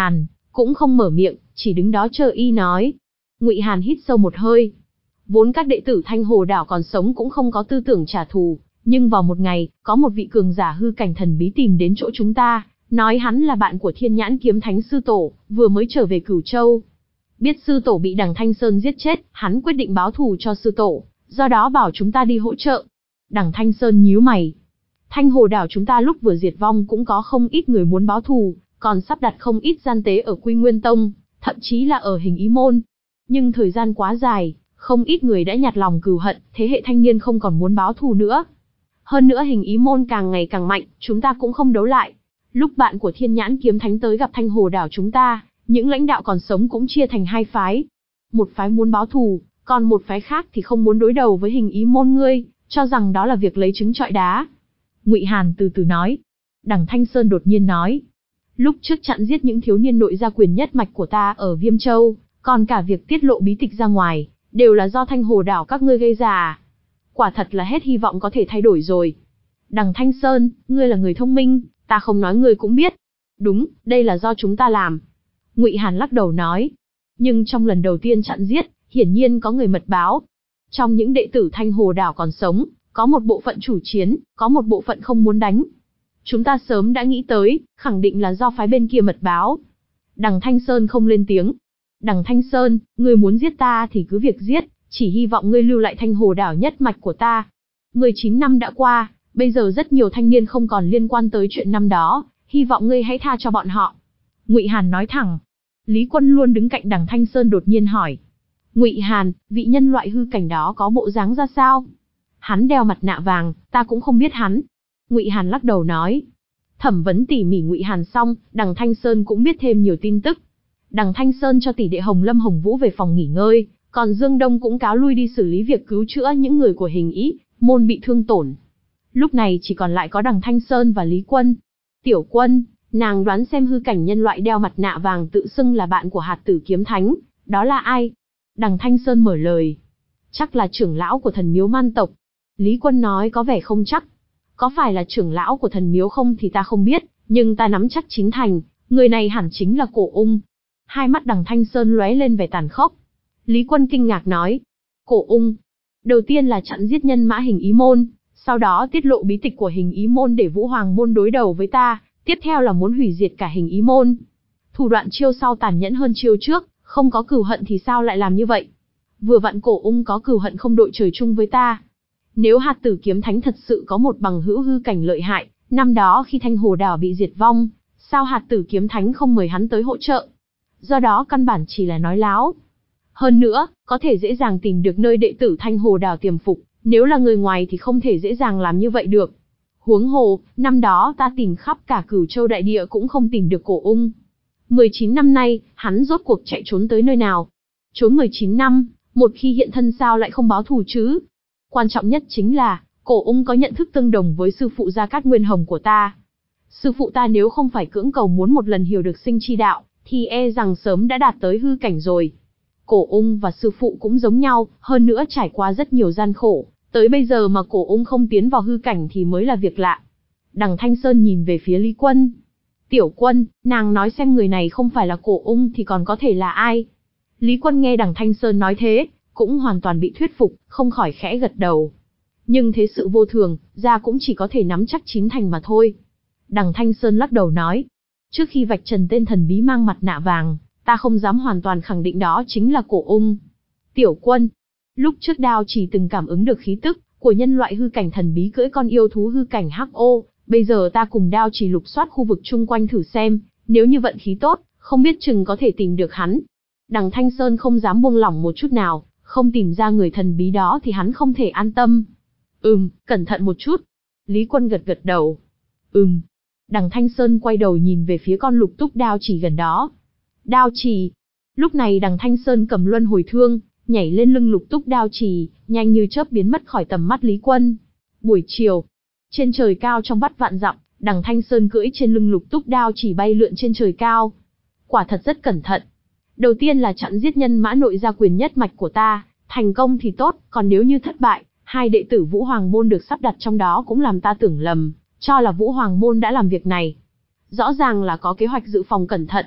cũng không mở miệng, chỉ đứng đó chờ y nói. Ngụy Hàn hít sâu một hơi. Vốn các đệ tử Thanh Hồ Đảo còn sống cũng không có tư tưởng trả thù, nhưng vào một ngày, có một vị cường giả hư cảnh thần bí tìm đến chỗ chúng ta, nói hắn là bạn của Thiên Nhãn Kiếm Thánh sư tổ, vừa mới trở về Cửu Châu. Biết sư tổ bị Đằng Thanh Sơn giết chết, hắn quyết định báo thù cho sư tổ, do đó bảo chúng ta đi hỗ trợ. Đằng Thanh Sơn nhíu mày. Thanh Hồ Đảo chúng ta lúc vừa diệt vong cũng có không ít người muốn báo thù, còn sắp đặt không ít gian tế ở Quy Nguyên Tông, thậm chí là ở Hình Ý Môn. Nhưng thời gian quá dài, không ít người đã nhạt lòng cừu hận, thế hệ thanh niên không còn muốn báo thù nữa. Hơn nữa Hình Ý Môn càng ngày càng mạnh, chúng ta cũng không đấu lại. Lúc bạn của Thiên Nhãn Kiếm Thánh tới gặp Thanh Hồ Đảo chúng ta, những lãnh đạo còn sống cũng chia thành hai phái. Một phái muốn báo thù, còn một phái khác thì không muốn đối đầu với Hình Ý Môn ngươi, cho rằng đó là việc lấy trứng trọi đá. Ngụy Hàn từ từ nói. Đằng Thanh Sơn đột nhiên nói. Lúc trước chặn giết những thiếu niên nội gia quyền nhất mạch của ta ở Viêm Châu, còn cả việc tiết lộ bí tịch ra ngoài, đều là do Thanh Hồ Đảo các ngươi gây ra. Quả thật là hết hy vọng có thể thay đổi rồi. Đằng Thanh Sơn, ngươi là người thông minh, ta không nói ngươi cũng biết. Đúng, đây là do chúng ta làm. Ngụy Hàn lắc đầu nói. Nhưng trong lần đầu tiên chặn giết, hiển nhiên có người mật báo. Trong những đệ tử Thanh Hồ Đảo còn sống, có một bộ phận chủ chiến, có một bộ phận không muốn đánh. Chúng ta sớm đã nghĩ tới, khẳng định là do phái bên kia mật báo. Đằng Thanh Sơn không lên tiếng. Đằng Thanh Sơn, ngươi muốn giết ta thì cứ việc giết, chỉ hy vọng ngươi lưu lại Thanh Hồ Đảo nhất mạch của ta. mười chín năm đã qua, bây giờ rất nhiều thanh niên không còn liên quan tới chuyện năm đó, hy vọng ngươi hãy tha cho bọn họ. Ngụy Hàn nói thẳng. Lý Quân luôn đứng cạnh Đằng Thanh Sơn đột nhiên hỏi. Ngụy Hàn, vị nhân loại hư cảnh đó có bộ dáng ra sao? Hắn đeo mặt nạ vàng, ta cũng không biết hắn. Ngụy Hàn lắc đầu nói. Thẩm vấn tỉ mỉ Ngụy Hàn xong, Đằng Thanh Sơn cũng biết thêm nhiều tin tức. Đằng Thanh Sơn cho tỷ đệ Hồng Lâm Hồng Vũ về phòng nghỉ ngơi, còn Dương Đông cũng cáo lui đi xử lý việc cứu chữa những người của Hình Ý Môn bị thương tổn. Lúc này chỉ còn lại có Đằng Thanh Sơn và Lý Quân. Tiểu Quân, nàng đoán xem hư cảnh nhân loại đeo mặt nạ vàng tự xưng là bạn của Hạt Tử Kiếm Thánh, đó là ai? Đằng Thanh Sơn mở lời. Chắc là trưởng lão của Thần Miếu Man tộc. Lý Quân nói có vẻ không chắc. Có phải là trưởng lão của Thần Miếu không thì ta không biết, nhưng ta nắm chắc chín thành, người này hẳn chính là Cổ Ung. Hai mắt Đằng Thanh Sơn lóe lên vẻ tàn khốc. Lý Quân kinh ngạc nói. Cổ Ung. Đầu tiên là chặn giết nhân mã Hình Ý Môn, sau đó tiết lộ bí tịch của Hình Ý Môn để Vũ Hoàng Môn đối đầu với ta, tiếp theo là muốn hủy diệt cả Hình Ý Môn. Thủ đoạn chiêu sau tàn nhẫn hơn chiêu trước, không có cừu hận thì sao lại làm như vậy? Vừa vặn Cổ Ung có cừu hận không đội trời chung với ta. Nếu Hạt Tử Kiếm Thánh thật sự có một bằng hữu hư cảnh lợi hại, năm đó khi Thanh Hồ Đảo bị diệt vong, sao Hạt Tử Kiếm Thánh không mời hắn tới hỗ trợ? Do đó căn bản chỉ là nói láo. Hơn nữa, có thể dễ dàng tìm được nơi đệ tử Thanh Hồ Đảo tiềm phục, nếu là người ngoài thì không thể dễ dàng làm như vậy được. Huống hồ, năm đó ta tìm khắp cả Cửu Châu đại địa cũng không tìm được Cổ Ung. mười chín năm nay, hắn rốt cuộc chạy trốn tới nơi nào? Trốn mười chín năm, một khi hiện thân sao lại không báo thù chứ? Quan trọng nhất chính là, Cổ Ung có nhận thức tương đồng với sư phụ Gia Cát Nguyên Hồng của ta. Sư phụ ta nếu không phải cưỡng cầu muốn một lần hiểu được sinh chi đạo, thì e rằng sớm đã đạt tới hư cảnh rồi. Cổ Ung và sư phụ cũng giống nhau, hơn nữa trải qua rất nhiều gian khổ, tới bây giờ mà Cổ Ung không tiến vào hư cảnh thì mới là việc lạ. Đằng Thanh Sơn nhìn về phía Lý Quân. Tiểu Quân, nàng nói xem người này không phải là Cổ Ung thì còn có thể là ai? Lý Quân nghe Đằng Thanh Sơn nói thế, cũng hoàn toàn bị thuyết phục, không khỏi khẽ gật đầu. Nhưng thế sự vô thường, ra cũng chỉ có thể nắm chắc chín thành mà thôi. Đằng Thanh Sơn lắc đầu nói. Trước khi vạch trần tên thần bí mang mặt nạ vàng, ta không dám hoàn toàn khẳng định đó chính là Cổ Ung. Tiểu Quân, lúc trước Đao Chỉ từng cảm ứng được khí tức của nhân loại hư cảnh thần bí cưỡi con yêu thú hư cảnh hắc ô, bây giờ ta cùng Đao Chỉ lục soát khu vực chung quanh thử xem, nếu như vận khí tốt, không biết chừng có thể tìm được hắn. Đằng Thanh Sơn không dám buông lỏng một chút nào, không tìm ra người thần bí đó thì hắn không thể an tâm. Ừm, cẩn thận một chút. Lý Quân gật gật đầu. Ừm. Đằng Thanh Sơn quay đầu nhìn về phía con lục túc Đao Chỉ gần đó. Đao Chỉ. Lúc này Đằng Thanh Sơn cầm luân hồi thương, nhảy lên lưng lục túc Đao Chỉ, nhanh như chớp biến mất khỏi tầm mắt Lý Quân. Buổi chiều, trên trời cao trong vắt vạn dặm, Đằng Thanh Sơn cưỡi trên lưng lục túc Đao Chỉ bay lượn trên trời cao. Quả thật rất cẩn thận. Đầu tiên là chặn giết nhân mã nội gia quyền nhất mạch của ta, thành công thì tốt, còn nếu như thất bại, hai đệ tử Vũ Hoàng Môn được sắp đặt trong đó cũng làm ta tưởng lầm, cho là Vũ Hoàng Môn đã làm việc này. Rõ ràng là có kế hoạch dự phòng cẩn thận.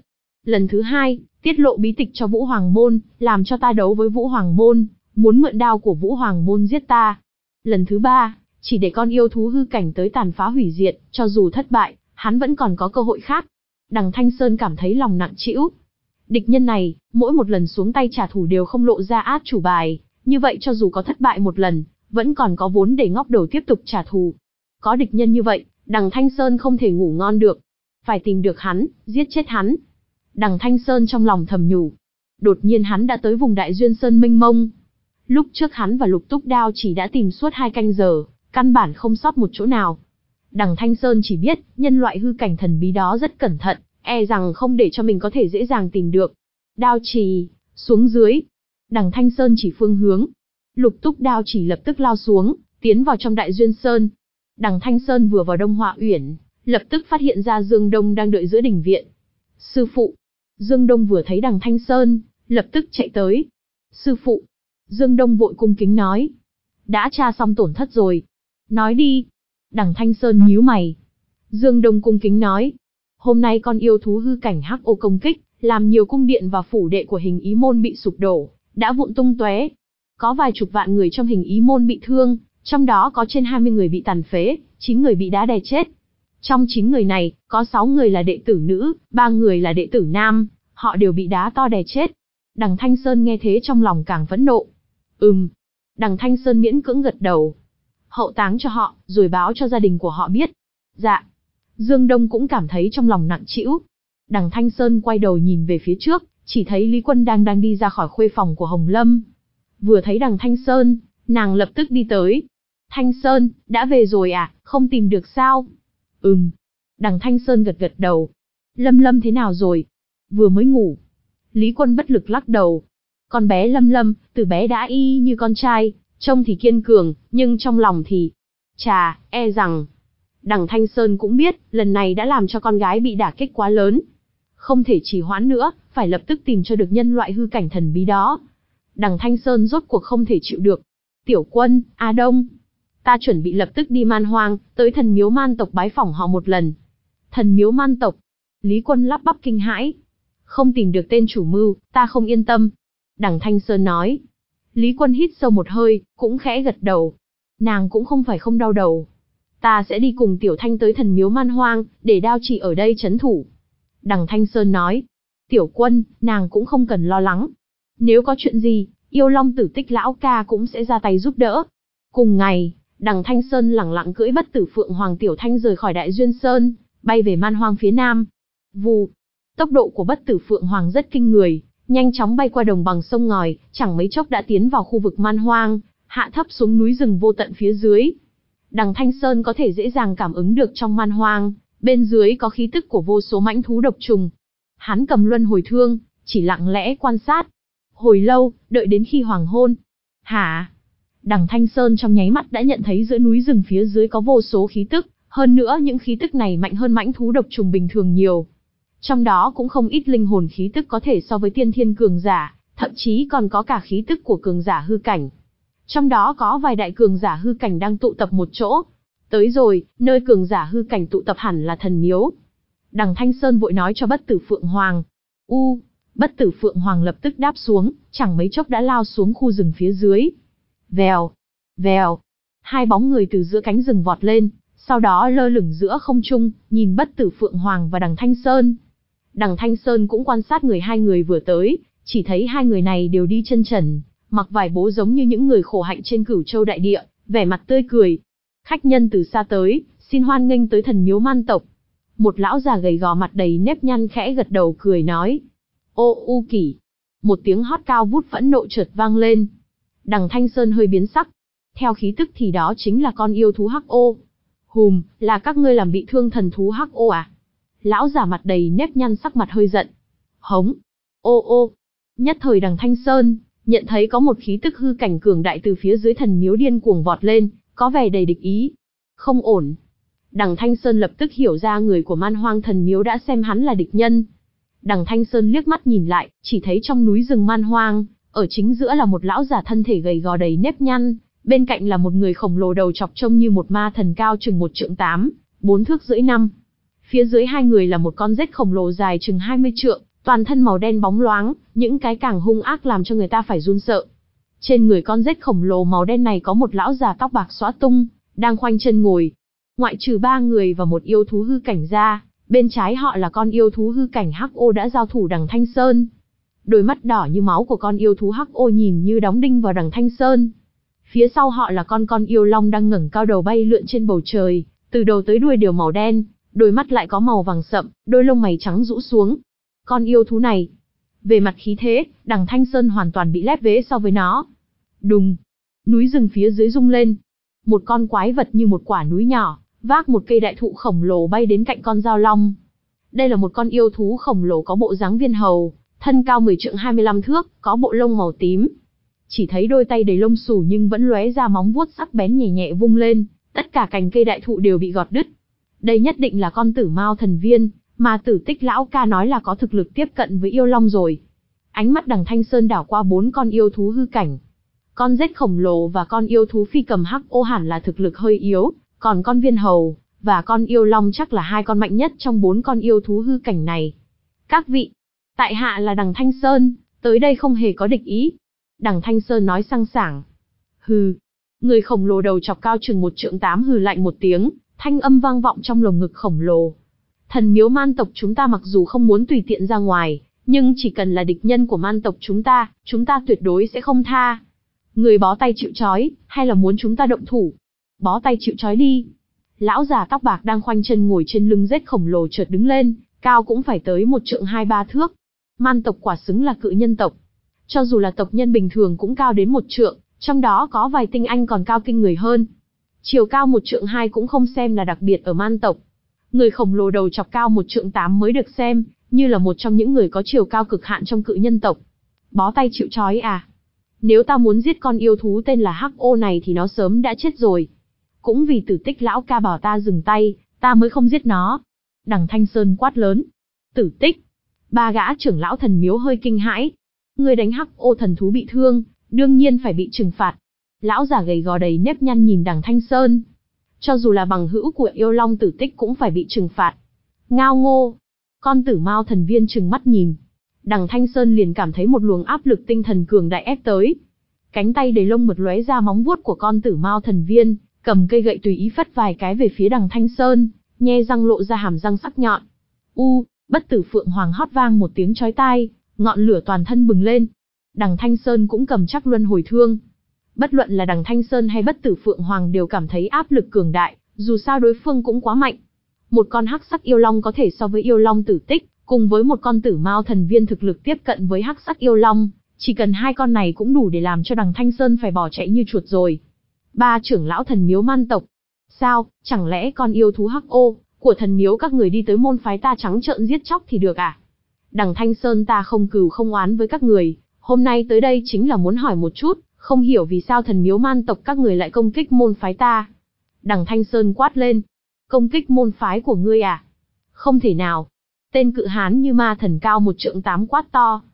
Lần thứ hai, tiết lộ bí tịch cho Vũ Hoàng Môn, làm cho ta đấu với Vũ Hoàng Môn, muốn mượn đao của Vũ Hoàng Môn giết ta. Lần thứ ba, chỉ để con yêu thú hư cảnh tới tàn phá hủy diệt, cho dù thất bại, hắn vẫn còn có cơ hội khác. Đằng Thanh Sơn cảm thấy lòng nặng trĩu. Địch nhân này, mỗi một lần xuống tay trả thù đều không lộ ra át chủ bài, như vậy cho dù có thất bại một lần, vẫn còn có vốn để ngóc đầu tiếp tục trả thù. Có địch nhân như vậy, đằng Thanh Sơn không thể ngủ ngon được. Phải tìm được hắn, giết chết hắn. Đằng Thanh Sơn trong lòng thầm nhủ. Đột nhiên hắn đã tới vùng Đại Duyên Sơn mênh mông. Lúc trước hắn và Lục Túc Đao chỉ đã tìm suốt hai canh giờ, căn bản không sót một chỗ nào. Đằng Thanh Sơn chỉ biết, nhân loại hư cảnh thần bí đó rất cẩn thận, e rằng không để cho mình có thể dễ dàng tìm được. Đao Trì, xuống dưới. Đằng Thanh Sơn chỉ phương hướng. Lục Túc Đao chỉ lập tức lao xuống, tiến vào trong Đại Duyên Sơn. Đằng Thanh Sơn vừa vào Đông Họa Uyển, lập tức phát hiện ra Dương Đông đang đợi giữa đình viện. Sư phụ. Dương Đông vừa thấy đằng Thanh Sơn, lập tức chạy tới. Sư phụ. Dương Đông vội cung kính nói. Đã tra xong tổn thất rồi. Nói đi. Đằng Thanh Sơn nhíu mày. Dương Đông cung kính nói. Hôm nay con yêu thú hư cảnh hắc ô công kích, làm nhiều cung điện và phủ đệ của hình ý môn bị sụp đổ, đã vụn tung tóe. Có vài chục vạn người trong hình ý môn bị thương, trong đó có trên hai mươi người bị tàn phế, chín người bị đá đè chết. Trong chín người này, có sáu người là đệ tử nữ, ba người là đệ tử nam, họ đều bị đá to đè chết. Đằng Thanh Sơn nghe thế trong lòng càng phẫn nộ. Ừm. Đằng Thanh Sơn miễn cưỡng gật đầu. Hậu táng cho họ, rồi báo cho gia đình của họ biết. Dạ. Dương Đông cũng cảm thấy trong lòng nặng trĩu. Đằng Thanh Sơn quay đầu nhìn về phía trước, chỉ thấy Lý Quân đang đang đi ra khỏi khuê phòng của Hồng Lâm. Vừa thấy đằng Thanh Sơn, nàng lập tức đi tới. Thanh Sơn, đã về rồi à, không tìm được sao? Ừm. Đằng Thanh Sơn gật gật đầu. Lâm Lâm thế nào rồi? Vừa mới ngủ. Lý Quân bất lực lắc đầu. Con bé Lâm Lâm, từ bé đã y như con trai, trông thì kiên cường, nhưng trong lòng thì... Chà, e rằng... Đằng Thanh Sơn cũng biết, lần này đã làm cho con gái bị đả kích quá lớn. Không thể trì hoãn nữa, phải lập tức tìm cho được nhân loại hư cảnh thần bí đó. Đằng Thanh Sơn rốt cuộc không thể chịu được. Tiểu Quân, A Đông, ta chuẩn bị lập tức đi Man Hoang, tới thần miếu man tộc bái phỏng họ một lần. Thần miếu man tộc. Lý Quân lắp bắp kinh hãi. Không tìm được tên chủ mưu, ta không yên tâm. Đằng Thanh Sơn nói. Lý Quân hít sâu một hơi, cũng khẽ gật đầu. Nàng cũng không phải không đau đầu. Ta sẽ đi cùng Tiểu Thanh tới thần miếu Man Hoang, để Đao Chỉ ở đây trấn thủ. Đằng Thanh Sơn nói. Tiểu Quân, nàng cũng không cần lo lắng. Nếu có chuyện gì, Yêu Long Tử Tích lão ca cũng sẽ ra tay giúp đỡ. Cùng ngày, đằng Thanh Sơn lẳng lặng cưỡi Bất Tử Phượng Hoàng Tiểu Thanh rời khỏi Đại Duyên Sơn, bay về Man Hoang phía nam. Vù. Tốc độ của Bất Tử Phượng Hoàng rất kinh người, nhanh chóng bay qua đồng bằng sông ngòi, chẳng mấy chốc đã tiến vào khu vực Man Hoang, hạ thấp xuống núi rừng vô tận phía dưới. Đằng Thanh Sơn có thể dễ dàng cảm ứng được trong Man Hoang, bên dưới có khí tức của vô số mãnh thú độc trùng. Hắn cầm luân hồi thương, chỉ lặng lẽ quan sát. Hồi lâu, đợi đến khi hoàng hôn. Hả? Đằng Thanh Sơn trong nháy mắt đã nhận thấy giữa núi rừng phía dưới có vô số khí tức, hơn nữa những khí tức này mạnh hơn mãnh thú độc trùng bình thường nhiều. Trong đó cũng không ít linh hồn khí tức có thể so với tiên thiên cường giả, thậm chí còn có cả khí tức của cường giả hư cảnh. Trong đó có vài đại cường giả hư cảnh đang tụ tập một chỗ. Tới rồi, nơi cường giả hư cảnh tụ tập hẳn là thần miếu. Đằng Thanh Sơn vội nói cho Bất Tử Phượng Hoàng. U, Bất Tử Phượng Hoàng lập tức đáp xuống, chẳng mấy chốc đã lao xuống khu rừng phía dưới. Vèo, vèo, hai bóng người từ giữa cánh rừng vọt lên, sau đó lơ lửng giữa không trung, nhìn Bất Tử Phượng Hoàng và đằng Thanh Sơn. Đằng Thanh Sơn cũng quan sát người hai người vừa tới, chỉ thấy hai người này đều đi chân trần, mặc vải bố giống như những người khổ hạnh trên Cửu Châu đại địa, vẻ mặt tươi cười. Khách nhân từ xa tới, xin hoan nghênh tới thần miếu man tộc. Một lão già gầy gò mặt đầy nếp nhăn khẽ gật đầu cười nói. Ô U Kỷ. Một tiếng hót cao vút phẫn nộ chợt vang lên. Đằng Thanh Sơn hơi biến sắc. Theo khí tức thì đó chính là con yêu thú hắc ô. Hùm, là các ngươi làm bị thương thần thú hắc ô à? Lão già mặt đầy nếp nhăn sắc mặt hơi giận. Hống. Ô ô. Nhất thời đằng Thanh Sơn nhận thấy có một khí tức hư cảnh cường đại từ phía dưới thần miếu điên cuồng vọt lên, có vẻ đầy địch ý. Không ổn. Đằng Thanh Sơn lập tức hiểu ra người của Man Hoang thần miếu đã xem hắn là địch nhân. Đằng Thanh Sơn liếc mắt nhìn lại, chỉ thấy trong núi rừng Man Hoang, ở chính giữa là một lão già thân thể gầy gò đầy nếp nhăn, bên cạnh là một người khổng lồ đầu chọc trông như một ma thần cao chừng một trượng tám, bốn thước rưỡi năm. Phía dưới hai người là một con rết khổng lồ dài chừng hai mươi trượng, Toàn thân màu đen bóng loáng, những cái càng hung ác làm cho người ta phải run sợ. Trên người con rết khổng lồ màu đen này có một lão già tóc bạc xõa tung, đang khoanh chân ngồi. Ngoại trừ ba người và một yêu thú hư cảnh ra, bên trái họ là con yêu thú hư cảnh hắc ô đã giao thủ Đằng Thanh Sơn. Đôi mắt đỏ như máu của con yêu thú hắc ô nhìn như đóng đinh vào Đằng Thanh Sơn. Phía sau họ là con con yêu long đang ngẩng cao đầu bay lượn trên bầu trời, từ đầu tới đuôi đều màu đen, đôi mắt lại có màu vàng sậm, đôi lông mày trắng rũ xuống. Con yêu thú này, về mặt khí thế, Đằng Thanh Sơn hoàn toàn bị lép vế so với nó. Đùng, núi rừng phía dưới rung lên. Một con quái vật như một quả núi nhỏ, vác một cây đại thụ khổng lồ bay đến cạnh con dao long. Đây là một con yêu thú khổng lồ có bộ dáng viên hầu, thân cao mười trượng hai mươi lăm thước, có bộ lông màu tím. Chỉ thấy đôi tay đầy lông xù nhưng vẫn lóe ra móng vuốt sắc bén nhẹ nhẹ vung lên, tất cả cành cây đại thụ đều bị gọt đứt. Đây nhất định là con Tử Mao thần viên, mà Tử Tích lão ca nói là có thực lực tiếp cận với yêu long rồi. Ánh mắt Đằng Thanh Sơn đảo qua bốn con yêu thú hư cảnh. Con rết khổng lồ và con yêu thú phi cầm hắc ô hẳn là thực lực hơi yếu, còn con viên hầu và con yêu long chắc là hai con mạnh nhất trong bốn con yêu thú hư cảnh này. Các vị, tại hạ là Đằng Thanh Sơn, tới đây không hề có địch ý. Đằng Thanh Sơn nói sang sảng. Hừ. Người khổng lồ đầu chọc cao chừng một trượng tám hừ lạnh một tiếng, thanh âm vang vọng trong lồng ngực khổng lồ. Thần miếu man tộc chúng ta mặc dù không muốn tùy tiện ra ngoài, nhưng chỉ cần là địch nhân của man tộc chúng ta, chúng ta tuyệt đối sẽ không tha. Người bó tay chịu trói, hay là muốn chúng ta động thủ? Bó tay chịu trói đi. Lão già tóc bạc đang khoanh chân ngồi trên lưng rết khổng lồ chợt đứng lên, cao cũng phải tới một trượng hai ba thước. Man tộc quả xứng là cự nhân tộc. Cho dù là tộc nhân bình thường cũng cao đến một trượng, trong đó có vài tinh anh còn cao kinh người hơn. Chiều cao một trượng hai cũng không xem là đặc biệt ở man tộc. Người khổng lồ đầu chọc cao một trượng tám mới được xem như là một trong những người có chiều cao cực hạn trong cự nhân tộc. Bó tay chịu trói à? Nếu ta muốn giết con yêu thú tên là hắc ô này thì nó sớm đã chết rồi. Cũng vì Tử Tích lão ca bảo ta dừng tay, ta mới không giết nó. Đằng Thanh Sơn quát lớn. Tử Tích. Ba gã trưởng lão thần miếu hơi kinh hãi. Người đánh hắc ô thần thú bị thương, đương nhiên phải bị trừng phạt. Lão già gầy gò đầy nếp nhăn nhìn Đằng Thanh Sơn. Cho dù là bằng hữu của yêu long Tử Tích cũng phải bị trừng phạt. Ngao ngô. Con Tử Mao thần viên trừng mắt nhìn. Đằng Thanh Sơn liền cảm thấy một luồng áp lực tinh thần cường đại ép tới. Cánh tay đầy lông mượt lóe ra móng vuốt của con Tử Mao thần viên, cầm cây gậy tùy ý phất vài cái về phía Đằng Thanh Sơn, nhe răng lộ ra hàm răng sắc nhọn. U, bất tử phượng hoàng hót vang một tiếng chói tai, ngọn lửa toàn thân bừng lên. Đằng Thanh Sơn cũng cầm chắc luân hồi thương. Bất luận là Đằng Thanh Sơn hay bất tử phượng hoàng đều cảm thấy áp lực cường đại, dù sao đối phương cũng quá mạnh. Một con hắc sắc yêu long có thể so với yêu long Tử Tích, cùng với một con Tử Mao thần viên thực lực tiếp cận với hắc sắc yêu long, chỉ cần hai con này cũng đủ để làm cho Đằng Thanh Sơn phải bỏ chạy như chuột rồi. Ba trưởng lão thần miếu man tộc. Sao, chẳng lẽ con yêu thú hắc ô của thần miếu các người đi tới môn phái ta trắng trợn giết chóc thì được à? Đằng Thanh Sơn ta không cừu không oán với các người, hôm nay tới đây chính là muốn hỏi một chút, không hiểu vì sao thần miếu man tộc các người lại công kích môn phái ta. Đằng Thanh Sơn quát lên. Công kích môn phái của ngươi à? Không thể nào. Tên cự hán như ma thần cao một trượng tám quát to.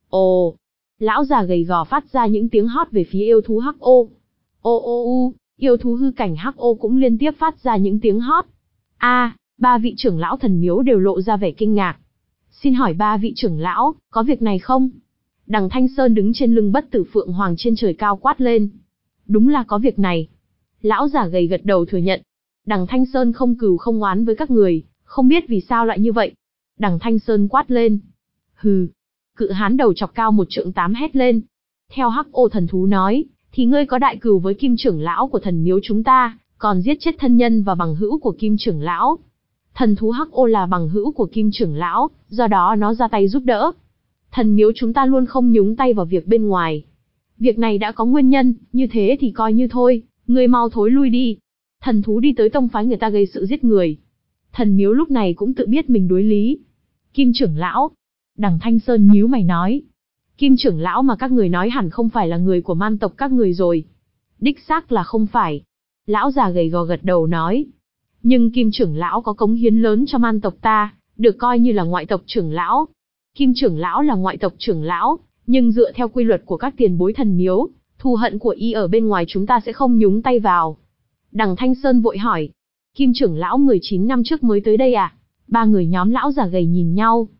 Ồ! Lão già gầy gò phát ra những tiếng hót về phía yêu thú hắc ô. Ô ô u, yêu thú hư cảnh hắc ô cũng liên tiếp phát ra những tiếng hót. A, ba vị trưởng lão thần miếu đều lộ ra vẻ kinh ngạc. Xin hỏi ba vị trưởng lão, có việc này không? Đằng Thanh Sơn đứng trên lưng bất tử phượng hoàng trên trời cao quát lên. Đúng là có việc này. Lão già gầy gật đầu thừa nhận. Đằng Thanh Sơn không cừu không oán với các người, không biết vì sao lại như vậy. Đằng Thanh Sơn quát lên. Hừ. Cự hán đầu chọc cao một trượng tám hét lên. Theo hắc ô thần thú nói, thì ngươi có đại cừu với kim trưởng lão của thần miếu chúng ta, còn giết chết thân nhân và bằng hữu của kim trưởng lão. Thần thú hắc ô là bằng hữu của kim trưởng lão, do đó nó ra tay giúp đỡ. Thần miếu chúng ta luôn không nhúng tay vào việc bên ngoài. Việc này đã có nguyên nhân, như thế thì coi như thôi, ngươi mau thối lui đi. Thần thú đi tới tông phái người ta gây sự giết người. Thần miếu lúc này cũng tự biết mình đối lý. Kim trưởng lão. Đằng Thanh Sơn nhíu mày nói. Kim trưởng lão mà các người nói hẳn không phải là người của man tộc các người rồi. Đích xác là không phải. Lão già gầy gò gật đầu nói. Nhưng Kim trưởng lão có cống hiến lớn cho man tộc ta, được coi như là ngoại tộc trưởng lão. Kim trưởng lão là ngoại tộc trưởng lão, nhưng dựa theo quy luật của các tiền bối thần miếu, thù hận của y ở bên ngoài chúng ta sẽ không nhúng tay vào. Đằng Thanh Sơn vội hỏi. Kim trưởng lão mười chín năm trước mới tới đây à? Ba người nhóm lão già gầy nhìn nhau.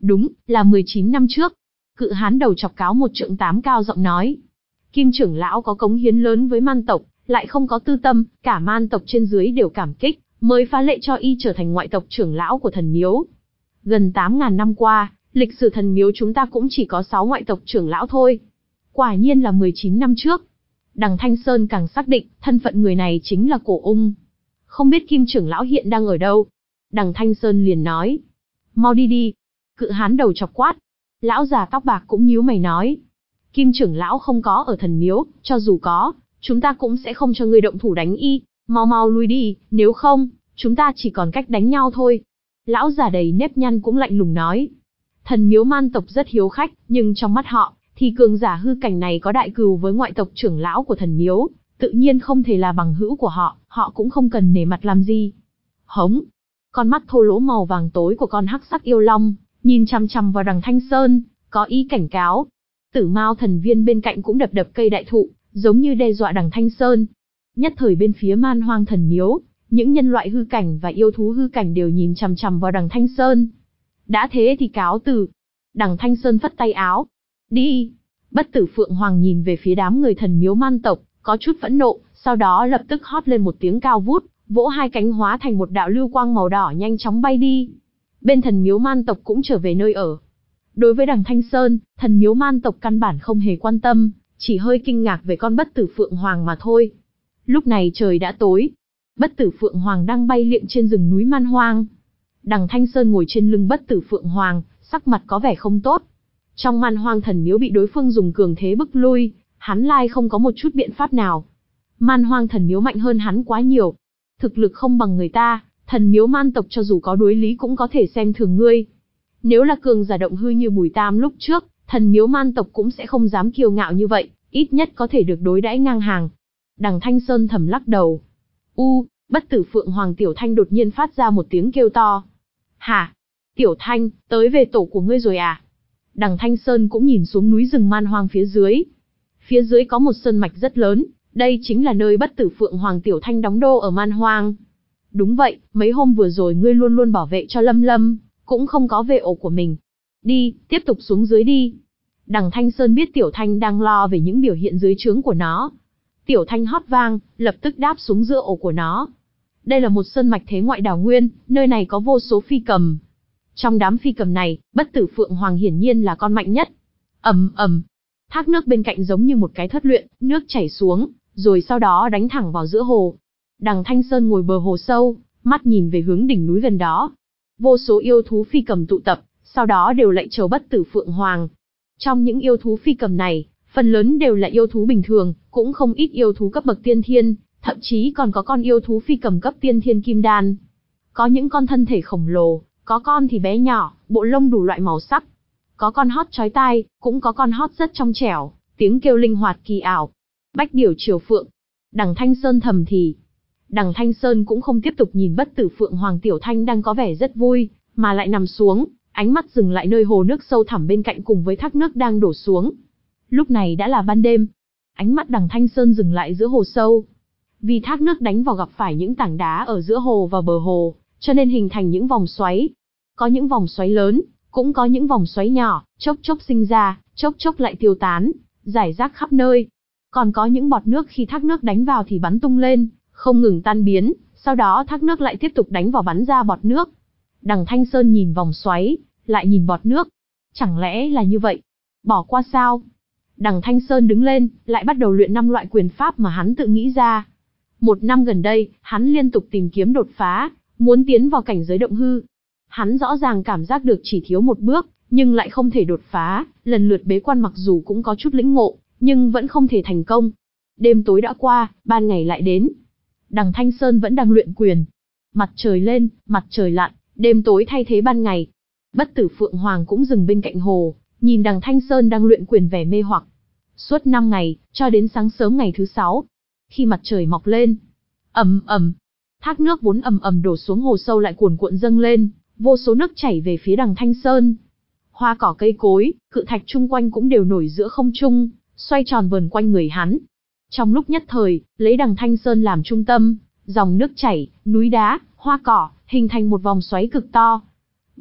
Đúng, là mười chín năm trước. Cự hán đầu chọc cáo một trượng tám cao giọng nói. Kim trưởng lão có cống hiến lớn với man tộc, lại không có tư tâm, cả man tộc trên dưới đều cảm kích, mới phá lệ cho y trở thành ngoại tộc trưởng lão của thần miếu. Gần tám ngàn năm qua, lịch sử thần miếu chúng ta cũng chỉ có sáu ngoại tộc trưởng lão thôi. Quả nhiên là mười chín năm trước. Đằng Thanh Sơn càng xác định, thân phận người này chính là Cổ Ung. Không biết Kim trưởng lão hiện đang ở đâu? Đằng Thanh Sơn liền nói. Mau đi đi. Cự hán đầu chọc quát. Lão già tóc bạc cũng nhíu mày nói. Kim trưởng lão không có ở thần miếu, cho dù có, chúng ta cũng sẽ không cho ngươi động thủ đánh y. Mau mau lui đi, nếu không, chúng ta chỉ còn cách đánh nhau thôi. Lão già đầy nếp nhăn cũng lạnh lùng nói. Thần miếu man tộc rất hiếu khách, nhưng trong mắt họ, thì cường giả hư cảnh này có đại cừu với ngoại tộc trưởng lão của thần miếu, tự nhiên không thể là bằng hữu của họ, họ cũng không cần nể mặt làm gì. Hống! Con mắt thô lỗ màu vàng tối của con hắc sắc yêu long, nhìn chằm chằm vào đằng Thanh Sơn, có ý cảnh cáo. Tử Mao thần viên bên cạnh cũng đập đập cây đại thụ, giống như đe dọa đằng Thanh Sơn. Nhất thời bên phía man hoang thần miếu, những nhân loại hư cảnh và yêu thú hư cảnh đều nhìn chằm chằm vào đằng Thanh Sơn. Đã thế thì cáo từ. Đằng Thanh Sơn phất tay áo. Đi! Bất tử Phượng Hoàng nhìn về phía đám người thần miếu man tộc, có chút phẫn nộ, sau đó lập tức hót lên một tiếng cao vút, vỗ hai cánh hóa thành một đạo lưu quang màu đỏ nhanh chóng bay đi. Bên thần miếu man tộc cũng trở về nơi ở. Đối với đằng Thanh Sơn, thần miếu man tộc căn bản không hề quan tâm, chỉ hơi kinh ngạc về con bất tử Phượng Hoàng mà thôi. Lúc này trời đã tối. Bất tử Phượng Hoàng đang bay liệng trên rừng núi man hoang. Đằng Thanh Sơn ngồi trên lưng bất tử Phượng Hoàng, sắc mặt có vẻ không tốt. Trong man hoang thần miếu bị đối phương dùng cường thế bức lui, hắn lai không có một chút biện pháp nào. Man hoang thần miếu mạnh hơn hắn quá nhiều. Thực lực không bằng người ta, thần miếu man tộc cho dù có đối lý cũng có thể xem thường ngươi. Nếu là cường giả động hư như Bùi Tam lúc trước, thần miếu man tộc cũng sẽ không dám kiêu ngạo như vậy, ít nhất có thể được đối đãi ngang hàng. Đằng Thanh Sơn thầm lắc đầu. U, bất tử Phượng Hoàng Tiểu Thanh đột nhiên phát ra một tiếng kêu to. Hả? Tiểu Thanh, tới về tổ của ngươi rồi à? Đằng Thanh Sơn cũng nhìn xuống núi rừng man hoang phía dưới. Phía dưới có một sơn mạch rất lớn, đây chính là nơi bất tử Phượng Hoàng Tiểu Thanh đóng đô ở man hoang. Đúng vậy, mấy hôm vừa rồi ngươi luôn luôn bảo vệ cho Lâm Lâm, cũng không có về ổ của mình. Đi, tiếp tục xuống dưới đi. Đằng Thanh Sơn biết Tiểu Thanh đang lo về những biểu hiện dưới trướng của nó. Tiểu Thanh hót vang, lập tức đáp xuống giữa ổ của nó. Đây là một sơn mạch thế ngoại đảo nguyên, nơi này có vô số phi cầm. Trong đám phi cầm này, bất tử Phượng Hoàng hiển nhiên là con mạnh nhất. Ầm ầm, thác nước bên cạnh giống như một cái thất luyện, nước chảy xuống, rồi sau đó đánh thẳng vào giữa hồ. Đằng Thanh Sơn ngồi bờ hồ sâu, mắt nhìn về hướng đỉnh núi gần đó. Vô số yêu thú phi cầm tụ tập, sau đó đều lạy chầu bất tử Phượng Hoàng. Trong những yêu thú phi cầm này, phần lớn đều là yêu thú bình thường, cũng không ít yêu thú cấp bậc tiên thiên, thậm chí còn có con yêu thú phi cầm cấp tiên thiên kim đan. Có những con thân thể khổng lồ, có con thì bé nhỏ, bộ lông đủ loại màu sắc. Có con hót chói tai, cũng có con hót rất trong trẻo, tiếng kêu linh hoạt kỳ ảo. Bách điểu triều phượng. Đằng Thanh Sơn thầm thì. Đằng Thanh Sơn cũng không tiếp tục nhìn bất tử Phượng Hoàng Tiểu Thanh đang có vẻ rất vui, mà lại nằm xuống, ánh mắt dừng lại nơi hồ nước sâu thẳm bên cạnh cùng với thác nước đang đổ xuống. Lúc này đã là ban đêm. Ánh mắt đằng Thanh Sơn dừng lại giữa hồ sâu. Vì thác nước đánh vào gặp phải những tảng đá ở giữa hồ và bờ hồ, cho nên hình thành những vòng xoáy. Có những vòng xoáy lớn, cũng có những vòng xoáy nhỏ, chốc chốc sinh ra, chốc chốc lại tiêu tán, rải rác khắp nơi. Còn có những bọt nước khi thác nước đánh vào thì bắn tung lên, không ngừng tan biến, sau đó thác nước lại tiếp tục đánh vào bắn ra bọt nước. Đằng Thanh Sơn nhìn vòng xoáy, lại nhìn bọt nước. Chẳng lẽ là như vậy? Bỏ qua sao? Đằng Thanh Sơn đứng lên, lại bắt đầu luyện năm loại quyền pháp mà hắn tự nghĩ ra. Một năm gần đây, hắn liên tục tìm kiếm đột phá, muốn tiến vào cảnh giới động hư. Hắn rõ ràng cảm giác được chỉ thiếu một bước, nhưng lại không thể đột phá, lần lượt bế quan mặc dù cũng có chút lĩnh ngộ, nhưng vẫn không thể thành công. Đêm tối đã qua, ban ngày lại đến. Đằng Thanh Sơn vẫn đang luyện quyền. Mặt trời lên, mặt trời lặn, đêm tối thay thế ban ngày. Bất tử Phượng Hoàng cũng dừng bên cạnh hồ, nhìn đằng Thanh Sơn đang luyện quyền vẻ mê hoặc. Suốt năm ngày, cho đến sáng sớm ngày thứ sáu. Khi mặt trời mọc lên, ầm ầm, thác nước vốn ầm ầm đổ xuống hồ sâu lại cuồn cuộn dâng lên, vô số nước chảy về phía đằng Thanh Sơn. Hoa cỏ cây cối, cự thạch chung quanh cũng đều nổi giữa không trung, xoay tròn vờn quanh người hắn. Trong lúc nhất thời, lấy đằng Thanh Sơn làm trung tâm, dòng nước chảy, núi đá, hoa cỏ, hình thành một vòng xoáy cực to.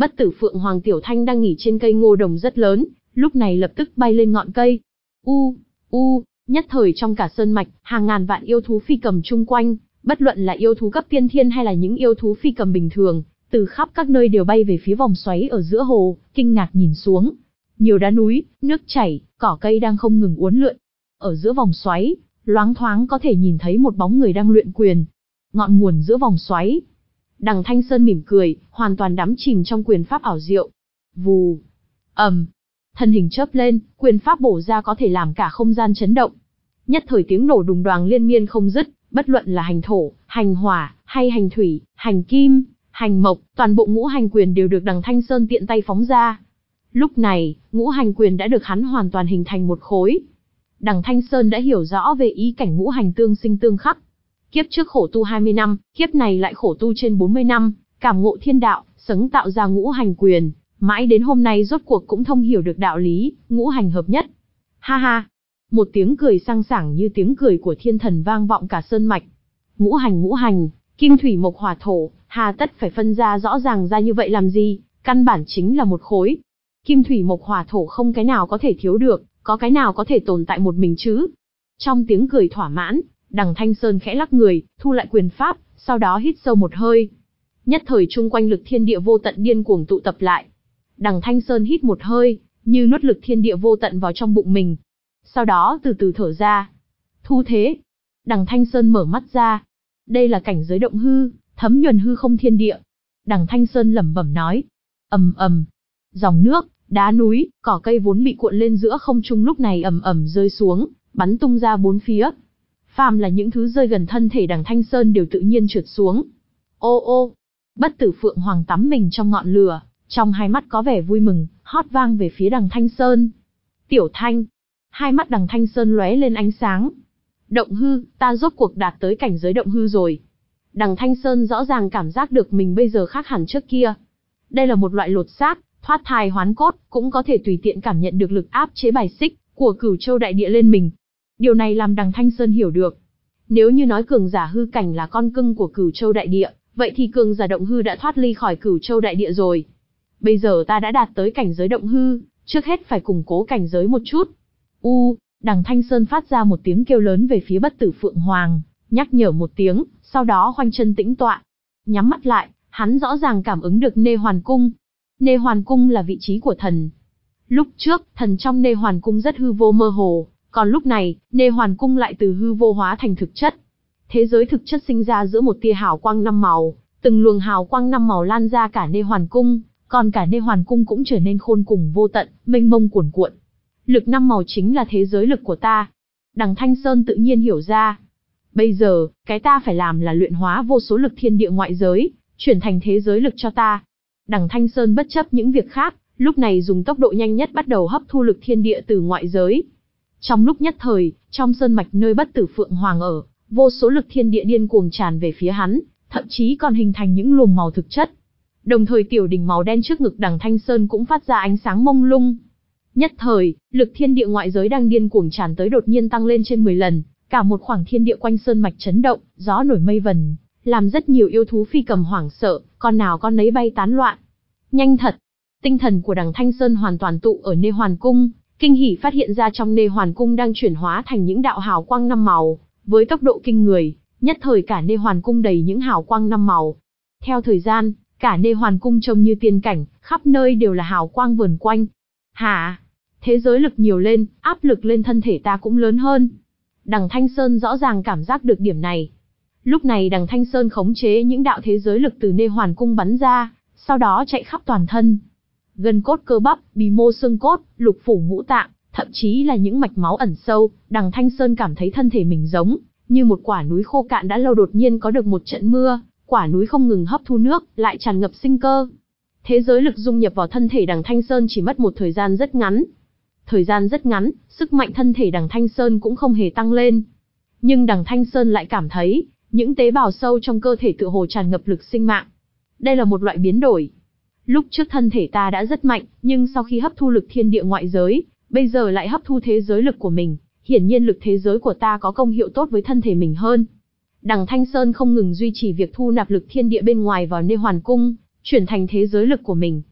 Bất Tử Phượng Hoàng Tiểu Thanh đang nghỉ trên cây ngô đồng rất lớn, lúc này lập tức bay lên ngọn cây. U, u, nhất thời trong cả sơn mạch, hàng ngàn vạn yêu thú phi cầm chung quanh, bất luận là yêu thú cấp tiên thiên hay là những yêu thú phi cầm bình thường, từ khắp các nơi đều bay về phía vòng xoáy ở giữa hồ, kinh ngạc nhìn xuống. Nhiều đá núi, nước chảy, cỏ cây đang không ngừng uốn lượn. Ở giữa vòng xoáy, loáng thoáng có thể nhìn thấy một bóng người đang luyện quyền. Ngọn nguồn giữa vòng xoáy. Đằng Thanh Sơn mỉm cười, hoàn toàn đắm chìm trong quyền pháp ảo diệu. Vù, ầm, thân hình chớp lên, quyền pháp bổ ra có thể làm cả không gian chấn động. Nhất thời tiếng nổ đùng đoàng liên miên không dứt, bất luận là hành thổ, hành hỏa, hay hành thủy, hành kim, hành mộc, toàn bộ ngũ hành quyền đều được Đằng Thanh Sơn tiện tay phóng ra. Lúc này, ngũ hành quyền đã được hắn hoàn toàn hình thành một khối. Đằng Thanh Sơn đã hiểu rõ về ý cảnh ngũ hành tương sinh tương khắc. Kiếp trước khổ tu hai mươi năm, kiếp này lại khổ tu trên bốn mươi năm, cảm ngộ thiên đạo, sấn tạo ra ngũ hành quyền, mãi đến hôm nay rốt cuộc cũng thông hiểu được đạo lý, ngũ hành hợp nhất. Ha ha! Một tiếng cười sang sảng như tiếng cười của thiên thần vang vọng cả sơn mạch. Ngũ hành ngũ hành, kim thủy mộc hỏa thổ, hà tất phải phân ra rõ ràng ra như vậy làm gì, căn bản chính là một khối. Kim thủy mộc hỏa thổ không cái nào có thể thiếu được, có cái nào có thể tồn tại một mình chứ. Trong tiếng cười thỏa mãn, Đằng Thanh Sơn khẽ lắc người, thu lại quyền pháp, sau đó hít sâu một hơi. Nhất thời chung quanh lực thiên địa vô tận điên cuồng tụ tập lại. Đằng Thanh Sơn hít một hơi, như nuốt lực thiên địa vô tận vào trong bụng mình. Sau đó từ từ thở ra. Thu thế. Đằng Thanh Sơn mở mắt ra. Đây là cảnh giới động hư, thấm nhuần hư không thiên địa. Đằng Thanh Sơn lẩm bẩm nói. Ầm ầm. Dòng nước, đá núi, cỏ cây vốn bị cuộn lên giữa không trung lúc này ầm ầm rơi xuống, bắn tung ra bốn phía. Phàm là những thứ rơi gần thân thể Đằng Thanh Sơn đều tự nhiên trượt xuống. Ô ô. Bất Tử Phượng Hoàng tắm mình trong ngọn lửa, trong hai mắt có vẻ vui mừng, hót vang về phía Đằng Thanh Sơn. Tiểu Thanh. Hai mắt Đằng Thanh Sơn lóe lên ánh sáng. Động hư, ta rốt cuộc đạt tới cảnh giới động hư rồi. Đằng Thanh Sơn rõ ràng cảm giác được mình bây giờ khác hẳn trước kia. Đây là một loại lột xác, thoát thai hoán cốt, cũng có thể tùy tiện cảm nhận được lực áp chế bài xích của Cửu Châu đại địa lên mình. Điều này làm Đằng Thanh Sơn hiểu được. Nếu như nói cường giả hư cảnh là con cưng của Cửu Châu đại địa, vậy thì cường giả động hư đã thoát ly khỏi Cửu Châu đại địa rồi. Bây giờ ta đã đạt tới cảnh giới động hư, trước hết phải củng cố cảnh giới một chút. U, Đằng Thanh Sơn phát ra một tiếng kêu lớn về phía Bất Tử Phượng Hoàng, nhắc nhở một tiếng, sau đó khoanh chân tĩnh tọa. Nhắm mắt lại, hắn rõ ràng cảm ứng được Nê Hoàn Cung. Nê Hoàn Cung là vị trí của thần. Lúc trước, thần trong Nê Hoàn Cung rất hư vô mơ hồ, còn lúc này, Nê Hoàn Cung lại từ hư vô hóa thành thực chất. Thế giới thực chất sinh ra giữa một tia hào quang năm màu, từng luồng hào quang năm màu lan ra cả Nê Hoàn Cung, còn cả Nê Hoàn Cung cũng trở nên khôn cùng vô tận, mênh mông cuồn cuộn. Lực năm màu chính là thế giới lực của ta. Đằng Thanh Sơn tự nhiên hiểu ra. Bây giờ, cái ta phải làm là luyện hóa vô số lực thiên địa ngoại giới, chuyển thành thế giới lực cho ta. Đằng Thanh Sơn bất chấp những việc khác, lúc này dùng tốc độ nhanh nhất bắt đầu hấp thu lực thiên địa từ ngoại giới. Trong lúc nhất thời, trong sơn mạch nơi Bất Tử Phượng Hoàng ở, vô số lực thiên địa điên cuồng tràn về phía hắn, thậm chí còn hình thành những luồng màu thực chất. Đồng thời tiểu đỉnh màu đen trước ngực Đằng Thanh Sơn cũng phát ra ánh sáng mông lung. Nhất thời, lực thiên địa ngoại giới đang điên cuồng tràn tới đột nhiên tăng lên trên mười lần, cả một khoảng thiên địa quanh sơn mạch chấn động, gió nổi mây vần, làm rất nhiều yêu thú phi cầm hoảng sợ, con nào con nấy bay tán loạn. Nhanh thật! Tinh thần của Đằng Thanh Sơn hoàn toàn tụ ở Nê Hoàn Cung, kinh hỉ phát hiện ra trong Nê Hoàn Cung đang chuyển hóa thành những đạo hào quang năm màu, với tốc độ kinh người, nhất thời cả Nê Hoàn Cung đầy những hào quang năm màu. Theo thời gian, cả Nê Hoàn Cung trông như tiên cảnh, khắp nơi đều là hào quang vờn quanh. Hả? Thế giới lực nhiều lên, áp lực lên thân thể ta cũng lớn hơn. Đằng Thanh Sơn rõ ràng cảm giác được điểm này. Lúc này Đằng Thanh Sơn khống chế những đạo thế giới lực từ Nê Hoàn Cung bắn ra, sau đó chạy khắp toàn thân. Gân cốt cơ bắp, bì mô xương cốt, lục phủ ngũ tạng, thậm chí là những mạch máu ẩn sâu, Đằng Thanh Sơn cảm thấy thân thể mình giống như một quả núi khô cạn đã lâu đột nhiên có được một trận mưa, quả núi không ngừng hấp thu nước, lại tràn ngập sinh cơ. Thế giới lực dung nhập vào thân thể Đằng Thanh Sơn chỉ mất một thời gian rất ngắn. Thời gian rất ngắn, sức mạnh thân thể Đằng Thanh Sơn cũng không hề tăng lên. Nhưng Đằng Thanh Sơn lại cảm thấy, những tế bào sâu trong cơ thể tựa hồ tràn ngập lực sinh mạng. Đây là một loại biến đổi. Lúc trước thân thể ta đã rất mạnh, nhưng sau khi hấp thu lực thiên địa ngoại giới, bây giờ lại hấp thu thế giới lực của mình, hiển nhiên lực thế giới của ta có công hiệu tốt với thân thể mình hơn. Đằng Thanh Sơn không ngừng duy trì việc thu nạp lực thiên địa bên ngoài vào Nê Hoàn Cung, chuyển thành thế giới lực của mình.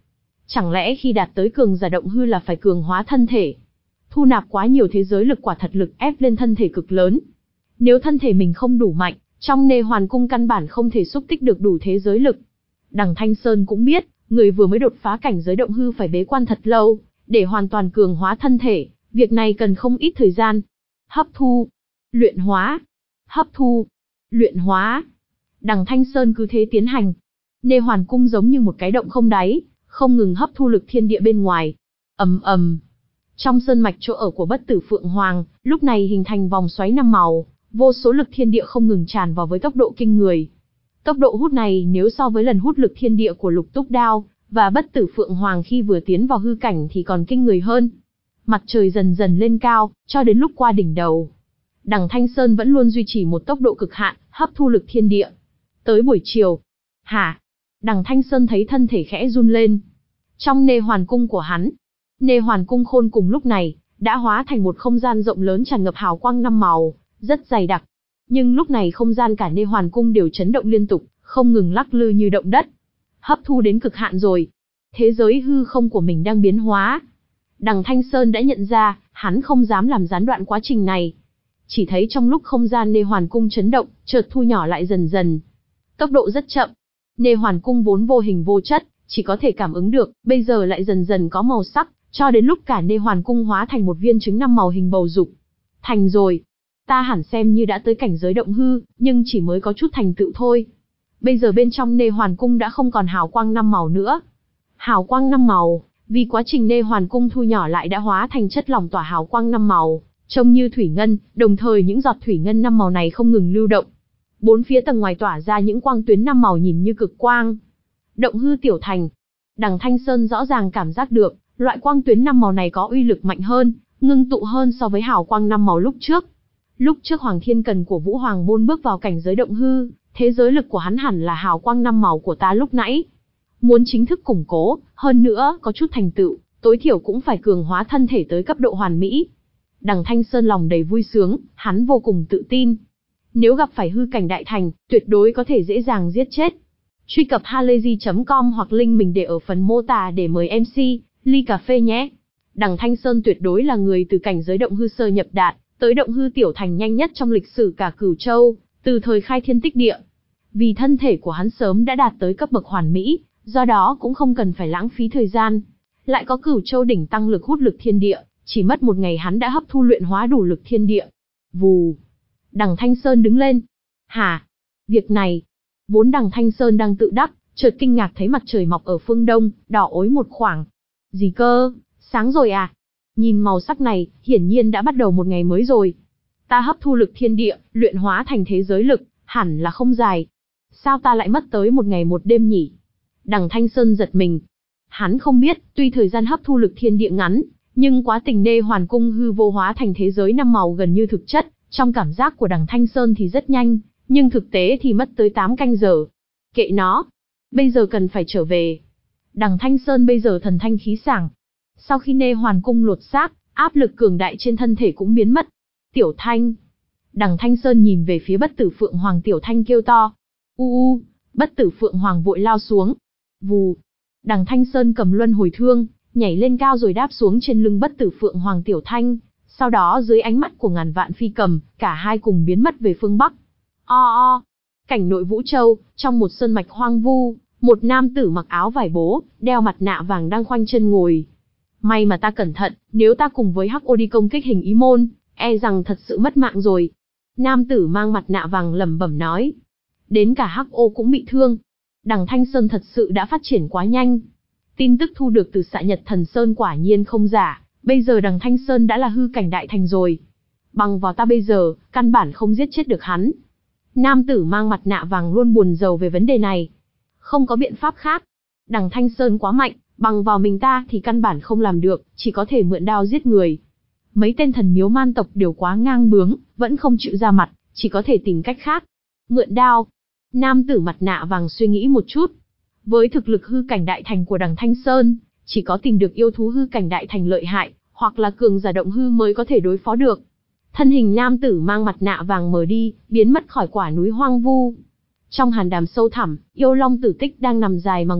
Chẳng lẽ khi đạt tới cường giả động hư là phải cường hóa thân thể? Thu nạp quá nhiều thế giới lực quả thật lực ép lên thân thể cực lớn. Nếu thân thể mình không đủ mạnh, trong Nê Hoàn Cung căn bản không thể xúc tích được đủ thế giới lực. Đằng Thanh Sơn cũng biết, người vừa mới đột phá cảnh giới động hư phải bế quan thật lâu, để hoàn toàn cường hóa thân thể, việc này cần không ít thời gian. Hấp thu, luyện hóa, hấp thu, luyện hóa. Đằng Thanh Sơn cứ thế tiến hành. Nê Hoàn Cung giống như một cái động không đáy, không ngừng hấp thu lực thiên địa bên ngoài. Ầm ầm. Trong sơn mạch chỗ ở của Bất Tử Phượng Hoàng, lúc này hình thành vòng xoáy năm màu, vô số lực thiên địa không ngừng tràn vào với tốc độ kinh người. Tốc độ hút này nếu so với lần hút lực thiên địa của Lục Túc Đao và Bất Tử Phượng Hoàng khi vừa tiến vào hư cảnh thì còn kinh người hơn. Mặt trời dần dần lên cao, cho đến lúc qua đỉnh đầu. Đằng Thanh Sơn vẫn luôn duy trì một tốc độ cực hạn, hấp thu lực thiên địa. Tới buổi chiều. Hả? Đằng Thanh Sơn thấy thân thể khẽ run lên. Trong Nê Hoàn Cung của hắn, Nê Hoàn Cung Khôn cùng lúc này, đã hóa thành một không gian rộng lớn tràn ngập hào quang năm màu, rất dày đặc. Nhưng lúc này không gian cả Nê Hoàn Cung đều chấn động liên tục, không ngừng lắc lư như động đất. Hấp thu đến cực hạn rồi. Thế giới hư không của mình đang biến hóa. Đằng Thanh Sơn đã nhận ra, hắn không dám làm gián đoạn quá trình này. Chỉ thấy trong lúc không gian Nê Hoàn Cung chấn động, chợt thu nhỏ lại dần dần. Tốc độ rất chậm. Nê Hoàn Cung vốn vô hình vô chất, chỉ có thể cảm ứng được, bây giờ lại dần dần có màu sắc, cho đến lúc cả Nê Hoàn Cung hóa thành một viên trứng năm màu hình bầu dục. Thành rồi. Ta hẳn xem như đã tới cảnh giới động hư, nhưng chỉ mới có chút thành tựu thôi. Bây giờ bên trong Nê Hoàn Cung đã không còn hào quang năm màu nữa. Hào quang năm màu, vì quá trình Nê Hoàn Cung thu nhỏ lại đã hóa thành chất lỏng tỏa hào quang năm màu, trông như thủy ngân, đồng thời những giọt thủy ngân năm màu này không ngừng lưu động. Bốn phía tầng ngoài tỏa ra những quang tuyến năm màu nhìn như cực quang. Động hư tiểu thành. Đằng Thanh Sơn rõ ràng cảm giác được, loại quang tuyến năm màu này có uy lực mạnh hơn, ngưng tụ hơn so với hào quang năm màu lúc trước. Lúc trước Hoàng Thiên Cần của Vũ Hoàng Môn bước vào cảnh giới động hư, thế giới lực của hắn hẳn là hào quang năm màu của ta lúc nãy. Muốn chính thức củng cố, hơn nữa có chút thành tựu, tối thiểu cũng phải cường hóa thân thể tới cấp độ hoàn mỹ. Đằng Thanh Sơn lòng đầy vui sướng, hắn vô cùng tự tin. Nếu gặp phải hư cảnh đại thành, tuyệt đối có thể dễ dàng giết chết. Truy cập halayzi chấm com hoặc link mình để ở phần mô tả để mời em xê, ly cà phê nhé. Đằng Thanh Sơn tuyệt đối là người từ cảnh giới động hư sơ nhập đạt, tới động hư tiểu thành nhanh nhất trong lịch sử cả Cửu Châu, từ thời khai thiên tích địa. Vì thân thể của hắn sớm đã đạt tới cấp bậc hoàn mỹ, do đó cũng không cần phải lãng phí thời gian. Lại có Cửu Châu đỉnh tăng lực hút lực thiên địa, chỉ mất một ngày hắn đã hấp thu luyện hóa đủ lực thiên địa. Vù. Đằng Thanh Sơn đứng lên. Hả? Việc này. Vốn đằng Thanh Sơn đang tự đắc, chợt kinh ngạc thấy mặt trời mọc ở phương đông, đỏ ối một khoảng. Gì cơ? Sáng rồi à? Nhìn màu sắc này, hiển nhiên đã bắt đầu một ngày mới rồi. Ta hấp thu lực thiên địa, luyện hóa thành thế giới lực, hẳn là không dài. Sao ta lại mất tới một ngày một đêm nhỉ? Đằng Thanh Sơn giật mình. Hắn không biết, tuy thời gian hấp thu lực thiên địa ngắn, nhưng quá trình Nê Hoàn Cung hư vô hóa thành thế giới năm màu gần như thực chất, trong cảm giác của đằng Thanh Sơn thì rất nhanh, nhưng thực tế thì mất tới tám canh giờ. Kệ nó, bây giờ cần phải trở về. Đằng Thanh Sơn bây giờ thần thanh khí sảng. Sau khi Nê Hoàn Cung lột xác, áp lực cường đại trên thân thể cũng biến mất. Tiểu Thanh. Đằng Thanh Sơn nhìn về phía Bất Tử Phượng Hoàng. Tiểu Thanh kêu to. U u, Bất Tử Phượng Hoàng vội lao xuống. Vù. Đằng Thanh Sơn cầm luân hồi thương, nhảy lên cao rồi đáp xuống trên lưng Bất Tử Phượng Hoàng Tiểu Thanh. Sau đó dưới ánh mắt của ngàn vạn phi cầm, cả hai cùng biến mất về phương Bắc. O o. Cảnh nội Vũ Châu, trong một sơn mạch hoang vu, một nam tử mặc áo vải bố, đeo mặt nạ vàng đang khoanh chân ngồi. May mà ta cẩn thận, nếu ta cùng với Hắc Ô đi công kích Hình Ý Môn, e rằng thật sự mất mạng rồi. Nam tử mang mặt nạ vàng lẩm bẩm nói. Đến cả Hắc Ô cũng bị thương. Đằng Thanh Sơn thật sự đã phát triển quá nhanh. Tin tức thu được từ Xạ Nhật Thần Sơn quả nhiên không giả, bây giờ đằng Thanh Sơn đã là hư cảnh đại thành rồi. Bằng vào ta bây giờ, căn bản không giết chết được hắn. Nam tử mang mặt nạ vàng luôn buồn rầu về vấn đề này. Không có biện pháp khác. Đằng Thanh Sơn quá mạnh, bằng vào mình ta thì căn bản không làm được, chỉ có thể mượn đao giết người. Mấy tên thần miếu man tộc đều quá ngang bướng, vẫn không chịu ra mặt, chỉ có thể tìm cách khác. Mượn đao. Nam tử mặt nạ vàng suy nghĩ một chút. Với thực lực hư cảnh đại thành của đằng Thanh Sơn, chỉ có tìm được yêu thú hư cảnh đại thành lợi hại, hoặc là cường giả động hư mới có thể đối phó được. Thân hình nam tử mang mặt nạ vàng mờ đi, biến mất khỏi quả núi hoang vu. Trong hàn đàm sâu thẳm, yêu long Tử Tích đang nằm dài mà ngủ,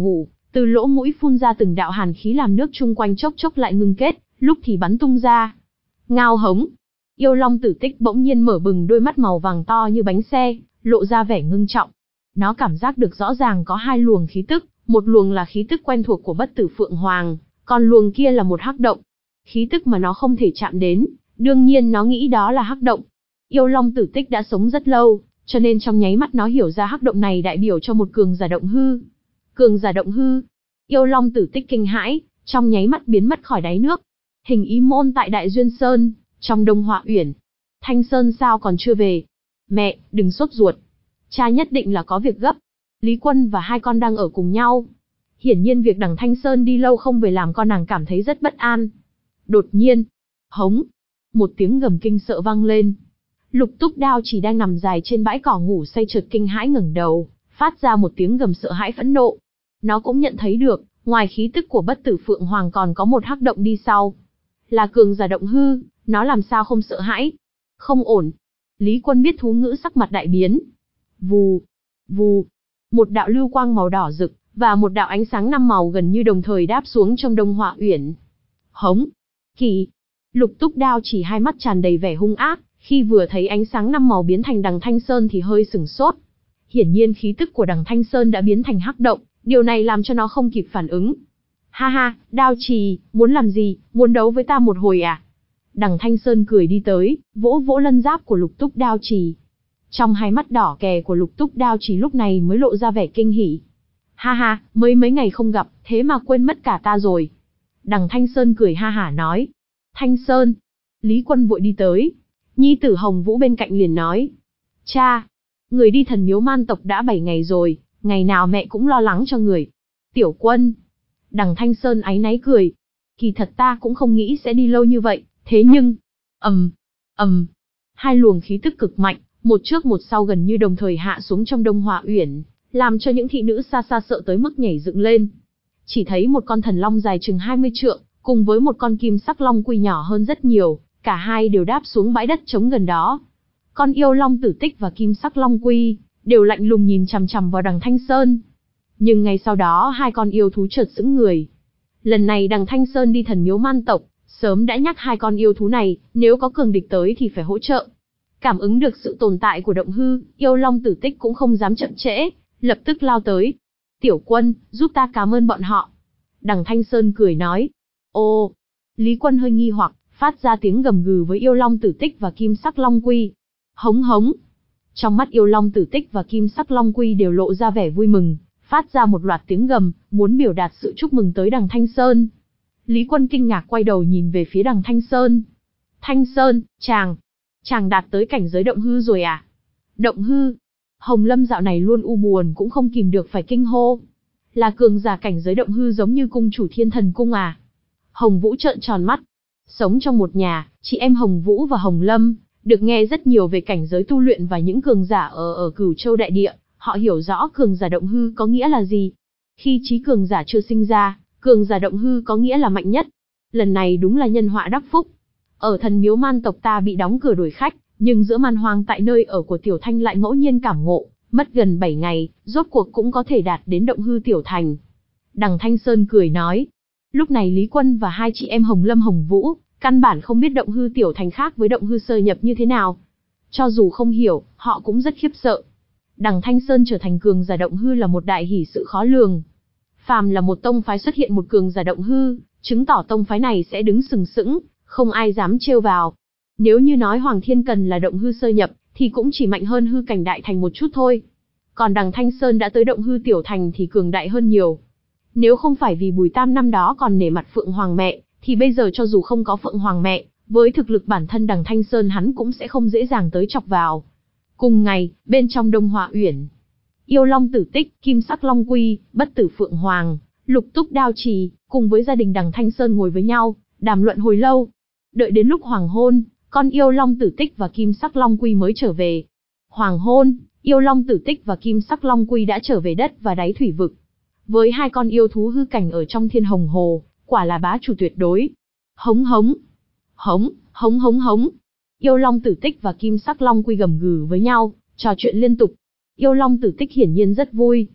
Từ lỗ mũi phun ra từng đạo hàn khí làm nước chung quanh chốc chốc lại ngưng kết, lúc thì bắn tung ra. Ngao hống. Yêu long tử tích bỗng nhiên mở bừng đôi mắt màu vàng to như bánh xe, lộ ra vẻ ngưng trọng. Nó cảm giác được rõ ràng có hai luồng khí tức, một luồng là khí tức quen thuộc của bất tử Phượng Hoàng, còn luồng kia là một hắc động. Khí tức mà nó không thể chạm đến, đương nhiên nó nghĩ đó là hắc động. Yêu long tử tích đã sống rất lâu, cho nên trong nháy mắt nó hiểu ra hắc động này đại biểu cho một cường giả động hư. Cường giả động hư. Yêu long tử tích kinh hãi, trong nháy mắt biến mất khỏi đáy nước. Hình ý môn tại Đại Duyên Sơn, trong Đông Họa Uyển. Thanh Sơn sao còn chưa về? Mẹ, đừng sốt ruột. Cha nhất định là có việc gấp. Lý Quân và hai con đang ở cùng nhau. Hiển nhiên việc đằng Thanh Sơn đi lâu không về làm con nàng cảm thấy rất bất an. Đột nhiên, hống, một tiếng gầm kinh sợ vang lên. Lục Túc Đao chỉ đang nằm dài trên bãi cỏ ngủ say chợt kinh hãi ngẩng đầu, phát ra một tiếng gầm sợ hãi phẫn nộ. Nó cũng nhận thấy được, ngoài khí tức của bất tử Phượng Hoàng còn có một hắc động đi sau. Là cường giả động hư, nó làm sao không sợ hãi? Không ổn. Lý Quân biết thú ngữ sắc mặt đại biến. Vù, vù, một đạo lưu quang màu đỏ rực, và một đạo ánh sáng năm màu gần như đồng thời đáp xuống trong Đông Họa Uyển. Hống, kỳ. Lục Túc Đao chỉ hai mắt tràn đầy vẻ hung ác, khi vừa thấy ánh sáng năm màu biến thành đằng Thanh Sơn thì hơi sửng sốt. Hiển nhiên khí tức của đằng Thanh Sơn đã biến thành hắc động, điều này làm cho nó không kịp phản ứng. Ha ha, Đao Trì, muốn làm gì, muốn đấu với ta một hồi à? Đằng Thanh Sơn cười đi tới, vỗ vỗ lân giáp của Lục Túc Đao Trì. Trong hai mắt đỏ kè của Lục Túc Đao Trì lúc này mới lộ ra vẻ kinh hỉ. Ha ha, mới mấy ngày không gặp, thế mà quên mất cả ta rồi. Đằng Thanh Sơn cười ha hả nói. Thanh Sơn. Lý Quân vội đi tới. Nhi tử Hồng Vũ bên cạnh liền nói. Cha, người đi Thần Miếu Man tộc đã bảy ngày rồi, ngày nào mẹ cũng lo lắng cho người. Tiểu Quân. Đằng Thanh Sơn áy náy cười. Kỳ thật ta cũng không nghĩ sẽ đi lâu như vậy, thế nhưng... ầm, ầm, hai luồng khí tức cực mạnh, một trước một sau gần như đồng thời hạ xuống trong Đông Họa Uyển, làm cho những thị nữ xa xa sợ tới mức nhảy dựng lên. Chỉ thấy một con thần long dài chừng hai mươi trượng, cùng với một con kim sắc long quy nhỏ hơn rất nhiều, cả hai đều đáp xuống bãi đất trống gần đó. Con yêu long tử tích và kim sắc long quy đều lạnh lùng nhìn chằm chằm vào đằng Thanh Sơn. Nhưng ngay sau đó hai con yêu thú chợt sững người. Lần này đằng Thanh Sơn đi Thần Miếu Man tộc, sớm đã nhắc hai con yêu thú này, nếu có cường địch tới thì phải hỗ trợ. Cảm ứng được sự tồn tại của động hư, yêu long tử tích cũng không dám chậm trễ, lập tức lao tới. Tiểu Quân, giúp ta cảm ơn bọn họ. Đằng Thanh Sơn cười nói. Ô, Lý Quân hơi nghi hoặc, phát ra tiếng gầm gừ với yêu long tử tích và kim sắc long quy. Hống hống. Trong mắt yêu long tử tích và kim sắc long quy đều lộ ra vẻ vui mừng, phát ra một loạt tiếng gầm, muốn biểu đạt sự chúc mừng tới đằng Thanh Sơn. Lý Quân kinh ngạc quay đầu nhìn về phía đằng Thanh Sơn. Thanh Sơn, chàng, chàng đạt tới cảnh giới động hư rồi à? Động hư? Hồng Lâm dạo này luôn u buồn cũng không kìm được phải kinh hô. Là cường giả cảnh giới động hư giống như cung chủ Thiên Thần Cung à? Hồng Vũ trợn tròn mắt. Sống trong một nhà, chị em Hồng Vũ và Hồng Lâm, được nghe rất nhiều về cảnh giới tu luyện và những cường giả ở ở Cửu Châu Đại Địa, họ hiểu rõ cường giả động hư có nghĩa là gì. Khi trí cường giả chưa sinh ra, cường giả động hư có nghĩa là mạnh nhất. Lần này đúng là nhân họa đắc phúc. Ở Thần Miếu Man tộc ta bị đóng cửa đuổi khách, nhưng giữa man hoang tại nơi ở của Tiểu Thanh lại ngẫu nhiên cảm ngộ, mất gần bảy ngày, rốt cuộc cũng có thể đạt đến động hư tiểu thành. Đằng Thanh Sơn cười nói. Lúc này Lý Quân và hai chị em Hồng Lâm Hồng Vũ, căn bản không biết động hư tiểu thành khác với động hư sơ nhập như thế nào. Cho dù không hiểu, họ cũng rất khiếp sợ. Đằng Thanh Sơn trở thành cường giả động hư là một đại hỷ sự khó lường. Phàm là một tông phái xuất hiện một cường giả động hư, chứng tỏ tông phái này sẽ đứng sừng sững, không ai dám trêu vào. Nếu như nói Hoàng Thiên Cần là động hư sơ nhập, thì cũng chỉ mạnh hơn hư cảnh đại thành một chút thôi. Còn đằng Thanh Sơn đã tới động hư tiểu thành thì cường đại hơn nhiều. Nếu không phải vì Bùi Tam năm đó còn nể mặt Phượng Hoàng mẹ, thì bây giờ cho dù không có Phượng Hoàng mẹ, với thực lực bản thân đằng Thanh Sơn hắn cũng sẽ không dễ dàng tới chọc vào. Cùng ngày, bên trong Đông Họa Uyển, yêu long tử tích, kim sắc long quy, bất tử Phượng Hoàng, Lục Túc Đao Trì, cùng với gia đình đằng Thanh Sơn ngồi với nhau, đàm luận hồi lâu. Đợi đến lúc hoàng hôn, con yêu long tử tích và kim sắc long quy mới trở về. Hoàng hôn, yêu long tử tích và kim sắc long quy đã trở về đất và đáy thủy vực. Với hai con yêu thú hư cảnh ở trong Thiên Hồng Hồ, quả là bá chủ tuyệt đối. Hống hống, hống, hống hống hống. Yêu long tử tích và kim sắc long quy gầm gừ với nhau, trò chuyện liên tục. Yêu long tử tích hiển nhiên rất vui.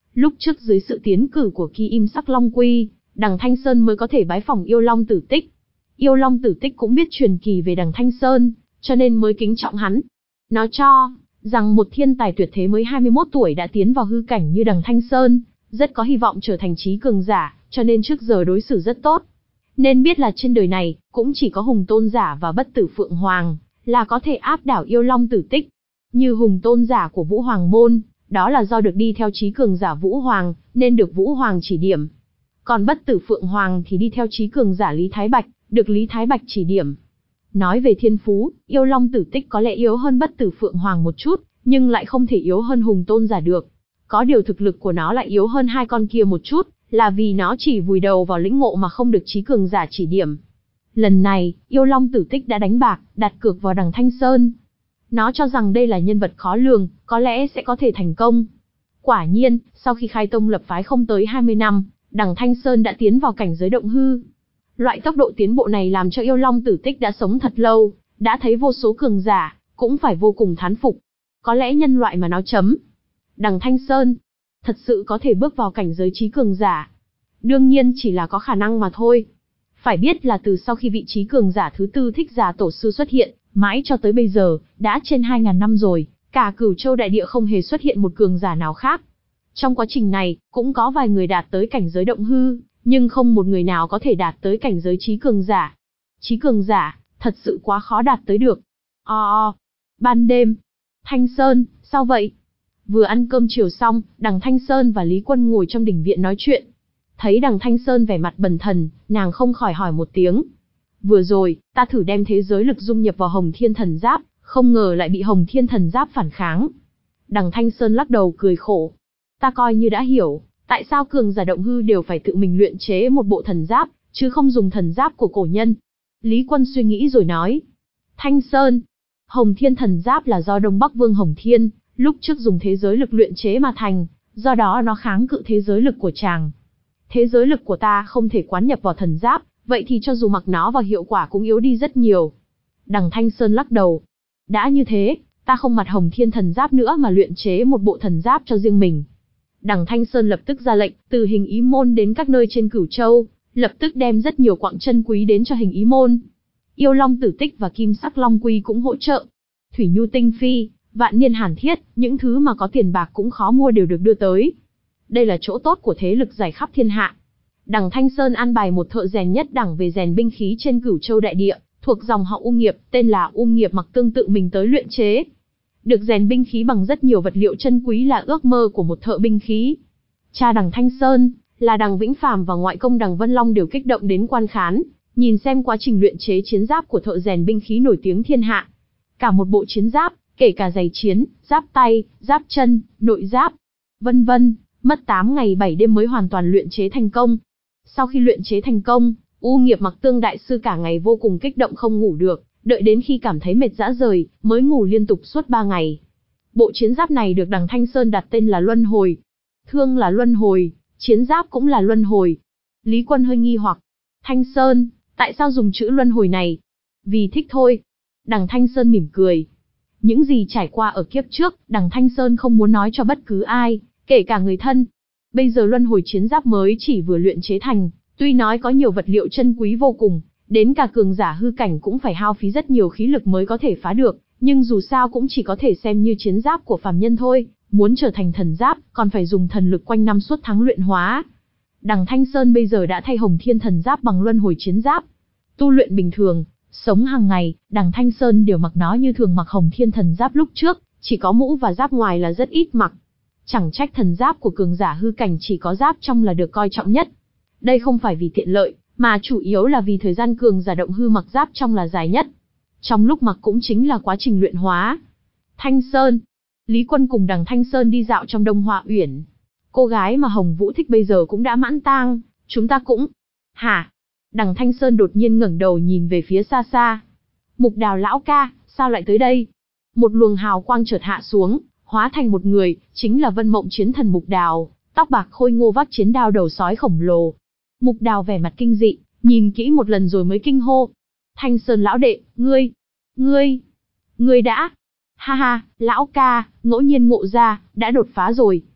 Lúc trước dưới sự tiến cử của Kim Im Sắc Long Quy, Đằng Thanh Sơn mới có thể bái phỏng Yêu Long Tử Tích. Yêu Long Tử Tích cũng biết truyền kỳ về Đằng Thanh Sơn, cho nên mới kính trọng hắn. Nó cho rằng một thiên tài tuyệt thế mới hai mươi mốt tuổi đã tiến vào hư cảnh như Đằng Thanh Sơn, rất có hy vọng trở thành trí cường giả, cho nên trước giờ đối xử rất tốt. Nên biết là trên đời này, cũng chỉ có Hùng Tôn Giả và Bất Tử Phượng Hoàng, là có thể áp đảo Yêu Long Tử Tích. Như Hùng Tôn Giả của Vũ Hoàng Môn, đó là do được đi theo trí cường giả Vũ Hoàng, nên được Vũ Hoàng chỉ điểm. Còn Bất Tử Phượng Hoàng thì đi theo trí cường giả Lý Thái Bạch, được Lý Thái Bạch chỉ điểm. Nói về thiên phú, Yêu Long Tử Tích có lẽ yếu hơn Bất Tử Phượng Hoàng một chút, nhưng lại không thể yếu hơn Hùng Tôn Giả được. Có điều thực lực của nó lại yếu hơn hai con kia một chút, là vì nó chỉ vùi đầu vào lĩnh ngộ mà không được trí cường giả chỉ điểm. Lần này, Yêu Long Tử Tích đã đánh bạc, đặt cược vào Đằng Thanh Sơn. Nó cho rằng đây là nhân vật khó lường, có lẽ sẽ có thể thành công. Quả nhiên, sau khi khai tông lập phái không tới hai mươi năm, Đằng Thanh Sơn đã tiến vào cảnh giới động hư. Loại tốc độ tiến bộ này làm cho Yêu Long Tử Tích đã sống thật lâu, đã thấy vô số cường giả, cũng phải vô cùng thán phục. Có lẽ nhân loại mà nó chấm. Đằng Thanh Sơn, thật sự có thể bước vào cảnh giới trí cường giả. Đương nhiên chỉ là có khả năng mà thôi. Phải biết là từ sau khi vị trí cường giả thứ tư Thích Giả Tổ Sư xuất hiện, mãi cho tới bây giờ, đã trên hai nghìn năm rồi, cả Cửu Châu đại địa không hề xuất hiện một cường giả nào khác. Trong quá trình này, cũng có vài người đạt tới cảnh giới động hư, nhưng không một người nào có thể đạt tới cảnh giới trí cường giả. Trí cường giả, thật sự quá khó đạt tới được. O o, ban đêm. Thanh Sơn, sao vậy? Vừa ăn cơm chiều xong, Đằng Thanh Sơn và Lý Quân ngồi trong đình viện nói chuyện. Thấy Đằng Thanh Sơn vẻ mặt bần thần, nàng không khỏi hỏi một tiếng. Vừa rồi, ta thử đem thế giới lực dung nhập vào Hồng Thiên Thần Giáp, không ngờ lại bị Hồng Thiên Thần Giáp phản kháng. Đằng Thanh Sơn lắc đầu cười khổ. Ta coi như đã hiểu, tại sao cường giả động hư đều phải tự mình luyện chế một bộ thần giáp, chứ không dùng thần giáp của cổ nhân. Lý Quân suy nghĩ rồi nói. Thanh Sơn, Hồng Thiên Thần Giáp là do Đông Bắc Vương Hồng Thiên, lúc trước dùng thế giới lực luyện chế mà thành, do đó nó kháng cự thế giới lực của chàng. Thế giới lực của ta không thể quán nhập vào thần giáp, vậy thì cho dù mặc nó vào hiệu quả cũng yếu đi rất nhiều. Đằng Thanh Sơn lắc đầu. Đã như thế, ta không mặc Hồng Thiên Thần Giáp nữa mà luyện chế một bộ thần giáp cho riêng mình. Đằng Thanh Sơn lập tức ra lệnh, từ Hình Ý Môn đến các nơi trên Cửu Châu, lập tức đem rất nhiều quặng chân quý đến cho Hình Ý Môn. Yêu Long Tử Tích và Kim Sắc Long Quy cũng hỗ trợ. Thủy Nhu Tinh Phi, Vạn Niên Hàn Thiết, những thứ mà có tiền bạc cũng khó mua đều được đưa tới. Đây là chỗ tốt của thế lực rải khắp thiên hạ. Đằng Thanh Sơn an bài một thợ rèn nhất đẳng về rèn binh khí trên Cửu Châu đại địa, thuộc dòng họ U Nghiệp, tên là U Nghiệp Mặc Tương tự mình tới luyện chế. Được rèn binh khí bằng rất nhiều vật liệu chân quý là ước mơ của một thợ binh khí. Cha Đằng Thanh Sơn, là Đằng Vĩnh Phàm và ngoại công Đằng Vân Long đều kích động đến quan khán, nhìn xem quá trình luyện chế chiến giáp của thợ rèn binh khí nổi tiếng thiên hạ. Cả một bộ chiến giáp, kể cả giày chiến, giáp tay, giáp chân, nội giáp, vân vân, mất tám ngày bảy đêm mới hoàn toàn luyện chế thành công. Sau khi luyện chế thành công, U Nghiệp Mặc Tương đại sư cả ngày vô cùng kích động không ngủ được, đợi đến khi cảm thấy mệt rã rời, mới ngủ liên tục suốt ba ngày. Bộ chiến giáp này được Đằng Thanh Sơn đặt tên là Luân Hồi. Thương là luân hồi, chiến giáp cũng là luân hồi. Lý Quân hơi nghi hoặc. Thanh Sơn, tại sao dùng chữ luân hồi này? Vì thích thôi. Đằng Thanh Sơn mỉm cười. Những gì trải qua ở kiếp trước, Đằng Thanh Sơn không muốn nói cho bất cứ ai, kể cả người thân. Bây giờ luân hồi chiến giáp mới chỉ vừa luyện chế thành, tuy nói có nhiều vật liệu chân quý vô cùng, đến cả cường giả hư cảnh cũng phải hao phí rất nhiều khí lực mới có thể phá được, nhưng dù sao cũng chỉ có thể xem như chiến giáp của phàm nhân thôi, muốn trở thành thần giáp, còn phải dùng thần lực quanh năm suốt tháng luyện hóa. Đằng Thanh Sơn bây giờ đã thay Hồng Thiên Thần Giáp bằng luân hồi chiến giáp. Tu luyện bình thường, sống hàng ngày, Đằng Thanh Sơn đều mặc nó như thường mặc Hồng Thiên Thần Giáp lúc trước, chỉ có mũ và giáp ngoài là rất ít mặc. Chẳng trách thần giáp của cường giả hư cảnh chỉ có giáp trong là được coi trọng nhất. Đây không phải vì tiện lợi, mà chủ yếu là vì thời gian cường giả động hư mặc giáp trong là dài nhất. Trong lúc mặc cũng chính là quá trình luyện hóa. Thanh Sơn. Lý Quân cùng Đằng Thanh Sơn đi dạo trong Đông Hoa Uyển. Cô gái mà Hồng Vũ thích bây giờ cũng đã mãn tang, chúng ta cũng... Hả? Đằng Thanh Sơn đột nhiên ngẩng đầu nhìn về phía xa xa. Mục Đào lão ca, sao lại tới đây? Một luồng hào quang chợt hạ xuống, hóa thành một người, chính là Vân Mộng chiến thần Mục Đào, tóc bạc khôi ngô vác chiến đao đầu sói khổng lồ. Mục Đào vẻ mặt kinh dị, nhìn kỹ một lần rồi mới kinh hô. Thanh Sơn lão đệ, ngươi, ngươi, ngươi đã... Ha ha, lão ca, ngẫu nhiên ngộ ra, đã đột phá rồi.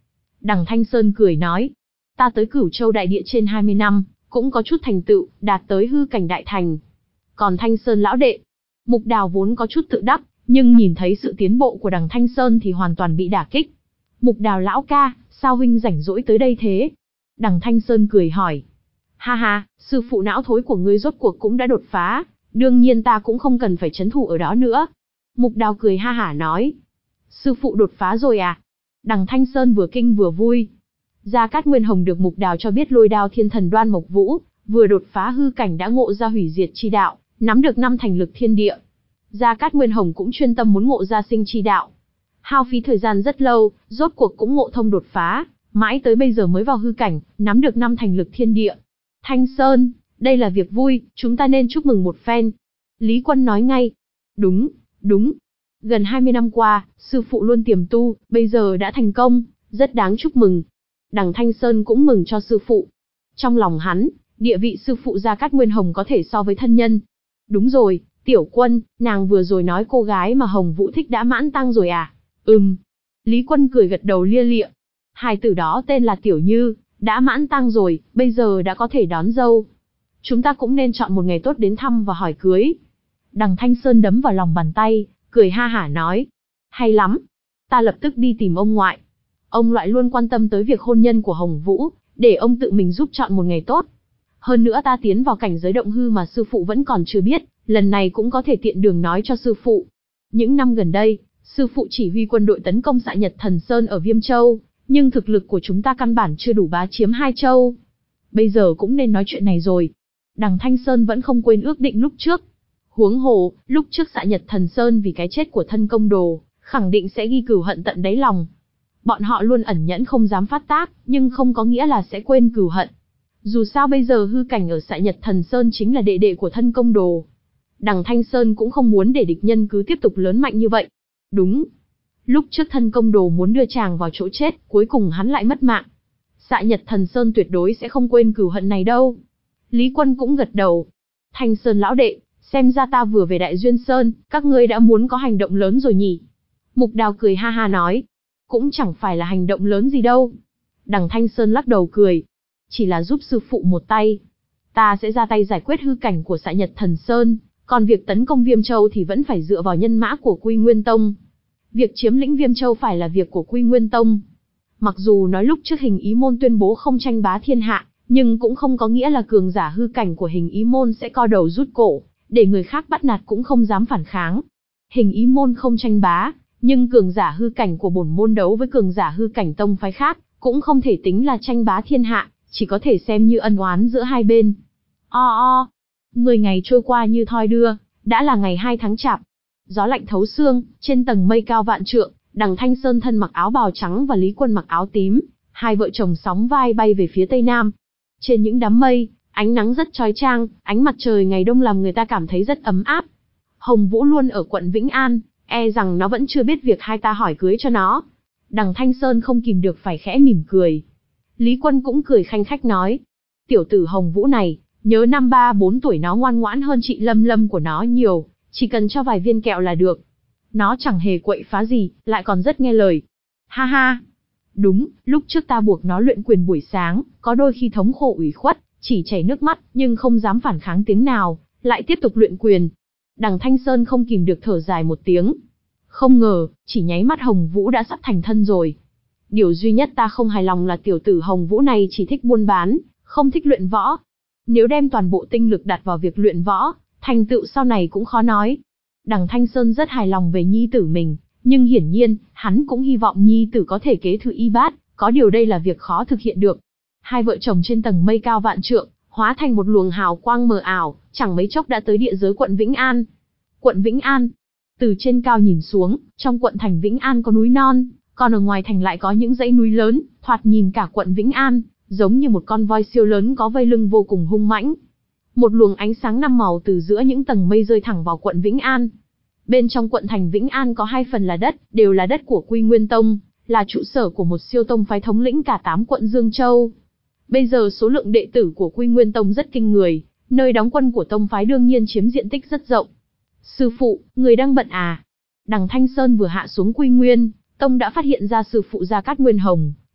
Đằng Thanh Sơn cười nói, ta tới Cửu Châu đại địa trên hai mươi năm, cũng có chút thành tựu, đạt tới hư cảnh đại thành. Còn Thanh Sơn lão đệ, Mục Đào vốn có chút tự đắc, nhưng nhìn thấy sự tiến bộ của đằng Thanh Sơn thì hoàn toàn bị đả kích. Mục Đào lão ca, sao huynh rảnh rỗi tới đây thế? Đằng Thanh Sơn cười hỏi. Ha ha, sư phụ não thối của ngươi rốt cuộc cũng đã đột phá, đương nhiên ta cũng không cần phải trấn thủ ở đó nữa. Mục Đào cười ha hả nói. Sư phụ đột phá rồi à? Đằng Thanh Sơn vừa kinh vừa vui. Gia Cát Nguyên Hồng được Mục Đào cho biết Lôi Đao Thiên Thần Đoan Mộc Vũ, vừa đột phá hư cảnh đã ngộ ra hủy diệt chi đạo, nắm được năm thành lực thiên địa. Gia Cát Nguyên Hồng cũng chuyên tâm muốn ngộ ra sinh chi đạo. Hao phí thời gian rất lâu, rốt cuộc cũng ngộ thông đột phá, mãi tới bây giờ mới vào hư cảnh, nắm được năm thành lực thiên địa. Thanh Sơn, đây là việc vui, chúng ta nên chúc mừng một phen. Lý Quân nói ngay. Đúng, đúng. Gần hai mươi năm qua, sư phụ luôn tiềm tu, bây giờ đã thành công, rất đáng chúc mừng. Đằng Thanh Sơn cũng mừng cho sư phụ. Trong lòng hắn, địa vị sư phụ Gia Cát Nguyên Hồng có thể so với thân nhân. Đúng rồi, Tiểu Quân, nàng vừa rồi nói cô gái mà Hồng Vũ thích đã mãn tăng rồi à? Ừm. Lý Quân cười gật đầu lia lịa. Hài tử đó tên là Tiểu Như, đã mãn tăng rồi, bây giờ đã có thể đón dâu. Chúng ta cũng nên chọn một ngày tốt đến thăm và hỏi cưới. Đằng Thanh Sơn đấm vào lòng bàn tay, cười ha hả nói. Hay lắm. Ta lập tức đi tìm ông ngoại. Ông loại luôn quan tâm tới việc hôn nhân của Hồng Vũ, để ông tự mình giúp chọn một ngày tốt. Hơn nữa ta tiến vào cảnh giới động hư mà sư phụ vẫn còn chưa biết, lần này cũng có thể tiện đường nói cho sư phụ. Những năm gần đây, sư phụ chỉ huy quân đội tấn công Xạ Nhật Thần Sơn ở Viêm Châu, nhưng thực lực của chúng ta căn bản chưa đủ bá chiếm hai châu. Bây giờ cũng nên nói chuyện này rồi. Đằng Thanh Sơn vẫn không quên ước định lúc trước. Huống hồ, lúc trước Xạ Nhật Thần Sơn vì cái chết của thân công đồ, khẳng định sẽ ghi cừu hận tận đáy lòng. Bọn họ luôn ẩn nhẫn không dám phát tác, nhưng không có nghĩa là sẽ quên cừu hận. Dù sao bây giờ hư cảnh ở Xạ Nhật Thần Sơn chính là đệ đệ của thân công đồ. Đằng Thanh Sơn cũng không muốn để địch nhân cứ tiếp tục lớn mạnh như vậy. Đúng. Lúc trước thân công đồ muốn đưa chàng vào chỗ chết, cuối cùng hắn lại mất mạng. Xạ Nhật Thần Sơn tuyệt đối sẽ không quên cừu hận này đâu. Lý Quân cũng gật đầu. Thanh Sơn lão đệ, xem ra ta vừa về Đại Duyên Sơn, các ngươi đã muốn có hành động lớn rồi nhỉ? Mục Đào cười ha ha nói. Cũng chẳng phải là hành động lớn gì đâu. Đằng Thanh Sơn lắc đầu cười. Chỉ là giúp sư phụ một tay. Ta sẽ ra tay giải quyết hư cảnh của Xạ Nhật Thần Sơn, còn việc tấn công Viêm Châu thì vẫn phải dựa vào nhân mã của Quy Nguyên Tông. Việc chiếm lĩnh Viêm Châu phải là việc của Quy Nguyên Tông. Mặc dù nói lúc trước Hình Ý Môn tuyên bố không tranh bá thiên hạ, nhưng cũng không có nghĩa là cường giả hư cảnh của Hình Ý Môn sẽ co đầu rút cổ, để người khác bắt nạt cũng không dám phản kháng. Hình Ý Môn không tranh bá, nhưng cường giả hư cảnh của bổn môn đấu với cường giả hư cảnh tông phái khác, cũng không thể tính là tranh bá thiên hạ, chỉ có thể xem như ân oán giữa hai bên. O o, mười ngày trôi qua như thoi đưa, đã là ngày hai tháng chạp. Gió lạnh thấu xương, trên tầng mây cao vạn trượng, đằng Thanh Sơn thân mặc áo bào trắng và Lý Quân mặc áo tím, hai vợ chồng sóng vai bay về phía tây nam. Trên những đám mây, ánh nắng rất chói chang, ánh mặt trời ngày đông làm người ta cảm thấy rất ấm áp. Hồng Vũ luôn ở quận Vĩnh An, e rằng nó vẫn chưa biết việc hai ta hỏi cưới cho nó. Đằng Thanh Sơn không kìm được phải khẽ mỉm cười. Lý Quân cũng cười khanh khách nói. Tiểu tử Hồng Vũ này, nhớ năm ba bốn tuổi nó ngoan ngoãn hơn chị Lâm Lâm của nó nhiều, chỉ cần cho vài viên kẹo là được. Nó chẳng hề quậy phá gì, lại còn rất nghe lời. Ha ha. Đúng, lúc trước ta buộc nó luyện quyền buổi sáng, có đôi khi thống khổ ủy khuất, chỉ chảy nước mắt, nhưng không dám phản kháng tiếng nào, lại tiếp tục luyện quyền. Đằng Thanh Sơn không kìm được thở dài một tiếng. Không ngờ, chỉ nháy mắt Hồng Vũ đã sắp thành thân rồi. Điều duy nhất ta không hài lòng là tiểu tử Hồng Vũ này chỉ thích buôn bán, không thích luyện võ. Nếu đem toàn bộ tinh lực đặt vào việc luyện võ, thành tựu sau này cũng khó nói. Đằng Thanh Sơn rất hài lòng về nhi tử mình, nhưng hiển nhiên, hắn cũng hy vọng nhi tử có thể kế thừa y bát, có điều đây là việc khó thực hiện được. Hai vợ chồng trên tầng mây cao vạn trượng, hóa thành một luồng hào quang mờ ảo, chẳng mấy chốc đã tới địa giới quận Vĩnh An. Quận Vĩnh An. Từ trên cao nhìn xuống, trong quận thành Vĩnh An có núi non, còn ở ngoài thành lại có những dãy núi lớn, thoạt nhìn cả quận Vĩnh An, giống như một con voi siêu lớn có vây lưng vô cùng hung mãnh. Một luồng ánh sáng năm màu từ giữa những tầng mây rơi thẳng vào quận Vĩnh An. Bên trong quận thành Vĩnh An có hai phần là đất, đều là đất của Quy Nguyên Tông, là trụ sở của một siêu tông phái thống lĩnh cả tám quận Dương Châu. Bây giờ số lượng đệ tử của Quy Nguyên Tông rất kinh người, nơi đóng quân của tông phái đương nhiên chiếm diện tích rất rộng. Sư phụ, người đang bận à? Đằng Thanh Sơn vừa hạ xuống Quy Nguyên Tông đã phát hiện ra sư phụ Gia Cát Nguyên Hồng,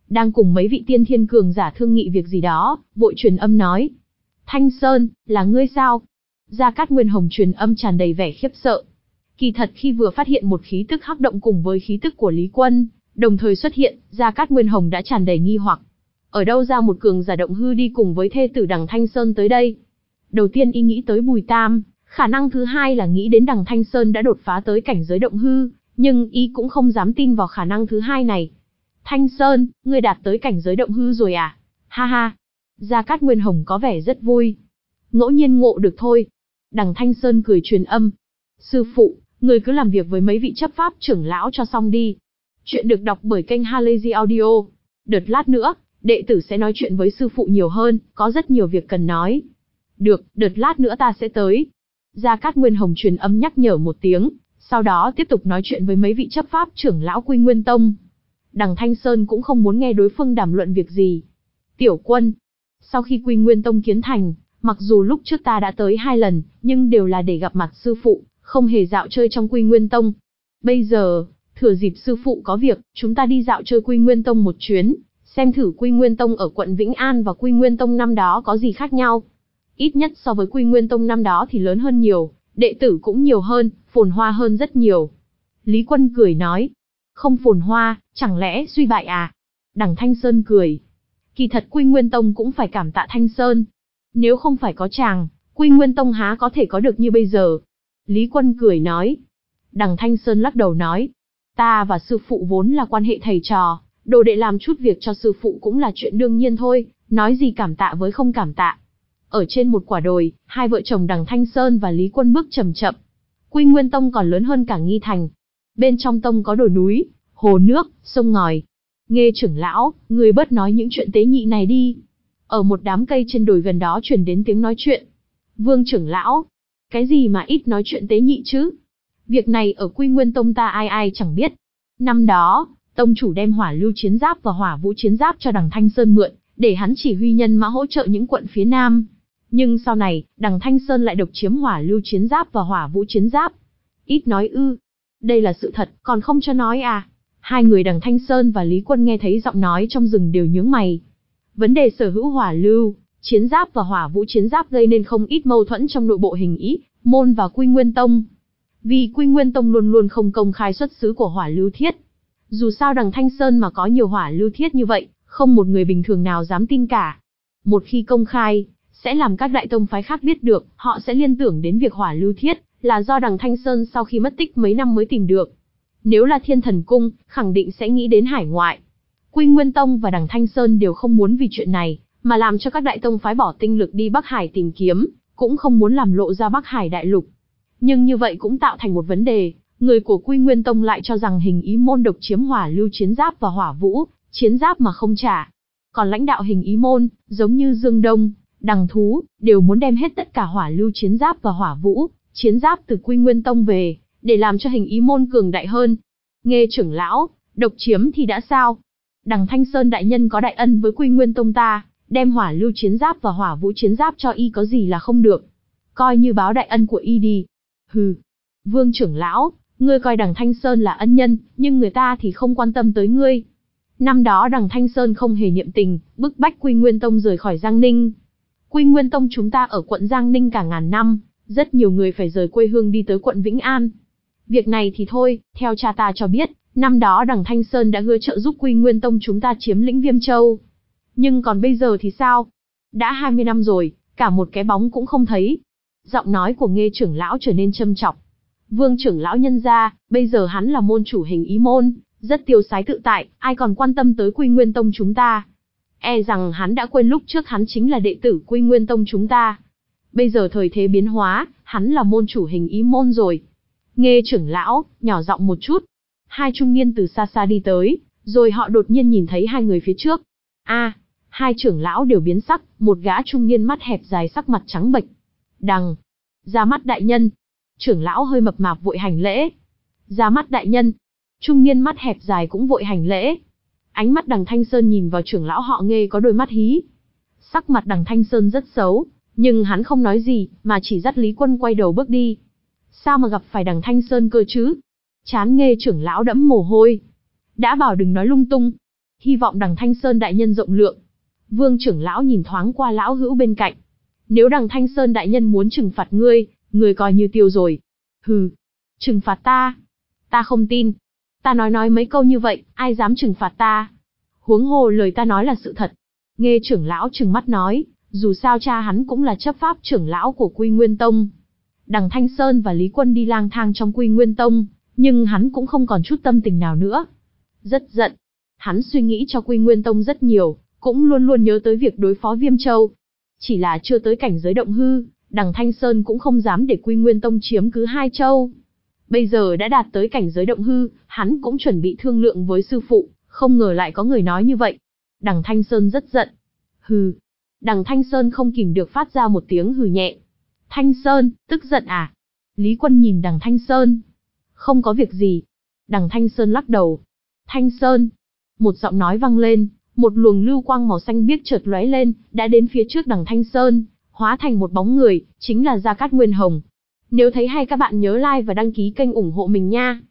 đang cùng mấy vị tiên thiên cường giả thương nghị việc gì đó, vội truyền âm nói. Thanh Sơn, là ngươi sao? Gia Cát Nguyên Hồng truyền âm tràn đầy vẻ khiếp sợ. Kỳ thật khi vừa phát hiện một khí tức hắc động cùng với khí tức của Lý Quân, đồng thời xuất hiện, Gia Cát Nguyên Hồng đã tràn đầy nghi hoặc. Ở đâu ra một cường giả động hư đi cùng với thê tử Đằng Thanh Sơn tới đây? Đầu tiên y nghĩ tới Bùi Tam, khả năng thứ hai là nghĩ đến Đằng Thanh Sơn đã đột phá tới cảnh giới động hư, nhưng y cũng không dám tin vào khả năng thứ hai này. Thanh Sơn, ngươi đạt tới cảnh giới động hư rồi à? Ha ha. Gia Cát Nguyên Hồng có vẻ rất vui. Ngẫu nhiên ngộ được thôi. Đằng Thanh Sơn cười truyền âm. Sư phụ, người cứ làm việc với mấy vị chấp pháp trưởng lão cho xong đi. Chuyện được đọc bởi kênh Halazy Audio. Đợt lát nữa, đệ tử sẽ nói chuyện với sư phụ nhiều hơn, có rất nhiều việc cần nói. Được, đợt lát nữa ta sẽ tới. Gia Cát Nguyên Hồng truyền âm nhắc nhở một tiếng, sau đó tiếp tục nói chuyện với mấy vị chấp pháp trưởng lão Quy Nguyên Tông. Đằng Thanh Sơn cũng không muốn nghe đối phương đàm luận việc gì. Tiểu Quân, sau khi Quy Nguyên Tông kiến thành, mặc dù lúc trước ta đã tới hai lần, nhưng đều là để gặp mặt sư phụ, không hề dạo chơi trong Quy Nguyên Tông. Bây giờ, thừa dịp sư phụ có việc, chúng ta đi dạo chơi Quy Nguyên Tông một chuyến, xem thử Quy Nguyên Tông ở quận Vĩnh An và Quy Nguyên Tông năm đó có gì khác nhau. Ít nhất so với Quy Nguyên Tông năm đó thì lớn hơn nhiều, đệ tử cũng nhiều hơn, phồn hoa hơn rất nhiều. Lý Quân cười nói, không phồn hoa, chẳng lẽ suy bại à? Đằng Thanh Sơn cười, kỳ thật Quy Nguyên Tông cũng phải cảm tạ Thanh Sơn. Nếu không phải có chàng, Quy Nguyên Tông há có thể có được như bây giờ. Lý Quân cười nói. Đằng Thanh Sơn lắc đầu nói, ta và sư phụ vốn là quan hệ thầy trò, đồ đệ làm chút việc cho sư phụ cũng là chuyện đương nhiên thôi, nói gì cảm tạ với không cảm tạ. Ở trên một quả đồi, hai vợ chồng Đằng Thanh Sơn và Lý Quân bước chậm chậm. Quy Nguyên Tông còn lớn hơn cả Nghi Thành. Bên trong tông có đồi núi, hồ nước, sông ngòi. Nghê trưởng lão, người bớt nói những chuyện tế nhị này đi. Ở một đám cây trên đồi gần đó truyền đến tiếng nói chuyện. Vương trưởng lão, cái gì mà ít nói chuyện tế nhị chứ? Việc này ở Quy Nguyên Tông ta ai ai chẳng biết. Năm đó, tông chủ đem hỏa lưu chiến giáp và hỏa vũ chiến giáp cho Đằng Thanh Sơn mượn, để hắn chỉ huy nhân mã hỗ trợ những quận phía nam. Nhưng sau này, Đằng Thanh Sơn lại độc chiếm hỏa lưu chiến giáp và hỏa vũ chiến giáp. Ít nói ư? Đây là sự thật, còn không cho nói à? Hai người Đằng Thanh Sơn và Lý Quân nghe thấy giọng nói trong rừng đều nhướng mày. Vấn đề sở hữu hỏa lưu, chiến giáp và hỏa vũ chiến giáp gây nên không ít mâu thuẫn trong nội bộ Hình Ý, Môn và Quy Nguyên Tông. Vì Quy Nguyên Tông luôn luôn không công khai xuất xứ của hỏa lưu thiết. Dù sao Đằng Thanh Sơn mà có nhiều hỏa lưu thiết như vậy, không một người bình thường nào dám tin cả. Một khi công khai, sẽ làm các đại tông phái khác biết được, họ sẽ liên tưởng đến việc hỏa lưu thiết là do Đằng Thanh Sơn sau khi mất tích mấy năm mới tìm được. Nếu là Thiên Thần Cung, khẳng định sẽ nghĩ đến hải ngoại. Quy Nguyên Tông và Đằng Thanh Sơn đều không muốn vì chuyện này, mà làm cho các đại tông phái bỏ tinh lực đi Bắc Hải tìm kiếm, cũng không muốn làm lộ ra Bắc Hải đại lục. Nhưng như vậy cũng tạo thành một vấn đề, người của Quy Nguyên Tông lại cho rằng Hình Ý Môn độc chiếm hỏa lưu chiến giáp và hỏa vũ chiến giáp mà không trả. Còn lãnh đạo Hình Ý Môn, giống như Dương Đông, Đằng Thú, đều muốn đem hết tất cả hỏa lưu chiến giáp và hỏa vũ chiến giáp từ Quy Nguyên Tông về, để làm cho Hình Ý Môn cường đại hơn. Nghê trưởng lão, độc chiếm thì đã sao? Đằng Thanh Sơn đại nhân có đại ân với Quy Nguyên Tông ta, đem hỏa lưu chiến giáp và hỏa vũ chiến giáp cho y có gì là không được. Coi như báo đại ân của y đi. Hừ. Vương trưởng lão, ngươi coi Đằng Thanh Sơn là ân nhân, nhưng người ta thì không quan tâm tới ngươi. Năm đó Đằng Thanh Sơn không hề niệm tình, bức bách Quy Nguyên Tông rời khỏi Giang Ninh. Quy Nguyên Tông chúng ta ở quận Giang Ninh cả ngàn năm, rất nhiều người phải rời quê hương đi tới quận Vĩnh An. Việc này thì thôi, theo cha ta cho biết, năm đó Đằng Thanh Sơn đã hứa trợ giúp Quy Nguyên Tông chúng ta chiếm lĩnh Viêm Châu. Nhưng còn bây giờ thì sao? Đã hai mươi năm rồi, cả một cái bóng cũng không thấy. Giọng nói của Nghê trưởng lão trở nên châm chọc. Vương trưởng lão nhân ra, bây giờ hắn là môn chủ Hình Ý Môn, rất tiêu sái tự tại, ai còn quan tâm tới Quy Nguyên Tông chúng ta. E rằng hắn đã quên lúc trước hắn chính là đệ tử Quy Nguyên Tông chúng ta. Bây giờ thời thế biến hóa, hắn là môn chủ Hình Ý Môn rồi. Nghê trưởng lão, nhỏ giọng một chút. Hai trung niên từ xa xa đi tới, rồi họ đột nhiên nhìn thấy hai người phía trước. A, à, hai trưởng lão đều biến sắc, một gã trung niên mắt hẹp dài sắc mặt trắng bệch. Đằng, ra mắt đại nhân. Trưởng lão hơi mập mạp vội hành lễ. Ra mắt đại nhân. Trung niên mắt hẹp dài cũng vội hành lễ. Ánh mắt Đằng Thanh Sơn nhìn vào trưởng lão họ Nghê có đôi mắt hí. Sắc mặt Đằng Thanh Sơn rất xấu, nhưng hắn không nói gì, mà chỉ dắt Lý Quân quay đầu bước đi. Sao mà gặp phải Đằng Thanh Sơn cơ chứ? Chán Nghê trưởng lão đẫm mồ hôi. Đã bảo đừng nói lung tung. hy vọng Đằng Thanh Sơn đại nhân rộng lượng. Vương trưởng lão nhìn thoáng qua lão hữu bên cạnh. Nếu Đằng Thanh Sơn đại nhân muốn trừng phạt ngươi, ngươi coi như tiêu rồi. Hừ, trừng phạt ta? Ta không tin. Ta nói nói mấy câu như vậy, ai dám trừng phạt ta? Huống hồ lời ta nói là sự thật. Nghe trưởng lão trừng mắt nói, dù sao cha hắn cũng là chấp pháp trưởng lão của Quy Nguyên Tông. Đằng Thanh Sơn và Lý Quân đi lang thang trong Quy Nguyên Tông, nhưng hắn cũng không còn chút tâm tình nào nữa. Rất giận. Hắn suy nghĩ cho Quy Nguyên Tông rất nhiều, cũng luôn luôn nhớ tới việc đối phó Viêm Châu. Chỉ là chưa tới cảnh giới động hư, Đằng Thanh Sơn cũng không dám để Quy Nguyên Tông chiếm cứ hai châu. Bây giờ đã đạt tới cảnh giới động hư, hắn cũng chuẩn bị thương lượng với sư phụ, không ngờ lại có người nói như vậy. Đằng Thanh Sơn rất giận. Hừ. Đằng Thanh Sơn không kìm được phát ra một tiếng hừ nhẹ. Thanh Sơn, tức giận à? Lý Quân nhìn Đằng Thanh Sơn. Không có việc gì. Đằng Thanh Sơn lắc đầu. Thanh Sơn. Một giọng nói vang lên, một luồng lưu quang màu xanh biếc chợt lóe lên, đã đến phía trước Đằng Thanh Sơn, hóa thành một bóng người, chính là Gia Cát Nguyên Hồng. Nếu thấy hay các bạn nhớ like và đăng ký kênh ủng hộ mình nha.